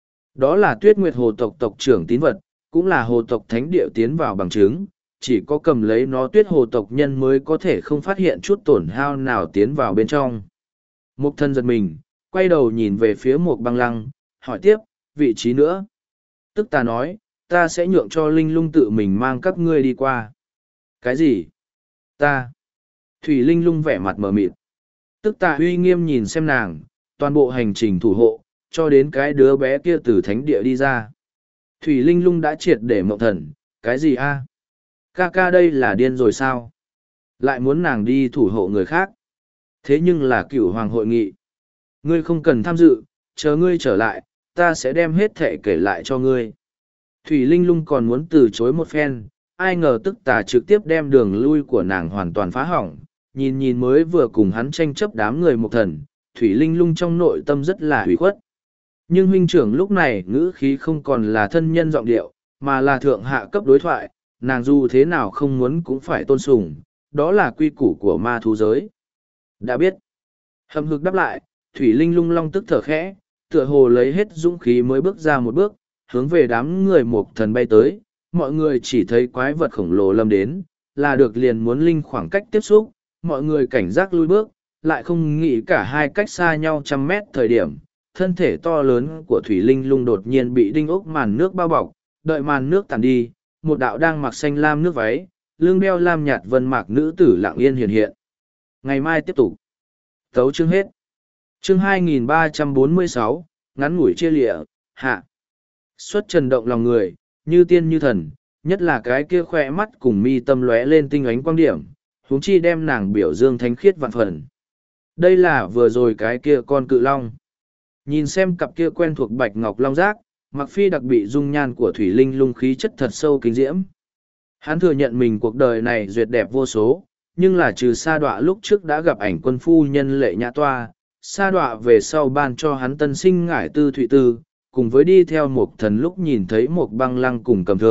[SPEAKER 1] Đó là Tuyết Nguyệt Hồ tộc tộc trưởng tín vật, cũng là hồ tộc thánh địa tiến vào bằng chứng, chỉ có cầm lấy nó Tuyết Hồ tộc nhân mới có thể không phát hiện chút tổn hao nào tiến vào bên trong. Mục thần giật mình, quay đầu nhìn về phía một băng lăng, hỏi tiếp, vị trí nữa. Tức ta nói, ta sẽ nhượng cho Linh Lung tự mình mang các ngươi đi qua. Cái gì? Ta. Thủy Linh Lung vẻ mặt mờ mịt. Tức ta uy nghiêm nhìn xem nàng, toàn bộ hành trình thủ hộ, cho đến cái đứa bé kia từ thánh địa đi ra. Thủy Linh Lung đã triệt để mộng thần, cái gì a? Ca ca đây là điên rồi sao? Lại muốn nàng đi thủ hộ người khác. Thế nhưng là cửu hoàng hội nghị. Ngươi không cần tham dự, chờ ngươi trở lại, ta sẽ đem hết thệ kể lại cho ngươi. Thủy Linh Lung còn muốn từ chối một phen, ai ngờ tức tà trực tiếp đem đường lui của nàng hoàn toàn phá hỏng. Nhìn nhìn mới vừa cùng hắn tranh chấp đám người một thần, Thủy Linh Lung trong nội tâm rất là hủy khuất. Nhưng huynh trưởng lúc này ngữ khí không còn là thân nhân giọng điệu, mà là thượng hạ cấp đối thoại, nàng dù thế nào không muốn cũng phải tôn sùng, đó là quy củ của ma thú giới. Đã biết. Hầm hực đáp lại, Thủy Linh Lung long tức thở khẽ, tựa hồ lấy hết dũng khí mới bước ra một bước, hướng về đám người một thần bay tới, mọi người chỉ thấy quái vật khổng lồ lâm đến, là được liền muốn linh khoảng cách tiếp xúc, mọi người cảnh giác lui bước, lại không nghĩ cả hai cách xa nhau trăm mét thời điểm, thân thể to lớn của Thủy Linh Lung đột nhiên bị đinh ốc màn nước bao bọc, đợi màn nước tàn đi, một đạo đang mặc xanh lam nước váy, lưng đeo lam nhạt vân mạc nữ tử lặng yên hiện hiện. Ngày mai tiếp tục. Tấu chương hết. Chương hai nghìn ba trăm bốn mươi sáu, ngắn ngủi chia lịa, hạ. Xuất trần động lòng người, như tiên như thần, nhất là cái kia khoe mắt cùng mi tâm lóe lên tinh ánh quang điểm, huống chi đem nàng biểu dương thánh khiết vạn phần. Đây là vừa rồi cái kia con cự long. Nhìn xem cặp kia quen thuộc bạch ngọc long giác, Mặc Phi đặc bị dung nhan của Thủy Linh Lung khí chất thật sâu kính diễm. Hắn thừa nhận mình cuộc đời này duyệt đẹp vô số, nhưng là trừ sa đọa lúc trước đã gặp ảnh quân phu nhân lệ nhã toa, sa đọa về sau ban cho hắn tân sinh ngải tư thụy tư, cùng với đi theo một thần lúc nhìn thấy một băng lăng cùng cầm thương,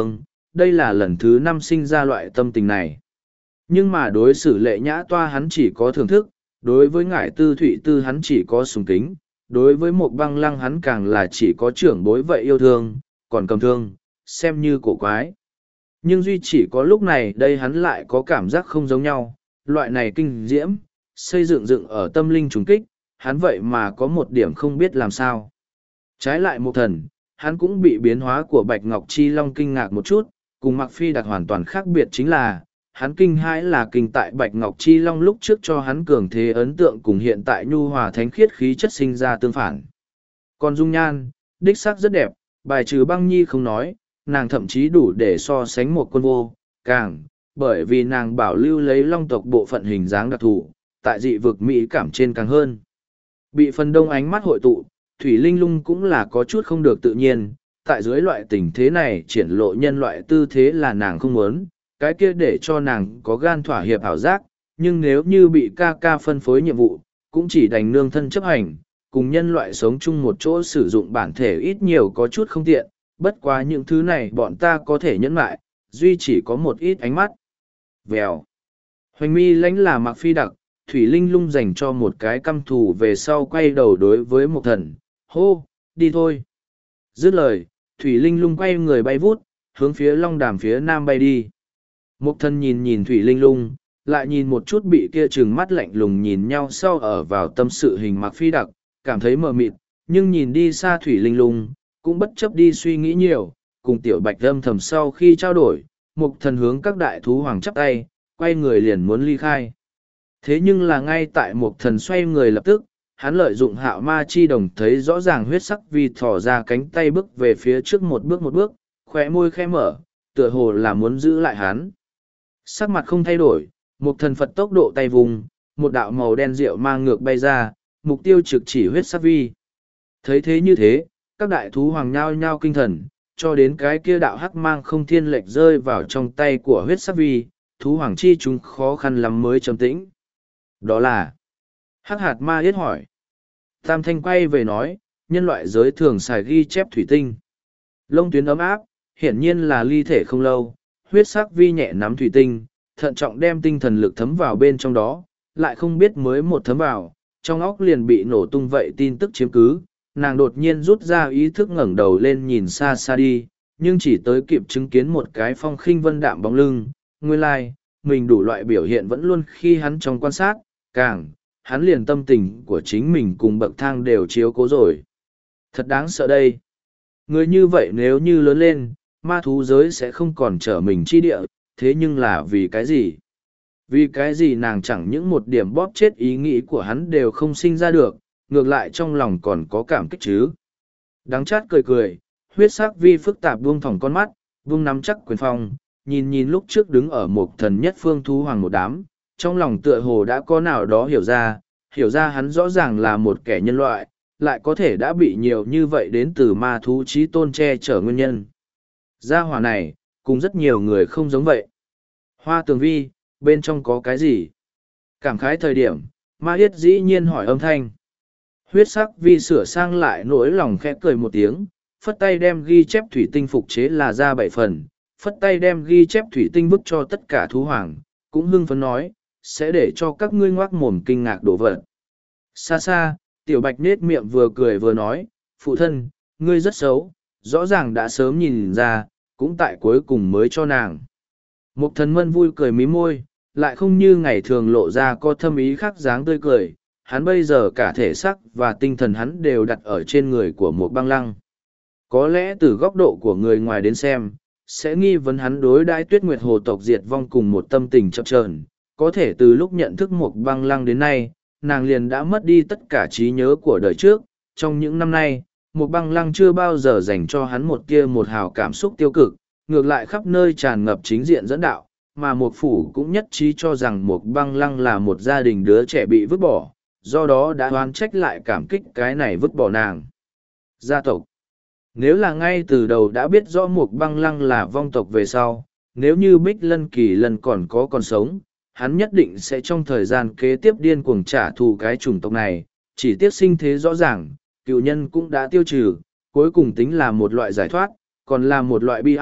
[SPEAKER 1] đây là lần thứ năm sinh ra loại tâm tình này. Nhưng mà đối xử Lệ Nhã Toa hắn chỉ có thưởng thức, đối với Ngải Tư Thụy Tư hắn chỉ có sùng kính, đối với Mộc Băng Lăng hắn càng là chỉ có trưởng bối vậy yêu thương, còn Cầm Thương, xem như cổ quái. Nhưng duy chỉ có lúc này đây hắn lại có cảm giác không giống nhau, loại này kinh diễm, xây dựng dựng ở tâm linh trùng kích, hắn vậy mà có một điểm không biết làm sao. Trái lại Mộc Thần, hắn cũng bị biến hóa của Bạch Ngọc Chi Long kinh ngạc một chút, cùng Mạc Phi Đặc hoàn toàn khác biệt chính là, hắn kinh hãi là kinh tại Bạch Ngọc Chi Long lúc trước cho hắn cường thế ấn tượng cùng hiện tại nhu hòa thánh khiết khí chất sinh ra tương phản. Còn dung nhan, đích sắc rất đẹp, bài trừ Băng Nhi không nói, nàng thậm chí đủ để so sánh một quân vô, càng, bởi vì nàng bảo lưu lấy long tộc bộ phận hình dáng đặc thù, tại dị vực mỹ cảm trên càng hơn. Bị phần đông ánh mắt hội tụ, Thủy Linh Lung cũng là có chút không được tự nhiên, tại dưới loại tình thế này triển lộ nhân loại tư thế là nàng không muốn, cái kia để cho nàng có gan thỏa hiệp ảo giác, nhưng nếu như bị ca ca phân phối nhiệm vụ, cũng chỉ đành nương thân chấp hành, cùng nhân loại sống chung một chỗ sử dụng bản thể ít nhiều có chút không tiện, bất quá những thứ này bọn ta có thể nhẫn lại, duy chỉ có một ít ánh mắt. Vèo. Hoành mi lãnh là Mạc Phi Đặc, Thủy Linh Lung dành cho một cái căm thù về sau quay đầu đối với Mộc Thần, hô, đi thôi. Dứt lời, Thủy Linh Lung quay người bay vút, hướng phía Long Đàm phía nam bay đi. Mộc Thần nhìn nhìn Thủy Linh Lung, lại nhìn một chút bị kia trừng mắt lạnh lùng nhìn nhau sau ở vào tâm sự hình Mạc Phi Đặc, cảm thấy mờ mịt, nhưng nhìn đi xa Thủy Linh Lung, cũng bất chấp đi suy nghĩ nhiều, cùng Tiểu Bạch âm thầm sau khi trao đổi, Mộc Thần hướng các đại thú hoàng chắp tay, quay người liền muốn ly khai. Thế nhưng là ngay tại Mộc Thần xoay người lập tức, hắn lợi dụng Hạo Ma Chi Đồng thấy rõ ràng huyết sắc vì thỏ ra cánh tay bước về phía trước một bước một bước, khóe môi khẽ mở, tựa hồ là muốn giữ lại hắn. Sắc mặt không thay đổi, Mộc Thần Phật tốc độ tay vùng, một đạo màu đen rượu mang ngược bay ra, mục tiêu trực chỉ huyết sắc vi. Thấy thế như thế, các đại thú hoàng nhao nhao kinh thần, cho đến cái kia đạo hắc mang không thiên lệch rơi vào trong tay của huyết sắc vi, thú hoàng chi chúng khó khăn lắm mới trầm tĩnh. Đó là hắc hạt ma yết hỏi. Tam Thanh quay về nói, nhân loại giới thường xài ghi chép thủy tinh. Lông tuyến ấm áp, hiển nhiên là ly thể không lâu, huyết sắc vi nhẹ nắm thủy tinh, thận trọng đem tinh thần lực thấm vào bên trong đó, lại không biết mới một thấm vào, trong óc liền bị nổ tung vậy tin tức chiếm cứ. Nàng đột nhiên rút ra ý thức ngẩng đầu lên nhìn xa xa đi, nhưng chỉ tới kịp chứng kiến một cái phong khinh vân đạm bóng lưng, nguyên lai, like, mình đủ loại biểu hiện vẫn luôn khi hắn trong quan sát, càng, hắn liền tâm tình của chính mình cùng bậc thang đều chiếu cố rồi. Thật đáng sợ đây. Người như vậy nếu như lớn lên, ma thú giới sẽ không còn trở mình chi địa, thế nhưng là vì cái gì? Vì cái gì nàng chẳng những một điểm bóp chết ý nghĩ của hắn đều không sinh ra được, ngược lại trong lòng còn có cảm kích chứ. Đắng chát cười cười, huyết sắc vi phức tạp buông thỏng con mắt, buông nắm chắc quyền phong, nhìn nhìn lúc trước đứng ở một thần nhất phương thú hoàng một đám, trong lòng tựa hồ đã có nào đó hiểu ra, hiểu ra hắn rõ ràng là một kẻ nhân loại, lại có thể đã bị nhiều như vậy đến từ ma thú trí tôn che chở nguyên nhân. Gia hỏa này, cùng rất nhiều người không giống vậy. Hoa tường vi, bên trong có cái gì? Cảm khái thời điểm, ma yết dĩ nhiên hỏi âm thanh. Huyết sắc vi sửa sang lại nỗi lòng khẽ cười một tiếng, phất tay đem ghi chép thủy tinh phục chế là ra bảy phần, phất tay đem ghi chép thủy tinh bức cho tất cả thú hoàng, cũng hưng phấn nói, sẽ để cho các ngươi ngoác mồm kinh ngạc đổ vật. Xa xa, tiểu bạch nết miệng vừa cười vừa nói, phụ thân, ngươi rất xấu, rõ ràng đã sớm nhìn ra, cũng tại cuối cùng mới cho nàng. Mục thần mân vui cười mí môi, lại không như ngày thường lộ ra có thâm ý khác dáng tươi cười, hắn bây giờ cả thể xác và tinh thần hắn đều đặt ở trên người của một băng lăng. Có lẽ từ góc độ của người ngoài đến xem, sẽ nghi vấn hắn đối đãi Tuyết Nguyệt Hồ tộc diệt vong cùng một tâm tình chậm chờn. Có thể từ lúc nhận thức một băng lăng đến nay, nàng liền đã mất đi tất cả trí nhớ của đời trước. Trong những năm nay, một băng lăng chưa bao giờ dành cho hắn một tia một hào cảm xúc tiêu cực, ngược lại khắp nơi tràn ngập chính diện dẫn đạo, mà một phủ cũng nhất trí cho rằng một băng lăng là một gia đình đứa trẻ bị vứt bỏ, do đó đã oán trách lại cảm kích cái này vứt bỏ nàng. Gia tộc. Nếu là ngay từ đầu đã biết rõ một băng lăng là vong tộc về sau, nếu như Bích Lân Kỳ Lân còn có còn sống, hắn nhất định sẽ trong thời gian kế tiếp điên cuồng trả thù cái chủng tộc này, chỉ tiếc sinh thế rõ ràng, cựu nhân cũng đã tiêu trừ, cuối cùng tính là một loại giải thoát, còn là một loại bi ai,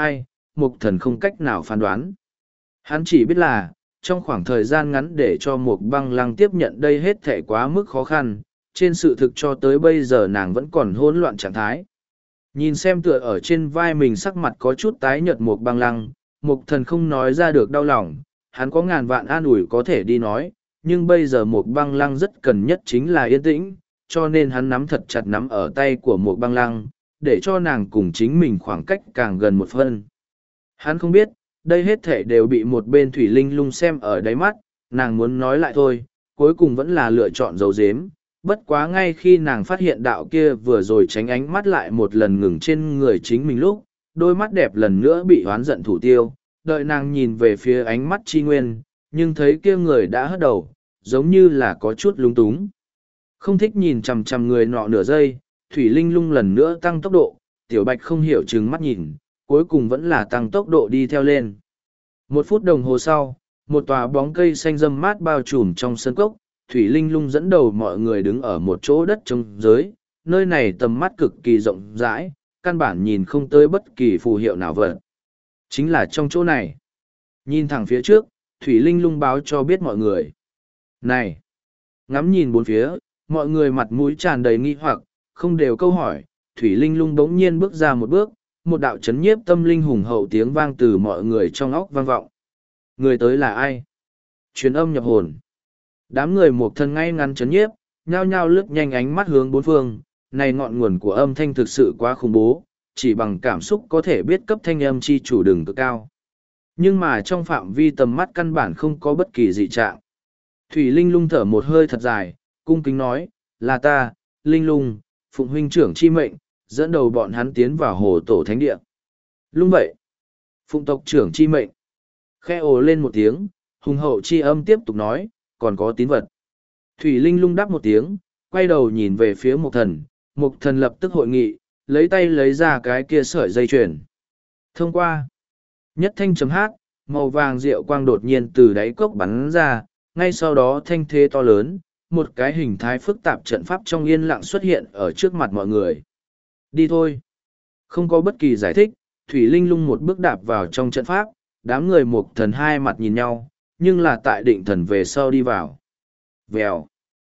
[SPEAKER 1] Mục Thần không cách nào phán đoán. Hắn chỉ biết là, trong khoảng thời gian ngắn để cho Mục Băng Lăng tiếp nhận đây hết thể quá mức khó khăn, trên sự thực cho tới bây giờ nàng vẫn còn hỗn loạn trạng thái. Nhìn xem tựa ở trên vai mình sắc mặt có chút tái nhợt Mục Băng Lăng, Mục Thần không nói ra được đau lòng, hắn có ngàn vạn an ủi có thể đi nói, nhưng bây giờ Mục Băng Lăng rất cần nhất chính là yên tĩnh, cho nên hắn nắm thật chặt nắm ở tay của Mục Băng Lăng, để cho nàng cùng chính mình khoảng cách càng gần một phân. Hắn không biết, đây hết thể đều bị một bên Thủy Linh Lung xem ở đáy mắt, nàng muốn nói lại thôi, cuối cùng vẫn là lựa chọn giấu giếm. Bất quá ngay khi nàng phát hiện đạo kia vừa rồi tránh ánh mắt lại một lần ngừng trên người chính mình lúc, đôi mắt đẹp lần nữa bị hoán giận thủ tiêu, đợi nàng nhìn về phía ánh mắt Tri Nguyên, nhưng thấy kia người đã hất đầu, giống như là có chút lung túng. Không thích nhìn chằm chằm người nọ nửa giây, Thủy Linh Lung lần nữa tăng tốc độ, Tiểu Bạch không hiểu chừng mắt nhìn, cuối cùng vẫn là tăng tốc độ đi theo lên. Một phút đồng hồ sau, một tòa bóng cây xanh râm mát bao trùm trong sân cốc, Thủy Linh Lung dẫn đầu mọi người đứng ở một chỗ đất trống giới, nơi này tầm mắt cực kỳ rộng rãi, căn bản nhìn không tới bất kỳ phù hiệu nào vật. Chính là trong chỗ này. Nhìn thẳng phía trước, Thủy Linh Lung báo cho biết mọi người. Này! Ngắm nhìn bốn phía, mọi người mặt mũi tràn đầy nghi hoặc, không đều câu hỏi, Thủy Linh Lung bỗng nhiên bước ra một bước, một đạo chấn nhiếp tâm linh hùng hậu tiếng vang từ mọi người trong óc vang vọng. Người tới là ai? Truyền âm nhập hồn. Đám người một thân ngay ngắn chấn nhiếp, nhao nhao lướt nhanh ánh mắt hướng bốn phương, này ngọn nguồn của âm thanh thực sự quá khủng bố, chỉ bằng cảm xúc có thể biết cấp thanh âm chi chủ đường cực cao. Nhưng mà trong phạm vi tầm mắt căn bản không có bất kỳ dị trạng. Thủy Linh Lung thở một hơi thật dài, cung kính nói, là ta, Linh Lung, Phụng huynh trưởng chi mệnh, dẫn đầu bọn hắn tiến vào hồ tổ thánh địa. Lung vậy, Phụng tộc trưởng chi mệnh. Khe ồ lên một tiếng, hùng hậu chi âm tiếp tục nói, còn có tín vật. Thủy Linh Lung đáp một tiếng, quay đầu nhìn về phía Mục Thần, Mục Thần lập tức hội nghị, lấy tay lấy ra cái kia sợi dây chuyền. Thông qua, nhất thanh chấm hát, màu vàng rượu quang đột nhiên từ đáy cốc bắn ra, ngay sau đó thanh thế to lớn, một cái hình thái phức tạp trận pháp trong yên lặng xuất hiện ở trước mặt mọi người. Đi thôi. Không có bất kỳ giải thích, Thủy Linh Lung một bước đạp vào trong trận pháp, đám người Mục Thần hai mặt nhìn nhau, nhưng là tại định thần về sau đi vào. Vèo.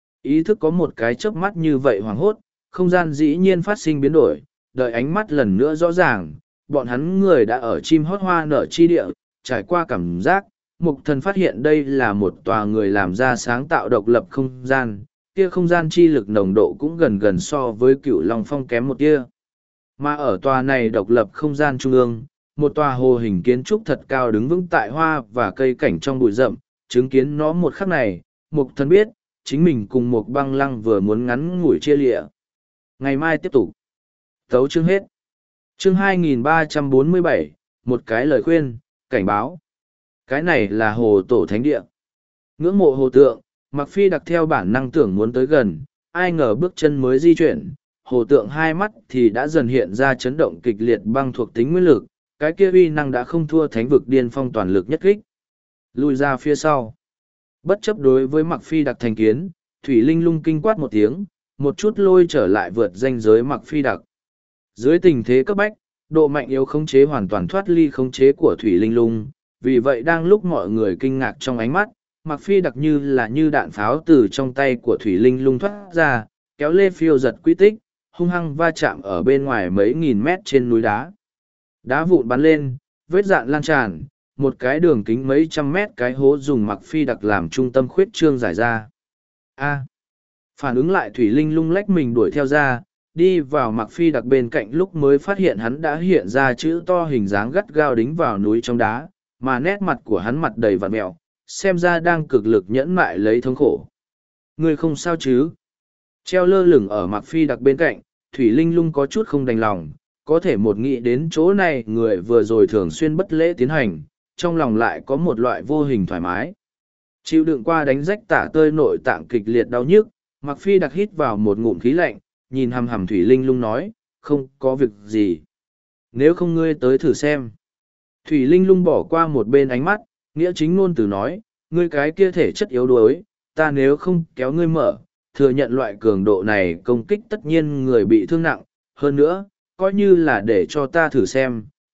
[SPEAKER 1] Ý thức có một cái chớp mắt như vậy hoảng hốt, không gian dĩ nhiên phát sinh biến đổi, đợi ánh mắt lần nữa rõ ràng, bọn hắn người đã ở chim hót hoa nở chi địa, trải qua cảm giác, Mục Thần phát hiện đây là một tòa người làm ra sáng tạo độc lập không gian, kia không gian chi lực nồng độ cũng gần gần so với Cửu Long Phong kém một tia. Mà ở tòa này độc lập không gian trung ương, một tòa hồ hình kiến trúc thật cao đứng vững tại hoa và cây cảnh trong bụi rậm, chứng kiến nó một khắc này, Mục Thần biết, chính mình cùng một Băng Lăng vừa muốn ngắn ngủi chia lịa. Ngày mai tiếp tục. Tấu chương hết. Chương hai nghìn ba trăm bốn mươi bảy, một cái lời khuyên, cảnh báo. Cái này là hồ tổ thánh địa. Ngưỡng mộ hồ tượng, Mặc Phi đặc theo bản năng tưởng muốn tới gần, ai ngờ bước chân mới di chuyển, hồ tượng hai mắt thì đã dần hiện ra chấn động kịch liệt băng thuộc tính nguyên lực, cái kia uy năng đã không thua thánh vực điên phong toàn lực nhất kích. Lùi ra phía sau. Bất chấp đối với Mặc Phi đặc thành kiến, Thủy Linh Lung kinh quát một tiếng, một chút lôi trở lại vượt ranh giới Mặc Phi đặc. Dưới tình thế cấp bách, độ mạnh yếu khống chế hoàn toàn thoát ly khống chế của Thủy Linh Lung, vì vậy đang lúc mọi người kinh ngạc trong ánh mắt, Mặc Phi đặc như là như đạn pháo từ trong tay của Thủy Linh Lung thoát ra, kéo lê phiêu giật quy tích, hung hăng va chạm ở bên ngoài mấy nghìn mét trên núi đá. Đá vụn bắn lên, vết dạn lan tràn, một cái đường kính mấy trăm mét cái hố dùng Mặc Phi đặc làm trung tâm khuyết trương giải ra. A. Phản ứng lại Thủy Linh Lung lách mình đuổi theo ra, đi vào Mặc Phi đặc bên cạnh lúc mới phát hiện hắn đã hiện ra chữ to hình dáng gắt gao đính vào núi trong đá, mà nét mặt của hắn mặt đầy vặn mẹo, xem ra đang cực lực nhẫn mại lấy thống khổ. Người không sao chứ? Treo lơ lửng ở Mặc Phi đặc bên cạnh, Thủy Linh Lung có chút không đành lòng, có thể một nghĩ đến chỗ này người vừa rồi thường xuyên bất lễ tiến hành, trong lòng lại có một loại vô hình thoải mái. Chịu đựng qua đánh rách tả tơi nội tạng kịch liệt đau nhức, Mặc Phi đặc hít vào một ngụm khí lạnh, nhìn hằm hằm Thủy Linh Lung nói, không có việc gì. Nếu không ngươi tới thử xem. Thủy Linh Lung bỏ qua một bên ánh mắt, nghĩa chính ngôn từ nói, ngươi cái kia thể chất yếu đuối, ta nếu không kéo ngươi mở, thừa nhận loại cường độ này công kích tất nhiên người bị thương nặng, hơn nữa, coi như là để cho ta thử xem,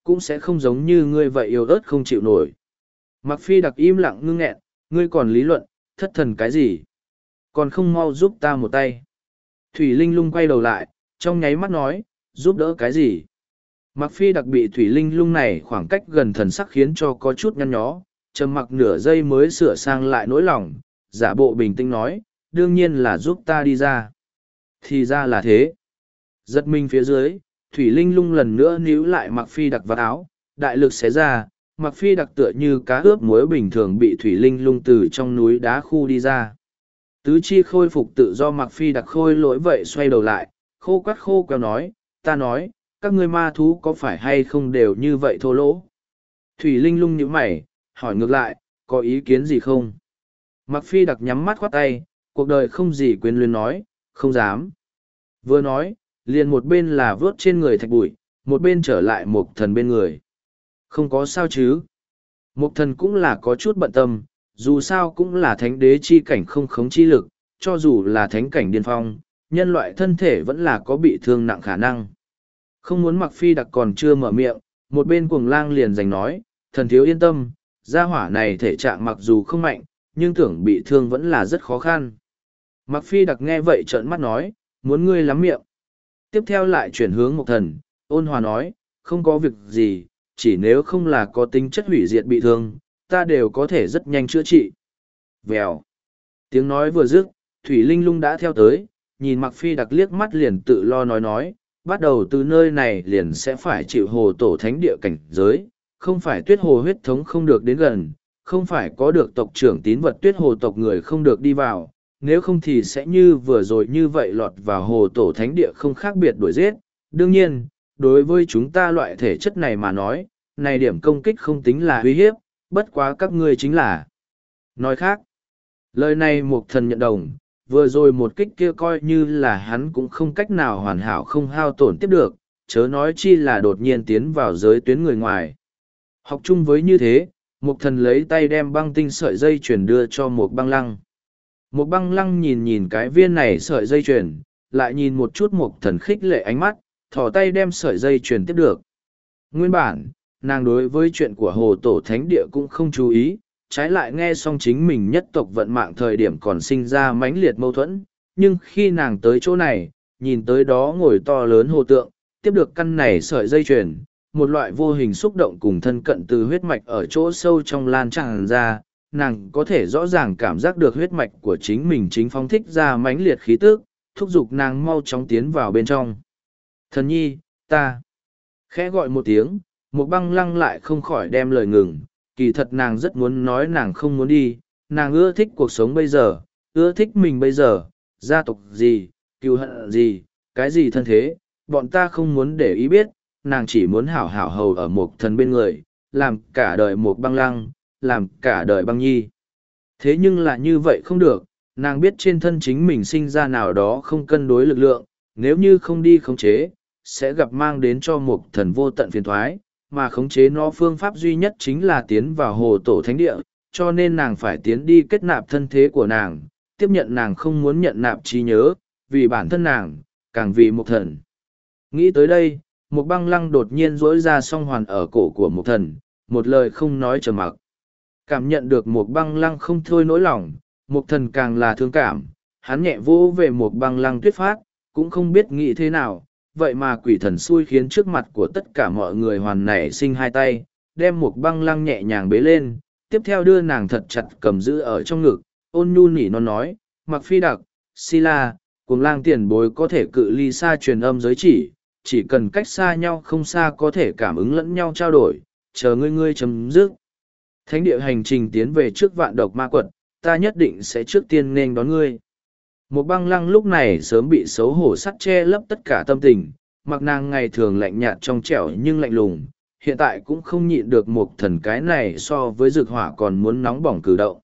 [SPEAKER 1] cũng sẽ không giống như ngươi vậy yếu ớt không chịu nổi. Mặc Phi Đặc im lặng ngưng nghẹn, ngươi còn lý luận, thất thần cái gì? Còn không mau giúp ta một tay. Thủy Linh Lung quay đầu lại, trong nháy mắt nói, giúp đỡ cái gì? Mặc Phi Đặc bị Thủy Linh Lung này khoảng cách gần thần sắc khiến cho có chút nhăn nhó, trầm mặc nửa giây mới sửa sang lại nỗi lòng, giả bộ bình tĩnh nói, đương nhiên là giúp ta đi ra. Thì ra là thế. Giật mình phía dưới, Thủy Linh Lung lần nữa níu lại Mặc Phi Đặc vào áo, đại lực xé ra, Mặc Phi Đặc tựa như cá ướp muối bình thường bị Thủy Linh Lung từ trong núi đá khu đi ra. Tứ chi khôi phục tự do Mặc Phi Đặc khôi lỗi vậy xoay đầu lại, khô quắt khô queo nói, ta nói, các ngươi ma thú có phải hay không đều như vậy thô lỗ? Thủy Linh Lung nhíu mày, hỏi ngược lại, có ý kiến gì không? Mặc Phi Đặc nhắm mắt khoát tay, cuộc đời không gì quyền luyến nói, không dám. Vừa nói, liền một bên là vớt trên người thạch bụi, một bên trở lại Mục Thần bên người. Không có sao chứ. Mục Thần cũng là có chút bận tâm, dù sao cũng là thánh đế chi cảnh không khống chi lực, cho dù là thánh cảnh điên phong, nhân loại thân thể vẫn là có bị thương nặng khả năng. Không muốn Mặc Phi Đặc còn chưa mở miệng, một bên cuồng lang liền giành nói, thần thiếu yên tâm, gia hỏa này thể trạng mặc dù không mạnh, nhưng tưởng bị thương vẫn là rất khó khăn. Mặc Phi Đặc nghe vậy trợn mắt nói, muốn ngươi lắm miệng. Tiếp theo lại chuyển hướng Mục Thần, ôn hòa nói, không có việc gì, chỉ nếu không là có tính chất hủy diệt bị thương, ta đều có thể rất nhanh chữa trị. Vèo. Tiếng nói vừa dứt, Thủy Linh Lung đã theo tới, nhìn Mặc Phi Đặc liếc mắt liền tự lo nói nói, bắt đầu từ nơi này liền sẽ phải chịu hồ tổ thánh địa cảnh giới, không phải tuyết hồ huyết thống không được đến gần, không phải có được tộc trưởng tín vật tuyết hồ tộc người không được đi vào, nếu không thì sẽ như vừa rồi như vậy lọt vào hồ tổ thánh địa không khác biệt đuổi giết. Đương nhiên, đối với chúng ta loại thể chất này mà nói, này điểm công kích không tính là uy hiếp, bất quá các ngươi chính là. Nói khác, lời này Mục Thần nhận đồng, vừa rồi một kích kia coi như là hắn cũng không cách nào hoàn hảo không hao tổn tiếp được, chớ nói chi là đột nhiên tiến vào giới tuyến người ngoài. Học chung với như thế, Mục Thần lấy tay đem băng tinh sợi dây chuyền đưa cho một băng lăng. Một băng lăng nhìn nhìn cái viên này sợi dây chuyền, lại nhìn một chút Mục Thần khích lệ ánh mắt, thỏ tay đem sợi dây chuyền tiếp được. Nguyên bản, nàng đối với chuyện của hồ tổ thánh địa cũng không chú ý, trái lại nghe xong chính mình nhất tộc vận mạng thời điểm còn sinh ra mãnh liệt mâu thuẫn, nhưng khi nàng tới chỗ này, nhìn tới đó ngồi to lớn hồ tượng, tiếp được căn này sợi dây chuyền, một loại vô hình xúc động cùng thân cận từ huyết mạch ở chỗ sâu trong lan tràn ra, nàng có thể rõ ràng cảm giác được huyết mạch của chính mình chính phóng thích ra mãnh liệt khí tức, thúc giục nàng mau chóng tiến vào bên trong. Thần nhi, ta, khẽ gọi một tiếng, một băng lăng lại không khỏi đem lời ngừng, kỳ thật nàng rất muốn nói nàng không muốn đi, nàng ưa thích cuộc sống bây giờ, ưa thích mình bây giờ, gia tộc gì, cựu hận gì, cái gì thân thế, bọn ta không muốn để ý biết, nàng chỉ muốn hảo hảo hầu ở một thần bên người, làm cả đời một băng lăng, làm cả đời băng nhi. Thế nhưng là như vậy không được, nàng biết trên thân chính mình sinh ra nào đó không cân đối lực lượng, nếu như không đi khống chế, sẽ gặp mang đến cho một thần vô tận phiền thoái, mà khống chế nó phương pháp duy nhất chính là tiến vào hồ tổ thánh địa, cho nên nàng phải tiến đi kết nạp thân thế của nàng, tiếp nhận nàng không muốn nhận nạp trí nhớ, vì bản thân nàng, càng vì một thần. Nghĩ tới đây, một băng lăng đột nhiên rỗi ra song hoàn ở cổ của một thần, một lời không nói trầm mặc. Cảm nhận được một băng lăng không thôi nỗi lòng, một thần càng là thương cảm, hắn nhẹ vỗ về một băng lăng tuyết phát, cũng không biết nghĩ thế nào, vậy mà quỷ thần xui khiến trước mặt của tất cả mọi người hoàn nảy sinh hai tay, đem một băng lăng nhẹ nhàng bế lên, tiếp theo đưa nàng thật chặt cầm giữ ở trong ngực, ôn nhu nỉ non nói, Mặc Phi Đặc, Sila, cùng lang tiền bối có thể cự ly xa truyền âm giới chỉ, chỉ cần cách xa nhau không xa có thể cảm ứng lẫn nhau trao đổi, chờ ngươi ngươi chấm dứt. Thánh địa hành trình tiến về trước vạn độc ma quật, ta nhất định sẽ trước tiên nên đón ngươi. Một băng lăng lúc này sớm bị xấu hổ sắt che lấp tất cả tâm tình, mặc nàng ngày thường lạnh nhạt trong trẻo nhưng lạnh lùng, hiện tại cũng không nhịn được một thần cái này so với rực hỏa còn muốn nóng bỏng cử động.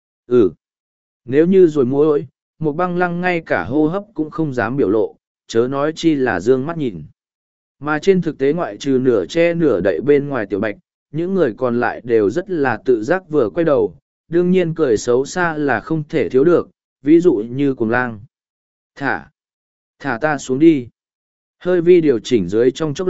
[SPEAKER 1] Ừ, nếu như rồi mối, một băng lăng ngay cả hô hấp cũng không dám biểu lộ, chớ nói chi là dương mắt nhìn. Mà trên thực tế ngoại trừ nửa che nửa đậy bên ngoài tiểu bạch, những người còn lại đều rất là tự giác vừa quay đầu, đương nhiên cười xấu xa là không thể thiếu được, ví dụ như cùng lang. Thả! Thả ta xuống đi! Hơi vi điều chỉnh dưới trong chốc lát,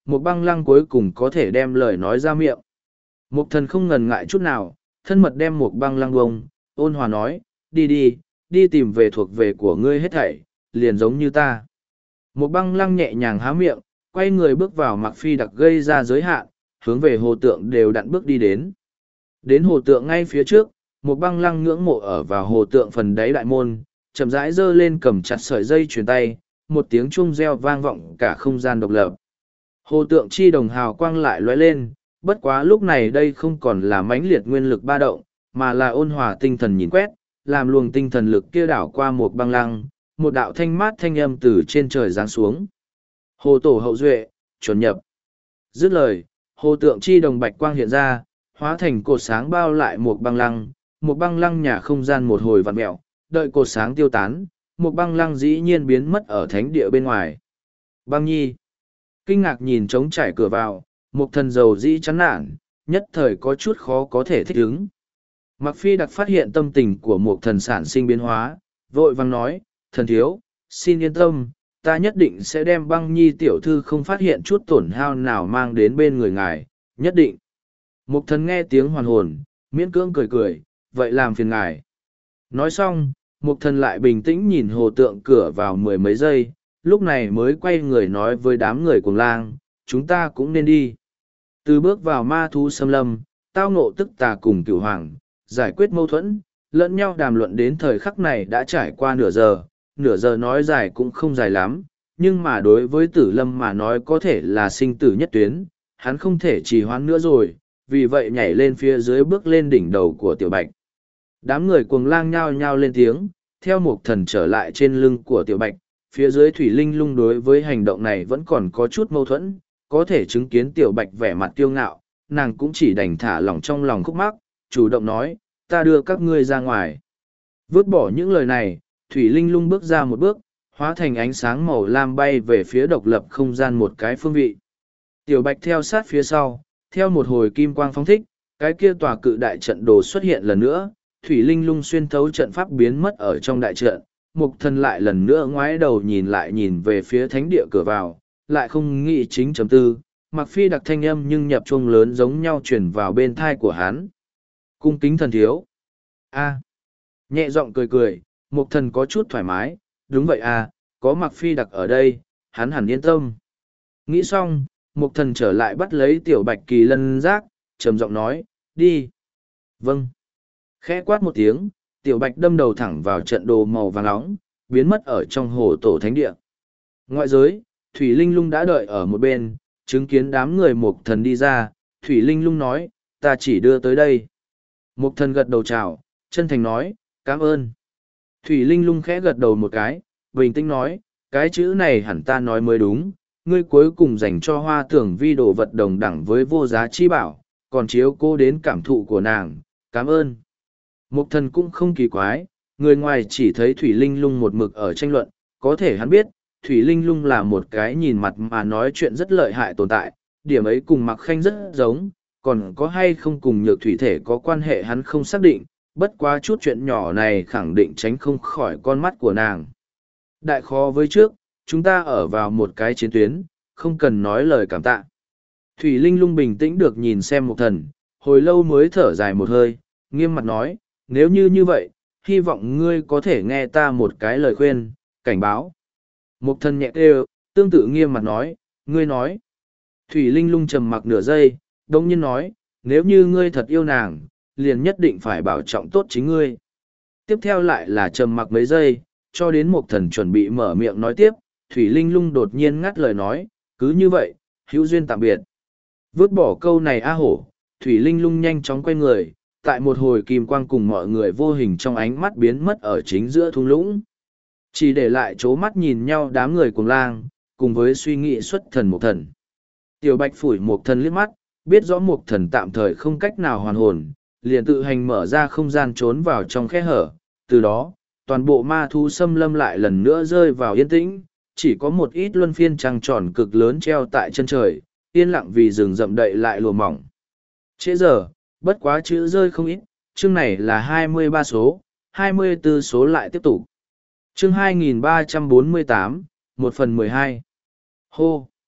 [SPEAKER 1] một băng lăng cuối cùng có thể đem lời nói ra miệng. Mục thần không ngần ngại chút nào, thân mật đem một băng lăng bông, ôn hòa nói, đi đi, đi tìm về thuộc về của ngươi hết thảy, liền giống như ta. Một băng lăng nhẹ nhàng há miệng, quay người bước vào Mặc Phi đặc gây ra giới hạn, hướng về hồ tượng đều đặn bước đi đến. Đến hồ tượng ngay phía trước, một băng lăng ngưỡng mộ ở vào hồ tượng phần đáy đại môn, chậm rãi giơ lên cầm chặt sợi dây chuyền tay, một tiếng chuông reo vang vọng cả không gian độc lập. Hồ tượng chi đồng hào quang lại lóe lên, bất quá lúc này đây không còn là mãnh liệt nguyên lực ba động, mà là ôn hòa tinh thần nhìn quét, làm luồng tinh thần lực kia đảo qua một băng lăng, một đạo thanh mát thanh âm từ trên trời giáng xuống. Hồ tổ hậu duệ, chuẩn nhập. Dứt lời, hồ tượng chi đồng bạch quang hiện ra, hóa thành cột sáng bao lại một băng lăng, một băng lăng nhà không gian một hồi vặn mẹo, đợi cột sáng tiêu tán, một băng lăng dĩ nhiên biến mất ở thánh địa bên ngoài. Băng nhi, kinh ngạc nhìn trống trải cửa vào, một thần dầu dĩ chán nản, nhất thời có chút khó có thể thích ứng. Mặc Phi đặc phát hiện tâm tình của một thần sản sinh biến hóa, vội vang nói, thần thiếu, xin yên tâm, ta nhất định sẽ đem băng nhi tiểu thư không phát hiện chút tổn hao nào mang đến bên người ngài, nhất định. Một thần nghe tiếng hoàn hồn, miễn cưỡng cười cười, vậy làm phiền ngài. Nói xong, một thần lại bình tĩnh nhìn hồ tượng cửa vào mười mấy giây, lúc này mới quay người nói với đám người cuồng lang, chúng ta cũng nên đi. Từ bước vào ma thú xâm lâm, tao ngộ tức tà cùng cửu hoàng, giải quyết mâu thuẫn, lẫn nhau đàm luận đến thời khắc này đã trải qua nửa giờ, nửa giờ nói dài cũng không dài lắm, nhưng mà đối với tử lâm mà nói có thể là sinh tử nhất tuyến, hắn không thể trì hoãn nữa rồi, vì vậy nhảy lên phía dưới bước lên đỉnh đầu của tiểu bạch. Đám người cuồng lang nhao nhao lên tiếng, theo một thần trở lại trên lưng của tiểu bạch, phía dưới thủy linh lung đối với hành động này vẫn còn có chút mâu thuẫn, có thể chứng kiến tiểu bạch vẻ mặt kiêu ngạo, nàng cũng chỉ đành thả lỏng trong lòng khúc mắc, chủ động nói, ta đưa các ngươi ra ngoài. Vứt bỏ những lời này, thủy linh lung bước ra một bước, hóa thành ánh sáng màu lam bay về phía độc lập không gian một cái phương vị. Tiểu bạch theo sát phía sau, theo một hồi kim quang phóng thích, cái kia tòa cự đại trận đồ xuất hiện lần nữa, thủy linh lung xuyên thấu trận pháp biến mất ở trong đại trận, mục thần lại lần nữa ngoái đầu nhìn lại nhìn về phía thánh địa cửa vào, lại không nghĩ chính chấm tư, Mặc Phi đặc thanh âm nhưng nhập chuông lớn giống nhau truyền vào bên thai của hắn. Cung kính thần thiếu. A. Nhẹ giọng cười cười, mục thần có chút thoải mái, đúng vậy à, có Mặc Phi đặc ở đây, hắn hẳn yên tâm. Nghĩ xong, mục thần trở lại bắt lấy tiểu bạch kỳ lân giác, trầm giọng nói, đi. Vâng. Khẽ quát một tiếng, tiểu bạch đâm đầu thẳng vào trận đồ màu vàng nóng, biến mất ở trong hồ tổ thánh địa. Ngoại giới, Thủy Linh Lung đã đợi ở một bên, chứng kiến đám người mục thần đi ra, Thủy Linh Lung nói, ta chỉ đưa tới đây. Mục thần gật đầu chào, chân thành nói, cảm ơn. Thủy Linh Lung khẽ gật đầu một cái, bình tĩnh nói, cái chữ này hẳn ta nói mới đúng, ngươi cuối cùng dành cho hoa tưởng vi đồ vật đồng đẳng với vô giá chi bảo, còn chiếu cô đến cảm thụ của nàng, cảm ơn. Mục thần cũng không kỳ quái, người ngoài chỉ thấy Thủy Linh Lung một mực ở tranh luận, có thể hắn biết, Thủy Linh Lung là một cái nhìn mặt mà nói chuyện rất lợi hại tồn tại, điểm ấy cùng Mặc Khanh rất giống, còn có hay không cùng nhược thủy thể có quan hệ hắn không xác định, bất quá chút chuyện nhỏ này khẳng định tránh không khỏi con mắt của nàng. Đại khó với trước, chúng ta ở vào một cái chiến tuyến, không cần nói lời cảm tạ. Thủy Linh Lung bình tĩnh được nhìn xem Mục thần, hồi lâu mới thở dài một hơi, nghiêm mặt nói, nếu như như vậy, hy vọng ngươi có thể nghe ta một cái lời khuyên, cảnh báo. Mục thần nhẹ kêu, tương tự nghiêm mặt nói, ngươi nói. Thủy Linh Lung trầm mặc nửa giây, đông nhiên nói, nếu như ngươi thật yêu nàng, liền nhất định phải bảo trọng tốt chính ngươi. Tiếp theo lại là trầm mặc mấy giây, cho đến Mục thần chuẩn bị mở miệng nói tiếp, Thủy Linh Lung đột nhiên ngắt lời nói, cứ như vậy, hữu duyên tạm biệt. Vứt bỏ câu này a hổ, Thủy Linh Lung nhanh chóng quay người, tại một hồi kim quang cùng mọi người vô hình trong ánh mắt biến mất ở chính giữa thung lũng. Chỉ để lại chố mắt nhìn nhau đám người cuồng lang, cùng với suy nghĩ xuất thần Mục thần. Tiểu Bạch phủi Mục thần liếc mắt, biết rõ Mục thần tạm thời không cách nào hoàn hồn, liền tự hành mở ra không gian trốn vào trong khe hở. Từ đó, toàn bộ ma thú xâm lâm lại lần nữa rơi vào yên tĩnh, chỉ có một ít luân phiên trăng tròn cực lớn treo tại chân trời, yên lặng vì rừng rậm đậy lại lùa mỏng. Trễ giờ, bất quá chữ rơi không ít, chương này là hai mươi ba số, hai mươi tư số lại tiếp tục. Chương hai nghìn ba trăm bốn mươi tám, một phần mười hai. Hô!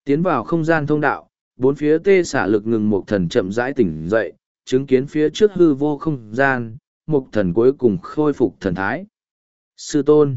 [SPEAKER 1] Tiến vào không gian thông đạo, bốn phía tê xả lực ngừng Mục Thần chậm rãi tỉnh dậy, chứng kiến phía trước hư vô không gian, Mục Thần cuối cùng khôi phục thần thái. Sư tôn.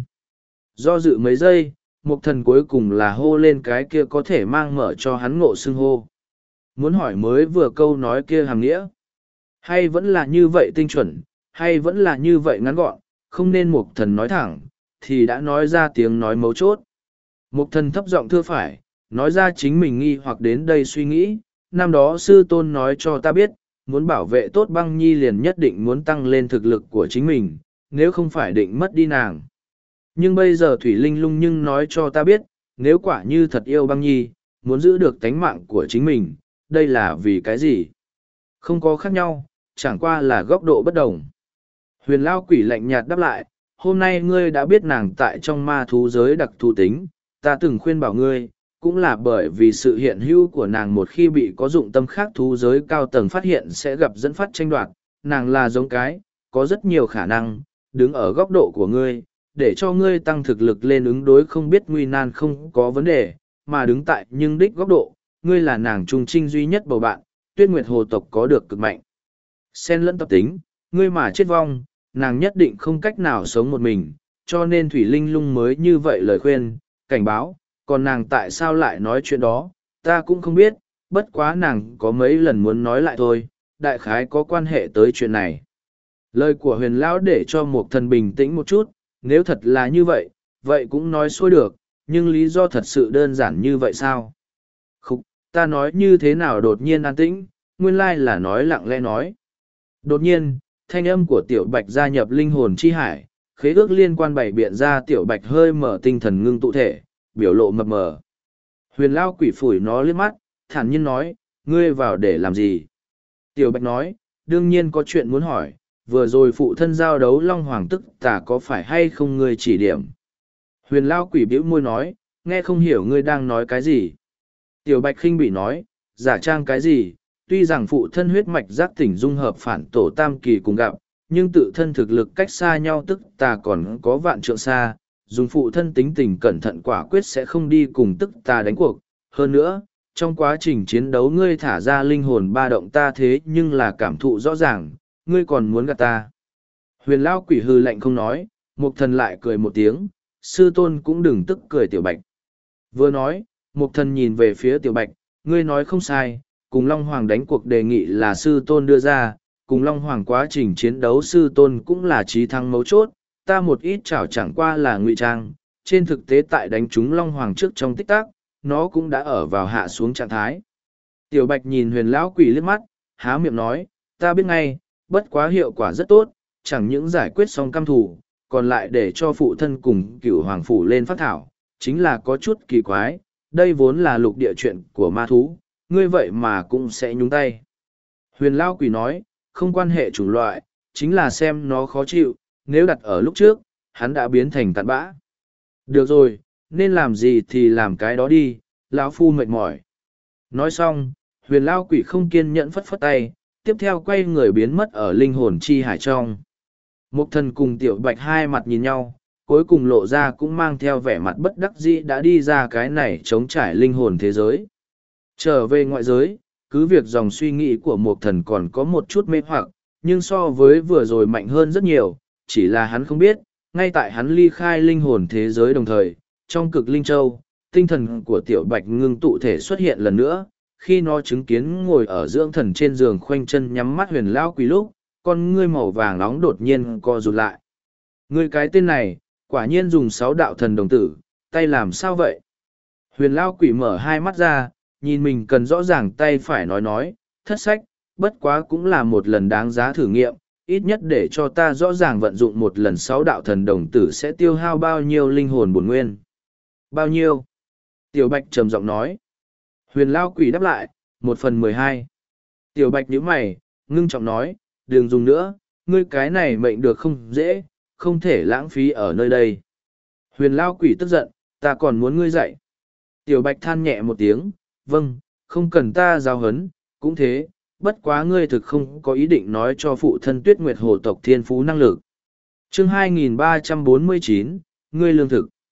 [SPEAKER 1] Do dự mấy giây, Mục Thần cuối cùng là hô lên cái kia có thể mang mở cho hắn ngộ xưng hô. Muốn hỏi mới vừa câu nói kia hàm nghĩa. Hay vẫn là như vậy tinh chuẩn, hay vẫn là như vậy ngắn gọn, không nên Mục Thần nói thẳng, thì đã nói ra tiếng nói mấu chốt. Mục Thần thấp giọng thưa phải, nói ra chính mình nghi hoặc đến đây suy nghĩ, năm đó sư tôn nói cho ta biết, muốn bảo vệ tốt băng nhi liền nhất định muốn tăng lên thực lực của chính mình, nếu không phải định mất đi nàng. Nhưng bây giờ Thủy Linh Lung nhưng nói cho ta biết, nếu quả như thật yêu băng nhi, muốn giữ được tánh mạng của chính mình, đây là vì cái gì? Không có khác nhau, chẳng qua là góc độ bất đồng. Huyền Lao Quỷ lạnh nhạt đáp lại, hôm nay ngươi đã biết nàng tại trong ma thú giới đặc thù tính, ta từng khuyên bảo ngươi, cũng là bởi vì sự hiện hữu của nàng một khi bị có dụng tâm khác thú giới cao tầng phát hiện sẽ gặp dẫn phát tranh đoạt, nàng là giống cái, có rất nhiều khả năng, đứng ở góc độ của ngươi, để cho ngươi tăng thực lực lên ứng đối không biết nguy nan không có vấn đề, mà đứng tại nhưng đích góc độ, ngươi là nàng trung trinh duy nhất bầu bạn, Tuyết Nguyệt Hồ tộc có được cực mạnh. Xen lẫn tập tính, ngươi mà chết vong, nàng nhất định không cách nào sống một mình, cho nên Thủy Linh Lung mới như vậy lời khuyên, cảnh báo, còn nàng tại sao lại nói chuyện đó, ta cũng không biết, bất quá nàng có mấy lần muốn nói lại thôi, đại khái có quan hệ tới chuyện này. Lời của huyền lão để cho một thần bình tĩnh một chút, nếu thật là như vậy, vậy cũng nói xuôi được, nhưng lý do thật sự đơn giản như vậy sao? Khúc, ta nói như thế nào đột nhiên an tĩnh, nguyên lai là nói lặng lẽ nói. Đột nhiên, thanh âm của tiểu bạch gia nhập linh hồn chi hải, khế ước liên quan bày biện ra tiểu bạch hơi mở tinh thần ngưng tụ thể, biểu lộ mập mờ. Huyền lao quỷ phủi nó liếc mắt, thản nhiên nói, ngươi vào để làm gì? Tiểu bạch nói, đương nhiên có chuyện muốn hỏi, vừa rồi phụ thân giao đấu long hoàng tức tả có phải hay không ngươi chỉ điểm? Huyền lao quỷ bĩu môi nói, nghe không hiểu ngươi đang nói cái gì? Tiểu bạch khinh bỉ nói, giả trang cái gì? Tuy rằng phụ thân huyết mạch giác tỉnh dung hợp phản tổ tam kỳ cùng gặp, nhưng tự thân thực lực cách xa nhau tức tà còn có vạn trượng xa, dùng phụ thân tính tình cẩn thận quả quyết sẽ không đi cùng tức tà đánh cuộc. Hơn nữa, trong quá trình chiến đấu ngươi thả ra linh hồn ba động ta thế nhưng là cảm thụ rõ ràng, ngươi còn muốn gạt ta. Huyền lao quỷ hư lạnh không nói, mục thần lại cười một tiếng, sư tôn cũng đừng tức cười tiểu bạch. Vừa nói, mục thần nhìn về phía tiểu bạch, ngươi nói không sai, cùng Long Hoàng đánh cuộc đề nghị là sư tôn đưa ra, cùng Long Hoàng quá trình chiến đấu sư tôn cũng là trí thắng mấu chốt, ta một ít chảo chẳng qua là ngụy trang, trên thực tế tại đánh trúng Long Hoàng trước trong tích tắc, nó cũng đã ở vào hạ xuống trạng thái. Tiểu Bạch nhìn huyền lão quỷ liếc mắt, há miệng nói, ta biết ngay, bất quá hiệu quả rất tốt, chẳng những giải quyết xong căm thù, còn lại để cho phụ thân cùng cửu hoàng phủ lên phát thảo, chính là có chút kỳ quái, đây vốn là lục địa chuyện của ma thú, ngươi vậy mà cũng sẽ nhúng tay. Huyền Lao Quỷ nói, không quan hệ chủng loại, chính là xem nó khó chịu, nếu đặt ở lúc trước, hắn đã biến thành tàn bã. Được rồi, nên làm gì thì làm cái đó đi, lão phu mệt mỏi. Nói xong, huyền Lao Quỷ không kiên nhẫn phất phất tay, tiếp theo quay người biến mất ở linh hồn chi hải trong. Mục thần cùng tiểu bạch hai mặt nhìn nhau, cuối cùng lộ ra cũng mang theo vẻ mặt bất đắc dĩ đã đi ra cái này chống trải linh hồn thế giới. Trở về ngoại giới, cứ việc dòng suy nghĩ của một thần còn có một chút mê hoặc, nhưng so với vừa rồi mạnh hơn rất nhiều, chỉ là hắn không biết, ngay tại hắn ly khai linh hồn thế giới đồng thời, trong cực linh châu, tinh thần của tiểu bạch ngưng tụ thể xuất hiện lần nữa, khi nó chứng kiến ngồi ở dưỡng thần trên giường khoanh chân nhắm mắt huyền lao quỷ lúc, con ngươi màu vàng nóng đột nhiên co rụt lại. Ngươi cái tên này, quả nhiên dùng sáu đạo thần đồng tử, tay làm sao vậy? Huyền lao quỷ mở hai mắt ra, nhìn mình cần rõ ràng tay phải nói nói, thất sách, bất quá cũng là một lần đáng giá thử nghiệm, ít nhất để cho ta rõ ràng vận dụng một lần sáu đạo thần đồng tử sẽ tiêu hao bao nhiêu linh hồn bổn nguyên. Bao nhiêu? Tiểu Bạch trầm giọng nói. Huyền lao quỷ đáp lại, một phần mười hai. Tiểu Bạch nhíu mày, ngưng trọng nói, đừng dùng nữa, ngươi cái này mệnh được không dễ, không thể lãng phí ở nơi đây. Huyền lao quỷ tức giận, ta còn muốn ngươi dạy. Tiểu Bạch than nhẹ một tiếng, vâng, không cần ta giao hấn, cũng thế, bất quá ngươi thực không có ý định nói cho phụ thân Tuyết Nguyệt Hồ tộc thiên phú năng lực. Chương hai nghìn ba trăm bốn mươi chín, ngươi lương thực.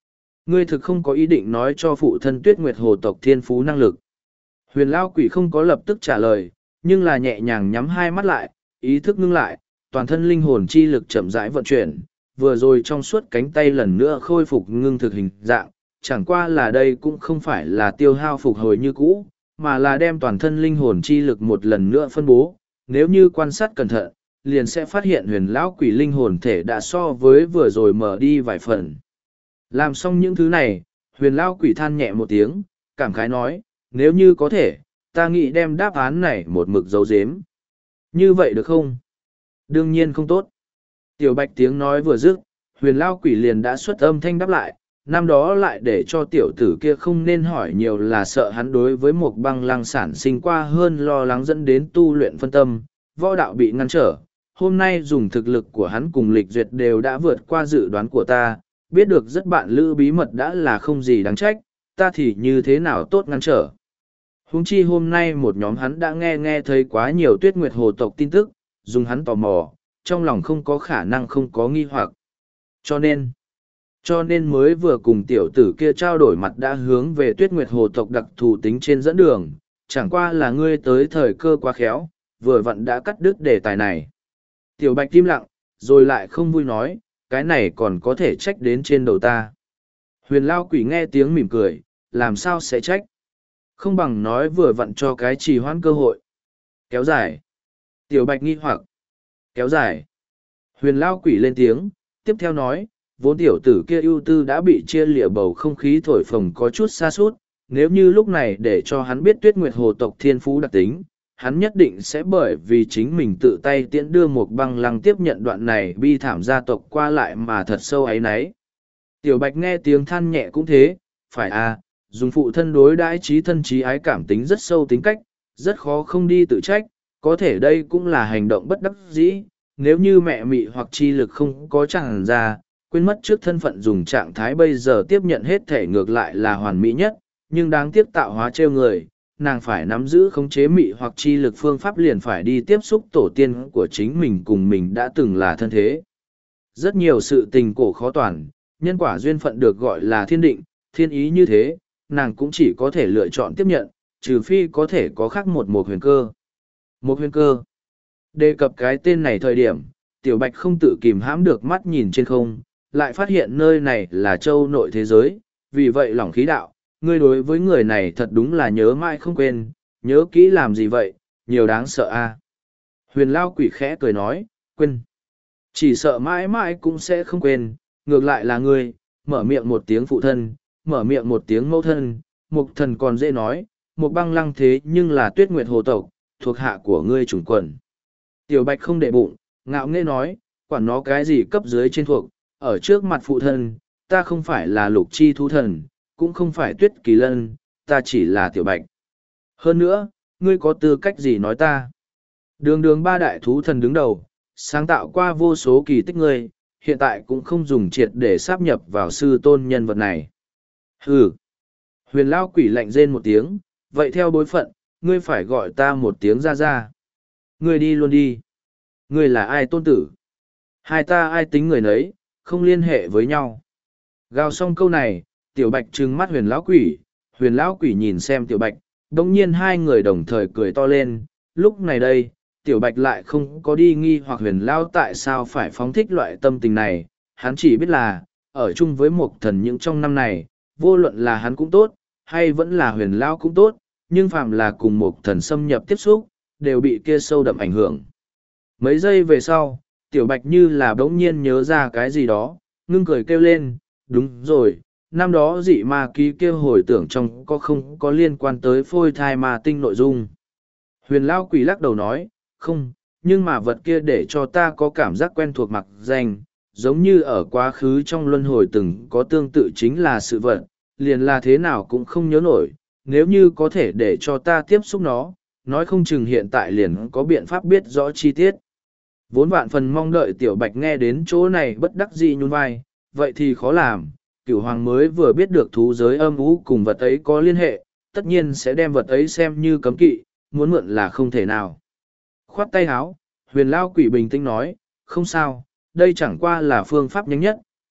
[SPEAKER 1] Ngươi thực không có ý định nói cho phụ thân Tuyết Nguyệt Hồ tộc thiên phú năng lực. Huyền Lao Quỷ không có lập tức trả lời, nhưng là nhẹ nhàng nhắm hai mắt lại, ý thức ngưng lại, toàn thân linh hồn chi lực chậm rãi vận chuyển, vừa rồi trong suốt cánh tay lần nữa khôi phục ngưng thực hình dạng, chẳng qua là đây cũng không phải là tiêu hao phục hồi như cũ, mà là đem toàn thân linh hồn chi lực một lần nữa phân bố. Nếu như quan sát cẩn thận, liền sẽ phát hiện huyền lão quỷ linh hồn thể đã so với vừa rồi mở đi vài phần. Làm xong những thứ này, huyền lão quỷ than nhẹ một tiếng, cảm khái nói, nếu như có thể, ta nghĩ đem đáp án này một mực giấu giếm. Như vậy được không? Đương nhiên không tốt. Tiểu bạch tiếng nói vừa dứt, huyền lão quỷ liền đã xuất âm thanh đáp lại, năm đó lại để cho tiểu tử kia không nên hỏi nhiều là sợ hắn đối với một băng lăng sản sinh qua hơn lo lắng dẫn đến tu luyện phân tâm, võ đạo bị ngăn trở. Hôm nay dùng thực lực của hắn cùng lịch duyệt đều đã vượt qua dự đoán của ta, biết được rất bạn lữ bí mật đã là không gì đáng trách, ta thì như thế nào tốt ngăn trở. Huống chi hôm nay một nhóm hắn đã nghe nghe thấy quá nhiều Tuyết Nguyệt Hồ tộc tin tức, dùng hắn tò mò, trong lòng không có khả năng không có nghi hoặc. Cho nên, cho nên mới vừa cùng tiểu tử kia trao đổi mặt đã hướng về Tuyết Nguyệt Hồ tộc đặc thù tính trên dẫn đường, chẳng qua là ngươi tới thời cơ quá khéo, vừa vặn đã cắt đứt đề tài này. Tiểu Bạch im lặng, rồi lại không vui nói, cái này còn có thể trách đến trên đầu ta. Huyền Lao Quỷ nghe tiếng mỉm cười, làm sao sẽ trách? Không bằng nói vừa vặn cho cái trì hoãn cơ hội. Kéo dài. Tiểu Bạch nghi hoặc. Kéo dài. Huyền Lao Quỷ lên tiếng, tiếp theo nói, vốn tiểu tử kia ưu tư đã bị chia lịa bầu không khí thổi phồng có chút xa suốt, nếu như lúc này để cho hắn biết Tuyết Nguyệt Hồ tộc thiên phú đặc tính, hắn nhất định sẽ bởi vì chính mình tự tay tiễn đưa một băng lăng tiếp nhận đoạn này bi thảm gia tộc qua lại mà thật sâu áy náy. Tiểu Bạch nghe tiếng than nhẹ cũng thế, phải à, dùng phụ thân đối đãi trí thân trí ái cảm tính rất sâu tính cách, rất khó không đi tự trách, có thể đây cũng là hành động bất đắc dĩ, nếu như mẹ mị hoặc chi lực không có chẳng ra, quên mất trước thân phận dùng trạng thái bây giờ tiếp nhận hết thể ngược lại là hoàn mỹ nhất, nhưng đáng tiếc tạo hóa trêu người, nàng phải nắm giữ khống chế mị hoặc chi lực phương pháp liền phải đi tiếp xúc tổ tiên của chính mình cùng mình đã từng là thân thế. Rất nhiều sự tình cổ khó toàn, nhân quả duyên phận được gọi là thiên định, thiên ý như thế, nàng cũng chỉ có thể lựa chọn tiếp nhận, trừ phi có thể có khác một một huyền cơ. Một huyền cơ. Đề cập cái tên này thời điểm, Tiểu Bạch không tự kìm hãm được mắt nhìn trên không, lại phát hiện nơi này là châu nội thế giới, vì vậy lỏng khí đạo, ngươi đối với người này thật đúng là nhớ mãi không quên, nhớ kỹ làm gì vậy, nhiều đáng sợ a. Huyền Lao Quỷ khẽ cười nói, quên. Chỉ sợ mãi mãi cũng sẽ không quên, ngược lại là ngươi, mở miệng một tiếng phụ thân, mở miệng một tiếng mẫu thân, mục thần còn dễ nói, một băng lăng thế nhưng là Tuyết Nguyệt Hồ tộc, thuộc hạ của ngươi chủng quần. Tiểu Bạch không để bụng, ngạo nghễ nói, quản nó cái gì cấp dưới trên thuộc, ở trước mặt phụ thân, ta không phải là lục chi thú thần, cũng không phải Tuyết Kỳ Lân, ta chỉ là Tiểu Bạch. Hơn nữa, ngươi có tư cách gì nói ta? Đường đường ba đại thú thần đứng đầu, sáng tạo qua vô số kỳ tích ngươi, hiện tại cũng không dùng triệt để sáp nhập vào sư tôn nhân vật này. Hừ! Huyền Lao Quỷ lạnh rên một tiếng, vậy theo bối phận, ngươi phải gọi ta một tiếng ra ra. Ngươi đi luôn đi. Ngươi là ai tôn tử? Hai ta ai tính người nấy, không liên hệ với nhau. Gào xong câu này, Tiểu Bạch trừng mắt Huyền Lão Quỷ, Huyền Lão Quỷ nhìn xem Tiểu Bạch, đồng nhiên hai người đồng thời cười to lên, lúc này đây, Tiểu Bạch lại không có đi nghi hoặc Huyền Lão tại sao phải phóng thích loại tâm tình này, hắn chỉ biết là, ở chung với một thần những trong năm này, vô luận là hắn cũng tốt, hay vẫn là Huyền Lão cũng tốt, nhưng phàm là cùng một thần xâm nhập tiếp xúc, đều bị kia sâu đậm ảnh hưởng. Mấy giây về sau, Tiểu Bạch như là bỗng nhiên nhớ ra cái gì đó, ngưng cười kêu lên, đúng rồi, năm đó dị ma ký kêu hồi tưởng trong có không có liên quan tới phôi thai ma tinh nội dung. Huyền Lao Quỷ lắc đầu nói, không, nhưng mà vật kia để cho ta có cảm giác quen thuộc mặc danh, giống như ở quá khứ trong luân hồi từng có tương tự chính là sự vật, liền là thế nào cũng không nhớ nổi, nếu như có thể để cho ta tiếp xúc nó, nói không chừng hiện tại liền có biện pháp biết rõ chi tiết. Vốn vạn phần mong đợi Tiểu Bạch nghe đến chỗ này bất đắc dĩ nhún vai, vậy thì khó làm, Cửu Hoàng mới vừa biết được thú giới âm u cùng vật ấy có liên hệ, tất nhiên sẽ đem vật ấy xem như cấm kỵ, muốn mượn là không thể nào. Khoát tay háo, Huyền Lao Quỷ bình tĩnh nói, không sao, đây chẳng qua là phương pháp nhanh nhất,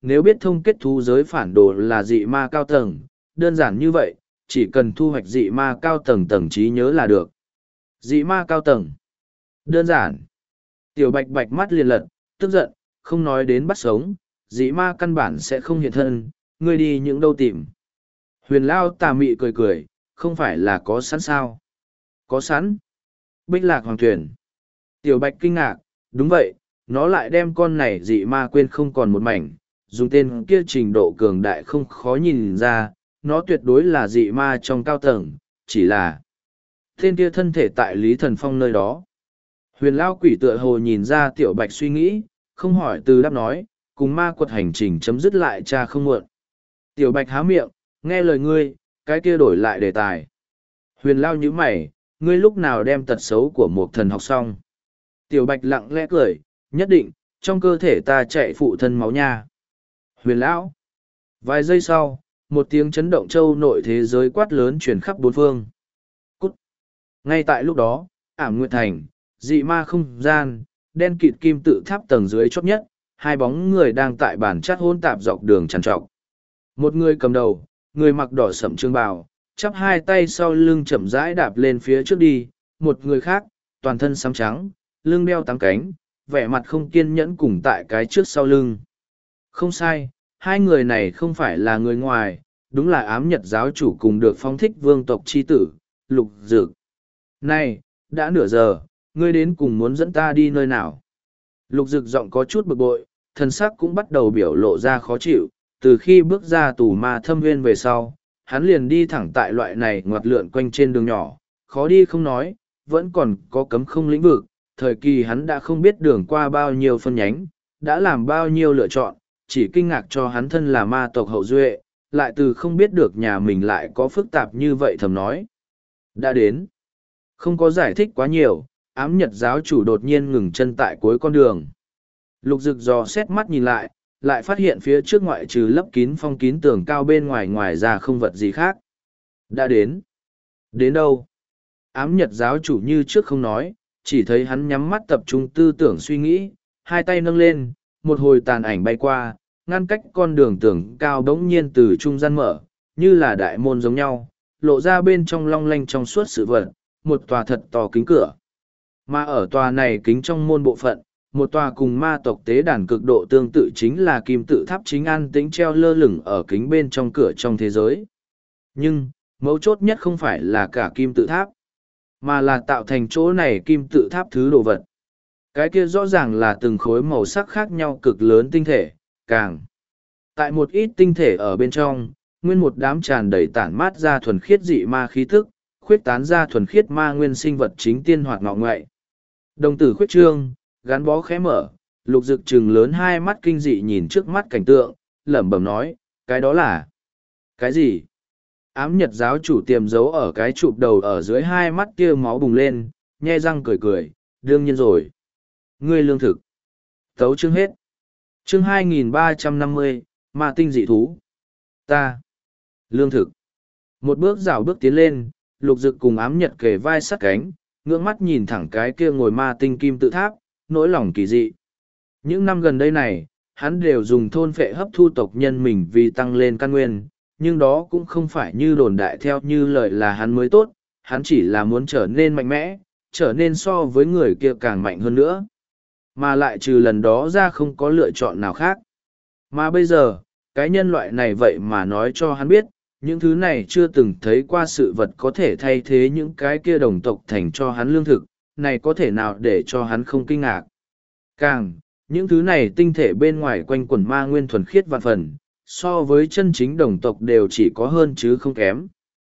[SPEAKER 1] nếu biết thông kết thú giới phản đồ là dị ma cao tầng, đơn giản như vậy, chỉ cần thu hoạch dị ma cao tầng tầng trí nhớ là được. Dị ma cao tầng. Đơn giản. Tiểu bạch bạch mắt liền lật, tức giận, không nói đến bắt sống, dị ma căn bản sẽ không hiện thân, ngươi đi những đâu tìm. Huyền Lao tà mị cười cười, không phải là có sẵn sao? Có sẵn. Bích lạc hoàng thuyền. Tiểu bạch kinh ngạc, đúng vậy, nó lại đem con này dị ma quên không còn một mảnh, dùng tên kia trình độ cường đại không khó nhìn ra, nó tuyệt đối là dị ma trong cao tầng, chỉ là tên kia thân thể tại Lý Thần Phong nơi đó. Huyền Lao quỷ tựa hồ nhìn ra tiểu bạch suy nghĩ, không hỏi từ đáp nói, cùng ma quật hành trình chấm dứt lại cha không muộn. Tiểu bạch há miệng, nghe lời ngươi, cái kia đổi lại đề tài. Huyền Lao nhíu mày, ngươi lúc nào đem tật xấu của một thần học xong. Tiểu bạch lặng lẽ cười, nhất định, trong cơ thể ta chạy phụ thân máu nha. Huyền Lão. Vài giây sau, một tiếng chấn động châu nội thế giới quát lớn truyền khắp bốn phương. Cút. Ngay tại lúc đó, ảm nguyệt thành, dị ma không gian, đen kịt kim tự tháp tầng dưới chót nhất, hai bóng người đang tại bàn chát hôn tạp dọc đường trằn trọc. Một người cầm đầu, người mặc đỏ sẫm trương bào, chắp hai tay sau lưng chậm rãi đạp lên phía trước đi, một người khác, toàn thân xám trắng, lưng đeo tám cánh, vẻ mặt không kiên nhẫn cùng tại cái trước sau lưng. Không sai, hai người này không phải là người ngoài, đúng là ám nhật giáo chủ cùng được phong thích vương tộc chi tử, Lục Dực. Này, đã nửa giờ, ngươi đến cùng muốn dẫn ta đi nơi nào? Lục Dực giọng có chút bực bội, thân sắc cũng bắt đầu biểu lộ ra khó chịu, từ khi bước ra tù ma thâm nguyên về sau, hắn liền đi thẳng tại loại này ngoặt lượn quanh trên đường nhỏ, khó đi không nói, vẫn còn có cấm không lĩnh vực, thời kỳ hắn đã không biết đường qua bao nhiêu phân nhánh, đã làm bao nhiêu lựa chọn, chỉ kinh ngạc cho hắn thân là ma tộc hậu duệ, lại từ không biết được nhà mình lại có phức tạp như vậy thầm nói. Đã đến. Không có giải thích quá nhiều, ám nhật giáo chủ đột nhiên ngừng chân tại cuối con đường. Lục Dực dò xét mắt nhìn lại, lại phát hiện phía trước ngoại trừ lấp kín phong kín tường cao bên ngoài ngoài ra không vật gì khác. Đã đến. Đến đâu? Ám nhật giáo chủ như trước không nói, chỉ thấy hắn nhắm mắt tập trung tư tưởng suy nghĩ, hai tay nâng lên, một hồi tàn ảnh bay qua, ngăn cách con đường tường cao bỗng nhiên từ trung gian mở, như là đại môn giống nhau, lộ ra bên trong long lanh trong suốt sự vật, một tòa thật to kính cửa. Mà ở tòa này kính trong môn bộ phận, một tòa cùng ma tộc tế đàn cực độ tương tự chính là kim tự tháp chính an tĩnh treo lơ lửng ở kính bên trong cửa trong thế giới. Nhưng, mấu chốt nhất không phải là cả kim tự tháp, mà là tạo thành chỗ này kim tự tháp thứ đồ vật. Cái kia rõ ràng là từng khối màu sắc khác nhau cực lớn tinh thể, càng. Tại một ít tinh thể ở bên trong, nguyên một đám tràn đầy tản mát ra thuần khiết dị ma khí thức, khuyết tán ra thuần khiết ma nguyên sinh vật chính tiên hoạt ngọ ngoại. Đồng tử khuyết trương, gắn bó khẽ mở, Lục Dực trừng lớn hai mắt kinh dị nhìn trước mắt cảnh tượng, lẩm bẩm nói, cái đó là... Cái gì? Ám nhật giáo chủ tiềm giấu ở cái chụp đầu ở dưới hai mắt kia máu bùng lên, nhe răng cười cười, đương nhiên rồi. Ngươi lương thực. Tấu chương hết. Chương hai nghìn ba trăm năm mươi, ma tinh dị thú. Ta. Lương thực. Một bước rảo bước tiến lên, Lục Dực cùng ám nhật kề vai sát cánh, ngưỡng mắt nhìn thẳng cái kia ngồi ma tinh kim tự tháp, nỗi lòng kỳ dị. Những năm gần đây này, hắn đều dùng thôn phệ hấp thu tộc nhân mình vì tăng lên căn nguyên, nhưng đó cũng không phải như đồn đại theo như lời là hắn mới tốt, hắn chỉ là muốn trở nên mạnh mẽ, trở nên so với người kia càng mạnh hơn nữa. Mà lại trừ lần đó ra không có lựa chọn nào khác. Mà bây giờ, cái nhân loại này vậy mà nói cho hắn biết, những thứ này chưa từng thấy qua sự vật có thể thay thế những cái kia đồng tộc thành cho hắn lương thực, này có thể nào để cho hắn không kinh ngạc. Càng, những thứ này tinh thể bên ngoài quanh quần ma nguyên thuần khiết vạn phần, so với chân chính đồng tộc đều chỉ có hơn chứ không kém.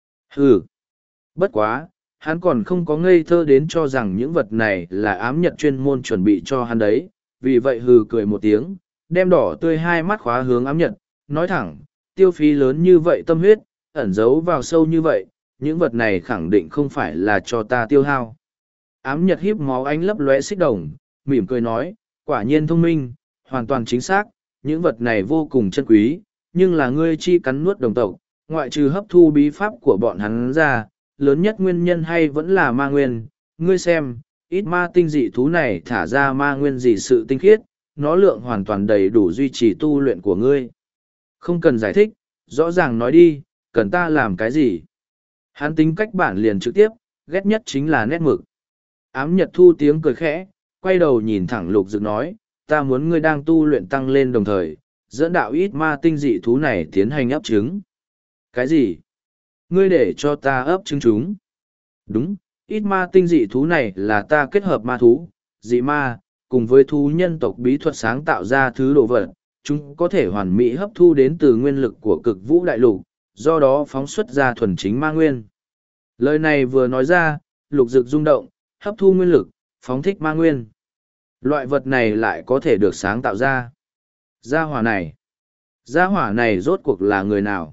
[SPEAKER 1] Hừ, bất quá, hắn còn không có ngây thơ đến cho rằng những vật này là ám nhật chuyên môn chuẩn bị cho hắn đấy, vì vậy hừ cười một tiếng, đem đỏ tươi hai mắt khóa hướng ám nhật, nói thẳng, tiêu phí lớn như vậy tâm huyết, ẩn giấu vào sâu như vậy, những vật này khẳng định không phải là cho ta tiêu hao. Ám nhật híp máu ánh lấp lóe xích đồng, mỉm cười nói, quả nhiên thông minh, hoàn toàn chính xác, những vật này vô cùng chân quý, nhưng là ngươi chi cắn nuốt đồng tộc, ngoại trừ hấp thu bí pháp của bọn hắn ra, lớn nhất nguyên nhân hay vẫn là ma nguyên, ngươi xem, ít ma tinh dị thú này thả ra ma nguyên dị sự tinh khiết, nó lượng hoàn toàn đầy đủ duy trì tu luyện của ngươi. Không cần giải thích, rõ ràng nói đi, cần ta làm cái gì? Hắn tính cách bản liền trực tiếp, ghét nhất chính là nét mực. Ám Nhật Thu tiếng cười khẽ, quay đầu nhìn thẳng Lục Dực nói, ta muốn ngươi đang tu luyện tăng lên đồng thời, dẫn đạo ít ma tinh dị thú này tiến hành ấp trứng. Cái gì? Ngươi để cho ta ấp trứng chúng? Đúng, ít ma tinh dị thú này là ta kết hợp ma thú, dị ma, cùng với thú nhân tộc bí thuật sáng tạo ra thứ đồ vật, chúng có thể hoàn mỹ hấp thu đến từ nguyên lực của cực vũ đại lục, do đó phóng xuất ra thuần chính ma nguyên. Lời này vừa nói ra, Lục Dực rung động, hấp thu nguyên lực, phóng thích ma nguyên. Loại vật này lại có thể được sáng tạo ra. Gia hỏa này. Gia hỏa này rốt cuộc là người nào?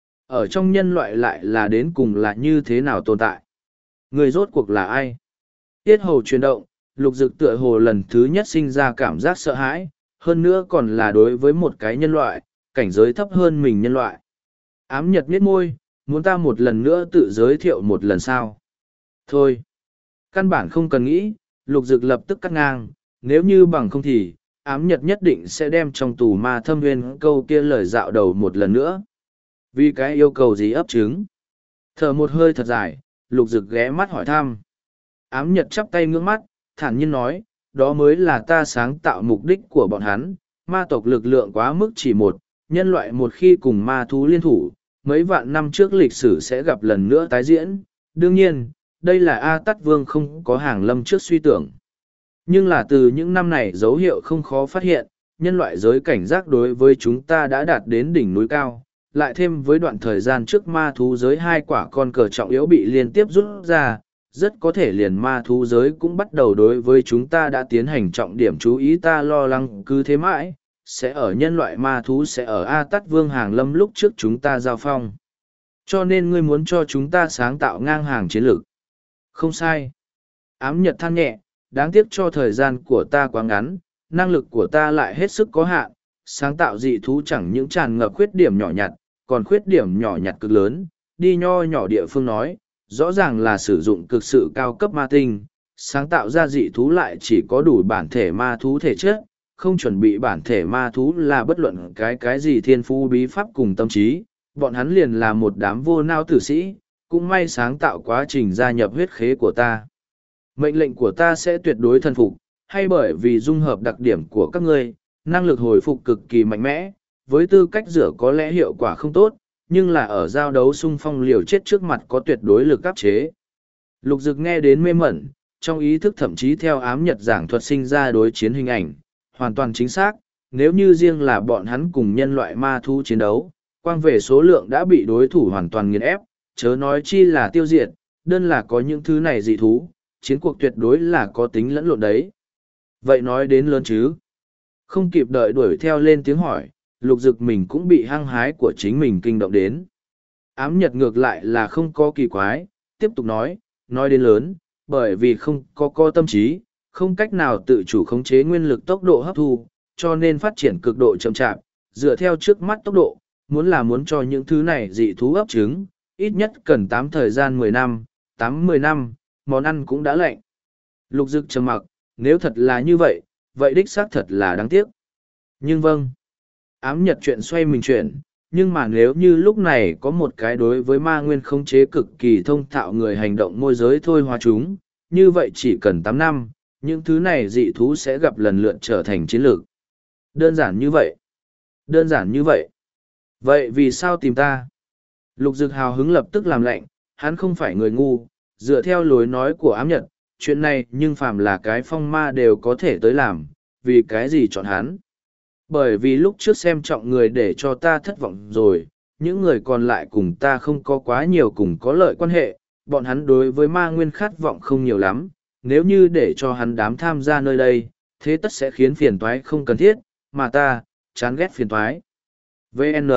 [SPEAKER 1] Ở trong nhân loại lại là đến cùng là như thế nào tồn tại? Người rốt cuộc là ai? Tiết hầu chuyển động, Lục Dực tựa hồ lần thứ nhất sinh ra cảm giác sợ hãi, hơn nữa còn là đối với một cái nhân loại, cảnh giới thấp hơn mình nhân loại. Ám Nhật nhếch môi, muốn ta một lần nữa tự giới thiệu một lần sao? Thôi. Căn bản không cần nghĩ, Lục Dực lập tức cắt ngang, nếu như bằng không thì, Ám Nhật nhất định sẽ đem trong tù ma thâm nguyên câu kia lời dạo đầu một lần nữa. Vì cái yêu cầu gì ấp trứng? Thở một hơi thật dài, Lục Dực ghé mắt hỏi thăm. Ám Nhật chắp tay ngưỡng mắt, thản nhiên nói, đó mới là ta sáng tạo mục đích của bọn hắn, ma tộc lực lượng quá mức chỉ một, nhân loại một khi cùng ma thú liên thủ, mấy vạn năm trước lịch sử sẽ gặp lần nữa tái diễn. Đương nhiên, đây là A Tát Vương không có hàng lâm trước suy tưởng. Nhưng là từ những năm này dấu hiệu không khó phát hiện, nhân loại giới cảnh giác đối với chúng ta đã đạt đến đỉnh núi cao, lại thêm với đoạn thời gian trước ma thú giới hai quả con cờ trọng yếu bị liên tiếp rút ra, rất có thể liền ma thú giới cũng bắt đầu đối với chúng ta đã tiến hành trọng điểm chú ý, ta lo lắng cứ thế mãi, sẽ ở nhân loại ma thú sẽ ở A Tát Vương hàng lâm lúc trước chúng ta giao phong. Cho nên ngươi muốn cho chúng ta sáng tạo ngang hàng chiến lược. Không sai. Ám Nhật than nhẹ, đáng tiếc cho thời gian của ta quá ngắn, năng lực của ta lại hết sức có hạn, sáng tạo dị thú chẳng những tràn ngập khuyết điểm nhỏ nhặt, còn khuyết điểm nhỏ nhặt cực lớn, đi nho nhỏ địa phương nói, rõ ràng là sử dụng cực sự cao cấp ma tinh, sáng tạo ra dị thú lại chỉ có đủ bản thể ma thú thể chất, không chuẩn bị bản thể ma thú là bất luận cái cái gì thiên phú bí pháp cùng tâm trí, bọn hắn liền là một đám vô nao tử sĩ, cũng may sáng tạo quá trình gia nhập huyết khế của ta. Mệnh lệnh của ta sẽ tuyệt đối thần phục, hay bởi vì dung hợp đặc điểm của các ngươi, năng lực hồi phục cực kỳ mạnh mẽ, với tư cách rửa có lẽ hiệu quả không tốt, nhưng là ở giao đấu xung phong liều chết trước mặt có tuyệt đối lực áp chế. Lục Dực nghe đến mê mẩn, trong ý thức thậm chí theo Ám Nhật giảng thuật sinh ra đối chiến hình ảnh, hoàn toàn chính xác, nếu như riêng là bọn hắn cùng nhân loại ma thú chiến đấu, quang về số lượng đã bị đối thủ hoàn toàn nghiền ép, chớ nói chi là tiêu diệt, đơn là có những thứ này dị thú, chiến cuộc tuyệt đối là có tính lẫn lộn đấy. Vậy nói đến lớn chứ? Không kịp đợi đuổi theo lên tiếng hỏi, Lục Dực mình cũng bị hăng hái của chính mình kinh động đến. Ám Nhật ngược lại là không có kỳ quái, tiếp tục nói, nói đến lớn, bởi vì không có co tâm trí, không cách nào tự chủ khống chế nguyên lực tốc độ hấp thu, cho nên phát triển cực độ chậm chạp, dựa theo trước mắt tốc độ, muốn là muốn cho những thứ này dị thú ấp trứng, ít nhất cần tám thời gian mười năm, tám mười năm, món ăn cũng đã lạnh. Lục Dực trầm mặc, nếu thật là như vậy, vậy đích xác thật là đáng tiếc. Nhưng vâng, Ám Nhật chuyện xoay mình chuyển, nhưng mà nếu như lúc này có một cái đối với ma nguyên khống chế cực kỳ thông thạo người hành động môi giới thôi hóa chúng, như vậy chỉ cần tám năm, những thứ này dị thú sẽ gặp lần lượt trở thành chiến lược. Đơn giản như vậy. Đơn giản như vậy. Vậy vì sao tìm ta? Lục Dực hào hứng lập tức làm lạnh, hắn không phải người ngu, dựa theo lối nói của Ám Nhật, chuyện này nhưng phàm là cái phong ma đều có thể tới làm, vì cái gì chọn hắn? Bởi vì lúc trước xem trọng người để cho ta thất vọng rồi, những người còn lại cùng ta không có quá nhiều cùng có lợi quan hệ, bọn hắn đối với ma nguyên khát vọng không nhiều lắm, nếu như để cho hắn đám tham gia nơi đây, thế tất sẽ khiến phiền toái không cần thiết, mà ta, chán ghét phiền toái. vê en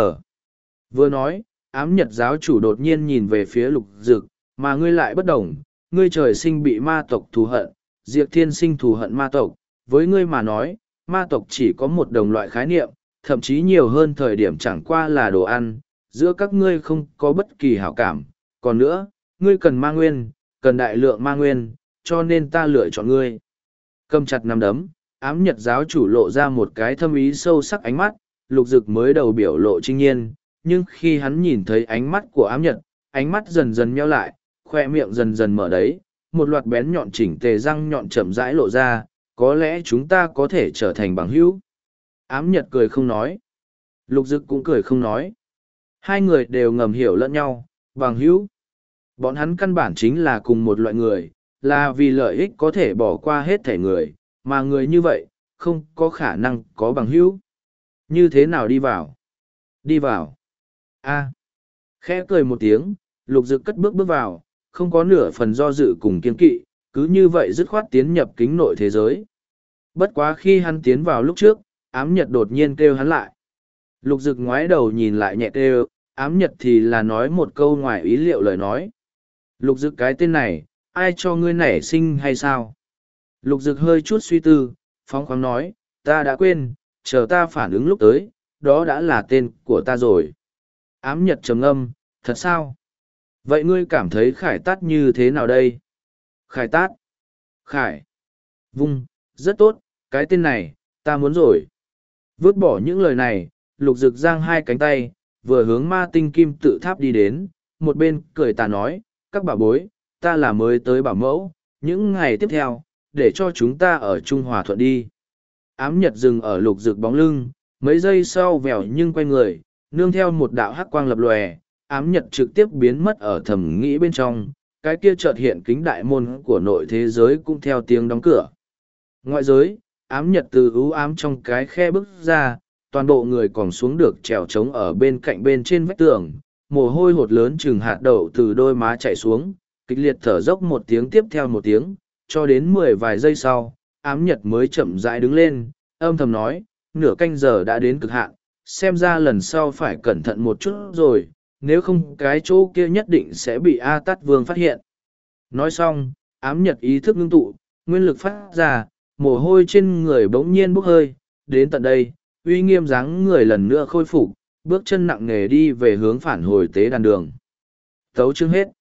[SPEAKER 1] Vừa nói, Ám Nhật giáo chủ đột nhiên nhìn về phía Lục Dực, mà ngươi lại bất đồng, ngươi trời sinh bị ma tộc thù hận, Diệp Thiên sinh thù hận ma tộc, với ngươi mà nói, ma tộc chỉ có một đồng loại khái niệm, thậm chí nhiều hơn thời điểm chẳng qua là đồ ăn, giữa các ngươi không có bất kỳ hảo cảm. Còn nữa, ngươi cần ma nguyên, cần đại lượng ma nguyên, cho nên ta lựa chọn ngươi. Cầm chặt nắm đấm, ám nhật giáo chủ lộ ra một cái thâm ý sâu sắc ánh mắt, lục dực mới đầu biểu lộ trinh nhiên, nhưng khi hắn nhìn thấy ánh mắt của ám nhật, ánh mắt dần dần nheo lại, khoe miệng dần dần mở đấy, một loạt bén nhọn chỉnh tề răng nhọn chậm rãi lộ ra, có lẽ chúng ta có thể trở thành bằng hữu. Ám nhật cười không nói. Lục dực cũng cười không nói. Hai người đều ngầm hiểu lẫn nhau, bằng hữu. Bọn hắn căn bản chính là cùng một loại người, là vì lợi ích có thể bỏ qua hết thể người, mà người như vậy, không có khả năng có bằng hữu. Như thế nào đi vào? Đi vào. A. Khẽ cười một tiếng, lục dực cất bước bước vào, không có nửa phần do dự cùng kiên kỵ, cứ như vậy dứt khoát tiến nhập kính nội thế giới. Bất quá khi hắn tiến vào lúc trước, ám nhật đột nhiên kêu hắn lại. Lục dực ngoái đầu nhìn lại nhẹ kêu, ám nhật thì là nói một câu ngoài ý liệu lời nói. Lục dực cái tên này, ai cho ngươi nảy sinh hay sao? Lục dực hơi chút suy tư, phóng khoáng nói, ta đã quên, chờ ta phản ứng lúc tới, đó đã là tên của ta rồi. Ám nhật trầm ngâm, thật sao? Vậy ngươi cảm thấy khải tát như thế nào đây? Khải tát. Khải. Vung, rất tốt, cái tên này, ta muốn rồi. Vứt bỏ những lời này, lục dực giang hai cánh tay, vừa hướng ma tinh kim tự tháp đi đến, một bên cười tà nói, các bà bối, ta là mới tới bảo mẫu, những ngày tiếp theo, để cho chúng ta ở Trung Hòa Thuận đi. Ám nhật dừng ở lục dực bóng lưng, mấy giây sau vèo nhưng quay người, nương theo một đạo hắc quang lập lòe, ám nhật trực tiếp biến mất ở thầm nghĩ bên trong, cái kia chợt hiện kính đại môn của nội thế giới cũng theo tiếng đóng cửa. Ngoại giới, ám nhật từ ưu ám trong cái khe bước ra, toàn bộ người còn xuống được trèo trống ở bên cạnh bên trên vách tường, mồ hôi hột lớn chừng hạt đậu từ đôi má chạy xuống, kịch liệt thở dốc một tiếng tiếp theo một tiếng, cho đến mười vài giây sau, ám nhật mới chậm rãi đứng lên, âm thầm nói, nửa canh giờ đã đến cực hạn, xem ra lần sau phải cẩn thận một chút rồi, nếu không cái chỗ kia nhất định sẽ bị A Tát Vương phát hiện. Nói xong, ám nhật ý thức ngưng tụ, nguyên lực phát ra, mồ hôi trên người bỗng nhiên bốc hơi, đến tận đây, uy nghiêm dáng người lần nữa khôi phục, bước chân nặng nề đi về hướng phản hồi tế đàn đường. Tấu chương hết.